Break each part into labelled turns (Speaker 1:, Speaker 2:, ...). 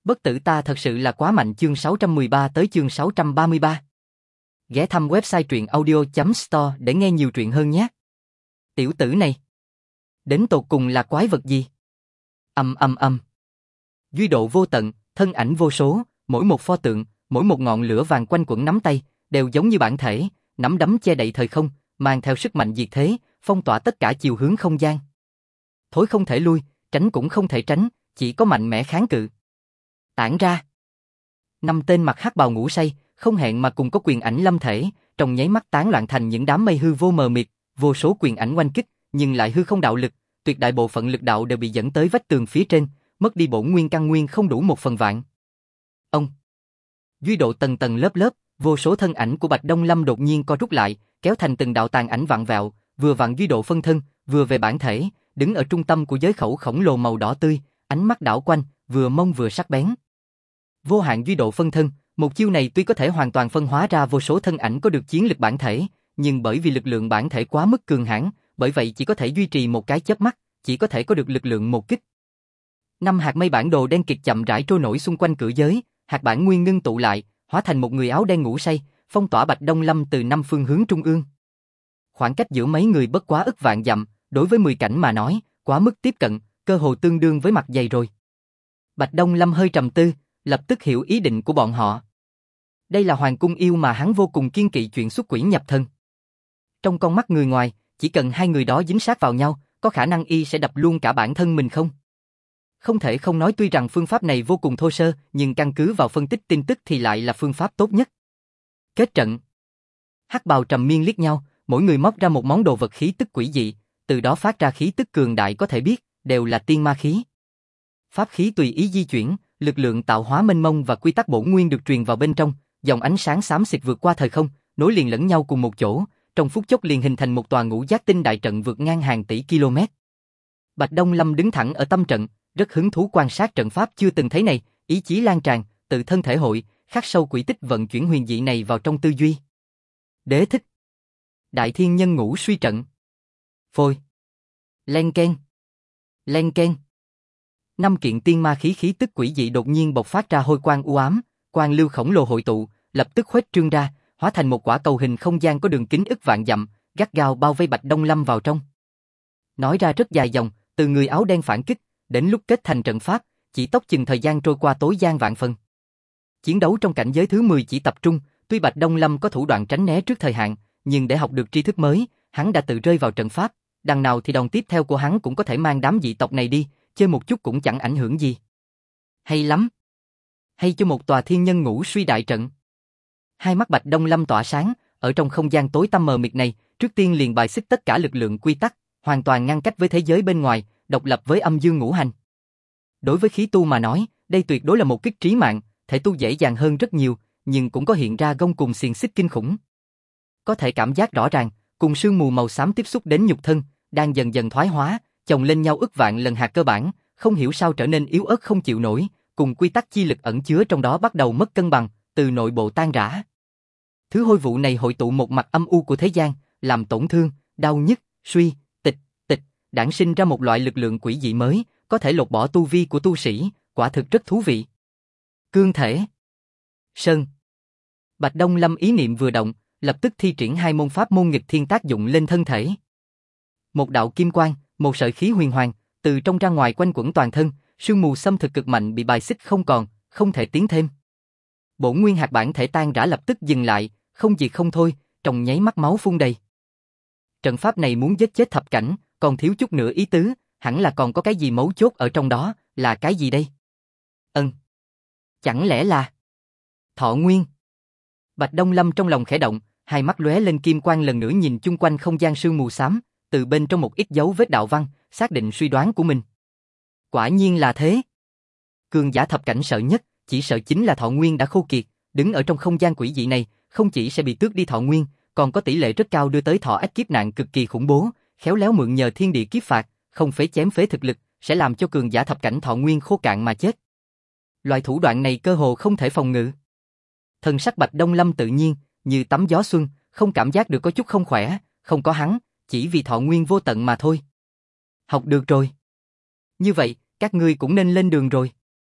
Speaker 1: Bất tử ta thật sự là quá mạnh. Chương 613 tới chương 633. Ghé thăm website truyệnaudio.store để nghe nhiều truyện hơn nhé. Tiểu tử này, đến tột cùng là quái vật gì? Duy độ vô tận, thân ảnh vô số, mỗi một pho tượng, mỗi một ngọn lửa vàng quanh quẩn nắm tay, đều giống như bản thể, nắm đấm che đậy thời không, mang theo sức mạnh diệt thế, phong tỏa tất cả chiều hướng không gian. Thối không thể lui, tránh cũng không thể tránh, chỉ có mạnh mẽ kháng cự. Tản ra. 5 tên mặc hắc bào ngủ say, không hẹn mà cùng có quyền ảnh lâm thể, trong nháy mắt tán loạn thành những đám mây hư vô mờ mịt, vô số quyền ảnh oanh kích, nhưng lại hư không đạo lực, tuyệt đại bộ phận lực đạo đều bị dẫn tới vách tường phía trên, mất đi bổn nguyên căn nguyên không đủ 1/1000. Ông. Duy độ tầng tầng lớp lớp, vô số thân ảnh của Bạch Đông Lâm đột nhiên co rút lại, kéo thành từng đạo tàn ảnh vặn vẹo, vừa vặn duy độ phân thân, vừa về bản thể, đứng ở trung tâm của giới khẩu khổng lồ màu đỏ tươi, ánh mắt đảo quanh, vừa mông vừa sắc bén. Vô hạn duy độ phân thân, một chiêu này tuy có thể hoàn toàn phân hóa ra vô số thân ảnh có được chiến lực bản thể, nhưng bởi vì lực lượng bản thể quá mức cường hãn, bởi vậy chỉ có thể duy trì một cái chớp mắt, chỉ có thể có được lực lượng một kích. 5 hạt mây bản đồ đen kịt chậm rãi trôi nổi xung quanh cự giới, hạt bản nguyên ngưng tụ lại, hóa thành một người áo đen ngủ say, phong tỏa Bạch Đông Lâm từ 5 phương hướng trung ương. Khoảng cách giữa mấy người bất quá ức vạn dặm, đối với 10 cảnh mà nói, quá mức tiếp cận, cơ hồ tương đương với mặt dày rồi. Bạch Đông Lâm hơi trầm tư, lập tức hiểu ý định của bọn họ. Đây là Hoàng Cung Yêu mà hắn vô cùng kiêng kỵ chuyện xuất quỷ nhập thân. Trong con mắt người ngoài, chỉ cần hai người đó dính sát vào nhau, có khả năng y sẽ đập luôn cả bản thân mình không? Không thể không nói tuy rằng phương pháp này vô cùng thô sơ, nhưng căn cứ vào phân tích tin tức thì lại là phương pháp tốt nhất. Kết trận. Hắc bào trầm miên liếc nhau, mỗi người móc ra một món đồ vật khí tức quỷ dị, từ đó phát ra khí tức cường đại có thể biết, đều là tiên ma khí. Pháp khí tùy ý di chuyển, lực lượng tạo hóa mênh mông và quy tắc bổn nguyên được truyền vào bên trong, dòng ánh sáng xám xịt vượt qua thời không, nối liền lẫn nhau cùng một chỗ, trong phút chốc liền hình thành một tòa ngũ giác tinh đại trận vượt ngang hàng tỷ km. Bạch Đông Lâm đứng thẳng ở tâm trận, rất hứng thú quan sát trận pháp chưa từng thấy này, ý chí lan tràn, tự thân thể hội, khắc sâu quỹ tích vận chuyển huyền dị này vào trong tư duy. Đế thích. Đại thiên nhân ngũ suy trận. Phôi. Len keng. Len keng. 5 kiện tiên ma khí tức quỷ dị đột nhiên bộc phát ra hôi quang u ám, quang lưu khổng lồ hội tụ, lập tức khuếch trương ra, hóa thành một quả cầu hình không gian có đường kính ức vạn dặm, gắt gao bao vây Bạch Đông Lâm vào trong. Nói ra rất dài dòng, từ người áo đen phản kích, đến lúc kết thành trận pháp, chỉ tốc chừng thời gian trôi qua tối gian vạn phần. Chiến đấu trong cảnh giới thứ 10 chỉ tập trung, tuy Bạch Đông Lâm có thủ đoạn tránh né trước thời hạn, nhưng để học được tri thức mới, hắn đã tự rơi vào trận pháp, đằng nào thì đòn tiếp theo của hắn cũng có thể mang đám dị tộc này đi, chơi một chút cũng chẳng ảnh hưởng gì. Hay lắm. Hay cho một tòa thiên nhân ngũ suy đại trận. Hai mắt Bạch Đông Lâm tỏa sáng, ở trong không gian tối tăm mờ mịt này, trước tiên liền bài xích tất cả lực lượng quy tắc, hoàn toàn ngăn cách với thế giới bên ngoài, độc lập với âm dương ngũ hành. Đối với khí tu mà nói, đây tuyệt đối là một kích trí mạng, thể tu dễ dàng hơn rất nhiều, nhưng cũng có hiện ra gông cùng xiềng xích kinh khủng. Có thể cảm giác rõ ràng, cùng sương mù màu xám tiếp xúc đến nhục thân, đang dần dần thoái hóa, chồng lên nhau ức vạn lần hạt cơ bản, không hiểu sao trở nên yếu ớt không chịu nổi, cùng quy tắc chi lực ẩn chứa trong đó bắt đầu mất cân bằng, từ nội bộ tan rã. Thứ hôi vụ này hội tụ một mặt âm u của thế gian, làm tổn thương, đau nhức, suy, tịch, đản sinh ra một loại lực lượng quỷ dị mới, có thể lột bỏ tu vi của tu sĩ, quả thực rất thú vị. Cương thể. Sơn. Bạch Đông Lâm ý niệm vừa động, lập tức thi triển 2 môn pháp môn nghịch thiên tác dụng lên thân thể. Một đạo kim quang, một sợi khí huyền hoàng, từ trong ra ngoài quanh quẩn toàn thân, sương mù xâm thực cực mạnh bị bài xích không còn, không thể tiến thêm. Bổn nguyên hạt bản thể tan rã lập tức dừng lại, không diệt không thôi, trong nháy mắt máu phun đầy. Trận pháp này muốn giết chết thập cảnh, còn thiếu chút nữa ý tứ, hẳn là còn có cái gì mấu chốt ở trong đó, là cái gì đây? Chẳng lẽ là Thọ Nguyên? Bạch Đông Lâm trong lòng khẽ động, hai mắt lóe lên kim quang lần nữa nhìn chung quanh không gian sương mù xám, từ bên trong một ít dấu vết đạo văn, xác định suy đoán của mình. Quả nhiên là thế. Cường giả thập cảnh sợ nhất, chỉ sợ chính là Thọ Nguyên đã khô kiệt, đứng ở trong không gian quỷ dị này, không chỉ sẽ bị tước đi Thọ Nguyên, còn có tỷ lệ rất cao đưa tới thọ ách kiếp nạn cực kỳ khủng bố, khéo léo mượn nhờ thiên địa kiếp phạt, không phế chém phế thực lực, sẽ làm cho cường giả thập cảnh Thọ Nguyên khô cạn mà chết. Loại thủ đoạn này cơ hồ không thể phòng ngự. Thần sắc Bạch Đông Lâm tự nhiên, như tắm gió xuân, không cảm giác được có chút không khỏe, không có hắn, chỉ vì Thọ Nguyên vô tận mà thôi. Học được rồi. Như vậy, các ngươi cũng nên lên đường rồi.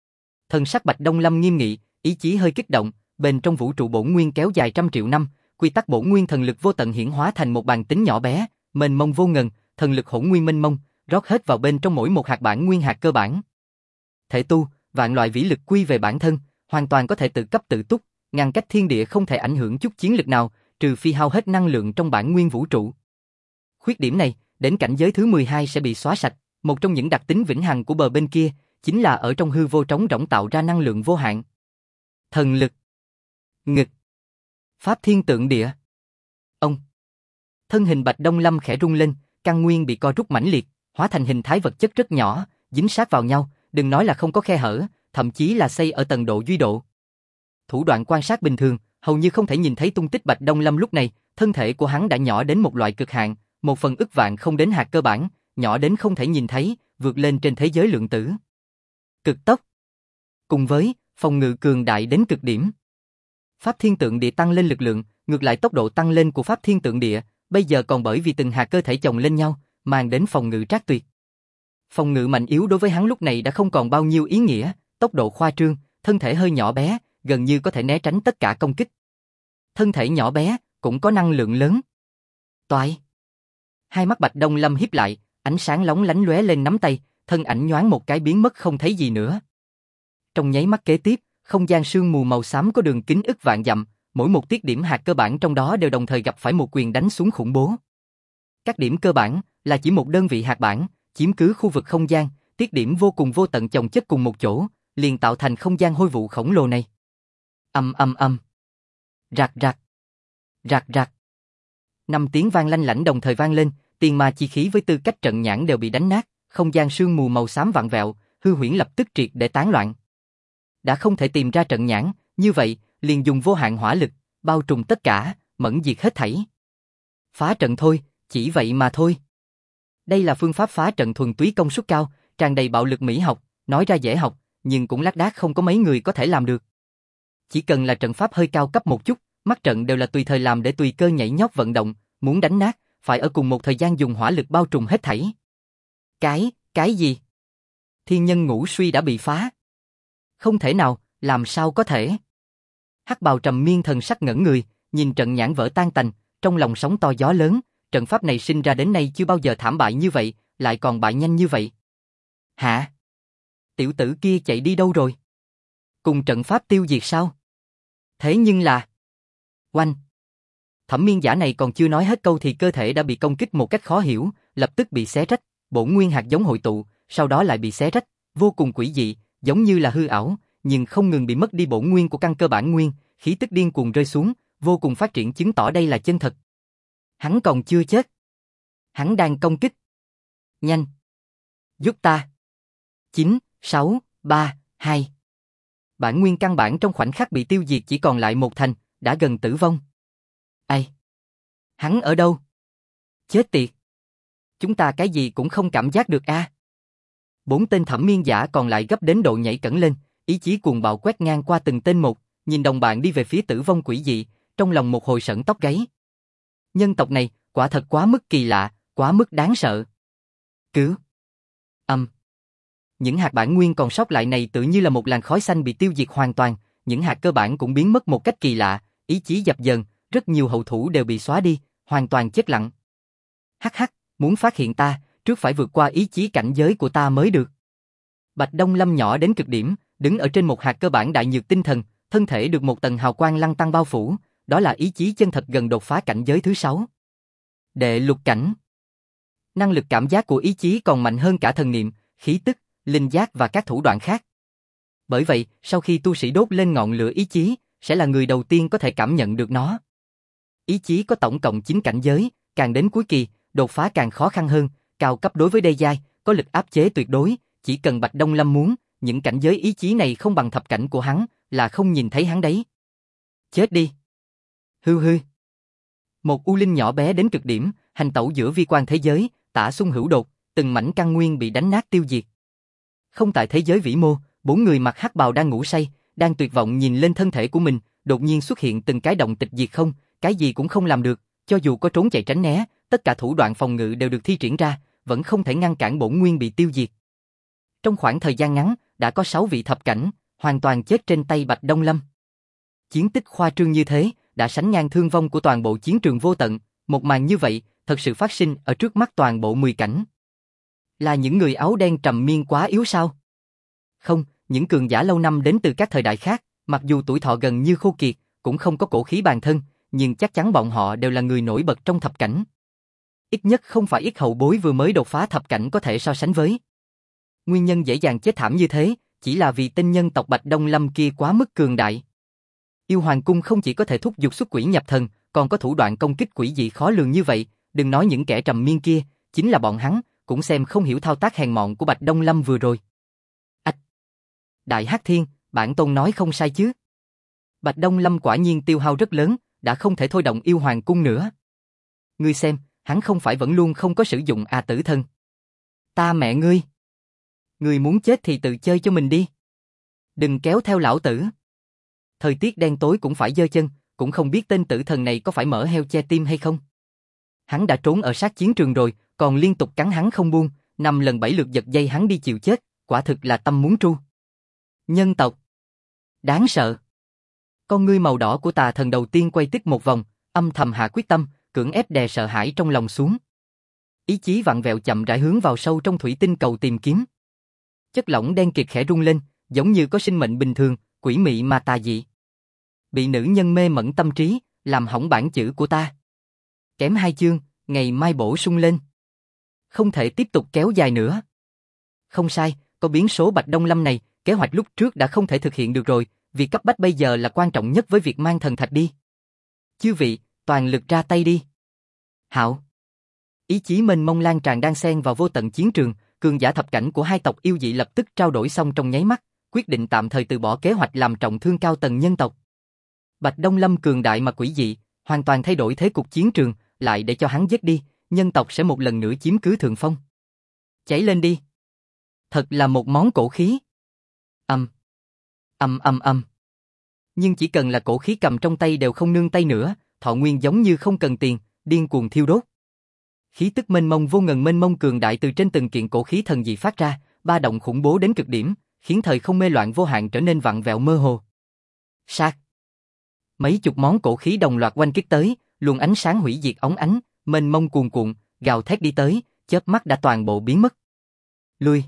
Speaker 1: Thần sắc Bạch Đông Lâm nghiêm nghị, ý chí hơi kích động, bên trong vũ trụ bổn nguyên kéo dài trăm triệu năm, quy tắc bổn nguyên thần lực vô tận hiển hóa thành một bàn tính nhỏ bé, mênh mông vô ngần, thần lực hỗn nguyên mênh mông, rót hết vào bên trong mỗi một hạt bản nguyên hạt cơ bản. Thể tu, vạn loại vĩ lực quy về bản thân, hoàn toàn có thể tự cấp tự túc, ngăn cách thiên địa không thể ảnh hưởng chút chiến lực nào, trừ phi hao hết năng lượng trong bản nguyên vũ trụ. Khuyết điểm này, đến cảnh giới thứ 12 sẽ bị xóa sạch, một trong những đặc tính vĩnh hằng của bờ bên kia, chính là ở trong hư vô trống rỗng tạo ra năng lượng vô hạn. Thần lực. Ngực. Pháp thiên tượng địa. Ông. Thân hình Bạch Đông Lâm khẽ rung lên, căn nguyên bị co rút mãnh liệt, hóa thành hình thái vật chất rất nhỏ, dính sát vào nhau, đừng nói là không có khe hở, thậm chí là xây ở tầng độ duy độ. Thủ đoạn quan sát bình thường, hầu như không thể nhìn thấy tung tích Bạch Đông Lâm lúc này, thân thể của hắn đã nhỏ đến một loại cực hạn, 1/ức vạn không đến hạt cơ bản, nhỏ đến không thể nhìn thấy, vượt lên trên thế giới lượng tử. Cực tốc. Cùng với phòng ngự cường đại đến cực điểm. Pháp thiên tượng địa tăng lên lực lượng, ngược lại tốc độ tăng lên của Pháp thiên tượng địa, bây giờ còn bởi vì từng hạt cơ thể chồng lên nhau, mang đến phòng ngự trác tuyệt. Phòng ngự mạnh yếu đối với hắn lúc này đã không còn bao nhiêu ý nghĩa, tốc độ khoa trương, thân thể hơi nhỏ bé, gần như có thể né tránh tất cả công kích. Thân thể nhỏ bé, cũng có năng lượng lớn. Toại. Hai mắt Bạch Đông Lâm híp lại, ánh sáng lóng lánh lóe lên nắm tay, thân ảnh nhoáng một cái biến mất không thấy gì nữa. Trong nháy mắt kế tiếp, không gian sương mù màu xám có đường kính ức vạn dặm, mỗi một tiết điểm hạt cơ bản trong đó đều đồng thời gặp phải một quyền đánh xuống khủng bố. Các điểm cơ bản là chỉ một đơn vị hạt bản, chiếm cứ khu vực không gian, tiết điểm vô cùng vô tận chồng chất cùng một chỗ, liền tạo thành không gian hôi vụ khổng lồ này. Ầm ầm ầm. Rạc rạc. Rạc rạc. 5 tiếng vang lanh lảnh đồng thời vang lên, tiền ma chi khí với tư cách trận nhãn đều bị đánh nát, không gian sương mù màu xám vặn vẹo, hư huyễn lập tức triệt để tán loạn. Đã không thể tìm ra trận nhãn, như vậy, liền dùng vô hạn hỏa lực, bao trùm tất cả, mẫn diệt hết thảy. Phá trận thôi, chỉ vậy mà thôi. Đây là phương pháp phá trận thuần túy công suất cao, tràn đầy bạo lực mỹ học, nói ra dễ học, nhưng cũng lác đác không có mấy người có thể làm được. Chỉ cần là trận pháp hơi cao cấp một chút, mắt trận đều là tùy thời làm để tùy cơ nhảy nhót vận động, muốn đánh nát, phải ở cùng một thời gian dùng hỏa lực bao trùm hết thảy. Cái gì? Thiên nhân ngũ suy đã bị phá. Không thể nào, làm sao có thể? Hắc bào trầm miên thần sắc ngẩn người, nhìn trận nhãn vỡ tan tành, trong lòng sóng to gió lớn, trận pháp này sinh ra đến nay chưa bao giờ thảm bại như vậy, lại còn bại nhanh như vậy. Hả? Tiểu tử kia chạy đi đâu rồi? Cùng trận pháp tiêu diệt sao? Thế nhưng là... Oanh! Thẩm miên giả này còn chưa nói hết câu thì cơ thể đã bị công kích một cách khó hiểu, lập tức bị xé rách, bổn nguyên hạt giống hội tụ, sau đó lại bị xé rách, vô cùng quỷ dị, giống như là hư ảo, nhưng không ngừng bị mất đi bổn nguyên của căn cơ bản nguyên, khí tức điên cuồng rơi xuống, vô cùng phát triển chứng tỏ đây là chân thật. Hắn còn chưa chết. Hắn đang công kích. Nhanh. Giúp ta. 9, 6, 3, 2. Bản nguyên căn bản trong khoảnh khắc bị tiêu diệt chỉ còn lại một thành, đã gần tử vong. Ai? Hắn ở đâu? Chết tiệt. Chúng ta cái gì cũng không cảm giác được a. 4 tên thẩm miên giả còn lại gấp đến độ nhảy cẫng lên, ý chí cuồng bạo quét ngang qua từng tên một, nhìn đồng bạn đi về phía tử vong quỷ dị, trong lòng một hồi sởn tóc gáy. Nhân tộc này, quả thật quá mức kỳ lạ, quá mức đáng sợ. Cứu. Những hạt bản nguyên còn sót lại này tự như là một làn khói xanh bị tiêu diệt hoàn toàn, những hạt cơ bản cũng biến mất một cách kỳ lạ, ý chí dập dờn, rất nhiều hậu thủ đều bị xóa đi, hoàn toàn chết lặng. Hắc hắc, muốn phát hiện ta, trước phải vượt qua ý chí cảnh giới của ta mới được. Bạch Đông Lâm nhỏ đến cực điểm, đứng ở trên một hạt cơ bản đại nhược tinh thần, thân thể được một tầng hào quang lăng tăng bao phủ, đó là ý chí chân thật gần đột phá cảnh giới thứ 6. Đệ lục cảnh. Năng lực cảm giác của ý chí còn mạnh hơn cả thần niệm, khí tức, linh giác và các thủ đoạn khác. Bởi vậy, sau khi tu sĩ đốt lên ngọn lửa ý chí, sẽ là người đầu tiên có thể cảm nhận được nó. Ý chí có tổng cộng 9 cảnh giới, càng đến cuối kỳ, đột phá càng khó khăn hơn, cao cấp đối với đê giai, có lực áp chế tuyệt đối, chỉ cần Bạch Đông Lâm muốn, những cảnh giới ý chí này không bằng thập cảnh của hắn, là không nhìn thấy hắn đấy. Chết đi. Hư hư. Một u linh nhỏ bé đến cực điểm, hành tẩu giữa vi quan thế giới, tả xung hữu đột, từng mảnh căn nguyên bị đánh nát tiêu diệt. Không tại thế giới vĩ mô, 4 người mặc hắc bào đang ngủ say, đang tuyệt vọng nhìn lên thân thể của mình, đột nhiên xuất hiện từng cái động tịch diệt không, cái gì cũng không làm được, cho dù có trốn chạy tránh né, tất cả thủ đoạn phòng ngự đều được thi triển ra, vẫn không thể ngăn cản bổn nguyên bị tiêu diệt. Trong khoảng thời gian ngắn, đã có 6 vị thập cảnh, hoàn toàn chết trên tay Bạch Đông Lâm. Chiến tích khoa trương như thế, đã sánh ngang thương vong của toàn bộ chiến trường vô tận, một màn như vậy, thật sự phát sinh ở trước mắt toàn bộ 10 cảnh. Là những người áo đen trầm miên quá yếu sao? Không, những cường giả lâu năm đến từ các thời đại khác, mặc dù tuổi thọ gần như khô kiệt, cũng không có cổ khí bàn thân, nhưng chắc chắn bọn họ đều là người nổi bật trong thập cảnh. Ít nhất không phải ít hậu bối vừa mới đột phá thập cảnh có thể so sánh với. Nguyên nhân dễ dàng chết thảm như thế, chỉ là vì tên nhân tộc Bạch Đông Lâm kia quá mức cường đại. Yêu Hoàng Cung không chỉ có thể thúc giục xuất quỷ nhập thần, còn có thủ đoạn công kích quỷ dị khó lường như vậy, đừng nói những kẻ trầm miên kia, chính là bọn hắn, cũng xem không hiểu thao tác hèn mọn của Bạch Đông Lâm vừa rồi. Ách! Đại Hắc Thiên, bản tôn nói không sai chứ? Bạch Đông Lâm quả nhiên tiêu hao rất lớn, đã không thể thôi động Yêu Hoàng Cung nữa. Ngươi xem, hắn không phải vẫn luôn không có sử dụng tử thân. Ta mẹ ngươi! Ngươi muốn chết thì tự chơi cho mình đi. Đừng kéo theo lão tử. Thời tiết đen tối cũng phải giơ chân, cũng không biết tên tử thần này có phải mở heo che tim hay không. Hắn đã trốn ở sát chiến trường rồi, còn liên tục cắn hắn không buông, 5 lần 7 lượt giật dây hắn đi chịu chết, quả thực là tâm muốn tru. Nhân tộc. Đáng sợ. Con ngươi màu đỏ của tà thần đầu tiên quay tích một vòng, âm thầm hạ quyết tâm, cưỡng ép đè sợ hãi trong lòng xuống. Ý chí vặn vẹo chậm rãi hướng vào sâu trong thủy tinh cầu tìm kiếm. Chất lỏng đen kịt khẽ rung lên, giống như có sinh mệnh bình thường, quỷ mị mà tà dị. Bị nữ nhân mê mẩn tâm trí, làm hỏng bản chữ của ta. Kém 2 chương, ngày mai bổ sung lên. Không thể tiếp tục kéo dài nữa. Không sai, có biến số Bạch Đông Lâm này, kế hoạch lúc trước đã không thể thực hiện được rồi, việc cấp bách bây giờ là quan trọng nhất với việc mang thần thạch đi. Chư vị, toàn lực ra tay đi. Hạo. Ý chí mênh mông lan tràn đang xen vào vô tận chiến trường, cường giả thập cảnh của hai tộc yêu dị lập tức trao đổi xong trong nháy mắt, quyết định tạm thời từ bỏ kế hoạch làm trọng thương cao tầng nhân tộc. Bạch Đông Lâm cường đại mà quỷ dị, hoàn toàn thay đổi thế cục chiến trường, lại để cho hắn giết đi, nhân tộc sẽ một lần nữa chiếm cứ thượng phong. Cháy lên đi. Thật là một món cổ khí. Âm. Nhưng chỉ cần là cổ khí cầm trong tay đều không nương tay nữa, thọ nguyên giống như không cần tiền, điên cuồng thiêu đốt. Khí tức mênh mông vô ngần mênh mông cường đại từ trên từng kiện cổ khí thần dị phát ra, ba động khủng bố đến cực điểm, khiến thời không mê loạn vô hạn trở nên vặn vẹo mơ hồ. Sát. Mấy chục món cổ khí đồng loạt oanh kích tới, luồng ánh sáng hủy diệt óng ánh, mênh mông cuồn cuộn, gào thét đi tới, chớp mắt đã toàn bộ biến mất. Lui.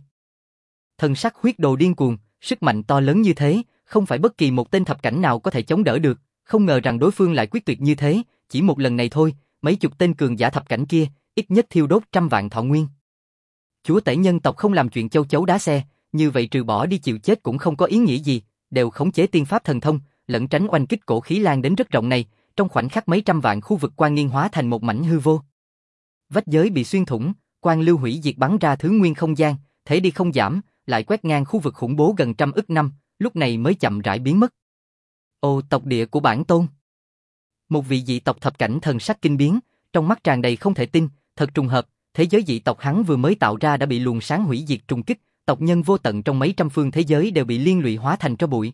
Speaker 1: Thần sắc huyết đồ điên cuồng, sức mạnh to lớn như thế, không phải bất kỳ một tên thập cảnh nào có thể chống đỡ được, không ngờ rằng đối phương lại quyết tuyệt như thế, chỉ một lần này thôi, mấy chục tên cường giả thập cảnh kia, ít nhất thiêu đốt 100 vạn thọ nguyên. Chúa tể nhân tộc không làm chuyện châu chấu đá xe, như vậy trừ bỏ đi chịu chết cũng không có ý nghĩa gì, đều khống chế tiên pháp thần thông, lẫn tránh oanh kích cổ khí lan đến rất rộng này, trong khoảnh khắc mấy trăm vạn khu vực quan nghiêng hóa thành một mảnh hư vô. Vách giới bị xuyên thủng, quang lưu hủy diệt bắn ra thứ nguyên không gian, thế đi không giảm, lại quét ngang khu vực khủng bố gần 100 ức năm, lúc này mới chậm rãi biến mất. Ô, tộc địa của bản tôn. Một vị dị tộc thập cảnh thần sắc kinh biến, trong mắt tràn đầy không thể tin, thật trùng hợp, thế giới dị tộc hắn vừa mới tạo ra đã bị luồng sáng hủy diệt trùng kích, tộc nhân vô tận trong mấy trăm phương thế giới đều bị liên lụy hóa thành tro bụi.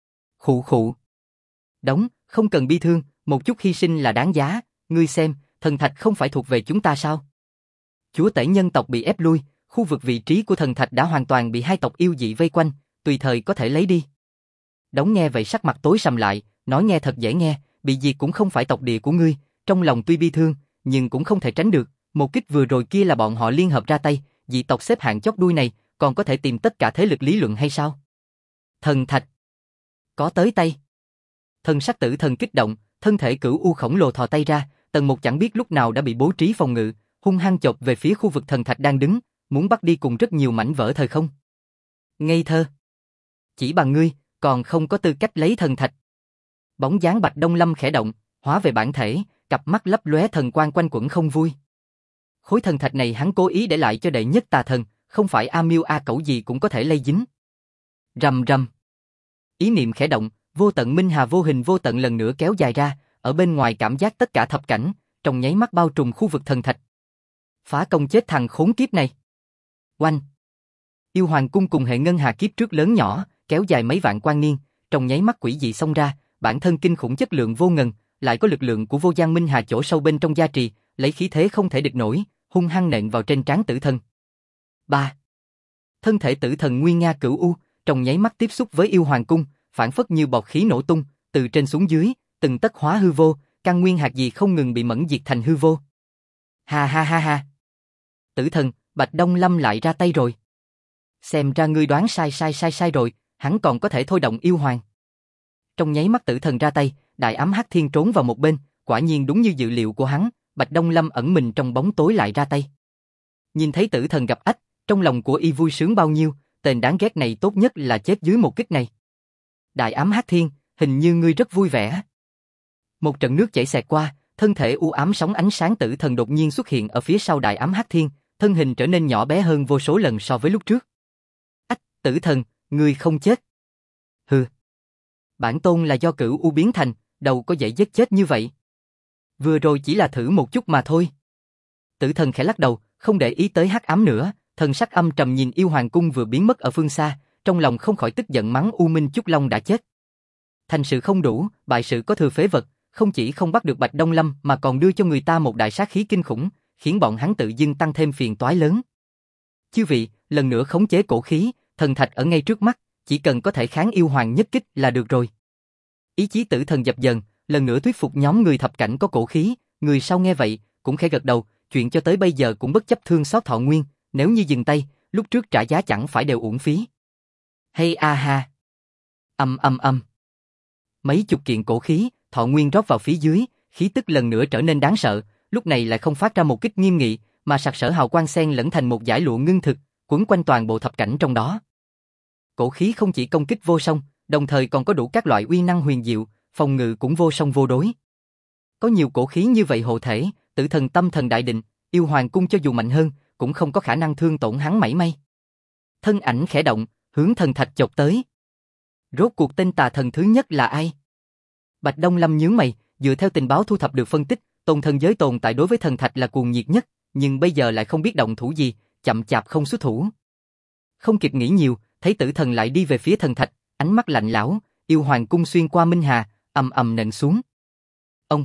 Speaker 1: Khụ khụ. Đóng, không cần bi thương, một chút hy sinh là đáng giá, ngươi xem, thần thạch không phải thuộc về chúng ta sao? Chúa tể nhân tộc bị ép lui, khu vực vị trí của thần thạch đã hoàn toàn bị hai tộc yêu dị vây quanh, tùy thời có thể lấy đi. Đóng nghe vậy sắc mặt tối sầm lại, nói nghe thật dễ nghe, bị diệt cũng không phải tộc địa của ngươi, trong lòng tuy bi thương, nhưng cũng không thể tránh được, một kích vừa rồi kia là bọn họ liên hợp ra tay, dị tộc xếp hạng chót đuôi này, còn có thể tìm tất cả thế lực lý luận hay sao? Thần thạch. Có tới tay. Thần sắc tử thần kích động, thân thể cửu u khổng lồ thò tay ra, tầng một chẳng biết lúc nào đã bị bố trí phòng ngự, hung hăng chộp về phía khu vực thần thạch đang đứng, muốn bắt đi cùng rất nhiều mảnh vỡ thời không. Ngây thơ. Chỉ bằng ngươi, còn không có tư cách lấy thần thạch. Bóng dáng Bạch Đông Lâm khẽ động, hóa về bản thể, cặp mắt lấp lóe thần quang quanh quẩn không vui. Khối thần thạch này hắn cố ý để lại cho đệ nhất tà thần, không phải A Miêu A Cẩu gì cũng có thể lây dính. Rầm rầm. Ý niệm khẽ động, vô tận minh hà vô hình vô tận lần nữa kéo dài ra, ở bên ngoài cảm giác tất cả thập cảnh, trong nháy mắt bao trùm khu vực thần thạch. Phá công chết thằng khốn kiếp này. Oanh. Yêu Hoàng cung cùng hệ ngân hà kiếp trước lớn nhỏ, kéo dài mấy vạn quan niên, trong nháy mắt quỷ dị xông ra, bản thân kinh khủng chất lượng vô ngần, lại có lực lượng của vô gian minh hà chỗ sâu bên trong gia trì, lấy khí thế không thể địch nổi, hung hăng nện vào trên trán tử thần. 3. Thân thể tử thần nguy nga cửu u, trong nháy mắt tiếp xúc với yêu hoàng cung, phản phất như bọt khí nổ tung, từ trên xuống dưới, từng tấc hóa hư vô, căn nguyên hạt gì không ngừng bị mẫn diệt thành hư vô. Ha ha ha ha. Tử thần, Bạch Đông Lâm lại ra tay rồi. Xem ra ngươi đoán sai rồi, hắn còn có thể thôi động yêu hoàng. Trong nháy mắt tử thần ra tay, đại ám hắc thiên trốn vào một bên, quả nhiên đúng như dự liệu của hắn, Bạch Đông Lâm ẩn mình trong bóng tối lại ra tay. Nhìn thấy tử thần gặp ách, trong lòng của y vui sướng bao nhiêu, tên đáng ghét này tốt nhất là chết dưới một kích này. Đại ám hắc thiên, hình như ngươi rất vui vẻ. Một trận nước chảy xẹt qua, thân thể u ám sóng ánh sáng tử thần đột nhiên xuất hiện ở phía sau đại ám hắc thiên, thân hình trở nên nhỏ bé hơn vô số lần so với lúc trước. Ách, tử thần, ngươi không chết. Hừ. Bản tôn là do cửu u biến thành, đâu có dễ giết chết như vậy. Vừa rồi chỉ là thử một chút mà thôi. Tử thần khẽ lắc đầu, không để ý tới hắc ám nữa, thần sắc âm trầm nhìn yêu hoàng cung vừa biến mất ở phương xa, trong lòng không khỏi tức giận mắng U Minh Chúc Long đã chết. Thành sự không đủ, bại sự có thừa phế vật, không chỉ không bắt được Bạch Đông Lâm mà còn đưa cho người ta một đại sát khí kinh khủng, khiến bọn hắn tự dưng tăng thêm phiền toái lớn. Chư vị, lần nữa khống chế cổ khí, thần thạch ở ngay trước mắt, chỉ cần có thể kháng yêu hoàng nhất kích là được rồi. Ý chí tử thần dập dần, lần nữa thuyết phục nhóm người thập cảnh có cổ khí, người sau nghe vậy, cũng khẽ gật đầu, chuyện cho tới bây giờ cũng bất chấp thương xót thọ nguyên, nếu như dừng tay, lúc trước trả giá chẳng phải đều uổng phí. Hay a ha. Âm. Mấy chục kiện cổ khí, thọ nguyên rót vào phía dưới, khí tức lần nữa trở nên đáng sợ, lúc này lại không phát ra một kích nghiêm nghị, mà sặc sỡ hào quang xen lẫn thành một dải lụa ngưng thực, quấn quanh toàn bộ thập cảnh trong đó. Cổ khí không chỉ công kích vô song, đồng thời còn có đủ các loại uy năng huyền diệu, phòng ngự cũng vô song vô đối. Có nhiều cổ khí như vậy hộ thể, tử thần tâm thần đại định, yêu hoàng cung cho dù mạnh hơn, cũng không có khả năng thương tổn hắn mảy may. Thân ảnh khẽ động, hướng thần thạch chộp tới. Rốt cuộc tên tà thần thứ nhất là ai? Bạch Đông Lâm nhướng mày, dựa theo tình báo thu thập được phân tích, tôn thần giới tồn tại đối với thần thạch là cuồng nhiệt nhất, nhưng bây giờ lại không biết động thủ gì, chậm chạp không xuất thủ. Không kịp nghĩ nhiều, thấy tử thần lại đi về phía thần thạch, ánh mắt lạnh lẽo, yêu hoàng cung xuyên qua minh hà, ầm nện xuống. Ông.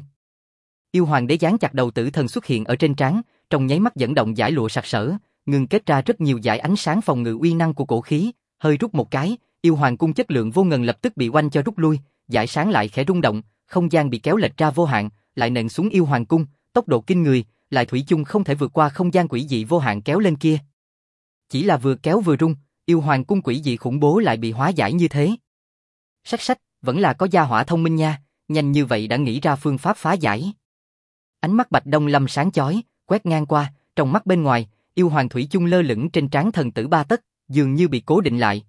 Speaker 1: Yêu hoàng đế giáng chặt đầu tử thần xuất hiện ở trên trán, trong nháy mắt dẫn động dải lụa sặc sỡ, ngưng kết ra rất nhiều dải ánh sáng phòng ngự uy năng của cổ khí, hơi rút một cái, yêu hoàng cung chất lượng vô ngần lập tức bị oanh cho rút lui, dải sáng lại khẽ rung động, không gian bị kéo lệch ra vô hạn, lại nện xuống yêu hoàng cung, tốc độ kinh người, lại thủy chung không thể vượt qua không gian quỷ dị vô hạn kéo lên kia. Chỉ là vừa kéo vừa rung, yêu hoàng cung quỷ dị khủng bố lại bị hóa giải như thế. Sách, vẫn là có gia hỏa thông minh nha, nhanh như vậy đã nghĩ ra phương pháp phá giải. Ánh mắt Bạch Đông Lâm sáng chói, quét ngang qua, trong mắt bên ngoài, yêu hoàng thủy chung lơ lửng trên trán thần tử 3 tấc, dường như bị cố định lại.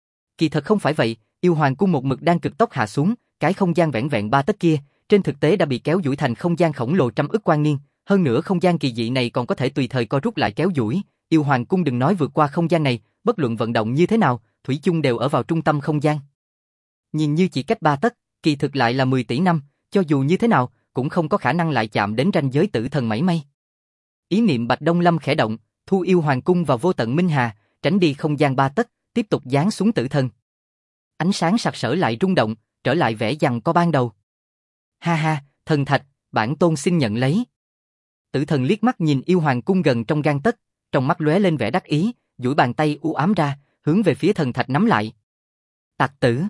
Speaker 1: Kỳ thật không phải vậy, yêu hoàng cung một mực đang cực tốc hạ xuống, cái không gian vẻn vẹn 3 tấc kia, trên thực tế đã bị kéo duỗi thành không gian khổng lồ trăm ức quang niên, hơn nữa không gian kỳ dị này còn có thể tùy thời co rút lại kéo duỗi, yêu hoàng cung đừng nói vượt qua không gian này, bất luận vận động như thế nào, thủy chung đều ở vào trung tâm không gian. Nhìn như chỉ cách 3 tấc, kỳ thực lại là 10 tỷ năm, cho dù như thế nào, cũng không có khả năng lại chạm đến ranh giới tử thần mảy may. Ý niệm Bạch Đông Lâm khẽ động, thu yêu hoàng cung vào vô tận minh hà, tránh đi không gian 3 tấc, tiếp tục giáng xuống tử thần. Ánh sáng sặc sỡ lại rung động, trở lại vẻ giằng co ban đầu. Ha ha, thần thạch, bản tôn xin nhận lấy. Tử thần liếc mắt nhìn yêu hoàng cung gần trong gang tấc, trong mắt lóe lên vẻ đắc ý, duỗi bàn tay u ám ra, hướng về phía thần thạch nắm lại. Tặc tử,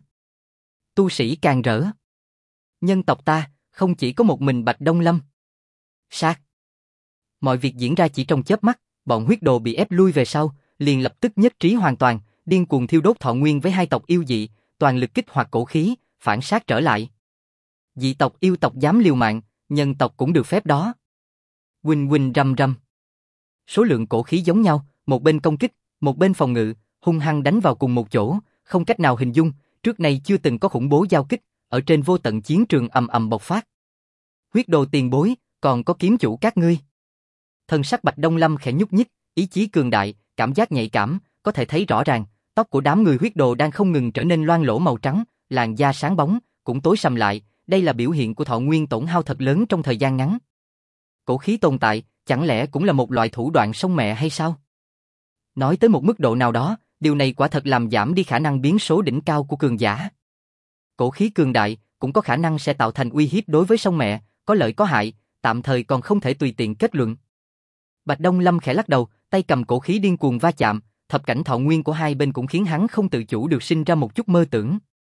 Speaker 1: tu sĩ càng rỡ. Nhân tộc ta, không chỉ có một mình Bạch Đông Lâm. Sát. Mọi việc diễn ra chỉ trong chớp mắt, bọn huyết đồ bị ép lui về sau, liền lập tức nhất trí hoàn toàn, điên cuồng thiêu đốt thọ nguyên với hai tộc yêu dị, toàn lực kích hoạt cổ khí, phản sát trở lại. Dị tộc yêu tộc dám liều mạng, nhân tộc cũng được phép đó. Huỳnh huỳnh rầm rầm. Số lượng cổ khí giống nhau, một bên công kích, một bên phòng ngự, hung hăng đánh vào cùng một chỗ, không cách nào hình dung, trước nay chưa từng có khủng bố giao kích, ở trên vô tận chiến trường ầm bộc phát. Huyết đồ tiền bối, còn có kiếm chủ các ngươi. Thân sắc Bạch Đông Lâm khẽ nhúc nhích, ý chí cường đại, cảm giác nhạy cảm, có thể thấy rõ ràng, tóc của đám người huyết đồ đang không ngừng trở nên loang lổ màu trắng, làn da sáng bóng, cũng tối sầm lại, đây là biểu hiện của thọ nguyên tổn hao thật lớn trong thời gian ngắn. Cổ khí tồn tại, chẳng lẽ cũng là một loại thủ đoạn sông mẹ hay sao? Nói tới một mức độ nào đó, điều này quả thật làm giảm đi khả năng biến số đỉnh cao của cường giả. Cổ khí cường đại, cũng có khả năng sẽ tạo thành uy hiếp đối với sông mẹ, có lợi có hại, tạm thời còn không thể tùy tiện kết luận. Bạch Đông Lâm khẽ lắc đầu, tay cầm cổ khí điên cuồng va chạm, thập cảnh thọ nguyên của hai bên cũng khiến hắn không tự chủ được sinh ra một chút mơ tưởng.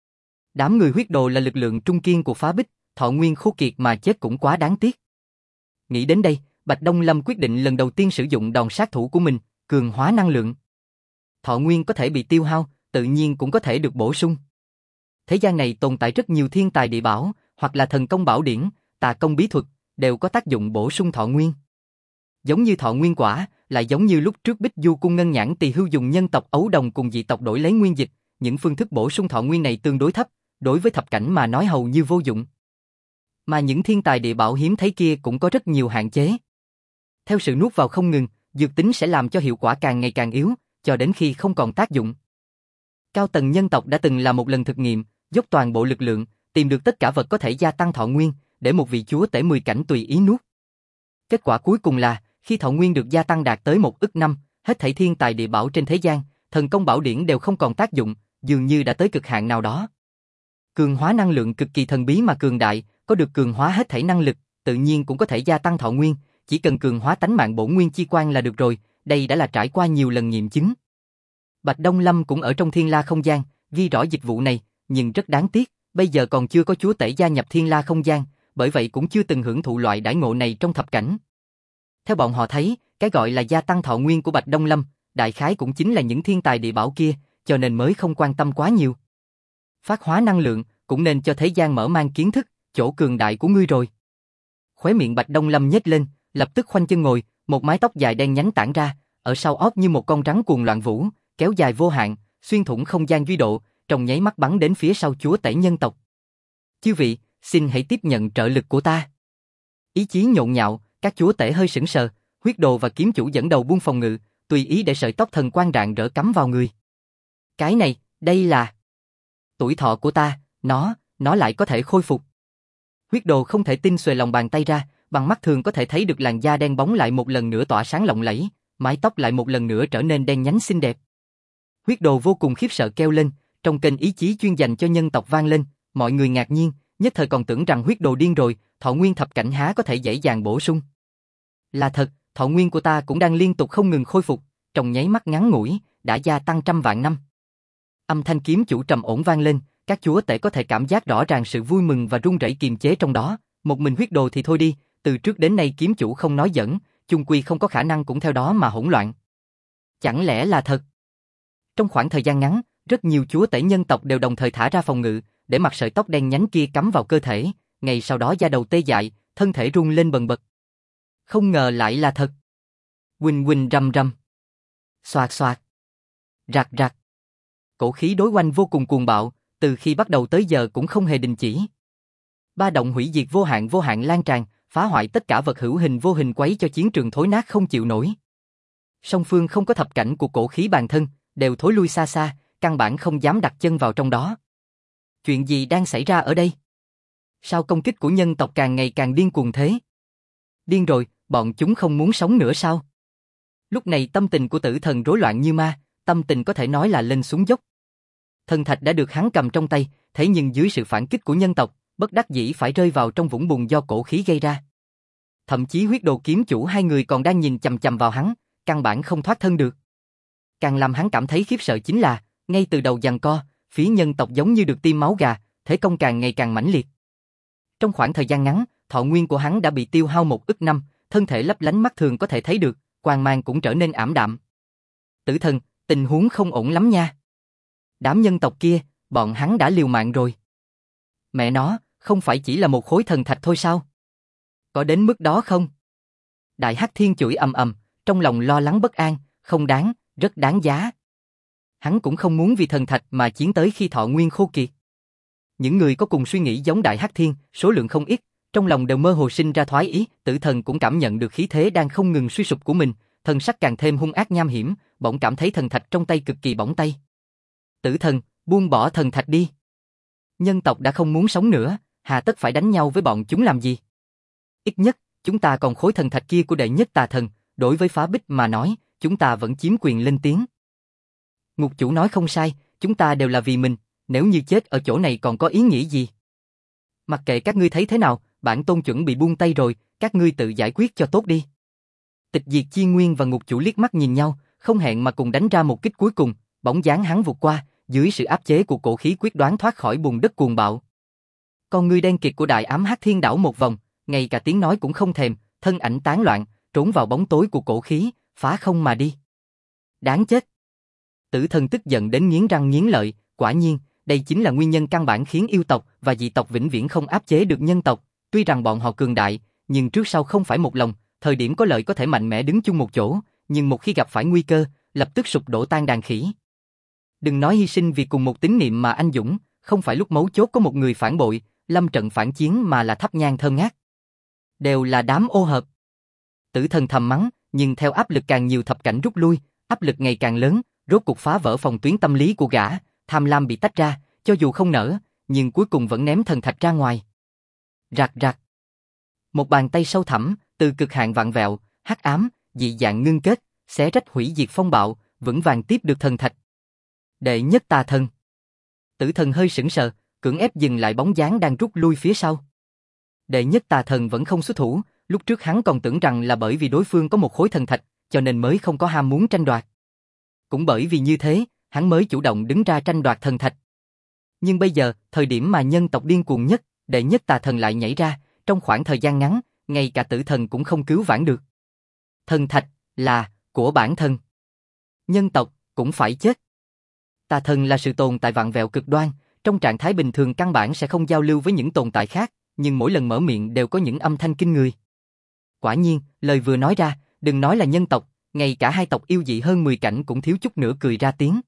Speaker 1: Đám người huyết đồ là lực lượng trung kiên của phá bích, thọ nguyên khô kiệt mà chết cũng quá đáng tiếc. Nghĩ đến đây, Bạch Đông Lâm quyết định lần đầu tiên sử dụng đòn sát thủ của mình, cường hóa năng lượng. Thọ nguyên có thể bị tiêu hao, tự nhiên cũng có thể được bổ sung. Thế gian này tồn tại rất nhiều thiên tài địa bảo, hoặc là thần công bảo điển, tà công bí thuật, đều có tác dụng bổ sung thọ nguyên. Giống như thọ nguyên quả, lại giống như lúc trước Bích Du Cung Ngân Nhãn Tỳ Hưu dùng nhân tộc Ấu Đồng cùng dị tộc đổi lấy nguyên dịch, những phương thức bổ sung thọ nguyên này tương đối thấp, đối với thập cảnh mà nói hầu như vô dụng. Mà những thiên tài địa bảo hiếm thấy kia cũng có rất nhiều hạn chế. Theo sự nuốt vào không ngừng, dược tính sẽ làm cho hiệu quả càng ngày càng yếu, cho đến khi không còn tác dụng. Cao tầng nhân tộc đã từng làm một lần thực nghiệm, dốc toàn bộ lực lượng, tìm được tất cả vật có thể gia tăng thọ nguyên, để một vị chúa tể 10 cảnh tùy ý nuốt. Kết quả cuối cùng là, khi thọ nguyên được gia tăng đạt tới 1 ức năm, hết thảy thiên tài địa bảo trên thế gian, thần công bảo điển đều không còn tác dụng, dường như đã tới cực hạn nào đó. Cường hóa năng lượng cực kỳ thần bí mà cường đại, có được cường hóa hết thảy năng lực, tự nhiên cũng có thể gia tăng thọ nguyên, chỉ cần cường hóa tánh mạng bổn nguyên chi quan là được rồi, đây đã là trải qua nhiều lần nghiệm chứng. Bạch Đông Lâm cũng ở trong Thiên La không gian, ghi rõ dịch vụ này, nhưng rất đáng tiếc, bây giờ còn chưa có chúa tể gia nhập Thiên La không gian, bởi vậy cũng chưa từng hưởng thụ loại đãi ngộ này trong thập cảnh. Theo bọn họ thấy, cái gọi là gia tăng thọ nguyên của Bạch Đông Lâm, đại khái cũng chính là những thiên tài địa bảo kia, cho nên mới không quan tâm quá nhiều. Phát hóa năng lượng, cũng nên cho thế gian mở mang kiến thức, chỗ cường đại của ngươi rồi. Khóe miệng Bạch Đông Lâm nhếch lên, lập tức khoanh chân ngồi, một mái tóc dài đen nhánh tản ra, ở sau óc như một con rắn cuồng loạn vũ, kéo dài vô hạn, xuyên thủng không gian duy độ, trong nháy mắt bắn đến phía sau chúa tể nhân tộc. Chư vị, xin hãy tiếp nhận trợ lực của ta. Ý chí nhộn nhạo, các chúa tể hơi sững sờ, huyết đồ và kiếm chủ dẫn đầu buông phòng ngự, tùy ý để sợi tóc thần quang rạng rỡ cắm vào người. Cái này, đây là tuổi thọ của ta, nó lại có thể khôi phục. Huyết đồ không thể tin xuề lòng bàn tay ra, bằng mắt thường có thể thấy được làn da đen bóng lại một lần nữa tỏa sáng lộng lẫy, mái tóc lại một lần nữa trở nên đen nhánh xinh đẹp. Huyết đồ vô cùng khiếp sợ kêu lên, trong kênh ý chí chuyên dành cho nhân tộc vang lên, mọi người ngạc nhiên, nhất thời còn tưởng rằng huyết đồ điên rồi, thọ nguyên thập cảnh há có thể dễ dàng bổ sung. Là thật, thọ nguyên của ta cũng đang liên tục không ngừng khôi phục, trong nháy mắt ngắn ngủi, đã gia tăng trăm vạn năm. Âm thanh kiếm chủ trầm ổn vang lên, các chúa tể có thể cảm giác rõ ràng sự vui mừng và run rẩy kiềm chế trong đó, một mình huyết đồ thì thôi đi, từ trước đến nay kiếm chủ không nói giỡn, chung quy không có khả năng cũng theo đó mà hỗn loạn. Chẳng lẽ là thật? Trong khoảng thời gian ngắn, rất nhiều chúa tể nhân tộc đều đồng thời thả ra phòng ngự, để mặc sợi tóc đen nhánh kia cắm vào cơ thể, ngay sau đó da đầu tê dại, thân thể run lên bần bật. Không ngờ lại là thật. Huỳnh huỳnh rầm rầm. Xoạt xoạt. Rạc rạc. Cổ khí đối oanh vô cùng cuồng bạo, từ khi bắt đầu tới giờ cũng không hề đình chỉ. Ba động hủy diệt vô hạn lan tràn, phá hoại tất cả vật hữu hình vô hình quấy cho chiến trường thối nát không chịu nổi. Song phương không có thập cảnh của cổ khí bản thân, đều thối lui xa xa, căn bản không dám đặt chân vào trong đó. Chuyện gì đang xảy ra ở đây? Sao công kích của nhân tộc càng ngày càng điên cuồng thế? Điên rồi, bọn chúng không muốn sống nữa sao? Lúc này tâm tình của Tử Thần rối loạn như ma, tâm tình có thể nói là lên xuống dốc. Thần thạch đã được hắn cầm trong tay, thế nhưng dưới sự phản kích của nhân tộc, bất đắc dĩ phải rơi vào trong vũng bùn do cổ khí gây ra. Thậm chí huyết đồ kiếm chủ hai người còn đang nhìn chằm chằm vào hắn, căn bản không thoát thân được. Càng làm hắn cảm thấy khiếp sợ chính là, ngay từ đầu giằng co, phía nhân tộc giống như được tiêm máu gà, thế công càng ngày càng mãnh liệt. Trong khoảng thời gian ngắn, thọ nguyên của hắn đã bị tiêu hao 1 ức năm, thân thể lấp lánh mắt thường có thể thấy được, quang mang cũng trở nên ảm đạm. Tử Thần, tình huống không ổn lắm nha. Đám nhân tộc kia, bọn hắn đã liều mạng rồi. Mẹ nó, không phải chỉ là một khối thần thạch thôi sao? Có đến mức đó không? Đại Hắc Thiên chửi ầm ầm, trong lòng lo lắng bất an, không đáng, rất đáng giá. Hắn cũng không muốn vì thần thạch mà chiến tới khi thọ nguyên khô kiệt. Những người có cùng suy nghĩ giống Đại Hắc Thiên, số lượng không ít, trong lòng đều mơ hồ sinh ra thoái ý, Tử Thần cũng cảm nhận được khí thế đang không ngừng suy sụp của mình, thần sắc càng thêm hung ác nham hiểm, bỗng cảm thấy thần thạch trong tay cực kỳ bỏng tay. Tử Thần, buông bỏ thần thạch đi. Nhân tộc đã không muốn sống nữa, hà tất phải đánh nhau với bọn chúng làm gì? Ít nhất, chúng ta còn khối thần thạch kia của đệ nhất tà thần, đối với phá bích mà nói, chúng ta vẫn chiếm quyền lên tiếng. Ngục chủ nói không sai, chúng ta đều là vì mình, nếu như chết ở chỗ này còn có ý nghĩa gì? Mặc kệ các ngươi thấy thế nào, bản tôn chuẩn bị buông tay rồi, các ngươi tự giải quyết cho tốt đi. Tịch Diệt Chi Nguyên và ngục chủ liếc mắt nhìn nhau, không hẹn mà cùng đánh ra một kích cuối cùng, bóng dáng hắn vụt qua, dưới sự áp chế của cổ khí quyết đoán thoát khỏi bùn đất cuồng bạo. Con ngươi đen kịt của Đại Ám Hắc Thiên đảo một vòng, ngay cả tiếng nói cũng không thèm, thân ảnh tán loạn, trốn vào bóng tối của cổ khí, phá không mà đi. Đáng chết. Tử Thần tức giận đến nghiến răng nghiến lợi, quả nhiên, đây chính là nguyên nhân căn bản khiến yêu tộc và dị tộc vĩnh viễn không áp chế được nhân tộc, tuy rằng bọn họ cường đại, nhưng trước sau không phải một lòng, thời điểm có lợi có thể mạnh mẽ đứng chung một chỗ, nhưng một khi gặp phải nguy cơ, lập tức sụp đổ tan đàn khỉ. Đừng nói hy sinh vì cùng một tín niệm mà anh dũng, không phải lúc mấu chốt có một người phản bội, lâm trận phản chiến mà là thắp nhang thơm ngát. Đều là đám ô hợp. Tử Thần thầm mắng, nhưng theo áp lực càng nhiều thập cảnh rút lui, áp lực ngày càng lớn, rốt cục phá vỡ phòng tuyến tâm lý của gã, tham lam bị tách ra, cho dù không nở, nhưng cuối cùng vẫn ném thần thạch ra ngoài. Rạc rạc. Một bàn tay sâu thẳm, từ cực hạn vặn vẹo, hắc ám, dị dạng ngưng kết, xé rách hủy diệt phong bạo, vững vàng tiếp được thần thạch. Đệ nhất tà thần. Tử Thần hơi sững sờ, cưỡng ép dừng lại bóng dáng đang rút lui phía sau. Đệ nhất tà thần vẫn không xuất thủ, lúc trước hắn còn tưởng rằng là bởi vì đối phương có một khối thần thạch, cho nên mới không có ham muốn tranh đoạt. Cũng bởi vì như thế, hắn mới chủ động đứng ra tranh đoạt thần thạch. Nhưng bây giờ, thời điểm mà nhân tộc điên cuồng nhất, đệ nhất tà thần lại nhảy ra, trong khoảng thời gian ngắn, ngay cả Tử Thần cũng không cứu vãn được. Thần thạch là của bản thân. Nhân tộc cũng phải chết. Tà thần là sự tồn tại vặn vẹo cực đoan, trong trạng thái bình thường căn bản sẽ không giao lưu với những tồn tại khác, nhưng mỗi lần mở miệng đều có những âm thanh kinh người. Quả nhiên, lời vừa nói ra, đừng nói là nhân tộc, ngay cả hai tộc yêu dị hơn 10 cảnh cũng thiếu chút nữa cười ra tiếng.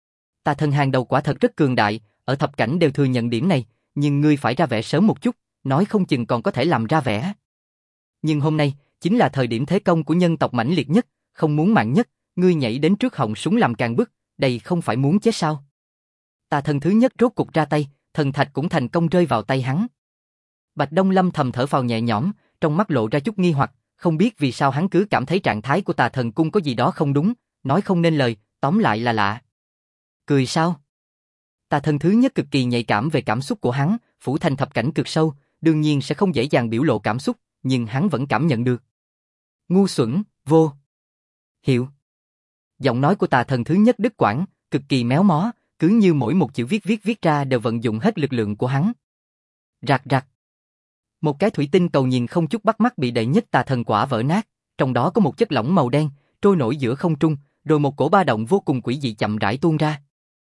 Speaker 1: Tà thần hàng đầu quả thật rất cường đại, ở thập cảnh đều thừa nhận điểm này, nhưng ngươi phải ra vẻ sớm một chút, nói không chừng còn có thể làm ra vẻ. Nhưng hôm nay, chính là thời điểm thế công của nhân tộc mãnh liệt nhất, không muốn mạng nhất, ngươi nhảy đến trước họng súng làm càng bức, đây không phải muốn chết sao? Tà thần thứ nhất rốt cục ra tay, thần thạch cũng thành công rơi vào tay hắn. Bạch Đông Lâm thầm thở phào nhẹ nhõm, trong mắt lộ ra chút nghi hoặc, không biết vì sao hắn cứ cảm thấy trạng thái của Tà Thần Cung có gì đó không đúng, nói không nên lời, tóm lại là lạ. Cười sao? Tà thần thứ nhất cực kỳ nhạy cảm về cảm xúc của hắn, phủ thành thập cảnh cực sâu, đương nhiên sẽ không dễ dàng biểu lộ cảm xúc, nhưng hắn vẫn cảm nhận được. Ngu xuẩn, vô hiệu. Giọng nói của Tà thần thứ nhất đứt quãng, cực kỳ méo mó, cứ như mỗi một chữ viết ra đều vận dụng hết lực lượng của hắn. Rạc rạc. Một cái thủy tinh cầu nhìn không chút bắt mắt bị đệ nhất tà thần quả vỡ nát, trong đó có một chất lỏng màu đen, trôi nổi giữa không trung, rồi một cổ ba động vô cùng quỷ dị chậm rãi tuôn ra.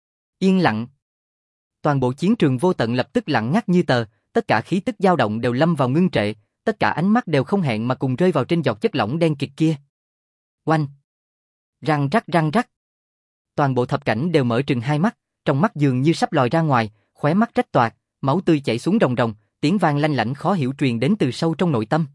Speaker 1: Yên lặng. Toàn bộ chiến trường vô tận lập tức lặng ngắt như tờ, tất cả khí tức dao động đều lâm vào ngưng trệ, tất cả ánh mắt đều không hẹn mà cùng rơi vào trên giọt chất lỏng đen kịt kia. Oanh! Răng rắc răng rắc. Toàn bộ thập cảnh đều mở trừng hai mắt, trong mắt dường như sắp lòi ra ngoài, khóe mắt rách toạc, máu tươi chảy xuống ròng ròng, tiếng vang lanh lảnh khó hiểu truyền đến từ sâu trong nội tâm.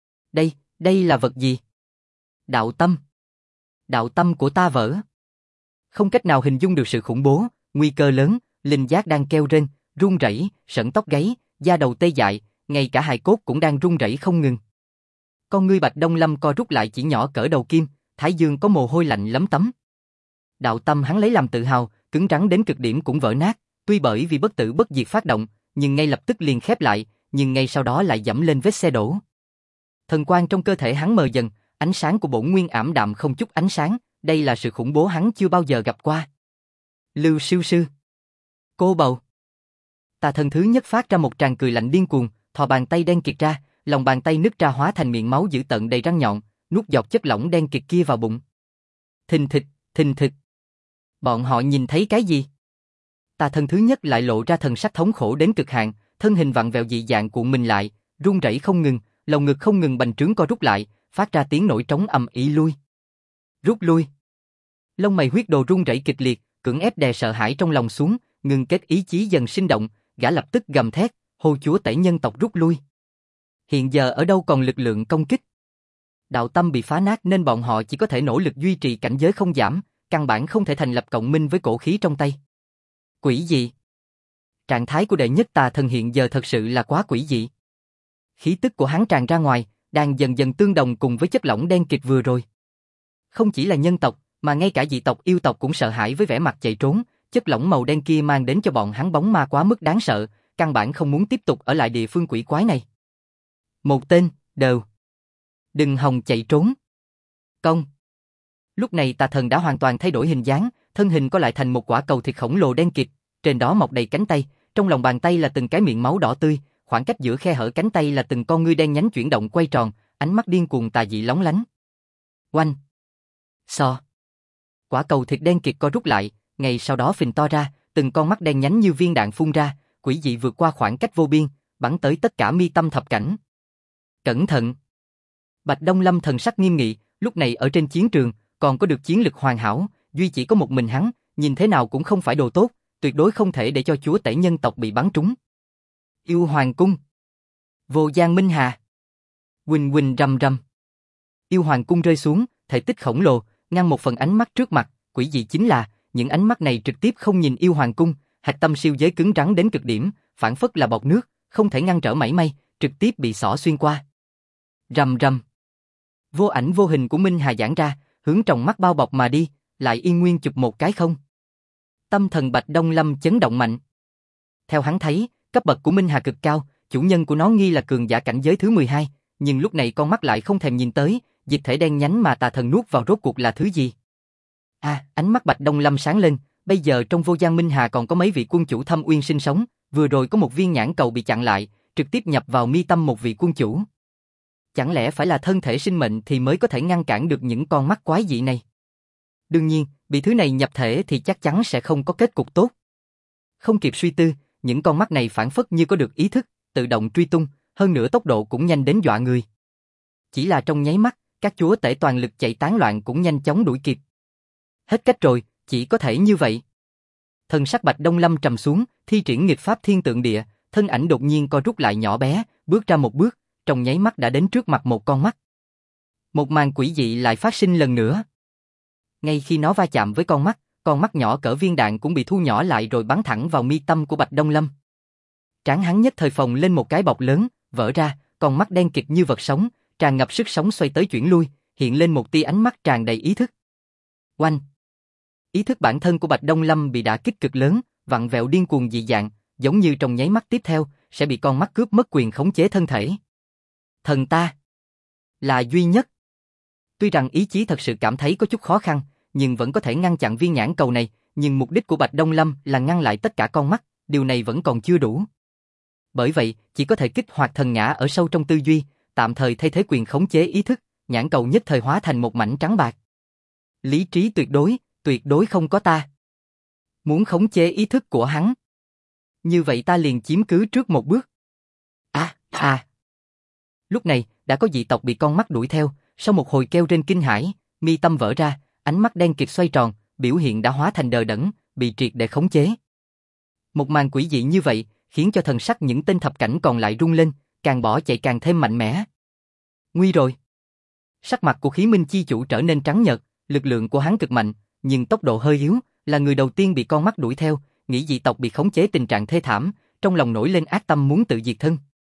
Speaker 1: Đây là vật gì? Đạo tâm. Đạo tâm của ta vỡ. Không cách nào hình dung được sự khủng bố, nguy cơ lớn, linh giác đang kêu rên, run rẩy, sởn tóc gáy, da đầu tê dại, ngay cả hài cốt cũng đang run rẩy không ngừng. Con ngươi Bạch Đông Lâm co rút lại chỉ nhỏ cỡ đầu kim, thái dương có mồ hôi lạnh lấm tấm. Đạo tâm hắn lấy làm tự hào, cứng rắn đến cực điểm cũng vỡ nát, tuy bởi vì bất tử bất diệt phát động, nhưng ngay lập tức liền khép lại, nhưng ngay sau đó lại dẫm lên vết xe đổ. Thần quang trong cơ thể hắn mờ dần, ánh sáng của bổn nguyên ảm đạm không chút ánh sáng, đây là sự khủng bố hắn chưa bao giờ gặp qua. Lưu Siêu Sư. Cô bầu. Tà thần thứ nhất phát ra một tràng cười lạnh điên cuồng, thò bàn tay đen kịt ra, lòng bàn tay nứt ra hóa thành miệng máu dữ tợn đầy răng nhọn, nuốt giọt chất lỏng đen kịt kia vào bụng. Thình thịch, thình thịch. Bọn họ nhìn thấy cái gì? Tà thần thứ nhất lại lộ ra thần sắc thống khổ đến cực hạn, thân hình vặn vẹo dị dạng cuộn mình lại, run rẩy không ngừng, lồng ngực không ngừng bành trướng co rút lại, phát ra tiếng nổi trống ầm ĩ lui. Rút lui. Lông mày huyết đồ run rẩy kịch liệt, cưỡng ép đè sợ hãi trong lòng xuống, ngừng kết ý chí dần sinh động, gã lập tức gầm thét, hô chúa tể nhân tộc rút lui. Hiện giờ ở đâu còn lực lượng công kích? Đạo tâm bị phá nát nên bọn họ chỉ có thể nỗ lực duy trì cảnh giới không giảm, căn bản không thể thành lập cộng minh với cổ khí trong tay. Quỷ dị. Trạng thái của đệ nhất tà thần hiện giờ thật sự là quá quỷ dị. Khí tức của hắn tràn ra ngoài, đang dần dần tương đồng cùng với chất lỏng đen kịt vừa rồi. Không chỉ là nhân tộc, mà ngay cả dị tộc yêu tộc cũng sợ hãi với vẻ mặt chạy trốn, chất lỏng màu đen kia mang đến cho bọn hắn bóng ma quá mức đáng sợ, căn bản không muốn tiếp tục ở lại địa phương quỷ quái này. Một tên, đều. Đừng hòng chạy trốn. Công. Lúc này tà thần đã hoàn toàn thay đổi hình dáng, thân hình có lại thành một quả cầu thịt khổng lồ đen kịt, trên đó mọc đầy cánh tay, trong lòng bàn tay là từng cái miệng máu đỏ tươi, khoảng cách giữa khe hở cánh tay là từng con ngươi đen nhánh chuyển động quay tròn, ánh mắt điên cuồng tà dị lóng lánh. Oanh! So! Quả cầu thịt đen kịt co rút lại, ngay sau đó phình to ra, từng con mắt đen nhánh như viên đạn phun ra, quỷ dị vượt qua khoảng cách vô biên, bắn tới tất cả mi tâm thập cảnh. Cẩn thận! Bạch Đông Lâm thần sắc nghiêm nghị, lúc này ở trên chiến trường, còn có được chiến lực hoàn hảo, duy chỉ có một mình hắn, nhìn thế nào cũng không phải đồ tốt, tuyệt đối không thể để cho chúa tể nhân tộc bị bắn trúng. Yêu Hoàng Cung. Vô Giang Minh Hà. Quỳnh quỳnh rầm rầm. Yêu Hoàng Cung rơi xuống, thể tích khổng lồ, ngăn một phần ánh mắt trước mặt, quỷ dị chính là, những ánh mắt này trực tiếp không nhìn Yêu Hoàng Cung, hạch tâm siêu giới cứng rắn đến cực điểm, phản phất là bọt nước, không thể ngăn trở mảy may, trực tiếp bị xỏ xuyên qua. Rầm rầm. Vô ảnh vô hình của Minh Hà giãn ra, hướng trong mắt bao bọc mà đi, lại yên nguyên chụp một cái không. Tâm thần Bạch Đông Lâm chấn động mạnh. Theo hắn thấy, cấp bậc của Minh Hà cực cao, chủ nhân của nó nghi là cường giả cảnh giới thứ 12, nhưng lúc này con mắt lại không thèm nhìn tới, dịch thể đen nhánh mà tà thần nuốt vào rốt cuộc là thứ gì. Ánh mắt Bạch Đông Lâm sáng lên, bây giờ trong Vô Giang Minh Hà còn có mấy vị quân chủ thâm uyên sinh sống, vừa rồi có một viên nhãn cầu bị chặn lại, trực tiếp nhập vào mi tâm một vị quân chủ. Chẳng lẽ phải là thân thể sinh mệnh thì mới có thể ngăn cản được những con mắt quái dị này? Đương nhiên, bị thứ này nhập thể thì chắc chắn sẽ không có kết cục tốt. Không kịp suy tư, những con mắt này phản phất như có được ý thức, tự động truy tung, hơn nữa tốc độ cũng nhanh đến dọa người. Chỉ là trong nháy mắt, các chúa tể toàn lực chạy tán loạn cũng nhanh chóng đuổi kịp. Hết cách rồi, chỉ có thể như vậy. Thần sắc Bạch Đông Lâm trầm xuống, thi triển nghịch pháp thiên tượng địa, thân ảnh đột nhiên co rút lại nhỏ bé, bước ra một bước, trong nháy mắt đã đến trước mặt một con mắt. Một màn quỷ dị lại phát sinh lần nữa. Ngay khi nó va chạm với con mắt nhỏ cỡ viên đạn cũng bị thu nhỏ lại rồi bắn thẳng vào mi tâm của Bạch Đông Lâm. Trán hắn nhất thời phồng lên một cái bọc lớn, vỡ ra, con mắt đen kịt như vật sống, tràn ngập sức sống xoay tới chuyển lui, hiện lên một tia ánh mắt tràn đầy ý thức. Oanh! Ý thức bản thân của Bạch Đông Lâm bị đả kích cực lớn, vặn vẹo điên cuồng dị dạng, giống như trong nháy mắt tiếp theo sẽ bị con mắt cướp mất quyền khống chế thân thể. Thần ta là duy nhất. Tuy rằng ý chí thật sự cảm thấy có chút khó khăn, nhưng vẫn có thể ngăn chặn viên nhãn cầu này, nhưng mục đích của Bạch Đông Lâm là ngăn lại tất cả con mắt, điều này vẫn còn chưa đủ. Bởi vậy, chỉ có thể kích hoạt thần ngã ở sâu trong tư duy, tạm thời thay thế quyền khống chế ý thức, nhãn cầu nhất thời hóa thành một mảnh trắng bạc. Lý trí tuyệt đối không có ta. Muốn khống chế ý thức của hắn. Như vậy ta liền chiếm cứ trước một bước. Lúc này, đã có dị tộc bị con mắt đuổi theo, sau một hồi kêu rên kinh hãi, mi tâm vỡ ra, ánh mắt đen kịt xoay tròn, biểu hiện đã hóa thành đờ đẫn, bị triệt để khống chế. Một màn quỷ dị như vậy, khiến cho thần sắc những tên thập cảnh còn lại rung lên, càng bỏ chạy càng thêm mạnh mẽ. Nguy rồi. Sắc mặt của Khí Minh chi chủ trở nên trắng nhợt, lực lượng của hắn cực mạnh, nhưng tốc độ hơi yếu, là người đầu tiên bị con mắt đuổi theo, nghĩ dị tộc bị khống chế tình trạng thê thảm, trong lòng nổi lên ác tâm muốn tự diệt thân.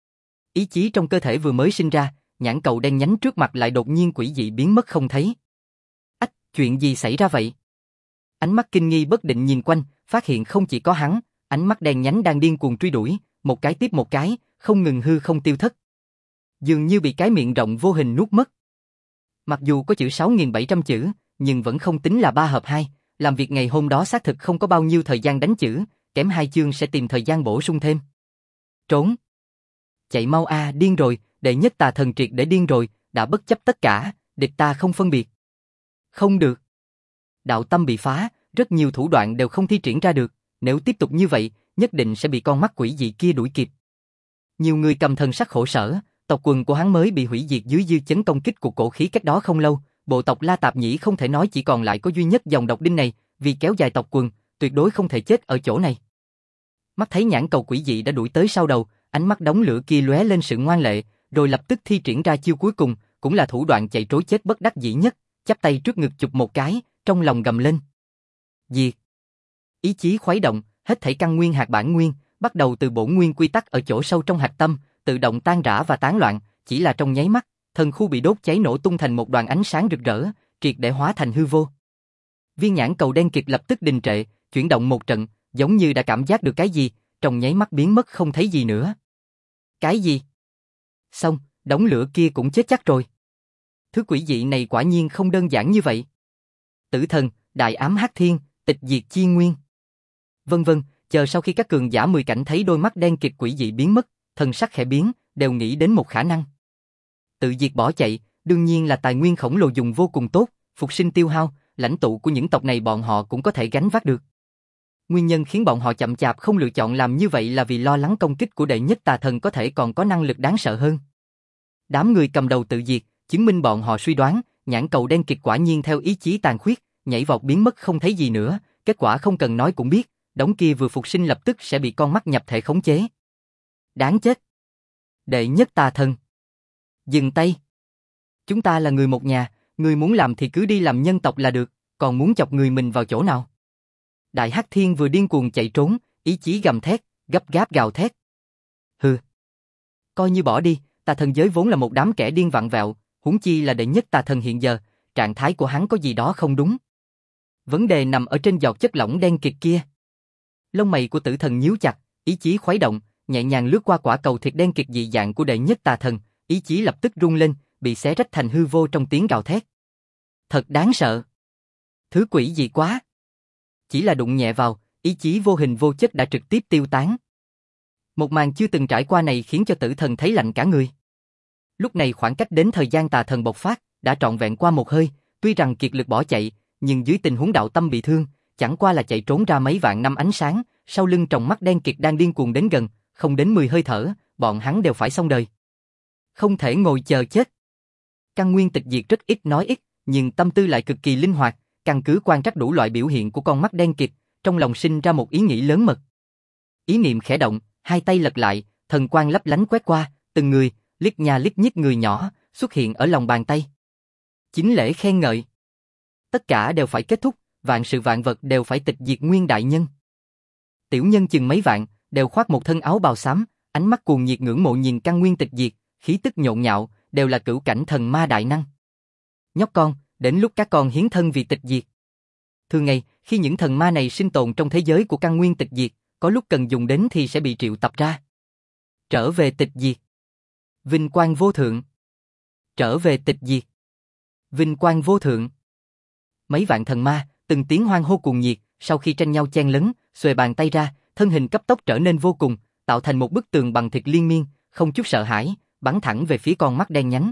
Speaker 1: Ý chí trong cơ thể vừa mới sinh ra, nhãn cầu đen nhánh trước mặt lại đột nhiên quỷ dị biến mất không thấy. Chuyện gì xảy ra vậy? Ánh mắt kinh nghi bất định nhìn quanh, phát hiện không chỉ có hắn, ánh mắt đen nhánh đang điên cuồng truy đuổi, một cái tiếp một cái, không ngừng hư không tiêu thất. Dường như bị cái miệng rộng vô hình nuốt mất. Mặc dù có chữ 6.700 chữ, nhưng vẫn không tính là 3 hợp 2, làm việc ngày hôm đó xác thực không có bao nhiêu thời gian đánh chữ, kém 2 chương sẽ tìm thời gian bổ sung thêm. Trốn! Chạy mau điên rồi, đệ nhất tà thần triệt để điên rồi, đã bất chấp tất cả, địch ta không phân biệt. Không được. Đạo tâm bị phá, rất nhiều thủ đoạn đều không thi triển ra được, nếu tiếp tục như vậy, nhất định sẽ bị con mắt quỷ dị kia đuổi kịp. Nhiều người cầm thần sắc khổ sở, tộc quần của hắn mới bị hủy diệt dưới dư chấn công kích của cổ khí cách đó không lâu, bộ tộc La Tạp Nhĩ không thể nói chỉ còn lại có duy nhất dòng độc đinh này, vì kéo dài tộc quần, tuyệt đối không thể chết ở chỗ này. Mắt thấy nhãn cầu quỷ dị đã đuổi tới sau đầu, ánh mắt đống lửa kia lóe lên sự ngoan lệ, rồi lập tức thi triển ra chiêu cuối cùng, cũng là thủ đoạn chạy trối chết bất đắc dĩ nhất, chắp tay trước ngực chụp một cái, trong lòng gầm lên. Diệt! Ý chí khuấy động, hết thảy căn nguyên hạt bản nguyên, bắt đầu từ bổn nguyên quy tắc ở chỗ sâu trong hạch tâm, tự động tan rã và tán loạn, chỉ là trong nháy mắt, thần khu bị đốt cháy nổ tung thành một đoàn ánh sáng rực rỡ, triệt để hóa thành hư vô. Viên nhãn cầu đen kịt lập tức đình trệ, chuyển động một trận, giống như đã cảm giác được cái gì, trong nháy mắt biến mất không thấy gì nữa. Cái gì? Xong, đống lửa kia cũng chết chắc rồi. Thứ quỷ dị này quả nhiên không đơn giản như vậy. Tử thần, đại ám hắc thiên, tịch diệt chi nguyên. Vân vân, chờ sau khi các cường giả 10 cảnh thấy đôi mắt đen kịt quỷ dị biến mất, thần sắc khẽ biến, đều nghĩ đến một khả năng. Tự diệt bỏ chạy, đương nhiên là tài nguyên khổng lồ dùng vô cùng tốt, phục sinh tiêu hao, lãnh tụ của những tộc này bọn họ cũng có thể gánh vác được. Nguyên nhân khiến bọn họ chậm chạp không lựa chọn làm như vậy là vì lo lắng công kích của đệ nhất tà thần có thể còn có năng lực đáng sợ hơn. Đám người cầm đầu tự diệt, chứng minh bọn họ suy đoán, nhãn cầu đen kịt quả nhiên theo ý chí tàn khuyết, nhảy vọt biến mất không thấy gì nữa, kết quả không cần nói cũng biết, đống kia vừa phục sinh lập tức sẽ bị con mắt nhập thể khống chế. Đáng chết. Đệ nhất tà thần. Dừng tay. Chúng ta là người một nhà, người muốn làm thì cứ đi làm nhân tộc là được, còn muốn chọc người mình vào chỗ nào. Đại Hắc Thiên vừa điên cuồng chạy trốn, ý chí gầm thét, gấp gáp gào thét. Hừ. Coi như bỏ đi, tà thần giới vốn là một đám kẻ điên vặn vẹo, huống chi là đệ nhất tà thần hiện giờ, trạng thái của hắn có gì đó không đúng. Vấn đề nằm ở trên giọt chất lỏng đen kịt kia. Lông mày của tử thần nhíu chặt, ý chí khuấy động, nhẹ nhàng lướt qua quả cầu thịt đen kịt dị dạng của đệ nhất tà thần, ý chí lập tức rung lên, bị xé rách thành hư vô trong tiếng gào thét. Thật đáng sợ. Thứ quỷ dị quá. Chỉ là đụng nhẹ vào, ý chí vô hình vô chất đã trực tiếp tiêu tán. Một màn chưa từng trải qua này khiến cho tử thần thấy lạnh cả người. Lúc này khoảng cách đến thời gian tà thần bộc phát, đã trọn vẹn qua một hơi, tuy rằng kiệt lực bỏ chạy, nhưng dưới tình huống đạo tâm bị thương, chẳng qua là chạy trốn ra mấy vạn năm ánh sáng, sau lưng tròng mắt đen kịt đang điên cuồng đến gần, không đến 10 hơi thở, bọn hắn đều phải xong đời. Không thể ngồi chờ chết. Căn Nguyên Tịch Diệt rất ít nói ít, nhưng tâm tư lại cực kỳ linh hoạt, căn cứ quan trắc đủ loại biểu hiện của con mắt đen kịt, trong lòng sinh ra một ý nghĩ lớn mật. Ý niệm khẽ động, hai tay lật lại, thần quang lấp lánh quét qua, từng người, liếc nha liếc nhích người nhỏ, xuất hiện ở lòng bàn tay. Chính lễ khen ngợi. Tất cả đều phải kết thúc, vạn sự vạn vật đều phải tịch diệt nguyên đại nhân. Tiểu nhân chừng mấy vạn, đều khoác một thân áo bào xám, ánh mắt cuồng nhiệt ngưỡng mộ nhìn căn nguyên tịch diệt, khí tức nhộn nhạo, đều là cửu cảnh thần ma đại năng. Nhóc con, đến lúc các con hiến thân vì tịch diệt. Thường ngày, khi những thần ma này sinh tồn trong thế giới của căn nguyên tịch diệt, có lúc cần dùng đến thì sẽ bị triệu tập ra. Trở về tịch diệt. Vinh quang vô thượng. Trở về tịch diệt. Vinh quang vô thượng. Mấy vạn thần ma, từng tiếng hoan hô cuồng nhiệt, sau khi tranh nhau chen lấn, xuề bàn tay ra, thân hình cấp tốc trở nên vô cùng, tạo thành một bức tường bằng thịt liên miên, không chút sợ hãi, bắn thẳng về phía con mắt đen nhánh.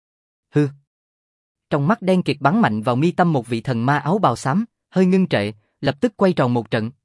Speaker 1: Hư. Trong mắt đen kịt bắn mạnh vào mi tâm một vị thần ma áo bào xám, hơi ngưng trệ, lập tức quay tròn một trận.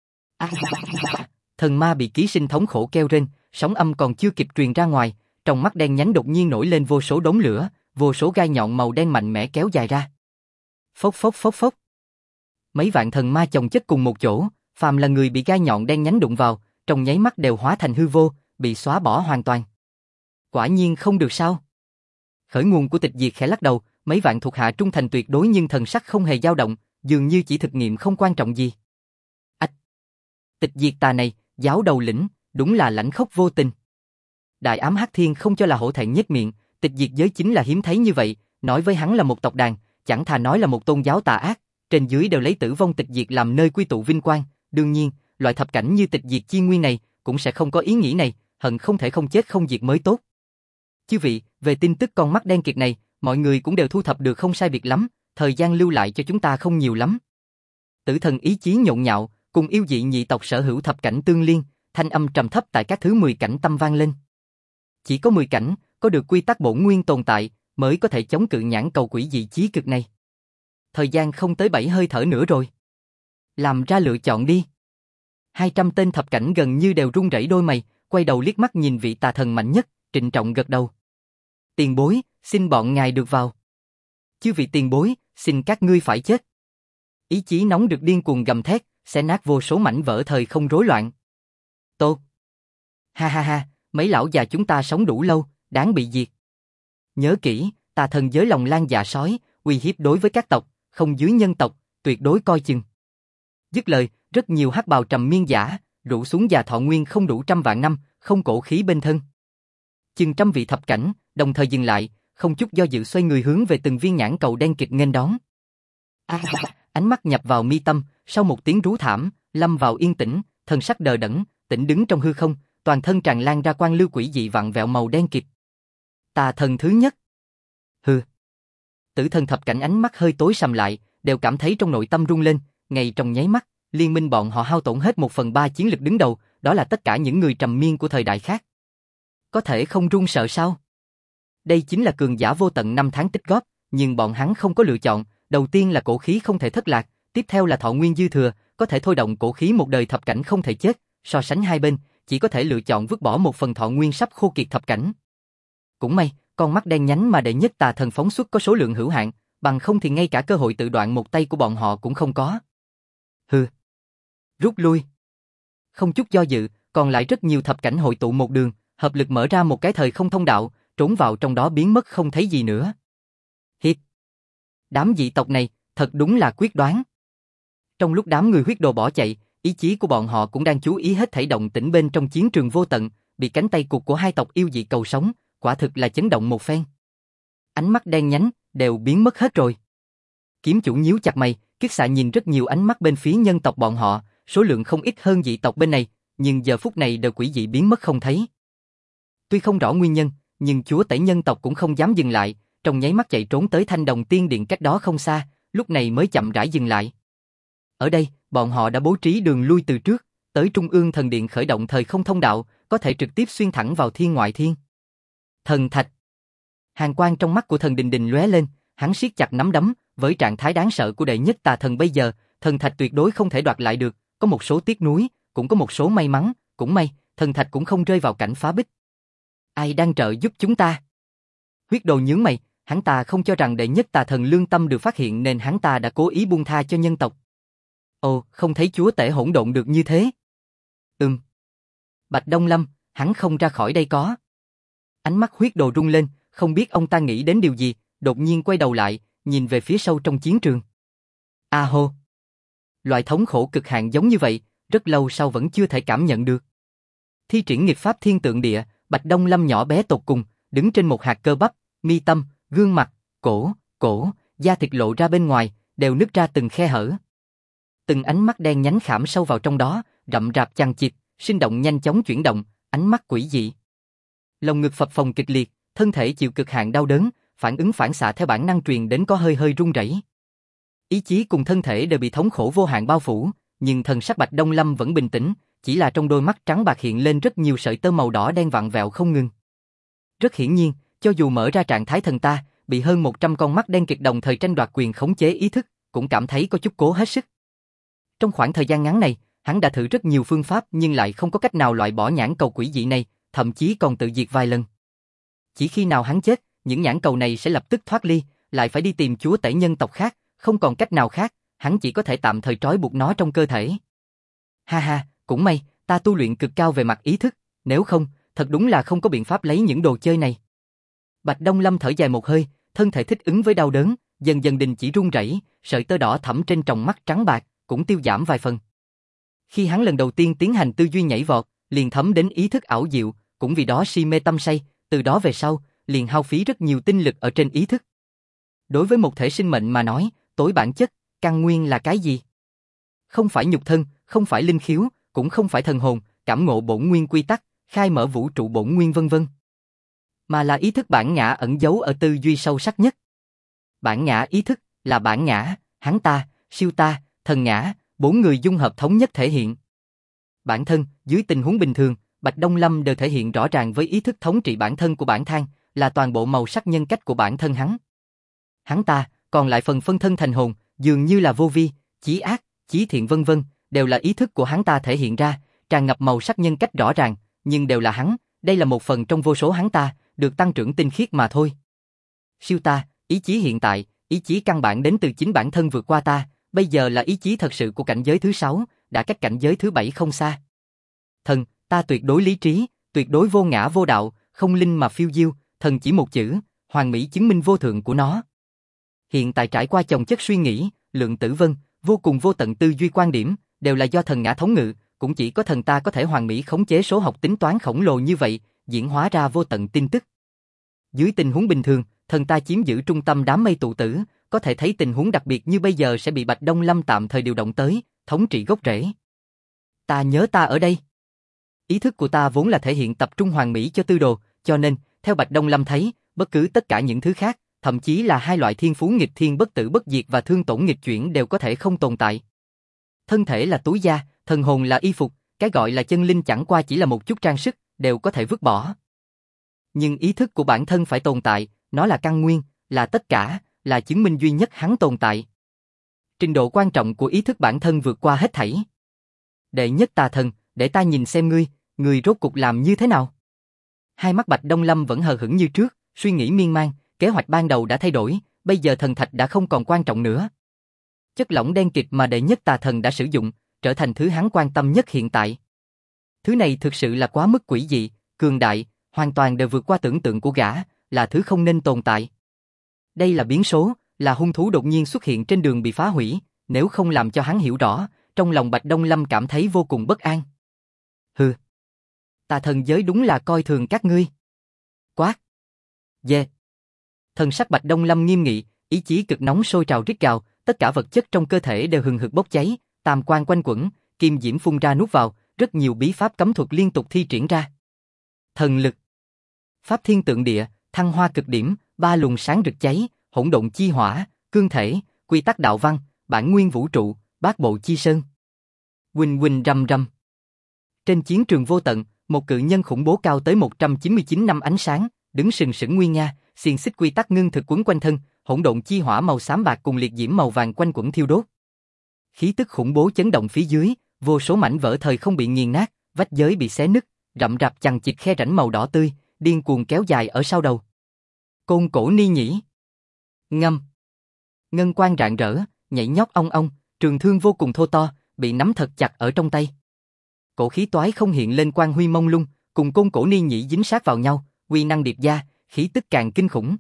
Speaker 1: Thần ma bị ký sinh thống khổ kêu rên, sóng âm còn chưa kịp truyền ra ngoài, trong mắt đen nhánh đột nhiên nổi lên vô số đốm lửa, vô số gai nhọn màu đen mạnh mẽ kéo dài ra. Phốc phốc phốc phốc. Mấy vạn thần ma chồng chất cùng một chỗ, phàm là người bị gai nhọn đen nhánh đụng vào, trong nháy mắt đều hóa thành hư vô, bị xóa bỏ hoàn toàn. Quả nhiên không được sao? Khởi nguồn của tịch diệt khẽ lắc đầu, mấy vạn thuộc hạ trung thành tuyệt đối nhưng thần sắc không hề dao động, dường như chỉ thực nghiệm không quan trọng gì. Ách! Tịch diệt tà này, giáo đầu lĩnh, đúng là lãnh khốc vô tình. Đại ám hắc thiên không cho là hổ thẹn nhếch miệng, tịch diệt giới chính là hiếm thấy như vậy, nói với hắn là một tộc đàn, chẳng thà nói là một tôn giáo tà ác, trên dưới đều lấy tử vong tịch diệt làm nơi quy tụ vinh quang, đương nhiên, loại thập cảnh như tịch diệt chi nguyên này cũng sẽ không có ý nghĩ này, hận không thể không chết không diệt mới tốt. Chư vị, về tin tức con mắt đen kịt này, mọi người cũng đều thu thập được không sai biệt lắm, thời gian lưu lại cho chúng ta không nhiều lắm. Tử thần ý chí nhộn nhạo, cùng yêu dị nhị tộc sở hữu thập cảnh tương liên, thanh âm trầm thấp tại các thứ 10 cảnh tâm vang lên. Chỉ có 10 cảnh, có được quy tắc bổn nguyên tồn tại, mới có thể chống cự nhãn cầu quỷ dị chí cực này. Thời gian không tới 7 hơi thở nữa rồi. Làm ra lựa chọn đi. 200 tên thập cảnh gần như đều run rẩy đôi mày, quay đầu liếc mắt nhìn vị tà thần mạnh nhất, trịnh trọng gật đầu. Tiền bối, xin bọn ngài được vào. Chư vị tiền bối, xin các ngươi phải chết. Ý chí nóng được điên cuồng gầm thét, xé nát vô số mảnh vỡ thời không rối loạn. Tốt. Ha ha ha, mấy lão già chúng ta sống đủ lâu, đáng bị diệt. Nhớ kỹ, tà thần giới lòng lan dạ sói, uy hiếp đối với các tộc, không dưới nhân tộc, tuyệt đối coi chừng. Dứt lời, rất nhiều hắc bào trầm miên giả, rủ xuống già thọ nguyên không đủ 100 vạn năm, không cổ khí bên thân. Chừng trăm vị thập cảnh, đồng thời dừng lại, không chút do dự xoay người hướng về từng viên nhãn cầu đen kịt nghênh đón. Ánh mắt nhập vào mi tâm, sau một tiếng rú thảm, lâm vào yên tĩnh, thân sắc đờ đẫn, tĩnh đứng trong hư không, toàn thân tràn lan ra quang lưu quỷ dị vặn vẹo màu đen kịt. Tà thần thứ nhất. Hừ. Tử thần thập cảnh ánh mắt hơi tối sầm lại, đều cảm thấy trong nội tâm rung lên, ngay trong nháy mắt, liên minh bọn họ hao tổn hết 1/3 chiến lực đứng đầu, đó là tất cả những người trầm miên của thời đại khác. Có thể không run sợ sao? Đây chính là cường giả vô tận năm tháng tích góp, nhưng bọn hắn không có lựa chọn, đầu tiên là cổ khí không thể thất lạc, tiếp theo là thọ nguyên dư thừa, có thể thôi động cổ khí một đời thập cảnh không thể chết, so sánh hai bên, chỉ có thể lựa chọn vứt bỏ một phần thọ nguyên sắp khô kiệt thập cảnh. Cũng may, con mắt đen nhánh mà đệ nhất tà thần phóng xuất có số lượng hữu hạn, bằng không thì ngay cả cơ hội tự đoạn một tay của bọn họ cũng không có. Hừ. Rút lui. Không chút do dự, còn lại rất nhiều thập cảnh hội tụ một đường, hợp lực mở ra một cái thời không thông đạo, trốn vào trong đó biến mất không thấy gì nữa. Hiệp. Đám dị tộc này, thật đúng là quyết đoán. Trong lúc đám người huyết đồ bỏ chạy, ý chí của bọn họ cũng đang chú ý hết thảy động tĩnh bên trong chiến trường vô tận, bị cánh tay cụt của hai tộc yêu dị cầu sống, quả thực là chấn động một phen. Ánh mắt đen nhánh, đều biến mất hết rồi. Kiếm chủ nhíu chặt mày, kiết xạ nhìn rất nhiều ánh mắt bên phía nhân tộc bọn họ, số lượng không ít hơn dị tộc bên này, nhưng giờ phút này đều quỷ dị biến mất không thấy. Tuy không rõ nguyên nhân, nhưng chúa tể nhân tộc cũng không dám dừng lại, trong nháy mắt chạy trốn tới Thanh Đồng Tiên Điện cách đó không xa, lúc này mới chậm rãi dừng lại. Ở đây, bọn họ đã bố trí đường lui từ trước, tới Trung ương Thần Điện khởi động thời không thông đạo, có thể trực tiếp xuyên thẳng vào thiên ngoại thiên. Thần thạch. Hàn quang trong mắt của Thần Đình Đình lóe lên, hắn siết chặt nắm đấm, với trạng thái đáng sợ của đệ nhất tà thần bây giờ, thần thạch tuyệt đối không thể đoạt lại được, có một số tiếc nuối, cũng có một số may mắn, cũng may, thần thạch cũng không rơi vào cảnh phá bích. Ai đang trợ giúp chúng ta? Huyết đồ nhướng mày, hắn ta không cho rằng đệ nhất tà thần lương tâm được phát hiện nên hắn ta đã cố ý buông tha cho nhân tộc. Ồ, không thấy chúa tể hỗn độn được như thế. Bạch Đông Lâm, hắn không ra khỏi đây có. Ánh mắt huyết đồ rung lên, không biết ông ta nghĩ đến điều gì, đột nhiên quay đầu lại, nhìn về phía sâu trong chiến trường. A hô. Loại thống khổ cực hạn giống như vậy, rất lâu sau vẫn chưa thể cảm nhận được. Thi triển nghiệp pháp thiên tượng địa, Bạch Đông Lâm nhỏ bé tột cùng, đứng trên một hạt cơ bắp, mi tâm, gương mặt, cổ, da thịt lộ ra bên ngoài, đều nứt ra từng khe hở. Từng ánh mắt đen nhánh khảm sâu vào trong đó, rậm rạp chằng chịt, sinh động nhanh chóng chuyển động, ánh mắt quỷ dị. Lồng ngực phập phồng kịch liệt, thân thể chịu cực hạn đau đớn, phản ứng phản xạ theo bản năng truyền đến có hơi hơi run rẩy. Ý chí cùng thân thể đều bị thống khổ vô hạn bao phủ, nhưng thần sắc Bạch Đông Lâm vẫn bình tĩnh, chỉ là trong đôi mắt trắng bạc hiện lên rất nhiều sợi tơ màu đỏ đen vặn vẹo không ngừng. Rất hiển nhiên, cho dù mở ra trạng thái thần ta, bị hơn 100 con mắt đen kịt đồng thời tranh đoạt quyền khống chế ý thức, cũng cảm thấy có chút cố hết sức. Trong khoảng thời gian ngắn này, hắn đã thử rất nhiều phương pháp nhưng lại không có cách nào loại bỏ nhãn cầu quỷ dị này, thậm chí còn tự diệt vài lần. Chỉ khi nào hắn chết, những nhãn cầu này sẽ lập tức thoát ly, lại phải đi tìm chúa tể nhân tộc khác, không còn cách nào khác, hắn chỉ có thể tạm thời trói buộc nó trong cơ thể. Ha ha, cũng may, ta tu luyện cực cao về mặt ý thức, nếu không, thật đúng là không có biện pháp lấy những đồ chơi này. Bạch Đông Lâm thở dài một hơi, thân thể thích ứng với đau đớn, dần dần đình chỉ run rẩy, sợi tơ đỏ thẫm trên tròng mắt trắng bạc cũng tiêu giảm vài phần. Khi hắn lần đầu tiên tiến hành tư duy nhảy vọt, liền thấm đến ý thức ảo diệu, cũng vì đó si mê tâm say, từ đó về sau, liền hao phí rất nhiều tinh lực ở trên ý thức. Đối với một thể sinh mệnh mà nói, tối bản chất, căn nguyên là cái gì? Không phải nhục thân, không phải linh khiếu, cũng không phải thần hồn, cảm ngộ bổn nguyên quy tắc, khai mở vũ trụ bổn nguyên vân vân, mà là ý thức bản ngã ẩn giấu ở tư duy sâu sắc nhất. Bản ngã ý thức là bản ngã, hắn ta, siêu ta, thần ngã, bốn người dung hợp thống nhất thể hiện. Bản thân, dưới tình huống bình thường, Bạch Đông Lâm đều thể hiện rõ ràng với ý thức thống trị bản thân của bản thân, là toàn bộ màu sắc nhân cách của bản thân hắn. Hắn ta, còn lại phần phân thân thành hồn, dường như là vô vi, chí ác, chí thiện vân vân, đều là ý thức của hắn ta thể hiện ra, tràn ngập màu sắc nhân cách rõ ràng, nhưng đều là hắn, đây là một phần trong vô số hắn ta, được tăng trưởng tinh khiết mà thôi. Siêu ta, ý chí hiện tại, ý chí căn bản đến từ chính bản thân vượt qua ta, bây giờ là ý chí thật sự của cảnh giới thứ 6, đã cách cảnh giới thứ 7 không xa. Thần, ta tuyệt đối lý trí, tuyệt đối vô ngã vô đạo, không linh mà phiêu diêu, thần chỉ một chữ, hoàn mỹ chứng minh vô thượng của nó. Hiện tại trải qua chồng chất suy nghĩ, lượng tử vân, vô cùng vô tận tư duy quan điểm, đều là do thần ngã thống ngự, cũng chỉ có thần ta có thể hoàn mỹ khống chế số học tính toán khổng lồ như vậy, diễn hóa ra vô tận tin tức. Dưới tình huống bình thường, thần ta chiếm giữ trung tâm đám mây tụ tử, có thể thấy tình huống đặc biệt như bây giờ sẽ bị Bạch Đông Lâm tạm thời điều động tới, thống trị gốc rễ. Ta nhớ ta ở đây. Ý thức của ta vốn là thể hiện tập trung hoàn mỹ cho tư đồ, cho nên, theo Bạch Đông Lâm thấy, bất cứ tất cả những thứ khác, thậm chí là hai loại thiên phú nghịch thiên bất tử bất diệt và thương tổn nghịch chuyển đều có thể không tồn tại. Thân thể là túi da, thần hồn là y phục, cái gọi là chân linh chẳng qua chỉ là một chút trang sức, đều có thể vứt bỏ. Nhưng ý thức của bản thân phải tồn tại, nó là căn nguyên, là tất cả, là chứng minh duy nhất hắn tồn tại. Trình độ quan trọng của ý thức bản thân vượt qua hết thảy. Đệ nhất tà thần, để ta nhìn xem ngươi rốt cục làm như thế nào? Hai mắt Bạch Đông Lâm vẫn hờ hững như trước, suy nghĩ miên man, kế hoạch ban đầu đã thay đổi, bây giờ thần thạch đã không còn quan trọng nữa. Chất lỏng đen kịt mà đệ nhất tà thần đã sử dụng, trở thành thứ hắn quan tâm nhất hiện tại. Thứ này thực sự là quá mức quỷ dị, cường đại, hoàn toàn đều vượt qua tưởng tượng của gã, là thứ không nên tồn tại. Đây là biến số, là hung thú đột nhiên xuất hiện trên đường bị phá hủy, nếu không làm cho hắn hiểu rõ, trong lòng Bạch Đông Lâm cảm thấy vô cùng bất an. Hừ, tà thần giới đúng là coi thường các ngươi. Quát. Dê. Thần sắc Bạch Đông Lâm nghiêm nghị, ý chí cực nóng sôi trào rít gào, tất cả vật chất trong cơ thể đều hừng hực bốc cháy, tam quan quanh quẩn, kim diễm phun ra nuốt vào, rất nhiều bí pháp cấm thuật liên tục thi triển ra. Thần lực. Pháp thiên tượng địa, thăng hoa cực điểm, ba luồng sáng rực cháy, hỗn độn chi hỏa, cương thể, quy tắc đạo văn, bản nguyên vũ trụ, bát bộ chi sơn. Huỳnh huỳnh rầm rầm. Trên chiến trường vô tận, một cự nhân khủng bố cao tới 199 năm ánh sáng, đứng sừng sững nguy nga, xiềng xích quy tắc ngưng thực quấn quanh thân, hỗn độn chi hỏa màu xám bạc cùng liệt diễm màu vàng quanh quẩn thiêu đốt. Khí tức khủng bố chấn động phía dưới, vô số mảnh vỡ thời không bị nghiền nát, vách giới bị xé nứt, rậm rạp chằng chịt khe rãnh màu đỏ tươi, điên cuồng kéo dài ở sau đầu. Côn cổ ni nhĩ. Ngâm. Ngân quang rạng rỡ, nhảy nhót ong ong, trường thương vô cùng thô to, bị nắm thật chặt ở trong tay. Cổ khí toái không hiện lên quang huy mông lung, cùng côn cổ ni nhĩ dính sát vào nhau, uy năng điệp gia, khí tức càng kinh khủng.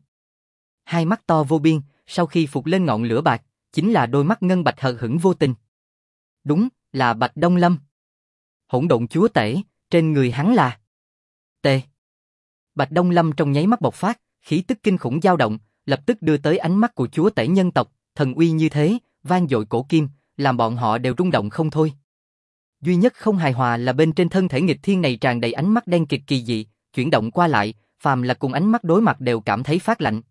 Speaker 1: Hai mắt to vô biên, sau khi phục lên ngọn lửa bạc, chính là đôi mắt ngân bạch hờ hững vô tình. Đúng, là Bạch Đông Lâm. Hỗn độn chúa tể, trên người hắn là T. Bạch Đông Lâm trong nháy mắt bộc phát, khí tức kinh khủng dao động, lập tức đưa tới ánh mắt của chúa tể nhân tộc, thần uy như thế, vang dội cổ kim, làm bọn họ đều rung động không thôi. Duy nhất không hài hòa là bên trên thân thể nghịch thiên này tràn đầy ánh mắt đen kịt kỳ dị, chuyển động qua lại, phàm là cùng ánh mắt đối mặt đều cảm thấy phát lạnh.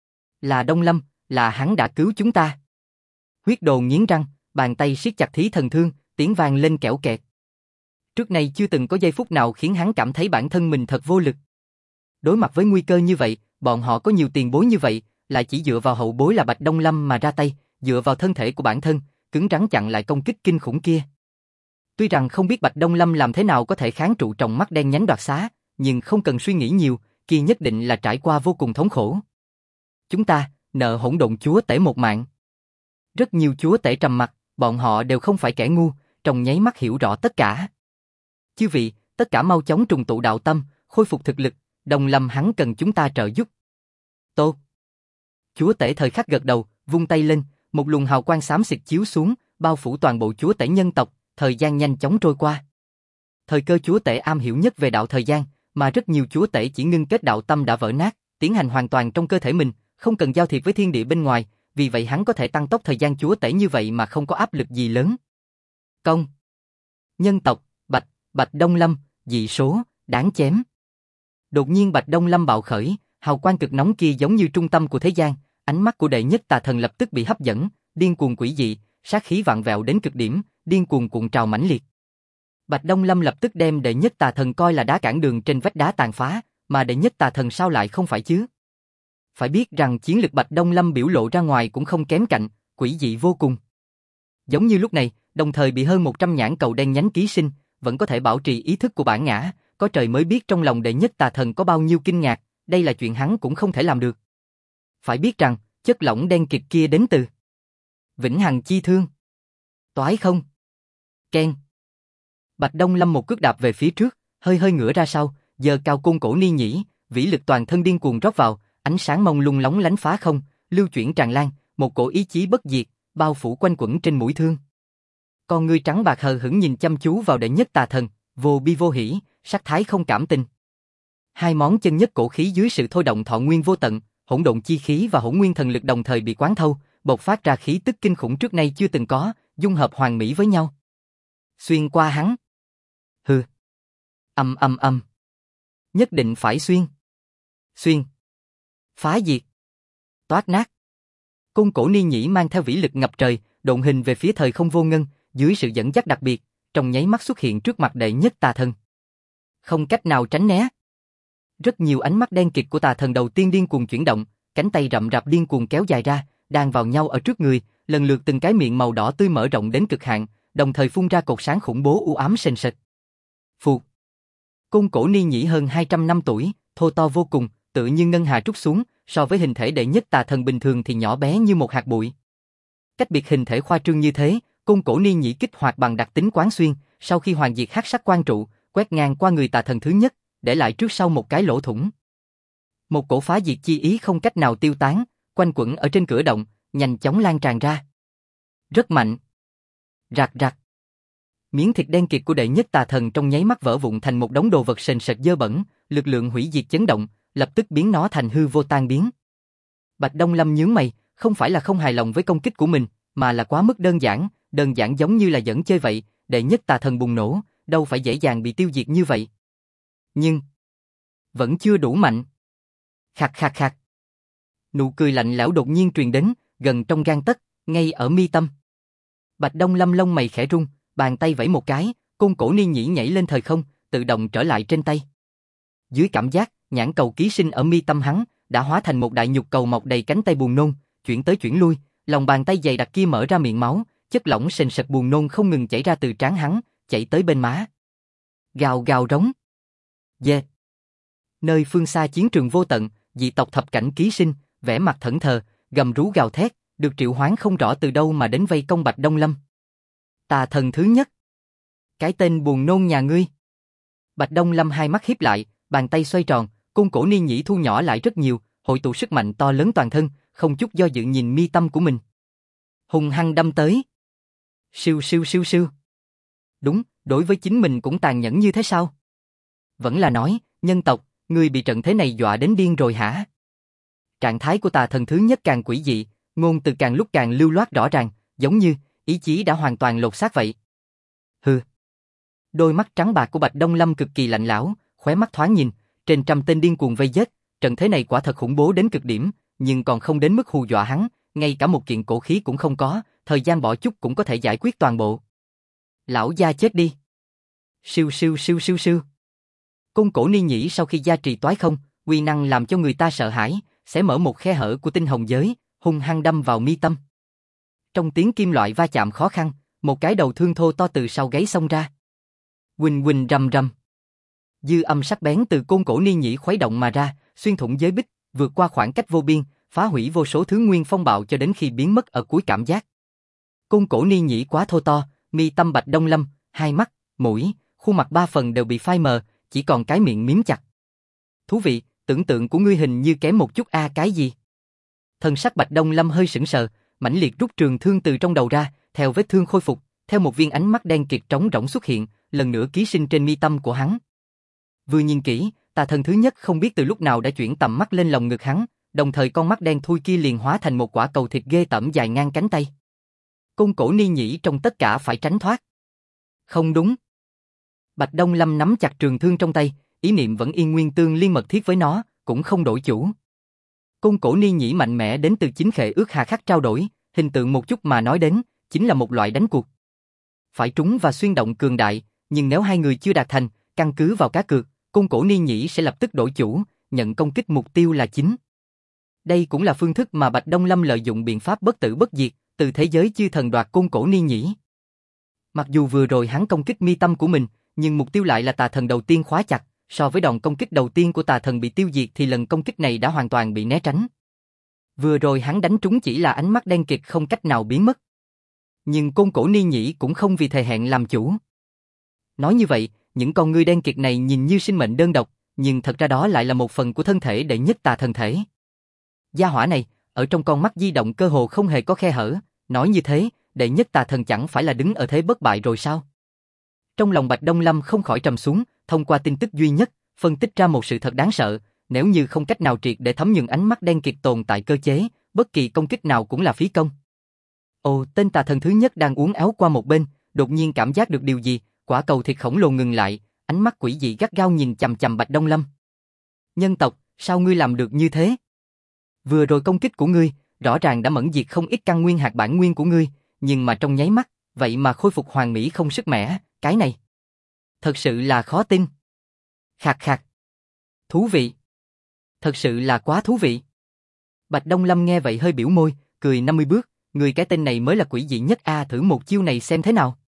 Speaker 1: Là Đông Lâm, là hắn đã cứu chúng ta. Huyết Đồ nghiến răng, bàn tay siết chặt thí thần thương, tiếng vang lên kẽo kẹt. Trước nay chưa từng có giây phút nào khiến hắn cảm thấy bản thân mình thật vô lực. Đối mặt với nguy cơ như vậy, bọn họ có nhiều tiền bối như vậy, lại chỉ dựa vào hậu bối là Bạch Đông Lâm mà ra tay, dựa vào thân thể của bản thân, cứng rắn chặn lại công kích kinh khủng kia. Tuy rằng không biết Bạch Đông Lâm làm thế nào có thể kháng trụ trong mắt đen nhánh đoạt xá, nhưng không cần suy nghĩ nhiều, kia nhất định là trải qua vô cùng thống khổ. Chúng ta, nợ hỗn độn chúa tể một mạng. Rất nhiều chúa tể trầm mặt, bọn họ đều không phải kẻ ngu, trong nháy mắt hiểu rõ tất cả. Chư vị, tất cả mau chóng trùng tụ đạo tâm, khôi phục thực lực, Đông Lâm hắn cần chúng ta trợ giúp. Tốt. Chúa tể thời khắc gật đầu, vung tay lên, một luồng hào quang xám xịt chiếu xuống, bao phủ toàn bộ chúa tể nhân tộc, thời gian nhanh chóng trôi qua. Thời cơ chúa tể am hiểu nhất về đạo thời gian, mà rất nhiều chúa tể chỉ ngưng kết đạo tâm đã vỡ nát, tiến hành hoàn toàn trong cơ thể mình, không cần giao thiệp với thiên địa bên ngoài, vì vậy hắn có thể tăng tốc thời gian chúa tể như vậy mà không có áp lực gì lớn. Công. Nhân tộc, Bạch Đông Lâm, dị số, đáng chém. Đột nhiên Bạch Đông Lâm bạo khởi, hào quang cực nóng kia giống như trung tâm của thế gian, ánh mắt của đệ nhất tà thần lập tức bị hấp dẫn, điên cuồng quỷ dị, sát khí vạn vẹo đến cực điểm, điên cuồng cuộn trào mãnh liệt. Bạch Đông Lâm lập tức đem đệ nhất tà thần coi là đá cản đường trên vách đá tàn phá, mà đệ nhất tà thần sao lại không phải chứ? Phải biết rằng chiến lực Bạch Đông Lâm biểu lộ ra ngoài cũng không kém cạnh, quỷ dị vô cùng. Giống như lúc này, đồng thời bị hơn 100 nhãn cầu đen nhánh ký sinh, vẫn có thể bảo trì ý thức của bản ngã, có trời mới biết trong lòng đệ nhất tà thần có bao nhiêu kinh ngạc, đây là chuyện hắn cũng không thể làm được. Phải biết rằng, chất lỏng đen kịt kia đến từ Vĩnh Hằng Chi Thương. Toái không? Ken. Bạch Đông Lâm một cước đạp về phía trước, hơi ngửa ra sau, giơ cao côn cổ ni nhĩ, vĩ lực toàn thân điên cuồng rót vào, ánh sáng mông lung lóng lánh phá không, lưu chuyển tràn lan, một cổ ý chí bất diệt, bao phủ quanh quẩn trên mũi thương. Con ngươi trắng bạc hờ hững nhìn chăm chú vào đệ nhất tà thần, vô bi vô hỉ, sắc thái không cảm tình. Hai món chân nhất cổ khí dưới sự thôi động thọ nguyên vô tận, hỗn độn chi khí và hỗn nguyên thần lực đồng thời bị quán thâu, bộc phát ra khí tức kinh khủng trước nay chưa từng có, dung hợp hoàn mỹ với nhau. Xuyên qua hắn. Hừ. Nhất định phải xuyên. Xuyên. Phá diệt. toát nát. Côn cổ ni nhĩ mang theo vĩ lực ngập trời, độn hình về phía thời không vô ngân, dưới sự dẫn dắt đặc biệt, trong nháy mắt xuất hiện trước mặt đệ nhất tà thần. Không cách nào tránh né. Rất nhiều ánh mắt đen kịt của tà thần đầu tiên điên cuồng chuyển động, cánh tay rậm rạp điên cuồng kéo dài ra, đan vào nhau ở trước người, lần lượt từng cái miệng màu đỏ tươi mở rộng đến cực hạn, đồng thời phun ra cột sáng khủng bố u ám sền sệt. Phụt. Côn cổ ni nhĩ hơn 200 năm tuổi, thô to vô cùng, tự như ngân hà trút xuống, so với hình thể đệ nhất tà thần bình thường thì nhỏ bé như một hạt bụi. Cách biệt hình thể khoa trương như thế, côn cổ ni nhĩ kích hoạt bằng đặc tính quán xuyên, sau khi hoàn diệt hắc sắc quan trụ, quét ngang qua người tà thần thứ nhất, để lại trước sau một cái lỗ thủng. Một cổ phá diệt chi ý không cách nào tiêu tán, quanh quẩn ở trên cửa động, nhanh chóng lan tràn ra. Rất mạnh. Rạc rạc. Miếng thịt đen kịt của đệ nhất tà thần trong nháy mắt vỡ vụn thành một đống đồ vật sền sệt dơ bẩn, lực lượng hủy diệt chấn động, lập tức biến nó thành hư vô tan biến. Bạch Đông Lâm nhướng mày, không phải là không hài lòng với công kích của mình, mà là quá mức đơn giản giống như là giỡn chơi vậy, đệ nhất tà thần bùng nổ, đâu phải dễ dàng bị tiêu diệt như vậy. Nhưng vẫn chưa đủ mạnh. Khạc khạc khạc. Nụ cười lạnh lẽo đột nhiên truyền đến, gần trong gang tấc, ngay ở mi tâm. Bạch Đông Lâm lông mày khẽ rung, bàn tay vẫy một cái, côn cổ ni nhĩ nhảy lên thời không, tự động trở lại trên tay. Dưới cảm giác, nhãn cầu ký sinh ở mi tâm hắn đã hóa thành một đại nhục cầu mọc đầy cánh tay buồn nôn, chuyển tới chuyển lui, lòng bàn tay dày đặc kia mở ra miệng máu, chất lỏng sền sệt buồn nôn không ngừng chảy ra từ trán hắn, chảy tới bên má. Gào gào rống. Yeah. Nơi phương xa chiến trường vô tận, dị tộc thập cảnh ký sinh, vẻ mặt thẫn thờ, gầm rú gào thét, được triệu hoán không rõ từ đâu mà đến vây công Bạch Đông Lâm. Tà thần thứ nhất. Cái tên buồn nôn nhà ngươi. Bạch Đông Lâm hai mắt híp lại, bàn tay xoay tròn, côn cổ ni nhĩ thu nhỏ lại rất nhiều, hội tụ sức mạnh to lớn toàn thân, không chút do dự nhìn mi tâm của mình. Hùng hăng đâm tới. Siêu siêu siêu siêu. Đúng, đối với chính mình cũng tàn nhẫn như thế sao? Vẫn là nói, nhân tộc, ngươi bị trận thế này dọa đến điên rồi hả? Trạng thái của tà thần thứ nhất càng quỷ dị, ngôn từ càng lúc càng lưu loát rõ ràng, giống như ý chí đã hoàn toàn lột xác vậy. Hừ. Đôi mắt trắng bạc của Bạch Đông Lâm cực kỳ lạnh lẽo, khóe mắt thoáng nhìn, trên trăm tên điên cuồng vây giết, trận thế này quả thật khủng bố đến cực điểm, nhưng còn không đến mức hù dọa hắn, ngay cả một kiện cổ khí cũng không có, thời gian bỏ chút cũng có thể giải quyết toàn bộ. Lão gia chết đi. Siêu siêu siêu siêu siêu. Côn cổ ni nhĩ sau khi gia trì toái không, uy năng làm cho người ta sợ hãi, sẽ mở một khe hở của tinh hồng giới, hung hăng đâm vào mi tâm. Trong tiếng kim loại va chạm khó khăn, một cái đầu thương thô to từ sau gáy xông ra. Huỳnh huỳnh rầm rầm. Dư âm sắc bén từ côn cổ ni nhĩ khuấy động mà ra, xuyên thủng giới bích, vượt qua khoảng cách vô biên, phá hủy vô số thứ nguyên phong bạo cho đến khi biến mất ở cuối cảm giác. Côn cổ ni nhĩ quá thô to, mi tâm Bạch Đông Lâm, hai mắt, mũi, khuôn mặt ba phần đều bị phai mờ, chỉ còn cái miệng miếm chặt. Thú vị, tưởng tượng của ngươi hình như kém một chút cái gì? Thân sắc Bạch Đông Lâm hơi sững sờ, mãnh liệt rút trường thương từ trong đầu ra, theo vết thương khôi phục, theo một viên ánh mắt đen kịt trống rỗng xuất hiện, lần nữa ký sinh trên mi tâm của hắn. Vừa nhìn kỹ, tà thần thứ nhất không biết từ lúc nào đã chuyển tầm mắt lên lồng ngực hắn, đồng thời con mắt đen thui kia liền hóa thành một quả cầu thịt ghê tởm dài ngang cánh tay. Côn cổ ni nhĩ trong tất cả phải tránh thoát. Không đúng. Bạch Đông Lâm nắm chặt trường thương trong tay, ý niệm vẫn yên nguyên tương liên mật thiết với nó, cũng không đổi chủ. Côn cổ ni nhĩ mạnh mẽ đến từ chính khệ ước hà khắc trao đổi, hình tượng một chút mà nói đến, chính là một loại đánh cuộc. Phải trúng và xuyên động cường đại, nhưng nếu hai người chưa đạt thành, căn cứ vào cá cược, côn cổ ni nhĩ sẽ lập tức đổi chủ, nhận công kích mục tiêu là chính. Đây cũng là phương thức mà Bạch Đông Lâm lợi dụng biện pháp bất tử bất diệt, từ thế giới chư thần đoạt côn cổ ni nhĩ. Mặc dù vừa rồi hắn công kích mi tâm của mình, nhưng mục tiêu lại là tà thần đầu tiên khóa chặt, so với đòn công kích đầu tiên của tà thần bị tiêu diệt thì lần công kích này đã hoàn toàn bị né tránh. Vừa rồi hắn đánh trúng chỉ là ánh mắt đen kịt không cách nào biến mất. Nhưng côn cổ ni nhĩ cũng không vì thề hẹn làm chủ. Nói như vậy, những con ngươi đen kịt này nhìn như sinh mệnh đơn độc, nhưng thật ra đó lại là một phần của thân thể đệ nhất tà thần thể. Gia hỏa này, ở trong con mắt di động cơ hồ không hề có khe hở, nói như thế, đệ nhất tà thần chẳng phải là đứng ở thế bất bại rồi sao? Trong lòng Bạch Đông Lâm không khỏi trầm xuống, thông qua tin tức duy nhất, phân tích ra một sự thật đáng sợ, nếu như không cách nào triệt để thấm nhuần ánh mắt đen kịt tồn tại cơ chế, bất kỳ công kích nào cũng là phí công. Ồ, tên tà thần thứ nhất đang uốn éo qua một bên, đột nhiên cảm giác được điều gì, quả cầu thịt khổng lồ ngừng lại, ánh mắt quỷ dị gắt gao nhìn chằm chằm Bạch Đông Lâm. Nhân tộc, sao ngươi làm được như thế? Vừa rồi công kích của ngươi, rõ ràng đã mẫn diệt không ít căn nguyên hạt bản nguyên của ngươi, nhưng mà trong nháy mắt, vậy mà khôi phục hoàn mỹ không sức mẻ, cái này. Thật sự là khó tin. Khạc khạc. Thú vị. Thật sự là quá thú vị. Bạch Đông Lâm nghe vậy hơi biểu môi, cười 50 bước, người cái tên này mới là quỷ dị nhất a, thử một chiêu này xem thế nào.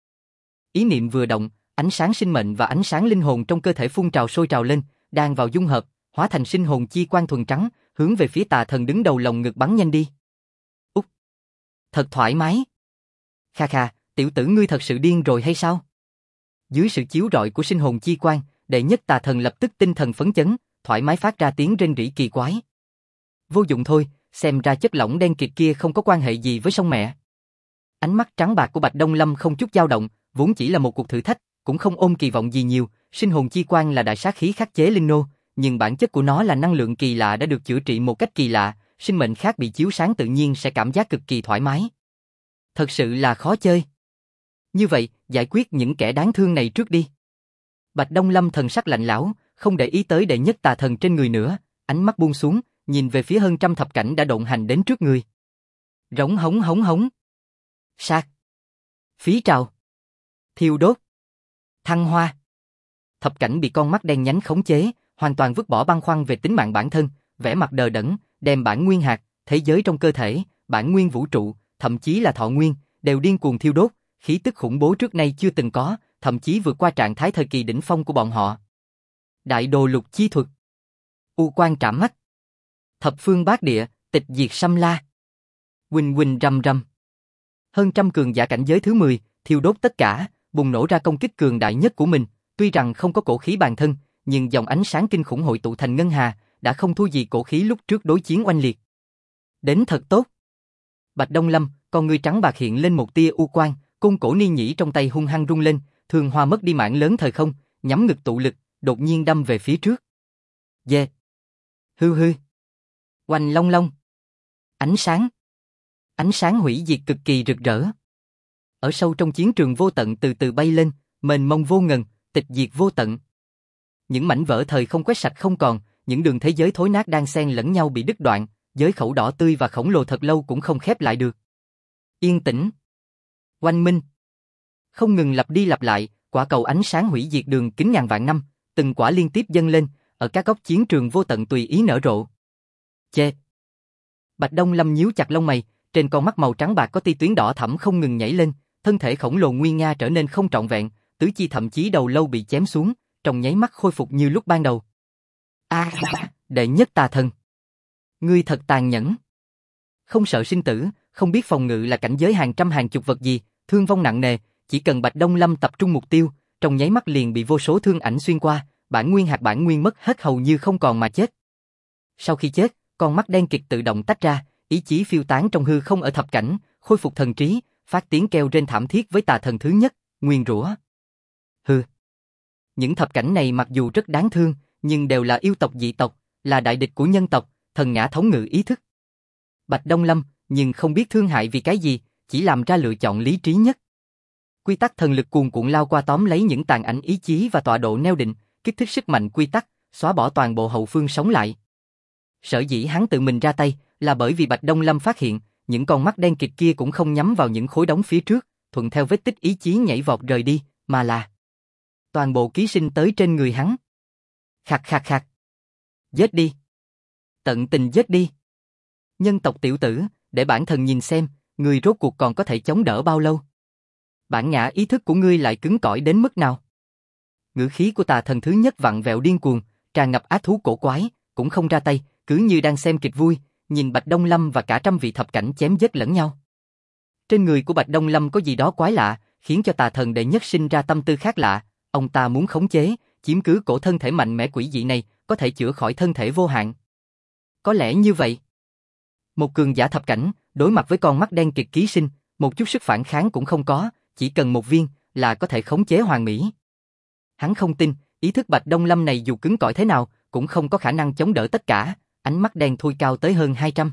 Speaker 1: Ý niệm vừa động, ánh sáng sinh mệnh và ánh sáng linh hồn trong cơ thể phun trào sôi trào lên, đang vào dung hợp, hóa thành sinh hồn chi quang thuần trắng, hướng về phía tà thần đứng đầu lồng ngực bắn nhanh đi. Úc! Thật thoải mái. Kha kha, tiểu tử ngươi thật sự điên rồi hay sao? Dưới sự chiếu rọi của sinh hồn chi quang, đệ nhất tà thần lập tức tinh thần phấn chấn, thoải mái phát ra tiếng rên rỉ kỳ quái. Vô dụng thôi, xem ra chất lỏng đen kịt kia không có quan hệ gì với sông mẹ. Ánh mắt trắng bạc của Bạch Đông Lâm không chút dao động, vốn chỉ là một cuộc thử thách, cũng không ôm kỳ vọng gì nhiều, sinh hồn chi quang là đại sát khí khắc chế linh nô, nhưng bản chất của nó là năng lượng kỳ lạ đã được chữa trị một cách kỳ lạ, sinh mệnh khác bị chiếu sáng tự nhiên sẽ cảm giác cực kỳ thoải mái. Thật sự là khó chơi. Như vậy, giải quyết những kẻ đáng thương này trước đi. Bạch Đông Lâm thần sắc lạnh lẽo, không để ý tới đệ nhất tà thần trên người nữa, ánh mắt buông xuống, nhìn về phía hơn trăm thập cảnh đã độn hành đến trước người. Rống hống hống hống. Sát. Phí trào. Thiêu đốt. Thăng hoa. Thập cảnh bị con mắt đen nhánh khống chế, hoàn toàn vứt bỏ băn khoăn về tính mạng bản thân, vẻ mặt đờ đẫn, đem bản nguyên hạt, thế giới trong cơ thể, bản nguyên vũ trụ, thậm chí là thọ nguyên, đều điên cuồng thiêu đốt, khí tức khủng bố trước nay chưa từng có, thậm chí vượt qua trạng thái thời kỳ đỉnh phong của bọn họ. Đại đồ lục chi thuật. U quan trảm mắt. Thập phương bát địa, tịch diệt xâm la. Huỳnh huỳnh rầm rầm. Hơn trăm cường giả cảnh giới thứ 10, thiêu đốt tất cả, bùng nổ ra công kích cường đại nhất của mình, tuy rằng không có cổ khí bản thân, nhưng dòng ánh sáng kinh khủng hội tụ thành ngân hà, đã không thua gì cổ khí lúc trước đối chiến oanh liệt. Đến thật tốt. Bạch Đông Lâm, con ngươi trắng bạc hiện lên một tia u quang, côn cổ ni nhĩ trong tay hung hăng rung lên, thường hoa mất đi mảng lớn thời không, nhắm ngực tụ lực, đột nhiên đâm về phía trước. Dê. Hư hư. Oanh long long. Ánh sáng. Ánh sáng hủy diệt cực kỳ rực rỡ. Ở sâu trong chiến trường vô tận từ từ bay lên, mênh mông vô ngần, tịch diệt vô tận. Những mảnh vỡ thời không quét sạch không còn, những đường thế giới thối nát đang xen lẫn nhau bị đứt đoạn, giới khẩu đỏ tươi và khổng lồ thật lâu cũng không khép lại được. Yên tĩnh. Oanh minh. Không ngừng lặp đi lặp lại, quả cầu ánh sáng hủy diệt đường kính ngàn vạn năm, từng quả liên tiếp dâng lên, ở các góc chiến trường vô tận tùy ý nở rộ. Chê. Bạch Đông Lâm nhíu chặt lông mày, trên con mắt màu trắng bạc có tia tuyến đỏ thẫm không ngừng nhảy lên, thân thể khổng lồ nguy nga trở nên không trọn vẹn, tứ chi thậm chí đầu lâu bị chém xuống, trong nháy mắt khôi phục như lúc ban đầu. Đệ nhất tà thần. Ngươi thật tàn nhẫn. Không sợ sinh tử, không biết phòng ngự là cảnh giới hàng trăm hàng chục vật gì, thương vong nặng nề, chỉ cần Bạch Đông Lâm tập trung mục tiêu, trong nháy mắt liền bị vô số thương ảnh xuyên qua, bản nguyên hạt bản nguyên mất hết hầu như không còn mà chết. Sau khi chết, con mắt đen kịt tự động tách ra, ý chí phiêu tán trong hư không ở thập cảnh, khôi phục thần trí, phát tiếng kêu rên thảm thiết với tà thần thứ nhất, nguyền rủa. Hừ. Những thập cảnh này mặc dù rất đáng thương, nhưng đều là yêu tộc dị tộc, là đại địch của nhân tộc, thần ngã thống ngự ý thức. Bạch Đông Lâm, nhưng không biết thương hại vì cái gì, chỉ làm ra lựa chọn lý trí nhất. Quy tắc thần lực cuồn cuộn lao qua tóm lấy những tàn ảnh ý chí và tọa độ neo định, kích thích sức mạnh quy tắc, xóa bỏ toàn bộ hậu phương sống lại. Sở dĩ hắn tự mình ra tay, là bởi vì Bạch Đông Lâm phát hiện, những con mắt đen kịt kia cũng không nhắm vào những khối đống phía trước, thuận theo vết tích ý chí nhảy vọt rời đi, mà là toàn bộ ký sinh tới trên người hắn. Khạc khạc khạc. Giết đi. Tận tình giết đi. Nhân tộc tiểu tử, để bản thần nhìn xem, ngươi rốt cuộc còn có thể chống đỡ bao lâu. Bản ngã ý thức của ngươi lại cứng cỏi đến mức nào. Ngữ khí của tà thần thứ nhất vặn vẹo điên cuồng, tràn ngập ác thú cổ quái, cũng không ra tay, cứ như đang xem kịch vui, nhìn Bạch Đông Lâm và cả trăm vị thập cảnh chém giết lẫn nhau. Trên người của Bạch Đông Lâm có gì đó quái lạ, khiến cho tà thần đệ nhất sinh ra tâm tư khác lạ, ông ta muốn khống chế, chiếm cứ cổ thân thể mạnh mẽ quỷ dị này, có thể chữa khỏi thân thể vô hạn. Có lẽ như vậy. Một cường giả thập cảnh, đối mặt với con mắt đen kịt ký sinh, một chút sức phản kháng cũng không có, chỉ cần một viên là có thể khống chế hoàn mỹ. Hắn không tin, ý thức Bạch Đông Lâm này dù cứng cỏi thế nào, cũng không có khả năng chống đỡ tất cả, ánh mắt đen thui cao tới hơn 200.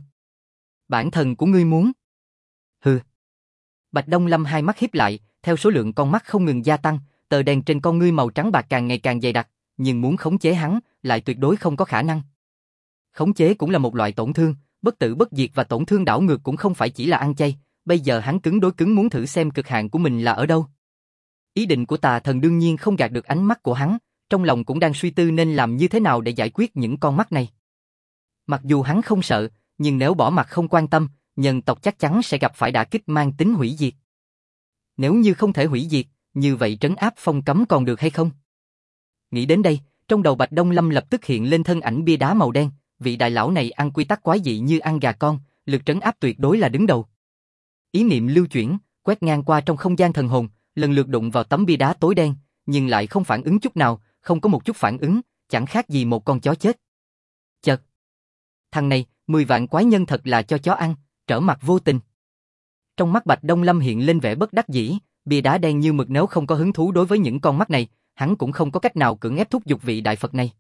Speaker 1: Bản thần của ngươi muốn. Hừ. Bạch Đông Lâm hai mắt híp lại, theo số lượng con mắt không ngừng gia tăng, tờ đèn trên con ngươi màu trắng bạc càng ngày càng dày đặc, nhưng muốn khống chế hắn, lại tuyệt đối không có khả năng. Khống chế cũng là một loại tổn thương, bất tử bất diệt và tổn thương đảo ngược cũng không phải chỉ là ăn chay, bây giờ hắn cứng đối cứng muốn thử xem cực hạn của mình là ở đâu. Ý định của tà thần đương nhiên không gạt được ánh mắt của hắn, trong lòng cũng đang suy tư nên làm như thế nào để giải quyết những con mắt này. Mặc dù hắn không sợ, nhưng nếu bỏ mặc không quan tâm, nhân tộc chắc chắn sẽ gặp phải đả kích mang tính hủy diệt. Nếu như không thể hủy diệt, như vậy trấn áp phong cấm còn được hay không? Nghĩ đến đây, trong đầu Bạch Đông Lâm lập tức hiện lên thân ảnh bia đá màu đen, vị đại lão này ăn quy tắc quái dị như ăn gà con, lực trấn áp tuyệt đối là đứng đầu. Ý niệm lưu chuyển, quét ngang qua trong không gian thần hồn, lần lượt đụng vào tấm bia đá tối đen, nhưng lại không phản ứng chút nào, không có một chút phản ứng, chẳng khác gì một con chó chết. Chợt, thằng này, 10 vạn quái nhân thật là cho chó ăn, trở mặt vô tình. Trong mắt Bạch Đông Lâm hiện lên vẻ bất đắc dĩ, bia đá đen như mực nếu không có hứng thú đối với những con mắt này, hắn cũng không có cách nào cưỡng ép thúc giục vị đại Phật này.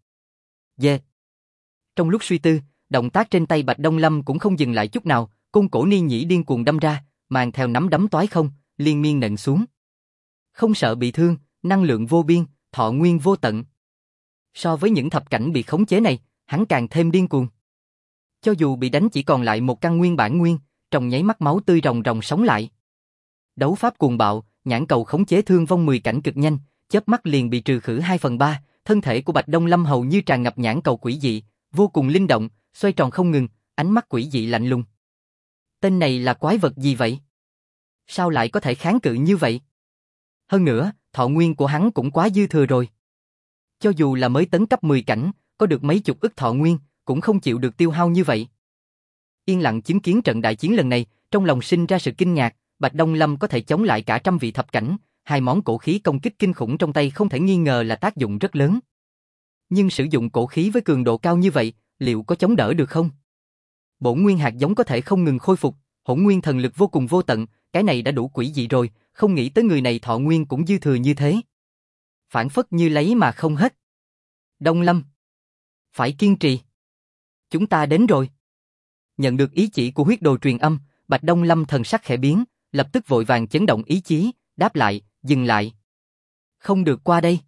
Speaker 1: Trong lúc suy tư, động tác trên tay Bạch Đông Lâm cũng không dừng lại chút nào, côn cổ ni nhĩ điên cuồng đâm ra, mang theo nắm đấm toái không, liên miên nện xuống. Không sợ bị thương, năng lượng vô biên, thọ nguyên vô tận. So với những thập cảnh bị khống chế này, hắn càng thêm điên cuồng. Cho dù bị đánh chỉ còn lại một căn nguyên bản nguyên, trong nháy mắt máu tươi ròng ròng sống lại. Đấu pháp cuồng bạo, nhãn cầu khống chế thương vong 10 cảnh cực nhanh, chớp mắt liền bị trừ khử 2/3, thân thể của Bạch Đông Lâm hầu như tràn ngập nhãn cầu quỷ dị, vô cùng linh động, xoay tròn không ngừng, ánh mắt quỷ dị lạnh lùng. Tên này là quái vật gì vậy? Sao lại có thể kháng cự như vậy? Hơn nữa, thọ nguyên của hắn cũng quá dư thừa rồi. Cho dù là mới tấn cấp 10 cảnh, có được mấy chục ức thọ nguyên, cũng không chịu được tiêu hao như vậy. Yên lặng chứng kiến trận đại chiến lần này, trong lòng sinh ra sự kinh ngạc, Bạch Đông Lâm có thể chống lại cả trăm vị thập cảnh, hai món cổ khí công kích kinh khủng trong tay không thể nghi ngờ là tác dụng rất lớn. Nhưng sử dụng cổ khí với cường độ cao như vậy, liệu có chống đỡ được không? Bổn nguyên hạt giống có thể không ngừng khôi phục, hỗn nguyên thần lực vô cùng vô tận, cái này đã đủ quỷ dị rồi, không nghĩ tới người này thọ nguyên cũng dư thừa như thế. Phản phất như lấy mà không hết. Đông Lâm, phải kiên trì. Chúng ta đến rồi. Nhận được ý chỉ của huyết đồ truyền âm, Bạch Đông Lâm thần sắc khẽ biến, lập tức vội vàng chấn động ý chí, đáp lại, dừng lại. Không được qua đây.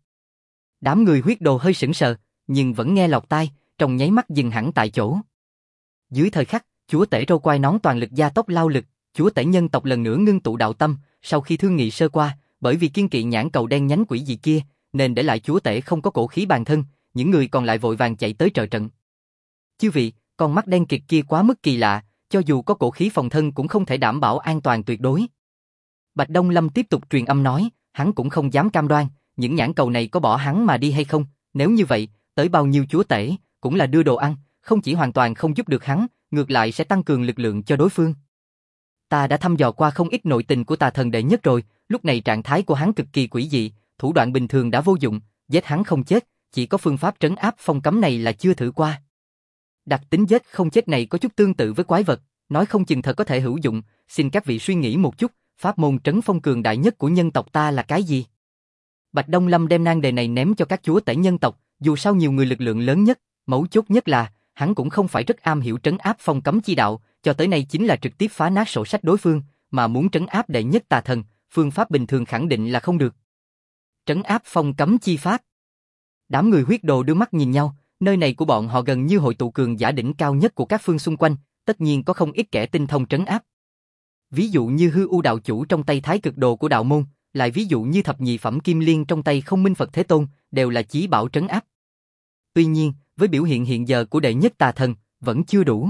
Speaker 1: Đám người huyết đồ hơi sững sờ, nhưng vẫn nghe lọt tai, trong nháy mắt dừng hẳn tại chỗ. Dưới thời khắc, chúa tể râu quai nón toàn lực gia tốc lao lực, chúa tể nhân tộc lần nữa ngưng tụ đạo tâm, sau khi thương nghị sơ qua, bởi vì kiên kỵ nhãn cầu đen nhánh quỷ dị kia, nên để lại chúa tể không có cổ khí bàn thân, những người còn lại vội vàng chạy tới trợ trận. Chư vị, con mắt đen kịt kia quá mức kỳ lạ, cho dù có cổ khí phòng thân cũng không thể đảm bảo an toàn tuyệt đối. Bạch Đông Lâm tiếp tục truyền âm nói, hắn cũng không dám cam đoan, những nhãn cầu này có bỏ hắn mà đi hay không, nếu như vậy, tới bao nhiêu chúa tể, cũng là đưa đồ ăn, không chỉ hoàn toàn không giúp được hắn, ngược lại sẽ tăng cường lực lượng cho đối phương. Ta đã thăm dò qua không ít nội tình của tà thần đệ nhất rồi, lúc này trạng thái của hắn cực kỳ quỷ dị, thủ đoạn bình thường đã vô dụng, giết hắn không chết, chỉ có phương pháp trấn áp phong cấm này là chưa thử qua. Đặc tính giết không chết này có chút tương tự với quái vật, nói không chừng thật có thể hữu dụng, xin các vị suy nghĩ một chút, pháp môn trấn phong cường đại nhất của nhân tộc ta là cái gì? Bạch Đông Lâm đem nan đề này ném cho các chúa tể nhân tộc, dù sao nhiều người lực lượng lớn nhất, mấu chốt nhất là, hắn cũng không phải rất am hiểu trấn áp phong cấm chi đạo, cho tới nay chính là trực tiếp phá nát sổ sách đối phương, mà muốn trấn áp đệ nhất tà thần, phương pháp bình thường khẳng định là không được. Trấn áp phong cấm chi pháp. Đám người huyết đồ đưa mắt nhìn nhau, nơi này của bọn họ gần như hội tụ cường giả đỉnh cao nhất của các phương xung quanh, tất nhiên có không ít kẻ tinh thông trấn áp. Ví dụ như Hư U đạo chủ trong tay Thái Cực Đồ của đạo môn, lại ví dụ như thập nhị phẩm Kim Liên trong tay Không Minh Phật Thế Tôn, đều là chí bảo trấn áp. Tuy nhiên, với biểu hiện hiện giờ của đệ nhất tà thần, vẫn chưa đủ.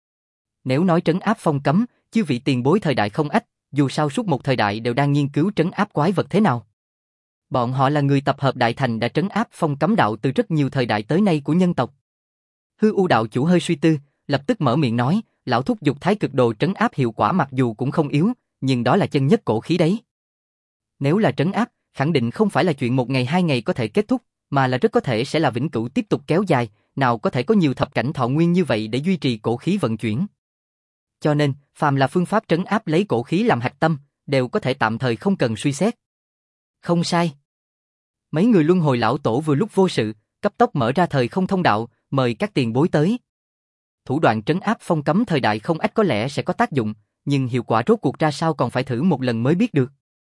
Speaker 1: Nếu nói trấn áp phong cấm, chư vị tiền bối thời đại không ách, dù sao suốt một thời đại đều đang nghiên cứu trấn áp quái vật thế nào. Bọn họ là người tập hợp đại thành đã trấn áp phong cấm đạo từ rất nhiều thời đại tới nay của nhân tộc. Hư U đạo chủ hơi suy tư, lập tức mở miệng nói, lão thúc giục Thái Cực Đồ trấn áp hiệu quả mặc dù cũng không yếu, nhưng đó là chân nhất cổ khí đấy. Nếu là trấn áp, khẳng định không phải là chuyện một ngày hai ngày có thể kết thúc, mà là rất có thể sẽ là vĩnh cửu tiếp tục kéo dài, nào có thể có nhiều thập cảnh thọ nguyên như vậy để duy trì cổ khí vận chuyển. Cho nên, phàm là phương pháp trấn áp lấy cổ khí làm hạch tâm, đều có thể tạm thời không cần suy xét. Không sai. Mấy người luân hồi lão tổ vừa lúc vô sự, cấp tốc mở ra thời không thông đạo, mời các tiền bối tới. Thủ đoạn trấn áp phong cấm thời đại không ách có lẽ sẽ có tác dụng, nhưng hiệu quả rốt cuộc ra sao còn phải thử một lần mới biết được.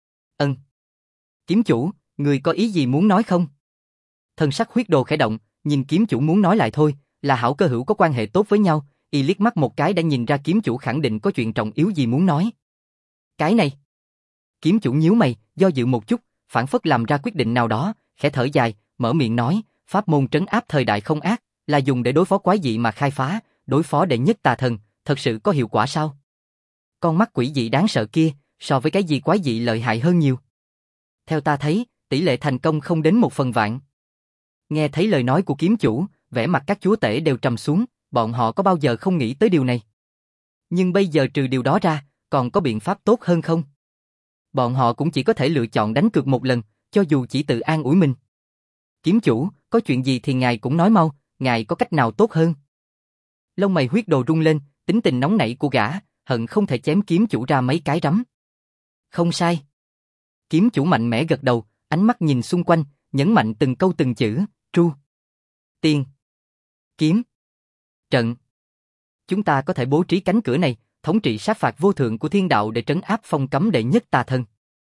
Speaker 1: Kiếm chủ, người có ý gì muốn nói không? Thần sắc huyết đồ khẽ động, nhìn kiếm chủ muốn nói lại thôi, là hảo cơ hữu có quan hệ tốt với nhau, y liếc mắt một cái đã nhìn ra kiếm chủ khẳng định có chuyện trọng yếu gì muốn nói. Cái này. Kiếm chủ nhíu mày, do dự một chút, phảng phất làm ra quyết định nào đó, khẽ thở dài, mở miệng nói, pháp môn trấn áp thời đại không ác, là dùng để đối phó quái dị mà khai phá, đối phó đệ nhất tà thần, thật sự có hiệu quả sao? Con mắt quỷ dị đáng sợ kia, so với cái gì quái dị lợi hại hơn nhiều. Theo ta thấy, tỷ lệ thành công không đến 1/1000. Nghe thấy lời nói của kiếm chủ, vẻ mặt các chúa tể đều trầm xuống, bọn họ có bao giờ không nghĩ tới điều này. Nhưng bây giờ trừ điều đó ra, còn có biện pháp tốt hơn không? Bọn họ cũng chỉ có thể lựa chọn đánh cược một lần, cho dù chỉ tự an ủi mình. Kiếm chủ, có chuyện gì thì ngài cũng nói mau, ngài có cách nào tốt hơn? Lông mày huyết đồ rung lên, tính tình nóng nảy của gã, hận không thể chém kiếm chủ ra mấy cái rắm. Không sai. Kiếm chủ mạnh mẽ gật đầu, ánh mắt nhìn xung quanh, nhấn mạnh từng câu từng chữ, tru, tiên, kiếm, trận. Chúng ta có thể bố trí cánh cửa này, thống trị sát phạt vô thượng của thiên đạo để trấn áp phong cấm đệ nhất tà thần.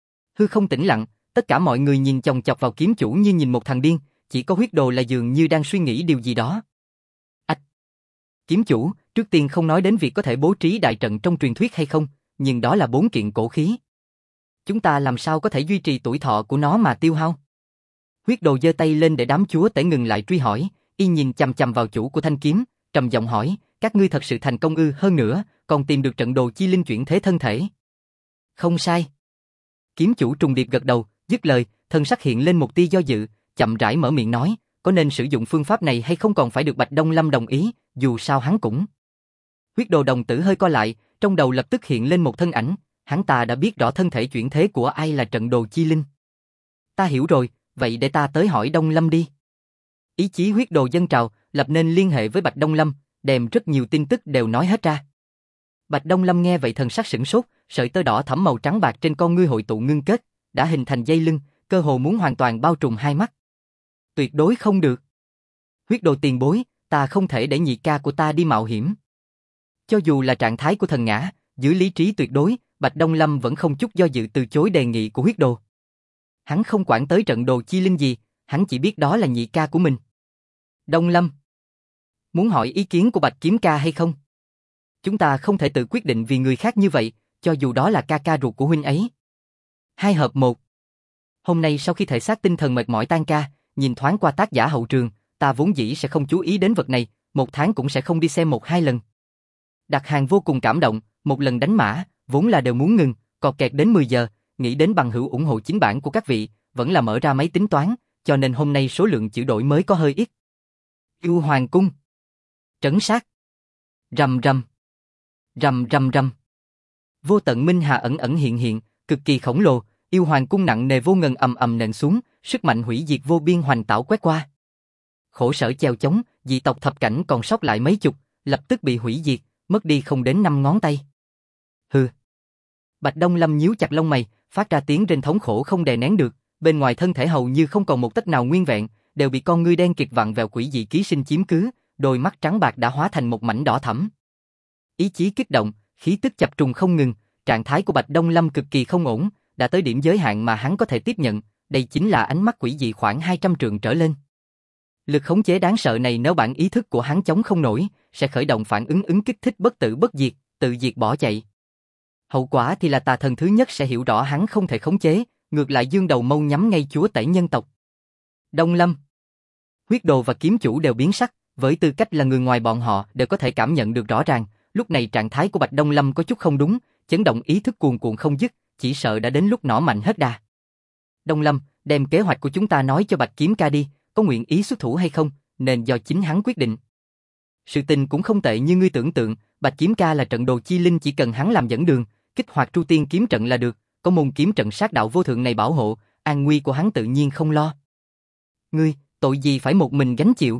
Speaker 1: Hư không tĩnh lặng, tất cả mọi người nhìn chòng chọc vào kiếm chủ như nhìn một thằng điên, chỉ có huyết đồ là dường như đang suy nghĩ điều gì đó. Ách! Kiếm chủ, trước tiên không nói đến việc có thể bố trí đại trận trong truyền thuyết hay không, nhưng đó là 4 kiện cổ khí. Chúng ta làm sao có thể duy trì tuổi thọ của nó mà tiêu hao? Huyết đồ giơ tay lên để đám chúa tể ngừng lại truy hỏi, y nhìn chằm chằm vào chủ của thanh kiếm, trầm giọng hỏi, các ngươi thật sự thành công ư? Hơn nữa, còn tìm được trận đồ chi linh chuyển thế thân thể. Không sai. Kiếm chủ trùng điệp gật đầu, dứt lời, thân sắc hiện lên một tia do dự, chậm rãi mở miệng nói, có nên sử dụng phương pháp này hay không còn phải được Bạch Đông Lâm đồng ý, dù sao hắn cũng. Huyết đồ đồng tử hơi co lại, trong đầu lập tức hiện lên một thân ảnh, hắn ta đã biết rõ thân thể chuyển thế của ai là trận đồ chi linh. Ta hiểu rồi, vậy để ta tới hỏi Đông Lâm đi. Ý chí huyết đồ dâng trào, lập nên liên hệ với Bạch Đông Lâm, đem rất nhiều tin tức đều nói hết ra. Bạch Đông Lâm nghe vậy thần sắc sửng sốt, sợi tơ đỏ thẫm màu trắng bạc trên con ngươi hội tụ ngưng kết, đã hình thành dây lưng, cơ hồ muốn hoàn toàn bao trùm hai mắt. Tuyệt đối không được. Huyết đồ tiền bối, ta không thể để nhị ca của ta đi mạo hiểm. Cho dù là trạng thái của thần ngã, dưới lý trí tuyệt đối, Bạch Đông Lâm vẫn không chút do dự từ chối đề nghị của huyết đồ. Hắn không quản tới trận đồ chi linh gì, hắn chỉ biết đó là nhị ca của mình. Đông Lâm, muốn hỏi ý kiến của Bạch Kiếm ca hay không? Chúng ta không thể tự quyết định vì người khác như vậy, cho dù đó là ca ca ruột của huynh ấy. 2 hợp 1. Hôm nay sau khi thể xác tinh thần mệt mỏi tan ca, nhìn thoáng qua tác giả hậu trường, ta vốn dĩ sẽ không chú ý đến vật này, 1 tháng cũng sẽ không đi xem 1-2 lần. Đặt hàng vô cùng cảm động, một lần đánh mã, vốn là đều muốn ngừng, cọt kẹt đến 10 giờ, nghĩ đến bằng hữu ủng hộ chính bản của các vị, vẫn là mở ra máy tính toán, cho nên hôm nay số lượng chữ đổi mới có hơi ít. Yêu Hoàng Cung. Trấn sát. Rầm rầm. Rầm rầm rầm. Vô tận minh hà ẩn ẩn hiện hiện, cực kỳ khổng lồ, yêu hoàng cung nặng nề vô ngần ầm ầm nện xuống, sức mạnh hủy diệt vô biên hoành tảo quét qua. Khổ sở treo chống, dị tộc thập cảnh còn sót lại mấy chục, lập tức bị hủy diệt, mất đi không đến 5 ngón tay. Hừ. Bạch Đông Lâm nhíu chặt lông mày, phát ra tiếng rên thống khổ không đè nén được, bên ngoài thân thể hầu như không còn một tấc nào nguyên vẹn, đều bị con ngươi đen kịt vặn vẹo quỷ dị ký sinh chiếm cứ, đôi mắt trắng bạc đã hóa thành một mảnh đỏ thẫm. Ý chí kích động, khí tức chập trùng không ngừng, trạng thái của Bạch Đông Lâm cực kỳ không ổn, đã tới điểm giới hạn mà hắn có thể tiếp nhận, đây chính là ánh mắt quỷ dị khoảng 200 trượng trở lên. Lực khống chế đáng sợ này nếu bản ý thức của hắn chống không nổi, sẽ khởi động phản ứng kích thích bất tử bất diệt, tự diệt bỏ chạy. Hậu quả thì là tà thần thứ nhất sẽ hiểu rõ hắn không thể khống chế, ngược lại dương đầu mâu nhắm ngay chúa tể nhân tộc. Đông Lâm. Huyết đồ và kiếm chủ đều biến sắc, với tư cách là người ngoài bọn họ đều có thể cảm nhận được rõ ràng, lúc này trạng thái của Bạch Đông Lâm có chút không đúng, chấn động ý thức cuồn cuộn không dứt, chỉ sợ đã đến lúc nỏ mạnh hết đà. Đông Lâm, đem kế hoạch của chúng ta nói cho Bạch Kiếm ca đi, có nguyện ý xuất thủ hay không, nên do chính hắn quyết định. Sự tình cũng không tệ như ngươi tưởng tượng, Bạch Kiếm ca là trận đồ chi linh, chỉ cần hắn làm dẫn đường, kích hoạt Tru Tiên kiếm trận là được, có môn kiếm trận sát đạo vô thượng này bảo hộ, an nguy của hắn tự nhiên không lo. Ngươi, tội gì phải một mình gánh chịu?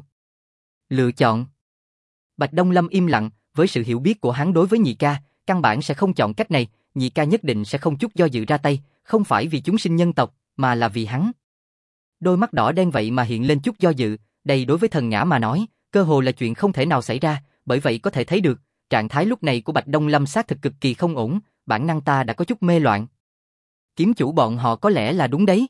Speaker 1: Lựa chọn. Bạch Đông Lâm im lặng, với sự hiểu biết của hắn đối với nhị ca, căn bản sẽ không chọn cách này, nhị ca nhất định sẽ không chút do dự ra tay, không phải vì chúng sinh nhân tộc, mà là vì hắn. Đôi mắt đỏ đen vậy mà hiện lên chút do dự, đây đối với thần ngã mà nói, cơ hồ là chuyện không thể nào xảy ra, bởi vậy có thể thấy được, trạng thái lúc này của Bạch Đông Lâm xác thực cực kỳ không ổn, bản năng ta đã có chút mê loạn. Kiếm chủ bọn họ có lẽ là đúng đấy.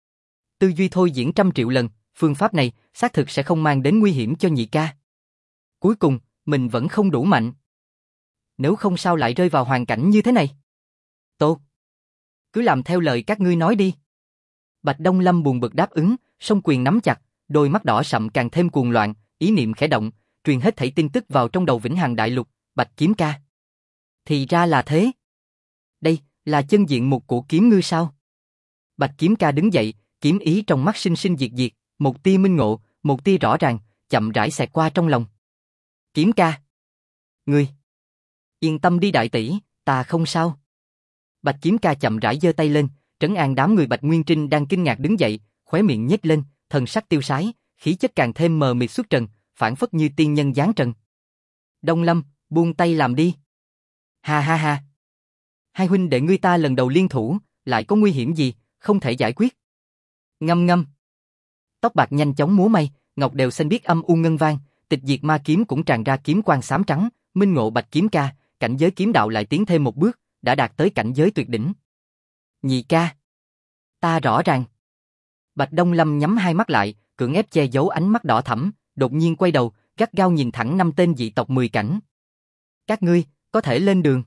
Speaker 1: Tư duy thôi diễn 100 triệu lần, phương pháp này xác thực sẽ không mang đến nguy hiểm cho nhị ca. Cuối cùng, mình vẫn không đủ mạnh. Nếu không sao lại rơi vào hoàn cảnh như thế này? Tốt. Cứ làm theo lời các ngươi nói đi. Bạch Đông Lâm buồn bực đáp ứng, song quyền nắm chặt, đôi mắt đỏ sậm càng thêm cuồng loạn, ý niệm khẽ động, truyền hết thảy tin tức vào trong đầu Vĩnh Hằng Đại Lục, Bạch Kiếm Ca. Thì ra là thế. Đây, là chân diện mục của kiếm ngư sao? Bạch Kiếm Ca đứng dậy, kiếm ý trong mắt sinh sinh diệt diệt, một tia minh ngộ, một tia rõ ràng, chậm rãi xẹt qua trong lòng. Kiếm Ca. Ngươi. Yên tâm đi đại tỷ, ta không sao. Bạch Kiếm Ca chậm rãi giơ tay lên, trấn an đám người Bạch Nguyên Trinh đang kinh ngạc đứng dậy, khóe miệng nhếch lên, thần sắc tiêu sái, khí chất càng thêm mờ mịt xuất trần, phảng phất như tiên nhân giáng trần. Đông Lâm, buông tay làm đi. Ha ha ha. Hai huynh đệ ngươi ta lần đầu liên thủ, lại có nguy hiểm gì, không thể giải quyết. Ngâm ngâm. Tóc bạc nhanh chóng múa may, ngọc đều xanh biếc âm u ngân vang, tịch diệt ma kiếm cũng tràn ra kiếm quang xám trắng, minh ngộ Bạch Kiếm Ca, cảnh giới kiếm đạo lại tiến thêm một bước, đã đạt tới cảnh giới tuyệt đỉnh. Nhị ca. Ta rõ ràng. Bạch Đông Lâm nhắm hai mắt lại, cưỡng ép che giấu ánh mắt đỏ thẫm, đột nhiên quay đầu, gắt gao nhìn thẳng 5 tên dị tộc 10 cảnh. Các ngươi, có thể lên đường.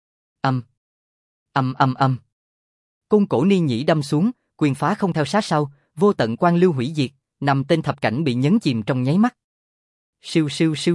Speaker 1: Âm. Côn cổ ni nhĩ đâm xuống, quyền phá không theo sát sau, vô tận quang lưu hủy diệt, 5 tên thập cảnh bị nhấn chìm trong nháy mắt. Siêu.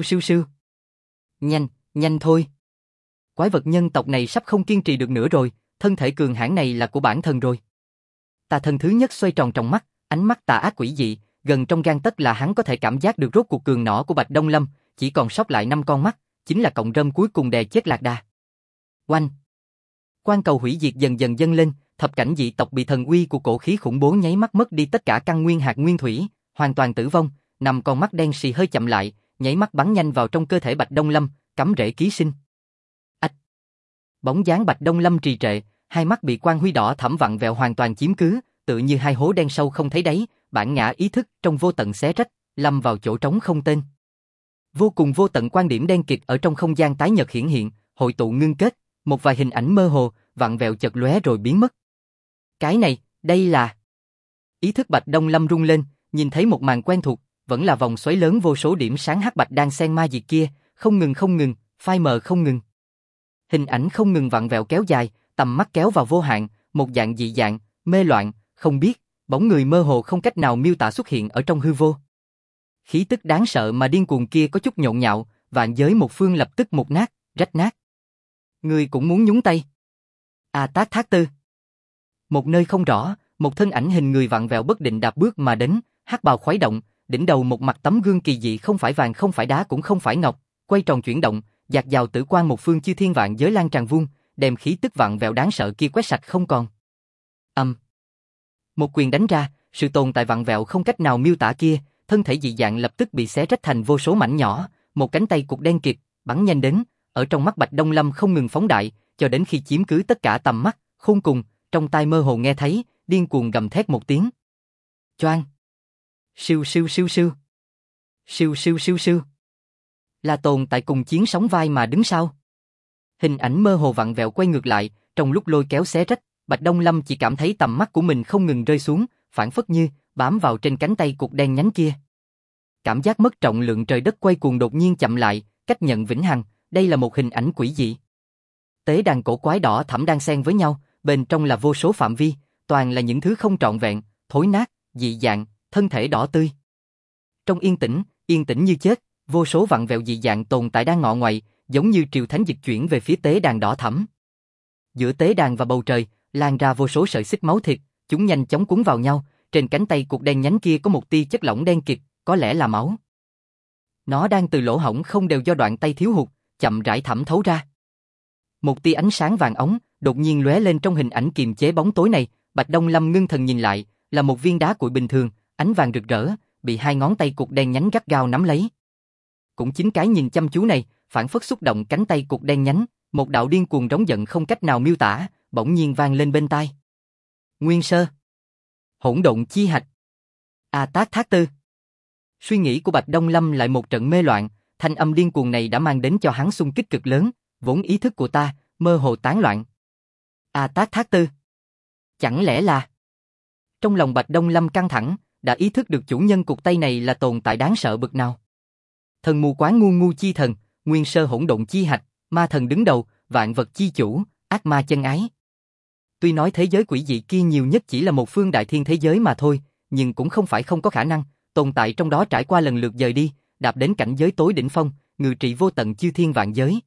Speaker 1: Nhanh thôi. Quái vật nhân tộc này sắp không kiên trì được nữa rồi, thân thể cường hãn này là của bản thân rồi. Tà thần thứ nhất xoay tròn trong mắt, ánh mắt tà ác quỷ dị, gần trong gang tấc là hắn có thể cảm giác được rốt cuộc cường nỏ của Bạch Đông Lâm, chỉ còn sót lại 5 con mắt, chính là cọng rơm cuối cùng đè chết Lạc Đà. Oanh! Quang cầu hủy diệt dần dần dâng lên, thập cảnh dị tộc bị thần uy của cổ khí khủng bố nháy mắt mất đi tất cả căn nguyên hạt nguyên thủy, hoàn toàn tử vong, 5 con mắt đen sì hơi chậm lại, nháy mắt bắn nhanh vào trong cơ thể Bạch Đông Lâm, cắm rễ ký sinh. Ách! Bóng dáng Bạch Đông Lâm trì trệ, hai mắt bị quang huy đỏ thẫm vặn vẹo hoàn toàn chiếm cứ, tự như hai hố đen sâu không thấy đáy, bản ngã ý thức trong vô tận xé rách, lâm vào chỗ trống không tên. Vô cùng vô tận quan điểm đen kịt ở trong không gian tái nhật hiển hiện, hội tụ ngưng kết, một vài hình ảnh mơ hồ, vặn vẹo chợt lóe rồi biến mất. Cái này, đây là... Ý thức Bạch Đông Lâm rung lên, nhìn thấy một màn quen thuộc, vẫn là vòng xoáy lớn vô số điểm sáng hắc bạch đang xen ma diệt kia, không ngừng, phai mờ không ngừng. Hình ảnh không ngừng vặn vẹo kéo dài, tầm mắt kéo vào vô hạn, một dạng dị dạng, mê loạn, không biết, bóng người mơ hồ không cách nào miêu tả xuất hiện ở trong hư vô. Khí tức đáng sợ mà điên cuồng kia có chút nhộn nhạo, vạn giới một phương lập tức mục nát, rách nát. Người cũng muốn nhúng tay. Tát Thác Tư. Một nơi không rõ, một thân ảnh hình người vặn vẹo bất định đạp bước mà đến, hắc bào khuấy động, đỉnh đầu một mặt tấm gương kỳ dị không phải vàng không phải đá cũng không phải ngọc, quay tròn chuyển động, dạt dào tử quang một phương chư thiên vạn giới lan tràn vuông, đem khí tức vặn vẹo đáng sợ kia quét sạch không còn. Một quyền đánh ra, sự tồn tại vặn vẹo không cách nào miêu tả kia, thân thể dị dạng lập tức bị xé rách thành vô số mảnh nhỏ, một cánh tay cục đen kịt bắn nhanh đến, ở trong mắt Bạch Đông Lâm không ngừng phóng đại, cho đến khi chiếm cứ tất cả tầm mắt, khôn cùng, trong tai mơ hồ nghe thấy, điên cuồng gầm thét một tiếng. Choang. Siêu. Là tồn tại cùng chiến sóng vai mà đứng sau. Hình ảnh mơ hồ vặn vẹo quay ngược lại, trong lúc lôi kéo xé rách, Bạch Đông Lâm chỉ cảm thấy tầm mắt của mình không ngừng rơi xuống, phảng phất như bám vào trên cánh tay cục đen nhánh kia. Cảm giác mất trọng lượng trời đất quay cuồng đột nhiên chậm lại, cách nhận vĩnh hằng, đây là một hình ảnh quỷ dị. Tế đàn cổ quái đỏ thẫm đang xen với nhau, bên trong là vô số phạm vi, toàn là những thứ không trọn vẹn, thối nát, dị dạng, thân thể đỏ tươi. Trong yên tĩnh như chết, vô số vặn vẹo dị dạng tồn tại đang ngọ ngoại, giống như triều thánh dịch chuyển về phía tế đàn đỏ thẫm. Giữa tế đàn và bầu trời, lan ra vô số sợi xích máu thịt, chúng nhanh chóng cuốn vào nhau, trên cánh tay cục đen nhánh kia có một tia chất lỏng đen kịt, có lẽ là máu. Nó đang từ lỗ hổng không đều do đoạn tay thiếu hụt, chậm rãi thẩm thấu ra. Một tia ánh sáng vàng óng đột nhiên lóe lên trong hình ảnh kiềm chế bóng tối này, Bạch Đông Lâm ngưng thần nhìn lại, là một viên đá cuội bình thường, ánh vàng rực rỡ, bị hai ngón tay cục đen nhánh gắt gao nắm lấy. Cũng chính cái nhìn chăm chú này, phản phất xúc động cánh tay cục đen nhánh, một đạo điên cuồng rống giận không cách nào miêu tả, bỗng nhiên vang lên bên tai. Nguyên sơ. Hỗn độn chi hạch. Tát Thác Tư. Suy nghĩ của Bạch Đông Lâm lại một trận mê loạn, thanh âm điên cuồng này đã mang đến cho hắn xung kích cực lớn, vốn ý thức của ta mơ hồ tán loạn. Tát Thác Tư. Chẳng lẽ là... Trong lòng Bạch Đông Lâm căng thẳng, đã ý thức được chủ nhân cục tay này là tồn tại đáng sợ bực nào. Thần mù quáng ngu chi thần, nguyên sơ hỗn độn chi hạch, ma thần đứng đầu, vạn vật chi chủ, ác ma chân ái. Tuy nói thế giới quỷ dị kia nhiều nhất chỉ là một phương đại thiên thế giới mà thôi, nhưng cũng không phải không có khả năng, tồn tại trong đó trải qua lần lượt dời đi, đạp đến cảnh giới tối đỉnh phong, ngự trị vô tận chư thiên vạn giới.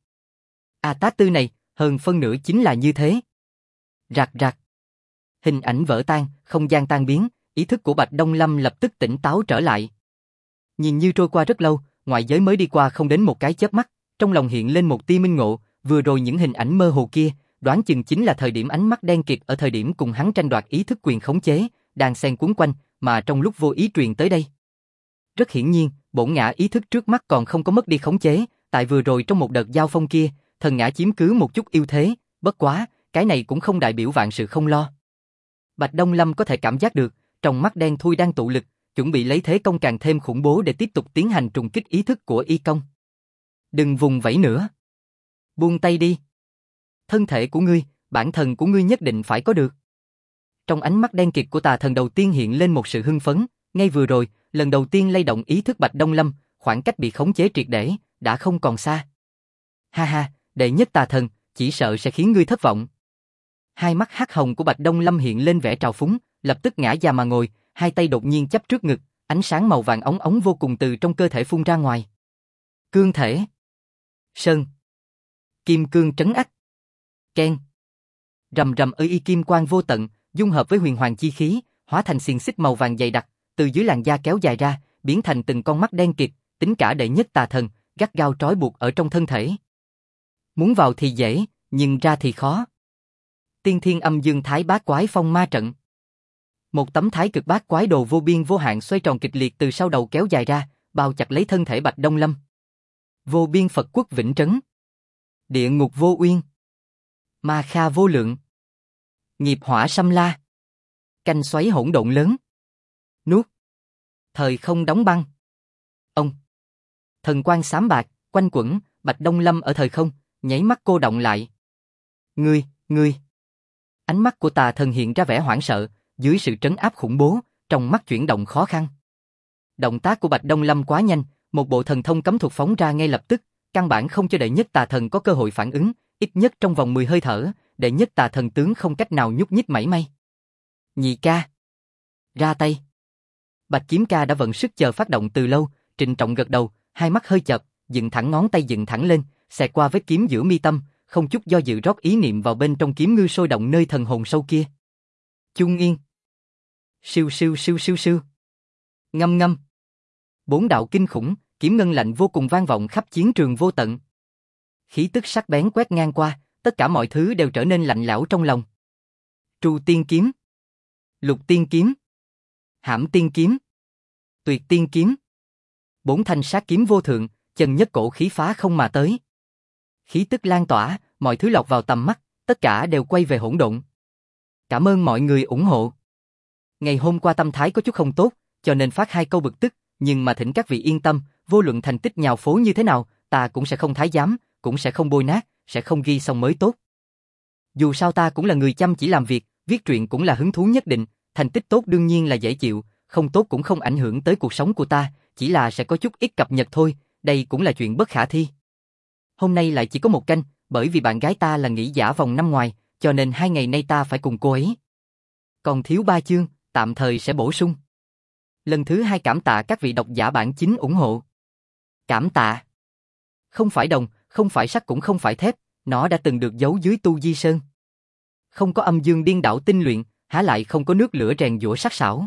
Speaker 1: Tá tư này, hơn phân nửa chính là như thế. Rạc rạc. Hình ảnh vỡ tan, không gian tan biến, ý thức của Bạch Đông Lâm lập tức tỉnh táo trở lại. Nhìn như trôi qua rất lâu, ngoại giới mới đi qua không đến một cái chớp mắt, trong lòng hiện lên một tia minh ngộ, vừa rồi những hình ảnh mơ hồ kia, đoán chừng chính là thời điểm ánh mắt đen kịt ở thời điểm cùng hắn tranh đoạt ý thức quyền khống chế, đang xen cuốn quanh, mà trong lúc vô ý truyền tới đây. Rất hiển nhiên, bổn ngã ý thức trước mắt còn không có mất đi khống chế, tại vừa rồi trong một đợt giao phong kia, thần ngã chiếm cứ một chút ưu thế, bất quá, cái này cũng không đại biểu vạn sự không lo. Bạch Đông Lâm có thể cảm giác được, trong mắt đen thui đang tụ lực, chuẩn bị lấy thế công càng thêm khủng bố để tiếp tục tiến hành trùng kích ý thức của y công. Đừng vùng vẫy nữa. Buông tay đi. Thân thể của ngươi, bản thân của ngươi nhất định phải có được. Trong ánh mắt đen kịt của tà thần đầu tiên hiện lên một sự hưng phấn, ngay vừa rồi, lần đầu tiên lay động ý thức Bạch Đông Lâm, khoảng cách bị khống chế triệt để, đã không còn xa. Ha ha, đệ nhất tà thần, chỉ sợ sẽ khiến ngươi thất vọng. Hai mắt hắc hồng của Bạch Đông Lâm hiện lên vẻ trào phúng, lập tức ngã già mà ngồi, hai tay đột nhiên chắp trước ngực, ánh sáng màu vàng óng óng vô cùng từ trong cơ thể phun ra ngoài. Cương thể. Sơn. Kim cương trấn ách. Ken. Rầm rầm y kim quang vô tận, dung hợp với huyền hoàng chi khí, hóa thành xiềng xích màu vàng dày đặc, từ dưới làn da kéo dài ra, biến thành từng con mắt đen kịt, tính cả đệ nhất tà thần, gắt gao trói buộc ở trong thân thể. Muốn vào thì dễ, nhưng ra thì khó. Tiên thiên âm dương thái bát quái phong ma trận. Một tấm thái cực bát quái đồ vô biên vô hạn xoay tròn kịch liệt từ sau đầu kéo dài ra, bao chặt lấy thân thể Bạch Đông Lâm. Vô biên Phật quốc vĩnh trấn. Địa ngục vô uyên. Ma kha vô lượng. Nghiệp hỏa xâm la. Canh xoáy hỗn độn lớn. Nuốt. Thời không đóng băng. Ông. Thần quang xám bạc, quanh quẩn, Bạch Đông Lâm ở thời không, nháy mắt cô động lại. Ngươi. Ánh mắt của tà thần hiện ra vẻ hoảng sợ, dưới sự trấn áp khủng bố, trong mắt chuyển động khó khăn. Động tác của Bạch Đông Lâm quá nhanh, một bộ thần thông cấm thuật phóng ra ngay lập tức, căn bản không cho đệ nhất tà thần có cơ hội phản ứng, ít nhất trong vòng 10 hơi thở, đệ nhất tà thần tướng không cách nào nhúc nhích mảy may. Nhị ca. Ra tay. Bạch Kiếm Ca đã vận sức chờ phát động từ lâu, trịnh trọng gật đầu, hai mắt hơi chợt, dựng thẳng ngón tay dựng thẳng lên, xẹt qua vết kiếm giữa mi tâm, không chút do dự rót ý niệm vào bên trong kiếm ngư sôi động nơi thần hồn sâu kia. Chung yên. Siêu siêu siêu siêu siêu. Ngâm ngâm. Bốn đạo kinh khủng, kiếm ngân lạnh vô cùng vang vọng khắp chiến trường vô tận. Khí tức sắc bén quét ngang qua, tất cả mọi thứ đều trở nên lạnh lẽo trong lòng. Tru tiên kiếm. Lục tiên kiếm. Hãm tiên kiếm. Tuyệt tiên kiếm. Bốn thanh sát kiếm vô thượng, chân nhất cổ khí phá không mà tới. Khí tức lan tỏa, mọi thứ lọt vào tầm mắt, tất cả đều quay về hỗn độn. Cảm ơn mọi người ủng hộ. Ngày hôm qua tâm thái có chút không tốt, cho nên phát 2 câu bực tức, nhưng mà thỉnh các vị yên tâm, vô luận thành tích nhào phố như thế nào, ta cũng sẽ không thái giám, cũng sẽ không bôi nát, sẽ không ghi xong mới tốt. Dù sao ta cũng là người chăm chỉ làm việc, viết truyện cũng là hứng thú nhất định, thành tích tốt đương nhiên là dễ chịu, không tốt cũng không ảnh hưởng tới cuộc sống của ta, chỉ là sẽ có chút ít cập nhật thôi, đây cũng là chuyện bất khả thi. Hôm nay lại chỉ có 1 canh, bởi vì bạn gái ta là nghỉ giả vòng năm ngoài, cho nên 2 ngày nay ta phải cùng cô ấy. Còn thiếu 3 chương, tạm thời sẽ bổ sung. Lần thứ 2 cảm tạ các vị độc giả bản chính ủng hộ. Cảm tạ. Không phải đồng, không phải sắt cũng không phải thép, nó đã từng được giấu dưới tu di sơn. Không có âm dương điên đảo tinh luyện, há lại không có nước lửa rèn giũa sắc sảo.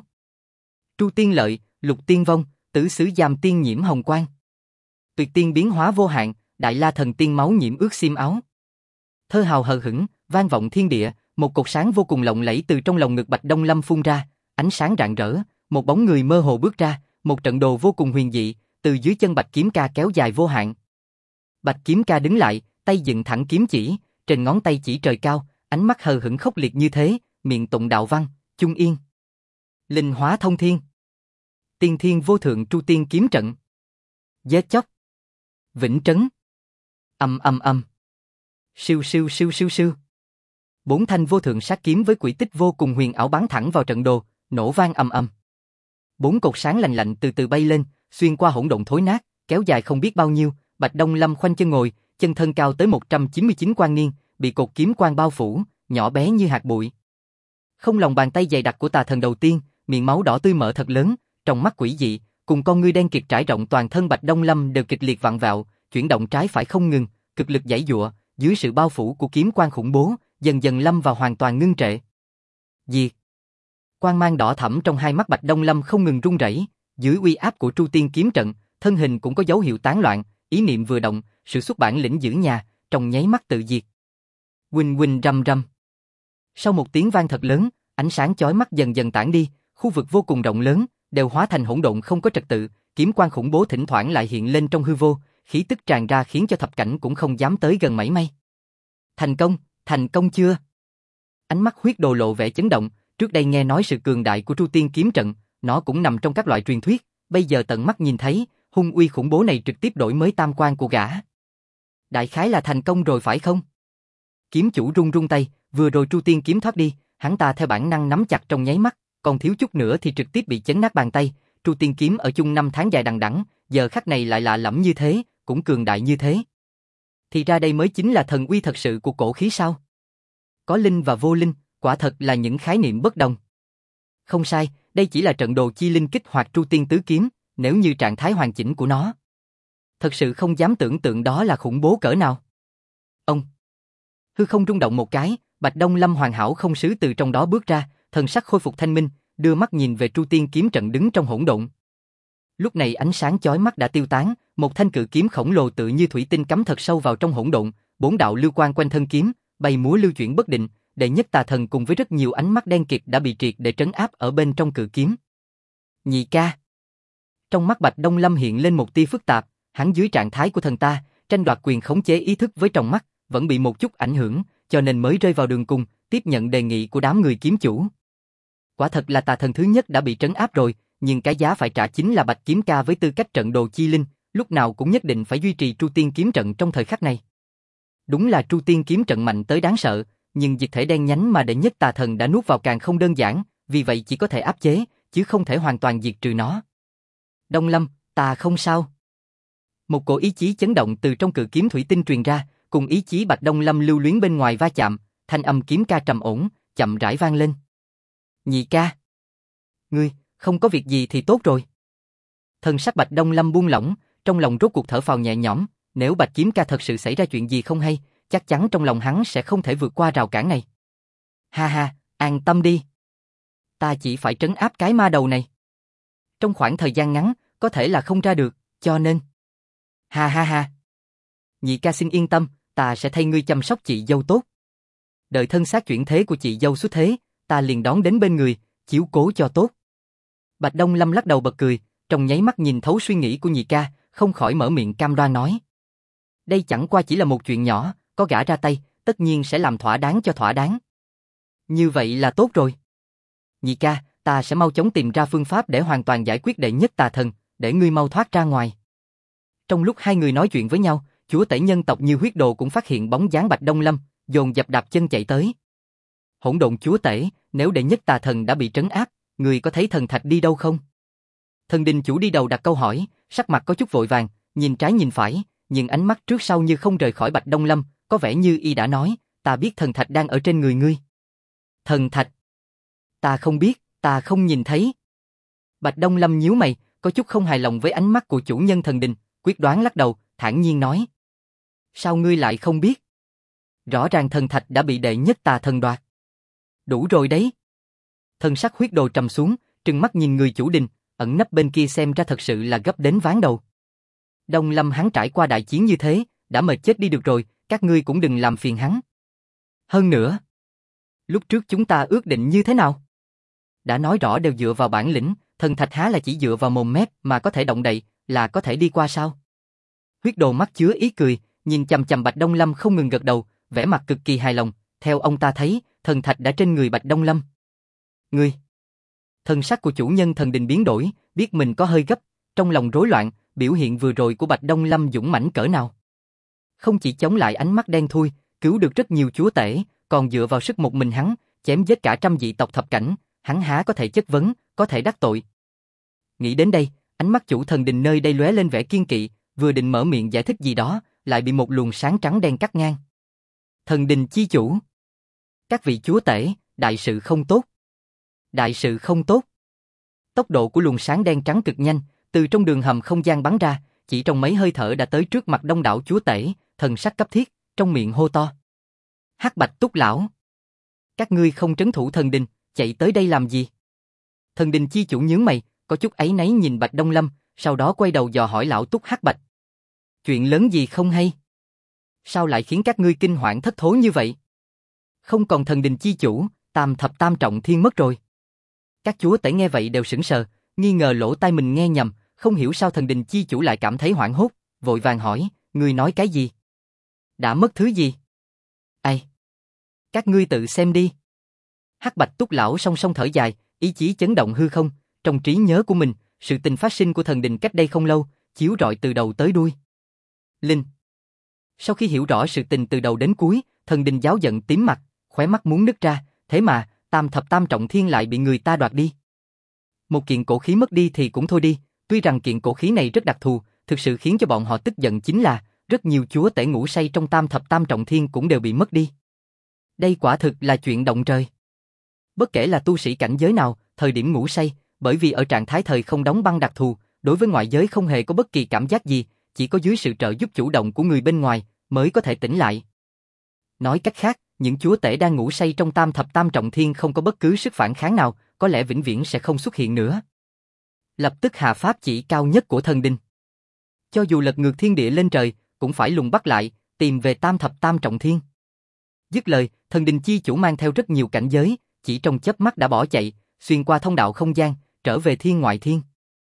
Speaker 1: Tru tiên lợi, lục tiên vong, tử xứ giam tiên nhiễm hồng quang. Tuyệt tiên biến hóa vô hạn, đại la thần tiên máu nhiễm ướt xiêm áo. Thơ hào hờ hững, vang vọng thiên địa, một cột sáng vô cùng lộng lẫy từ trong lồng ngực Bạch Đông Lâm phun ra, ánh sáng rạng rỡ, một bóng người mơ hồ bước ra, một trận đồ vô cùng huyền dị, từ dưới chân Bạch Kiếm Ca kéo dài vô hạn. Bạch Kiếm Ca đứng lại, tay dựng thẳng kiếm chỉ, trên ngón tay chỉ trời cao, ánh mắt hờ hững khốc liệt như thế, miệng tụng đạo văn, chung yên. Linh hóa thông thiên. Tiên thiên vô thượng tru tiên kiếm trận. Giết chóc. Vĩnh trấn. Âm âm âm. Siêu siêu siêu siêu siêu. 4 thanh vô thượng sát kiếm với quỹ tích vô cùng huyền ảo bắn thẳng vào trận đồ, nổ vang ầm ầm. 4 cột sáng lạnh lạnh từ từ bay lên, xuyên qua hỗn độn thối nát, kéo dài không biết bao nhiêu, Bạch Đông Lâm khoanh chân ngồi, chân thân cao tới 199 quan niên, bị cột kiếm quang bao phủ, nhỏ bé như hạt bụi. Không lòng bàn tay dày đặc của tà thần đầu tiên, miệng máu đỏ tươi mở thật lớn, trong mắt quỷ dị, cùng con ngươi đen kịt trải rộng toàn thân Bạch Đông Lâm đều kịch liệt vặn vẹo, chuyển động trái phải không ngừng, cực lực giãy giụa, dưới sự bao phủ của kiếm quang khủng bố, dần dần lâm vào hoàn toàn ngưng trệ. Diệt. Quang mang đỏ thẫm trong hai mắt Bạch Đông Lâm không ngừng run rẩy, dưới uy áp của Tru Tiên kiếm trận, thân hình cũng có dấu hiệu tán loạn, ý niệm vừa động, sự xuất bản lĩnh giữ nhà, trong nháy mắt tự diệt. Huỳnh huỳnh rầm rầm. Sau một tiếng vang thật lớn, ánh sáng chói mắt dần dần tản đi, khu vực vô cùng rộng lớn đều hóa thành hỗn độn không có trật tự, kiếm quang khủng bố thỉnh thoảng lại hiện lên trong hư vô, khí tức tràn ra khiến cho thập cảnh cũng không dám tới gần mảy may. Thành công chưa? Ánh mắt Huyết Đồ lộ vẻ chấn động, trước đây nghe nói sự cường đại của Tru Tiên kiếm trận, nó cũng nằm trong các loại truyền thuyết, bây giờ tận mắt nhìn thấy, hung uy khủng bố này trực tiếp đổi mới tam quan của gã. Đại khái là thành công rồi phải không? Kiếm chủ run run tay, vừa rồi Tru Tiên kiếm thoát đi, hắn ta theo bản năng nắm chặt trong nháy mắt, còn thiếu chút nữa thì trực tiếp bị chấn nát bàn tay. Tru Tiên kiếm ở chung năm tháng dài đằng đẵng, giờ khắc này lại lạ lẫm như thế, cũng cường đại như thế. Thì ra đây mới chính là thần uy thật sự của cổ khí sao? Có linh và vô linh, quả thật là những khái niệm bất đồng. Không sai, đây chỉ là trận đồ chi linh kích hoạt Tru Tiên tứ kiếm, nếu như trạng thái hoàn chỉnh của nó. Thật sự không dám tưởng tượng đó là khủng bố cỡ nào. Ông hư không rung động một cái, Bạch Đông Lâm hoàn hảo không xứ từ trong đó bước ra, thần sắc khôi phục thanh minh, đưa mắt nhìn về Tru Tiên kiếm trận đứng trong hỗn độn. Lúc này ánh sáng chói mắt đã tiêu tán, một thanh cự kiếm khổng lồ tự như thủy tinh cắm thật sâu vào trong hỗn độn, bốn đạo lưu quang quanh thân kiếm, bay múa lưu chuyển bất định, đệ nhất tà thần cùng với rất nhiều ánh mắt đen kịt đã bị triệt để trấn áp ở bên trong cự kiếm. Nhị ca. Trong mắt Bạch Đông Lâm hiện lên một tia phức tạp, hắn dưới trạng thái của thần ta, tranh đoạt quyền khống chế ý thức với trong mắt, vẫn bị một chút ảnh hưởng, cho nên mới rơi vào đường cùng, tiếp nhận đề nghị của đám người kiếm chủ. Quả thật là tà thần thứ nhất đã bị trấn áp rồi, nhưng cái giá phải trả chính là Bạch Kiếm Ca với tư cách trận đồ chi linh, lúc nào cũng nhất định phải duy trì Tru Tiên kiếm trận trong thời khắc này. Đúng là Tru Tiên kiếm trận mạnh tới đáng sợ, nhưng dịch thể đen nhánh mà đệ nhất tà thần đã nuốt vào càng không đơn giản, vì vậy chỉ có thể áp chế, chứ không thể hoàn toàn diệt trừ nó. Đông Lâm, ta không sao. Một cổ ý chí chấn động từ trong cự kiếm thủy tinh truyền ra, cùng ý chí Bạch Đông Lâm lưu luyến bên ngoài va chạm, thanh âm kiếm ca trầm ổn, chậm rãi vang lên. Nhị ca. Ngươi, không có việc gì thì tốt rồi. Thần sắc Bạch Đông Lâm buông lỏng, trong lòng rốt cuộc thở phào nhẹ nhõm, nếu Bạch Kiếm Ca thật sự xảy ra chuyện gì không hay, chắc chắn trong lòng hắn sẽ không thể vượt qua rào cản này. Ha ha, an tâm đi. Ta chỉ phải trấn áp cái ma đầu này. Trong khoảng thời gian ngắn, có thể là không ra được, cho nên... Ha ha ha. Nhị ca xin yên tâm, ta sẽ thay ngươi chăm sóc chị dâu tốt. Đợi thân xác chuyển thế của chị dâu xuất thế, ta liền đón đến bên người, chiếu cố cho tốt. Bạch Đông Lâm lắc đầu bật cười, trong nháy mắt nhìn thấu suy nghĩ của nhị ca, không khỏi mở miệng cam đoan nói. Đây chẳng qua chỉ là một chuyện nhỏ, có gã ra tay, tất nhiên sẽ làm thỏa đáng cho thỏa đáng. Như vậy là tốt rồi. Nhị ca, ta sẽ mau chóng tìm ra phương pháp để hoàn toàn giải quyết đệ nhất tà thần, để ngươi mau thoát ra ngoài. Trong lúc hai người nói chuyện với nhau, chúa tể nhân tộc Như Huyết Đồ cũng phát hiện bóng dáng Bạch Đông Lâm, dồn dập đạp chân chạy tới. Hỗn độn chúa tể, nếu đệ nhất tà thần đã bị trấn áp, người có thấy thần thạch đi đâu không? Thần đình chủ đi đầu đặt câu hỏi, sắc mặt có chút vội vàng, nhìn trái nhìn phải, nhưng ánh mắt trước sau như không rời khỏi Bạch Đông Lâm, có vẻ như y đã nói, ta biết thần thạch đang ở trên người ngươi. Thần thạch? Ta không biết, ta không nhìn thấy. Bạch Đông Lâm nhíu mày, có chút không hài lòng với ánh mắt của chủ nhân thần đình, quyết đoán lắc đầu, thản nhiên nói. Sao ngươi lại không biết? Rõ ràng thần thạch đã bị đệ nhất tà thần đoạt. Đủ rồi đấy. Thần sắc Huyết Đồ trầm xuống, trừng mắt nhìn người chủ đình, ẩn nấp bên kia xem ra thật sự là gấp đến ván đầu. Đông Lâm hắn trải qua đại chiến như thế, đã mệt chết đi được rồi, các ngươi cũng đừng làm phiền hắn. Hơn nữa, lúc trước chúng ta ước định như thế nào? Đã nói rõ đều dựa vào bản lĩnh, thần thạch há là chỉ dựa vào mồm mép mà có thể động đậy, là có thể đi qua sao? Huyết Đồ mắt chứa ý cười, nhìn chằm chằm Bạch Đông Lâm không ngừng gật đầu, vẻ mặt cực kỳ hài lòng, theo ông ta thấy, thần thạch đã trên người Bạch Đông Lâm. Ngươi! Thần sắc của chủ nhân thần đình biến đổi, biết mình có hơi gấp, trong lòng rối loạn, biểu hiện vừa rồi của Bạch Đông Lâm dũng mãnh cỡ nào. Không chỉ chống lại ánh mắt đen thui, cứu được rất nhiều chúa tể, còn dựa vào sức một mình hắn, chém giết cả trăm dị tộc thập cảnh, hắn há có thể chất vấn, có thể đắc tội. Nghĩ đến đây, ánh mắt chủ thần đình nơi đây lóe lên vẻ kiên kỵ, vừa định mở miệng giải thích gì đó, lại bị một luồng sáng trắng đen cắt ngang. Thần đình chi chủ. Các vị chúa tể, đại sự không tốt. Đại sự không tốt. Tốc độ của luồng sáng đen trắng cực nhanh, từ trong đường hầm không gian bắn ra, chỉ trong mấy hơi thở đã tới trước mặt đông đảo chúa tể, thần sắc cấp thiết, trong miệng hô to. Hắc Bạch Túc lão. Các ngươi không trấn thủ thần đình, chạy tới đây làm gì? Thần đình chi chủ nhướng mày, có chút áy náy nhìn Bạch Đông Lâm, sau đó quay đầu dò hỏi lão Túc Hắc Bạch. Chuyện lớn gì không hay? Sao lại khiến các ngươi kinh hoảng thất thố như vậy? Không còn thần đình chi chủ, tam thập tam trọng thiên mất rồi. Các chúa tể nghe vậy đều sững sờ, nghi ngờ lỗ tai mình nghe nhầm, không hiểu sao thần đình chi chủ lại cảm thấy hoảng hốt, vội vàng hỏi, ngươi nói cái gì? Đã mất thứ gì? Ai? Các ngươi tự xem đi. Hắc Bạch Túc lão song song thở dài, ý chí chấn động hư không, trong trí nhớ của mình, sự tình phát sinh của thần đình cách đây không lâu, chiếu rọi từ đầu tới đuôi. Linh. Sau khi hiểu rõ sự tình từ đầu đến cuối, thần đình giáo giận tím mặt, khóe mắt muốn nứt ra, thế mà, tam thập tam trọng thiên lại bị người ta đoạt đi. Một kiện cổ khí mất đi thì cũng thôi đi, tuy rằng kiện cổ khí này rất đặc thù, thực sự khiến cho bọn họ tức giận chính là, rất nhiều chúa tể ngủ say trong tam thập tam trọng thiên cũng đều bị mất đi. Đây quả thực là chuyện động trời. Bất kể là tu sĩ cảnh giới nào, thời điểm ngủ say, bởi vì ở trạng thái thời không đóng băng đặc thù, đối với ngoại giới không hề có bất kỳ cảm giác gì, chỉ có dưới sự trợ giúp chủ động của người bên ngoài mới có thể tỉnh lại. Nói cách khác, những chúa tể đang ngủ say trong tam thập tam trọng thiên không có bất cứ sức phản kháng nào, có lẽ vĩnh viễn sẽ không xuất hiện nữa. Lập tức hạ pháp chỉ cao nhất của thần đình. Cho dù lật ngược thiên địa lên trời, cũng phải lùng bắt lại, tìm về tam thập tam trọng thiên. Dứt lời, thần đình chi chủ mang theo rất nhiều cảnh giới, chỉ trong chớp mắt đã bỏ chạy, xuyên qua thông đạo không gian, trở về thiên ngoại thiên.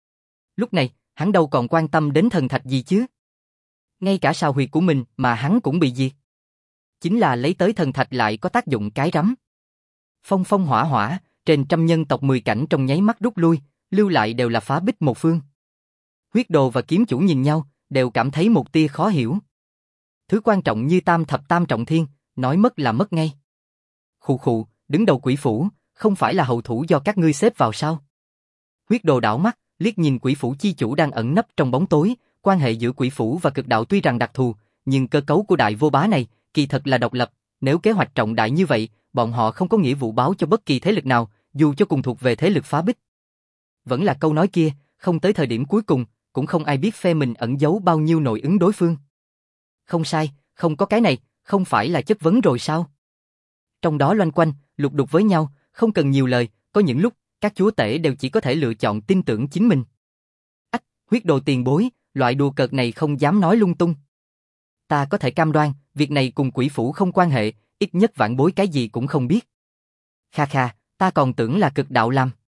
Speaker 1: Lúc này, hắn đâu còn quan tâm đến thần thạch gì chứ? Ngay cả sao huyệt của mình mà hắn cũng bị diệt. Chính là lấy tới thần thạch lại có tác dụng cái rắm. Phong phong hỏa hỏa, trên trăm nhân tộc 10 cảnh trong nháy mắt rút lui, lưu lại đều là phá bích một phương. Huyết Đồ và kiếm chủ nhìn nhau, đều cảm thấy một tia khó hiểu. Thứ quan trọng như tam thập tam trọng thiên, nói mất là mất ngay. Khụ khụ, đứng đầu quỷ phủ, không phải là hậu thủ do các ngươi xếp vào sao? Huyết Đồ đảo mắt, liếc nhìn quỷ phủ chi chủ đang ẩn nấp trong bóng tối, quan hệ giữa quỷ phủ và cực đạo tuy rằng đặc thù, nhưng cơ cấu của đại vô bá này, kỳ thật là độc lập, nếu kế hoạch trọng đại như vậy, bọn họ không có nghĩa vụ báo cho bất kỳ thế lực nào, dù cho cùng thuộc về thế lực phá bích. Vẫn là câu nói kia, không tới thời điểm cuối cùng, cũng không ai biết phe mình ẩn giấu bao nhiêu nội ứng đối phương. Không sai, không có cái này, không phải là chất vấn rồi sao? Trong đó loanh quanh, lục đục với nhau, không cần nhiều lời, có những lúc, các chúa tể đều chỉ có thể lựa chọn tin tưởng chính mình. Ách, Huyết Đồ tiền bối, loại đùa cợt này không dám nói lung tung. Ta có thể cam đoan, việc này cùng quỷ phủ không quan hệ, ít nhất vãn bối cái gì cũng không biết. Kha kha, ta còn tưởng là cực đạo làm.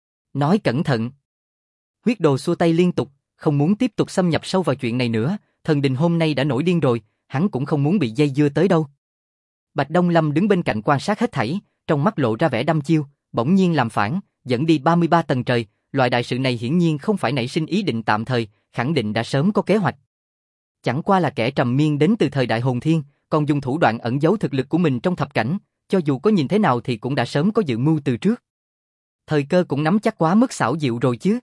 Speaker 1: Nói cẩn thận. Huyết Đồ xua tay liên tục, không muốn tiếp tục xâm nhập sâu vào chuyện này nữa, thần đình hôm nay đã nổi điên rồi, hắn cũng không muốn bị dây dưa tới đâu. Bạch Đông Lâm đứng bên cạnh quan sát hết thảy, trong mắt lộ ra vẻ đăm chiêu, bỗng nhiên làm phản, dẫn đi 33 tầng trời, loại đại sự này hiển nhiên không phải nảy sinh ý định tạm thời, khẳng định đã sớm có kế hoạch. Chẳng qua là kẻ trầm miên đến từ thời đại hồn thiên, còn dùng thủ đoạn ẩn giấu thực lực của mình trong thập cảnh, cho dù có nhìn thế nào thì cũng đã sớm có dự mưu từ trước. Thời cơ cũng nắm chắc quá mức xảo diệu rồi chứ.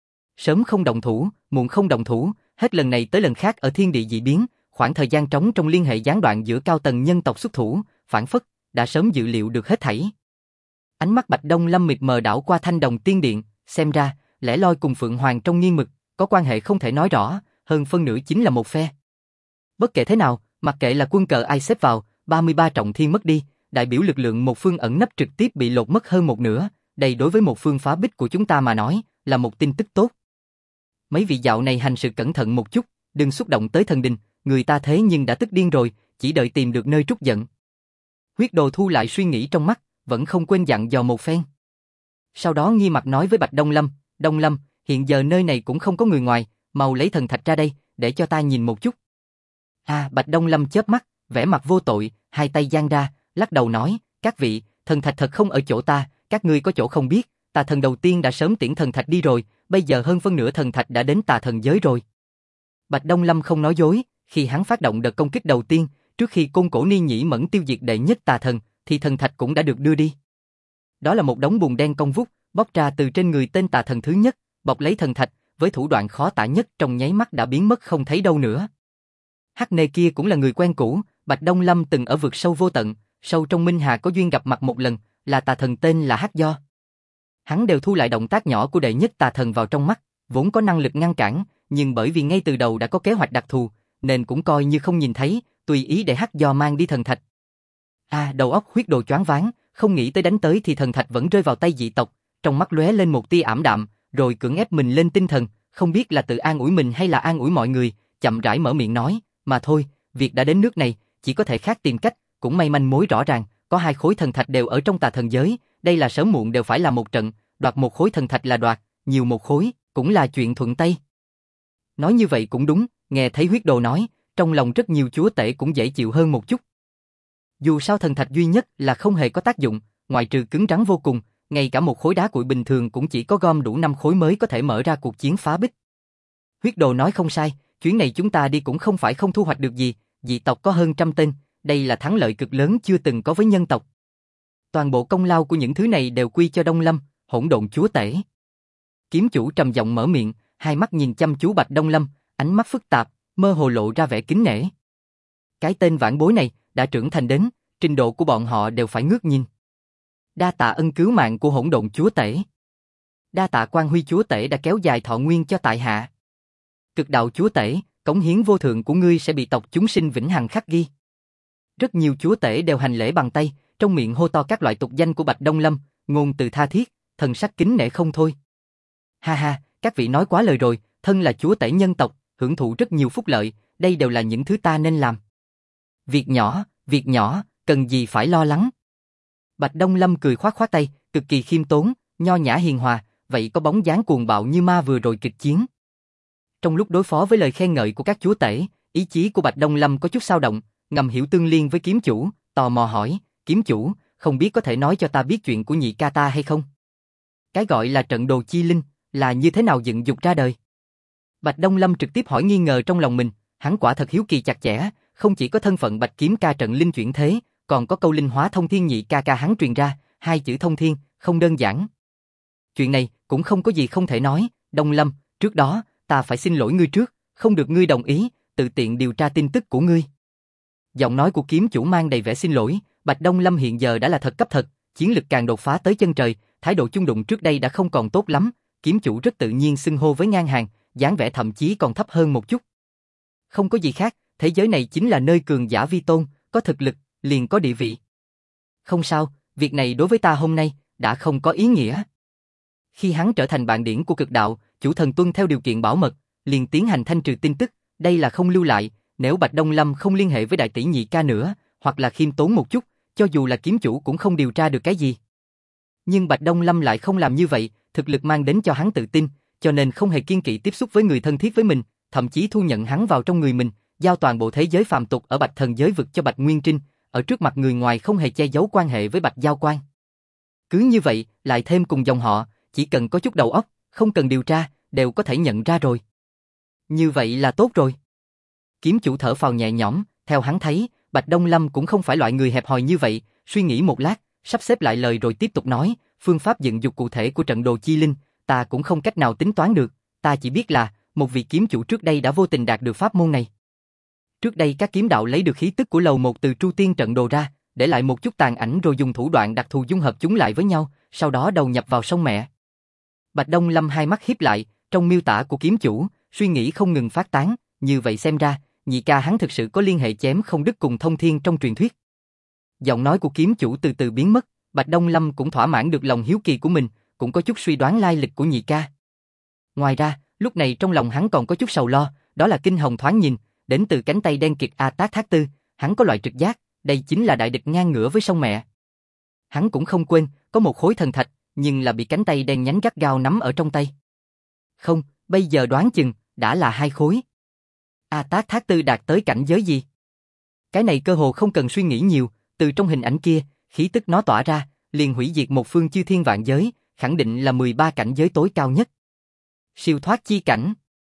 Speaker 1: Sớm không động thủ, muộn không động thủ, hết lần này tới lần khác ở thiên địa dị biến, khoảng thời gian trống trong liên hệ gián đoạn giữa cao tầng nhân tộc xuất thủ, phản phất, đã sớm dự liệu được hết thảy. Ánh mắt Bạch Đông Lâm mịt mờ đảo qua Thanh Đồng Tiên Điện, xem ra, lẽ loi cùng Phượng Hoàng trong nghiên mực, có quan hệ không thể nói rõ, hơn phân nửa chính là một phe. Bất kể thế nào, mặc kệ là quân cờ ai xếp vào, 33 trọng thiên mất đi, đại biểu lực lượng một phương ẩn nấp trực tiếp bị lột mất hơn một nửa, đây đối với một phương phá bích của chúng ta mà nói, là một tin tức tốt. Mấy vị dạo này hành sự cẩn thận một chút, đừng xúc động tới thần đình, người ta thế nhưng đã tức điên rồi, chỉ đợi tìm được nơi trút giận. Huyết Đồ thu lại suy nghĩ trong mắt, vẫn không quên dặn dò một phen. Sau đó nghi mặt nói với Bạch Đông Lâm, hiện giờ nơi này cũng không có người ngoài, mau lấy thần thạch ra đây, để cho ta nhìn một chút. Bạch Đông Lâm chớp mắt, vẻ mặt vô tội, hai tay giang ra, lắc đầu nói, các vị, thần thạch thật không ở chỗ ta, các ngươi có chỗ không biết, tà thần đầu tiên đã sớm tiễn thần thạch đi rồi, bây giờ hơn phân nửa thần thạch đã đến tà thần giới rồi. Bạch Đông Lâm không nói dối, khi hắn phát động đợt công kích đầu tiên, trước khi Côn Cổ Ni Nhĩ Mẫn tiêu diệt đệ nhất tà thần, thì thần thạch cũng đã được đưa đi. Đó là một đống bùn đen cong vút, bóc ra từ trên người tên tà thần thứ nhất, bọc lấy thần thạch, với thủ đoạn khó tả nhất trong nháy mắt đã biến mất không thấy đâu nữa. Hắc Nê kia cũng là người quen cũ, Bạch Đông Lâm từng ở vực sâu vô tận, sâu trong Minh Hà có duyên gặp mặt một lần, là tà thần tên là Hắc Do. Hắn đều thu lại động tác nhỏ của đệ nhất tà thần vào trong mắt, vốn có năng lực ngăn cản, nhưng bởi vì ngay từ đầu đã có kế hoạch đặc thù, nên cũng coi như không nhìn thấy, tùy ý để Hắc Do mang đi thần thạch. Đầu óc huyết đồ choáng váng, không nghĩ tới đánh tới thì thần thạch vẫn rơi vào tay dị tộc, trong mắt lóe lên một tia ảm đạm, rồi cưỡng ép mình lên tinh thần, không biết là tự an ủi mình hay là an ủi mọi người, chậm rãi mở miệng nói, mà thôi, việc đã đến nước này, chỉ có thể khác tìm cách, cũng may manh mối rõ ràng, có 2 khối thần thạch đều ở trong tà thần giới, đây là sớm muộn đều phải là một trận, đoạt 1 khối thần thạch là đoạt, nhiều 1 khối, cũng là chuyện thuận tay. Nói như vậy cũng đúng, nghe thấy huyết đồ nói, trong lòng rất nhiều chúa tể cũng dễ chịu hơn một chút. Dù sao thần thạch duy nhất là không hề có tác dụng, ngoại trừ cứng rắn vô cùng, ngay cả 1 khối đá cuội bình thường cũng chỉ có gom đủ 5 khối mới có thể mở ra cuộc chiến phá bích. Huyết đồ nói không sai, chuyến này chúng ta đi cũng không phải không thu hoạch được gì, dị tộc có hơn 100 tên, đây là thắng lợi cực lớn chưa từng có với nhân tộc. Toàn bộ công lao của những thứ này đều quy cho Đông Lâm, hỗn độn chúa tể. Kiếm chủ trầm giọng mở miệng, hai mắt nhìn chăm chú Bạch Đông Lâm, ánh mắt phức tạp, mơ hồ lộ ra vẻ kính nể. Cái tên vãn bối này đã trưởng thành đến, trình độ của bọn họ đều phải ngước nhìn. Đa tạ ân cứu mạng của hỗn độn chúa tể. Đa tạ Quan Huy chúa tể đã kéo dài thọ nguyên cho tại hạ. Cực đạo chúa tể, cống hiến vô thượng của ngươi sẽ bị tộc chúng sinh vĩnh hằng khắc ghi. Rất nhiều chúa tể đều hành lễ bằng tay, trong miệng hô to các loại tục danh của Bạch Đông Lâm, ngôn từ tha thiết, thần sắc kính nể không thôi. Ha ha, các vị nói quá lời rồi, thân là chúa tể nhân tộc, hưởng thụ rất nhiều phúc lợi, đây đều là những thứ ta nên làm. Việc nhỏ, cần gì phải lo lắng. Bạch Đông Lâm cười khoát khoát tay, cực kỳ khiêm tốn, nho nhã hiền hòa, vậy có bóng dáng cuồng bạo như ma vừa rồi kịch chiến. Trong lúc đối phó với lời khen ngợi của các chúa tể, ý chí của Bạch Đông Lâm có chút dao động, ngầm hiểu tương liên với kiếm chủ, tò mò hỏi, kiếm chủ, không biết có thể nói cho ta biết chuyện của nhị ca ta hay không? Cái gọi là trận đồ chi linh, là như thế nào dựng dục ra đời? Bạch Đông Lâm trực tiếp hỏi nghi ngờ trong lòng mình, hắn quả thật hiếu kỳ chặt chẽ, không chỉ có thân phận Bạch Kiếm ca trận linh chuyển thế, còn có câu linh hóa thông thiên nhị ca ca hắn truyền ra, 2 chữ thông thiên, không đơn giản. Chuyện này cũng không có gì không thể nói, Đông Lâm, trước đó, ta phải xin lỗi ngươi trước, không được ngươi đồng ý, tự tiện điều tra tin tức của ngươi. Giọng nói của kiếm chủ mang đầy vẻ xin lỗi, Bạch Đông Lâm hiện giờ đã là thật cấp thật, chiến lực càng đột phá tới chân trời, thái độ chung đụng trước đây đã không còn tốt lắm, kiếm chủ rất tự nhiên xưng hô với ngang hàng, dáng vẻ thậm chí còn thấp hơn một chút. Không có gì khác, thế giới này chính là nơi cường giả vi tôn, có thực lực, liền có địa vị. Không sao, việc này đối với ta hôm nay, đã không có ý nghĩa. Khi hắn trở thành bạn điển của cực đạo, chủ thần tuân theo điều kiện bảo mật, liền tiến hành thanh trừ tin tức, đây là không lưu lại, nếu Bạch Đông Lâm không liên hệ với đại tỷ nhị ca nữa, hoặc là khiêm tốn một chút, cho dù là kiếm chủ cũng không điều tra được cái gì. Nhưng Bạch Đông Lâm lại không làm như vậy, thực lực mang đến cho hắn tự tin, cho nên không hề kiêng kỵ tiếp xúc với người thân thiết với mình, thậm chí thu nhận hắn vào trong người mình, giao toàn bộ thế giới phàm tục ở Bạch Thần giới vực cho Bạch Nguyên Trinh, ở trước mặt người ngoài không hề che giấu quan hệ với Bạch Giao Quan. Cứ như vậy, lại thêm cùng dòng họ, chỉ cần có chút đầu óc, không cần điều tra, đều có thể nhận ra rồi. Như vậy là tốt rồi. Kiếm chủ thở phào nhẹ nhõm, theo hắn thấy, Bạch Đông Lâm cũng không phải loại người hẹp hòi như vậy, suy nghĩ một lát, sắp xếp lại lời rồi tiếp tục nói, phương pháp dựng dục cụ thể của trận đồ chi linh, ta cũng không cách nào tính toán được, ta chỉ biết là, một vị kiếm chủ trước đây đã vô tình đạt được pháp môn này. Trước đây các kiếm đạo lấy được khí tức của lầu một từ Tru Tiên trận đồ ra, để lại một chút tàn ảnh rồi dùng thủ đoạn đặc thù dung hợp chúng lại với nhau, sau đó đầu nhập vào sông mẹ. Bạch Đông Lâm hai mắt híp lại, trong miêu tả của kiếm chủ, suy nghĩ không ngừng phát tán, như vậy xem ra, nhị ca hắn thực sự có liên hệ chém không đứt cùng thông thiên trong truyền thuyết. Giọng nói của kiếm chủ từ từ biến mất, Bạch Đông Lâm cũng thỏa mãn được lòng hiếu kỳ của mình, cũng có chút suy đoán lai lịch của nhị ca. Ngoài ra, lúc này trong lòng hắn còn có chút sầu lo, đó là kinh hồng thoáng nhìn, đến từ cánh tay đen kịt A Tát Thác Tư, hắn có loại trực giác, đây chính là đại địch ngang ngửa với sông mẹ. Hắn cũng không quên, có một khối thần thạch, nhưng là bị cánh tay đen nhánh gắt gao nắm ở trong tay. Không, bây giờ đoán chừng, đã là 2 khối. A Tát Thác Tư đạt tới cảnh giới gì? Cái này cơ hồ không cần suy nghĩ nhiều, từ trong hình ảnh kia, khí tức nó tỏa ra, liền hủy diệt một phương chư thiên vạn giới, khẳng định là 13 cảnh giới tối cao nhất. Siêu thoát chi cảnh.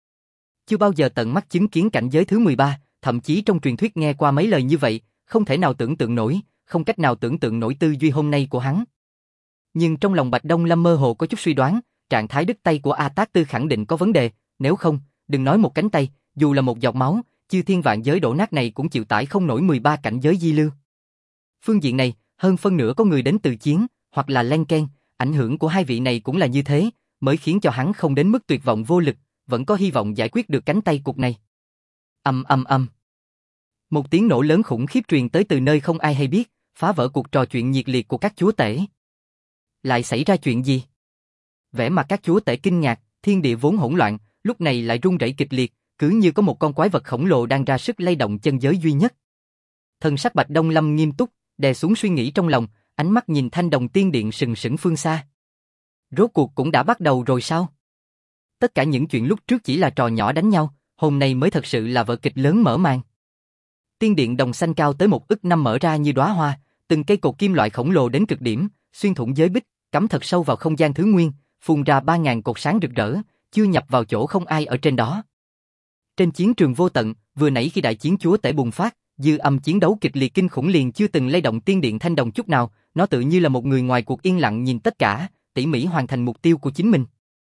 Speaker 1: Chưa bao giờ tận mắt chứng kiến cảnh giới thứ 13, thậm chí trong truyền thuyết nghe qua mấy lời như vậy, không thể nào tưởng tượng nổi, không cách nào tưởng tượng nổi tư duy hôm nay của hắn. Nhưng trong lòng Bạch Đông Lâm mơ hồ có chút suy đoán, trạng thái đứt tay của A Tát Tư khẳng định có vấn đề, nếu không, đừng nói một cánh tay, dù là một giọt máu, chư thiên vạn giới đổ nát này cũng chịu tải không nổi 13 cảnh giới di lưu. Phương diện này, hơn phân nửa có người đến từ chiến, hoặc là len ken, ảnh hưởng của hai vị này cũng là như thế, mới khiến cho hắn không đến mức tuyệt vọng vô lực, vẫn có hy vọng giải quyết được cánh tay cục này. Ầm ầm ầm. Một tiếng nổ lớn khủng khiếp truyền tới từ nơi không ai hay biết, phá vỡ cuộc trò chuyện nhiệt liệt của các chúa tể. Lại xảy ra chuyện gì? Vẻ mặt các chúa tể kinh ngạc, thiên địa vốn hỗn loạn, lúc này lại rung rẩy kịch liệt, cứ như có một con quái vật khổng lồ đang ra sức lay động chân giới duy nhất. Thần sắc Bạch Đông Lâm nghiêm túc, đè xuống suy nghĩ trong lòng, ánh mắt nhìn thanh đồng tiên điện sừng sững phương xa. Rốt cuộc cũng đã bắt đầu rồi sao? Tất cả những chuyện lúc trước chỉ là trò nhỏ đánh nhau, hôm nay mới thật sự là vở kịch lớn mở màn. Tiên điện đồng xanh cao tới 1 ức năm mở ra như đóa hoa, từng cây cột kim loại khổng lồ đến cực điểm, xuyên thủng giới bích, cắm thật sâu vào không gian thứ nguyên, phun ra 3000 cột sáng rực rỡ, chưa nhập vào chỗ không ai ở trên đó. Trên chiến trường vô tận, vừa nãy khi đại chiến chúa tể bùng phát, dư âm chiến đấu kịch liệt kinh khủng liền chưa từng lay động tiên điện thanh đồng chút nào, nó tự như là một người ngoài cuộc yên lặng nhìn tất cả, tỉ mỉ hoàn thành mục tiêu của chính mình.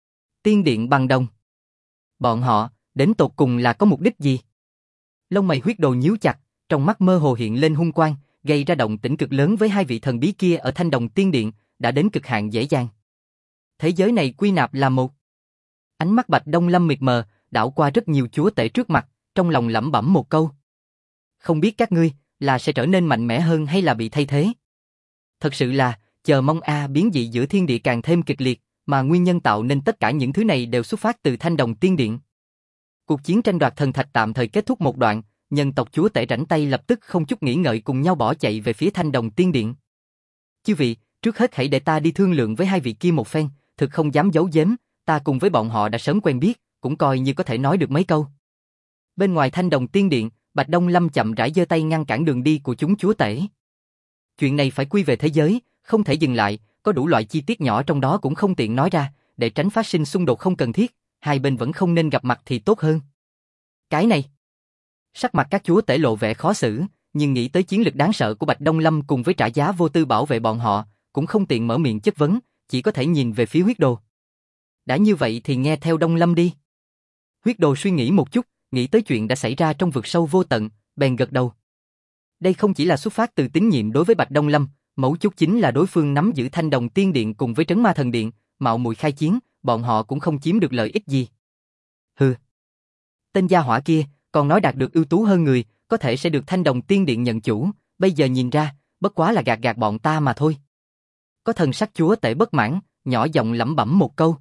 Speaker 1: Tiên điện bằng đồng. Bọn họ, đến tột cùng là có mục đích gì? Lông mày huyết đồ nhíu chặt, trong mắt mơ hồ hiện lên hung quang, gây ra động tĩnh cực lớn với hai vị thần bí kia ở thanh đồng tiên điện, đã đến cực hạn dễ dàng. Thế giới này quy nạp là một. Ánh mắt Bạch Đông Lâm mịt mờ, đảo qua rất nhiều chúa tể trước mặt, trong lòng lẩm bẩm một câu. Không biết các ngươi, là sẽ trở nên mạnh mẽ hơn hay là bị thay thế? Thật sự là, chờ mong biến dị giữa thiên địa càng thêm kịch liệt, mà nguyên nhân tạo nên tất cả những thứ này đều xuất phát từ thanh đồng tiên điện. Cuộc chiến tranh đoạt thần thạch tạm thời kết thúc một đoạn, nhân tộc chúa tể rảnh tay lập tức không chút nghĩ ngợi cùng nhau bỏ chạy về phía thanh đồng tiên điện. Chư vị, trước hết hãy để ta đi thương lượng với hai vị kia một phen, thực không dám giấu giếm, ta cùng với bọn họ đã sớm quen biết, cũng coi như có thể nói được mấy câu. Bên ngoài thanh đồng tiên điện, Bạch Đông Lâm chậm rãi giơ tay ngăn cản đường đi của chúng chúa tể. Chuyện này phải quy về thế giới, không thể dừng lại, có đủ loại chi tiết nhỏ trong đó cũng không tiện nói ra, để tránh phát sinh xung đột không cần thiết, hai bên vẫn không nên gặp mặt thì tốt hơn. Cái này, sắc mặt các chúa tể lộ vẻ khó xử, nhưng nghĩ tới chiến lực đáng sợ của Bạch Đông Lâm cùng với trả giá vô tư bảo vệ bọn họ, cũng không tiện mở miệng chất vấn, chỉ có thể nhìn về phía huyết đồ. Đã như vậy thì nghe theo Đông Lâm đi. Huyết đồ suy nghĩ một chút, nghĩ tới chuyện đã xảy ra trong vực sâu vô tận, bèn gật đầu. Đây không chỉ là xuất phát từ tín nhiệm đối với Bạch Đông Lâm, mấu chốt chính là đối phương nắm giữ thanh đồng tiên điện cùng với trấn ma thần điện, mạo muội khai chiến, bọn họ cũng không chiếm được lợi ích gì. Hừ. Tên gia hỏa kia, còn nói đạt được ưu tú hơn người, có thể sẽ được thanh đồng tiên điện nhận chủ, bây giờ nhìn ra, bất quá là gạt gạt bọn ta mà thôi. Có thần sắc chúa tể bất mãn, nhỏ giọng lẩm bẩm một câu.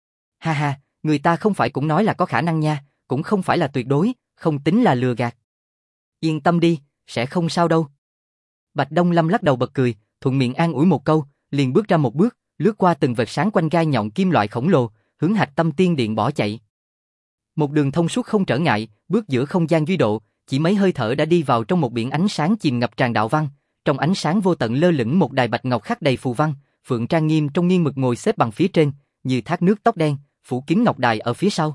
Speaker 1: Ha ha, người ta không phải cũng nói là có khả năng nha, cũng không phải là tuyệt đối, không tính là lừa gạt. Yên tâm đi, sẽ không sao đâu. Bạch Đông Lâm lắc đầu bật cười, thuận miệng an ủi một câu, liền bước ra một bước, lướt qua từng vệt sáng quanh gai nhọn kim loại khổng lồ, hướng hạch tâm tiên điện bỏ chạy. Một đường thông suốt không trở ngại, bước giữa không gian duy độ, chỉ mấy hơi thở đã đi vào trong một biển ánh sáng chìm ngập tràn đạo văn, trong ánh sáng vô tận lơ lửng một đài bạch ngọc khắc đầy phù văn, phượng trang nghiêm trong nghiêng mực ngồi xếp bằng phía trên, như thác nước tóc đen, phủ kín ngọc đài ở phía sau.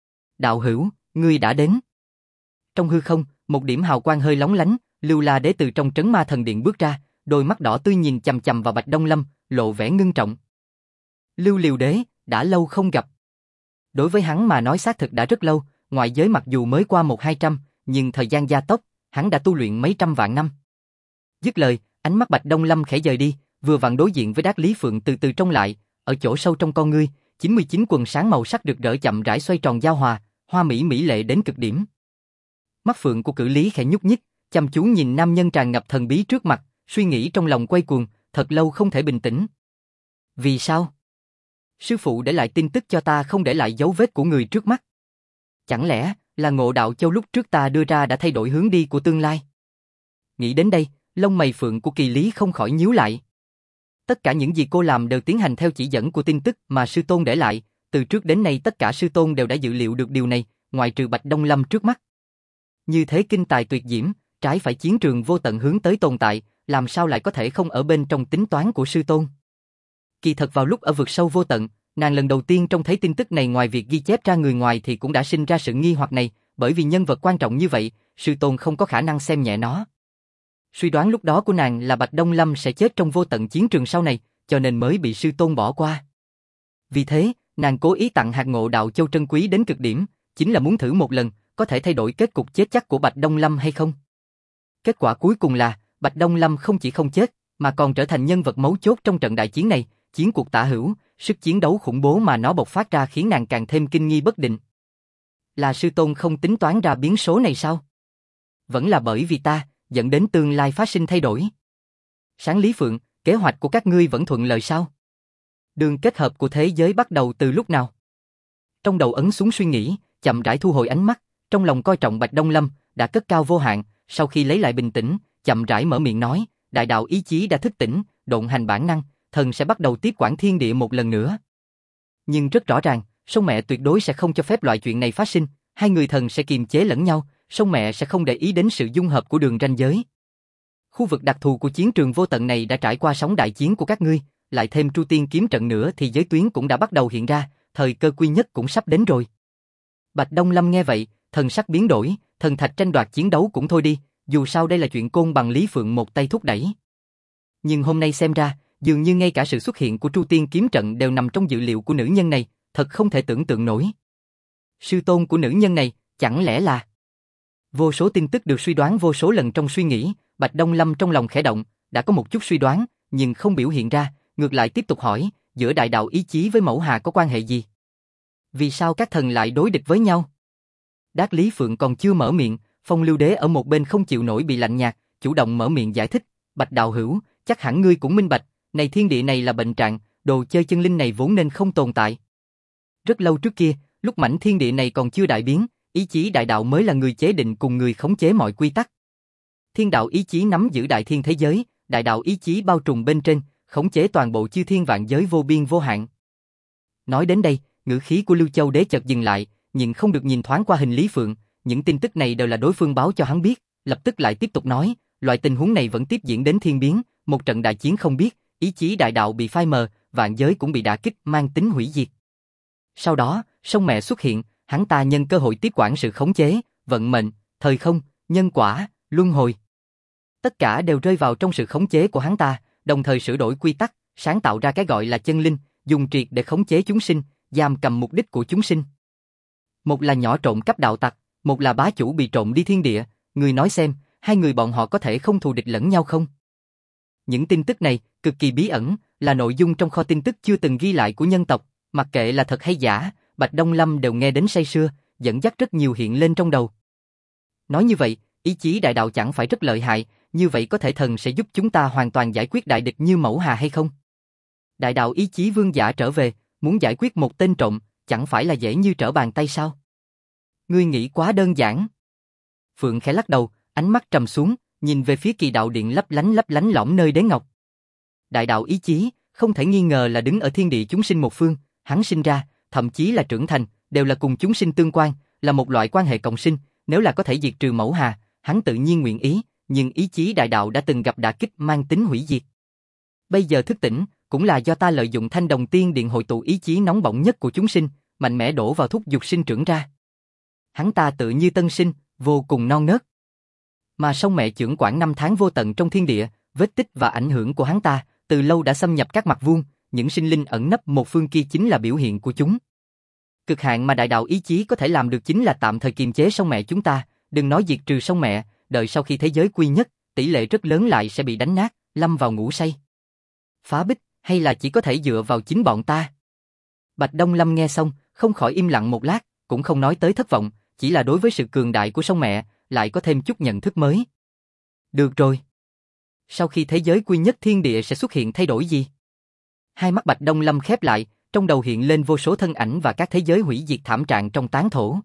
Speaker 1: Đạo hữu, ngươi đã đến. Trong hư không, một điểm hào quang hơi lóng lánh, Lưu La Đế từ trong trấn ma thần điện bước ra, đôi mắt đỏ tươi nhìn chằm chằm vào Bạch Đông Lâm, lộ vẻ ngưng trọng. Lưu Liều Đế, đã lâu không gặp. Đối với hắn mà nói xác thực đã rất lâu, ngoại giới mặc dù mới qua 1-200, nhưng thời gian gia tốc, hắn đã tu luyện mấy trăm vạn năm. Dứt lời, ánh mắt Bạch Đông Lâm khẽ dời đi, vừa vặn đối diện với Đát Lý Phượng từ từ trông lại, ở chỗ sâu trong con ngươi, 99 quần sáng màu sắc rực rỡ chậm rãi xoay tròn giao hòa, hoa mỹ mỹ lệ đến cực điểm. Mắt phượng của Cử Lý khẽ nhúc nhích, chăm chú nhìn nam nhân tràn ngập thần bí trước mặt, suy nghĩ trong lòng quay cuồng, thật lâu không thể bình tĩnh. Vì sao? Sư phụ để lại tin tức cho ta không để lại dấu vết của người trước mắt. Chẳng lẽ là Ngộ Đạo Châu lúc trước ta đưa ra đã thay đổi hướng đi của tương lai? Nghĩ đến đây, lông mày phượng của Kỳ Lý không khỏi nhíu lại. Tất cả những gì cô làm đều tiến hành theo chỉ dẫn của tin tức mà sư tôn để lại, từ trước đến nay tất cả sư tôn đều đã dự liệu được điều này, ngoại trừ Bạch Đông Lâm trước mắt. Như thế kinh tài tuyệt diễm, trái phải chiến trường vô tận hướng tới tồn tại, làm sao lại có thể không ở bên trong tính toán của sư tôn? Kỳ thật vào lúc ở vực sâu vô tận, nàng lần đầu tiên trông thấy tin tức này ngoài việc ghi chép ra người ngoài thì cũng đã sinh ra sự nghi hoặc này, bởi vì nhân vật quan trọng như vậy, sư tôn không có khả năng xem nhẹ nó. Suy đoán lúc đó của nàng là Bạch Đông Lâm sẽ chết trong vô tận chiến trường sau này, cho nên mới bị sư tôn bỏ qua. Vì thế, nàng cố ý tặng hạt ngộ đạo châu trân quý đến cực điểm, chính là muốn thử một lần, có thể thay đổi kết cục chết chắc của Bạch Đông Lâm hay không. Kết quả cuối cùng là, Bạch Đông Lâm không chỉ không chết, mà còn trở thành nhân vật mấu chốt trong trận đại chiến này, chiến cuộc tả hữu, sức chiến đấu khủng bố mà nó bộc phát ra khiến nàng càng thêm kinh nghi bất định. Là sư tôn không tính toán ra biến số này sao? Vẫn là bởi vì ta, dẫn đến tương lai phát sinh thay đổi. Sáng Lý Phượng, kế hoạch của các ngươi vẫn thuận lợi sao? Đường kết hợp của thế giới bắt đầu từ lúc nào? Trong đầu ấn xuống suy nghĩ, chậm rãi thu hồi ánh mắt, trong lòng coi trọng Bạch Đông Lâm, đã cất cao vô hạn, sau khi lấy lại bình tĩnh, chậm rãi mở miệng nói, đại đạo ý chí đã thức tỉnh, độn hành bản năng, thần sẽ bắt đầu tiếp quản thiên địa một lần nữa. Nhưng rất rõ ràng, sông mẹ tuyệt đối sẽ không cho phép loại chuyện này phát sinh, hai người thần sẽ kiềm chế lẫn nhau, sông mẹ sẽ không để ý đến sự dung hợp của đường ranh giới. Khu vực đặc thù của chiến trường vô tận này đã trải qua sóng đại chiến của các ngươi, lại thêm Tru Tiên kiếm trận nữa thì giới tuyến cũng đã bắt đầu hiện ra, thời cơ quy nhất cũng sắp đến rồi. Bạch Đông Lâm nghe vậy, thần sắc biến đổi, thần thạch tranh đoạt chiến đấu cũng thôi đi, dù sao đây là chuyện Côn Bằng Lý Phượng một tay thúc đẩy. Nhưng hôm nay xem ra, dường như ngay cả sự xuất hiện của Tru Tiên kiếm trận đều nằm trong dự liệu của nữ nhân này, thật không thể tưởng tượng nổi. Sư tôn của nữ nhân này, chẳng lẽ là... Vô số tin tức được suy đoán vô số lần trong suy nghĩ, Bạch Đông Lâm trong lòng khẽ động, đã có một chút suy đoán, nhưng không biểu hiện ra, ngược lại tiếp tục hỏi, giữa đại đạo ý chí với Mẫu Hà có quan hệ gì? Vì sao các thần lại đối địch với nhau? Đát Lý Phượng còn chưa mở miệng, Phong Lưu Đế ở một bên không chịu nổi bị lạnh nhạt, chủ động mở miệng giải thích, Bạch đạo hữu, chắc hẳn ngươi cũng minh bạch, này thiên địa này là bệnh trạng, đồ chơi chân linh này vốn nên không tồn tại. Rất lâu trước kia, lúc mảnh thiên địa này còn chưa đại biến, ý chí đại đạo mới là người chế định cùng người khống chế mọi quy tắc. Thiên đạo ý chí nắm giữ đại thiên thế giới, đại đạo ý chí bao trùm bên trên, khống chế toàn bộ chư thiên vạn giới vô biên vô hạn. Nói đến đây, ngữ khí của Lưu Châu Đế chợt dừng lại, nhưng không được nhìn thoáng qua hình Lý Phượng, những tin tức này đều là đối phương báo cho hắn biết, lập tức lại tiếp tục nói, loại tình huống này vẫn tiếp diễn đến thiên biến, một trận đại chiến không biết, ý chí đại đạo bị phai mờ, vạn giới cũng bị đả kích mang tính hủy diệt. Sau đó, sông mẹ xuất hiện, hắn ta nhân cơ hội tiếp quản sự khống chế, vận mệnh, thời không, nhân quả, luân hồi. Tất cả đều rơi vào trong sự khống chế của hắn ta, đồng thời sửa đổi quy tắc, sáng tạo ra cái gọi là chân linh, dùng triệt để khống chế chúng sinh, giam cầm mục đích của chúng sinh. Một là nhỏ trộm cắp đạo tặc, một là bá chủ bị trộm đi thiên địa, người nói xem, hai người bọn họ có thể không thù địch lẫn nhau không? Những tin tức này, cực kỳ bí ẩn, là nội dung trong kho tin tức chưa từng ghi lại của nhân tộc, mặc kệ là thật hay giả, Bạch Đông Lâm đều nghe đến say sưa, dẫn dắt rất nhiều hiện lên trong đầu. Nói như vậy, ý chí đại đạo chẳng phải rất lợi hại, như vậy có thể thần sẽ giúp chúng ta hoàn toàn giải quyết đại địch như Mẫu Hà hay không? Đại đạo ý chí vương giả trở về, muốn giải quyết một tên trộm, chẳng phải là dễ như trở bàn tay sao? Ngươi nghĩ quá đơn giản. Phượng khẽ lắc đầu, ánh mắt trầm xuống, nhìn về phía Kỳ Đạo Điện lấp lánh lõm nơi đế ngọc. Đại đạo ý chí, không thể nghi ngờ là đứng ở thiên địa chúng sinh một phương, hắn sinh ra, thậm chí là trưởng thành, đều là cùng chúng sinh tương quan, là một loại quan hệ cộng sinh, nếu là có thể diệt trừ Mẫu Hà, hắn tự nhiên nguyện ý, nhưng ý chí đại đạo đã từng gặp đả kích mang tính hủy diệt. Bây giờ thức tỉnh, cũng là do ta lợi dụng Thanh Đồng Tiên Điện hội tụ ý chí nóng bỏng nhất của chúng sinh, mạnh mẽ đổ vào thúc dục sinh trưởng ra. Hắn ta tự như tân sinh, vô cùng non nớt. Mà sông mẹ chưởng quản năm tháng vô tận trong thiên địa, vết tích và ảnh hưởng của hắn ta, từ lâu đã xâm nhập các mặt vuông, những sinh linh ẩn nấp một phương kia chính là biểu hiện của chúng. Cực hạn mà đại đạo ý chí có thể làm được chính là tạm thời kiềm chế sông mẹ chúng ta, đừng nói diệt trừ sông mẹ, đợi sau khi thế giới quy nhất, tỷ lệ rất lớn lại sẽ bị đánh nát, lâm vào ngủ say. Phá bích, hay là chỉ có thể dựa vào chính bọn ta? Bạch Đông Lâm nghe xong, không khỏi im lặng một lát, cũng không nói tới thất vọng, chỉ là đối với sự cường đại của sông mẹ, lại có thêm chút nhận thức mới. Được rồi. Sau khi thế giới quy nhất thiên địa sẽ xuất hiện thay đổi gì? Hai mắt Bạch Đông Lâm khép lại, trong đầu hiện lên vô số thân ảnh và các thế giới hủy diệt thảm trạng trong tán thổ.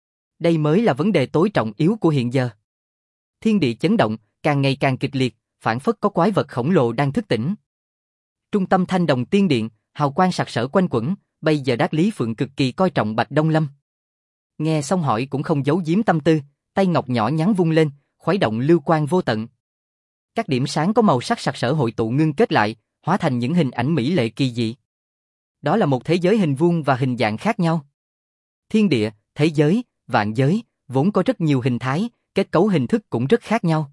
Speaker 1: Đây mới là vấn đề tối trọng yếu của hiện giờ. Thiên địa chấn động, càng ngày càng kịch liệt, phảng phất có quái vật khổng lồ đang thức tỉnh. Trung tâm Thanh Đồng Tiên Điện, hào quang sặc sỡ quanh quẩn, bây giờ Đát Lý Phượng cực kỳ coi trọng Bạch Đông Lâm. Nghe xong hỏi cũng không giấu giếm tâm tư, tay ngọc nhỏ nhắn vung lên, khuấy động lưu quang vô tận. Các điểm sáng có màu sắc sặc sỡ hội tụ ngưng kết lại, hóa thành những hình ảnh mỹ lệ kỳ dị. Đó là một thế giới hình vuông và hình dạng khác nhau. Thiên địa, thế giới, vạn giới, vốn có rất nhiều hình thái, kết cấu hình thức cũng rất khác nhau.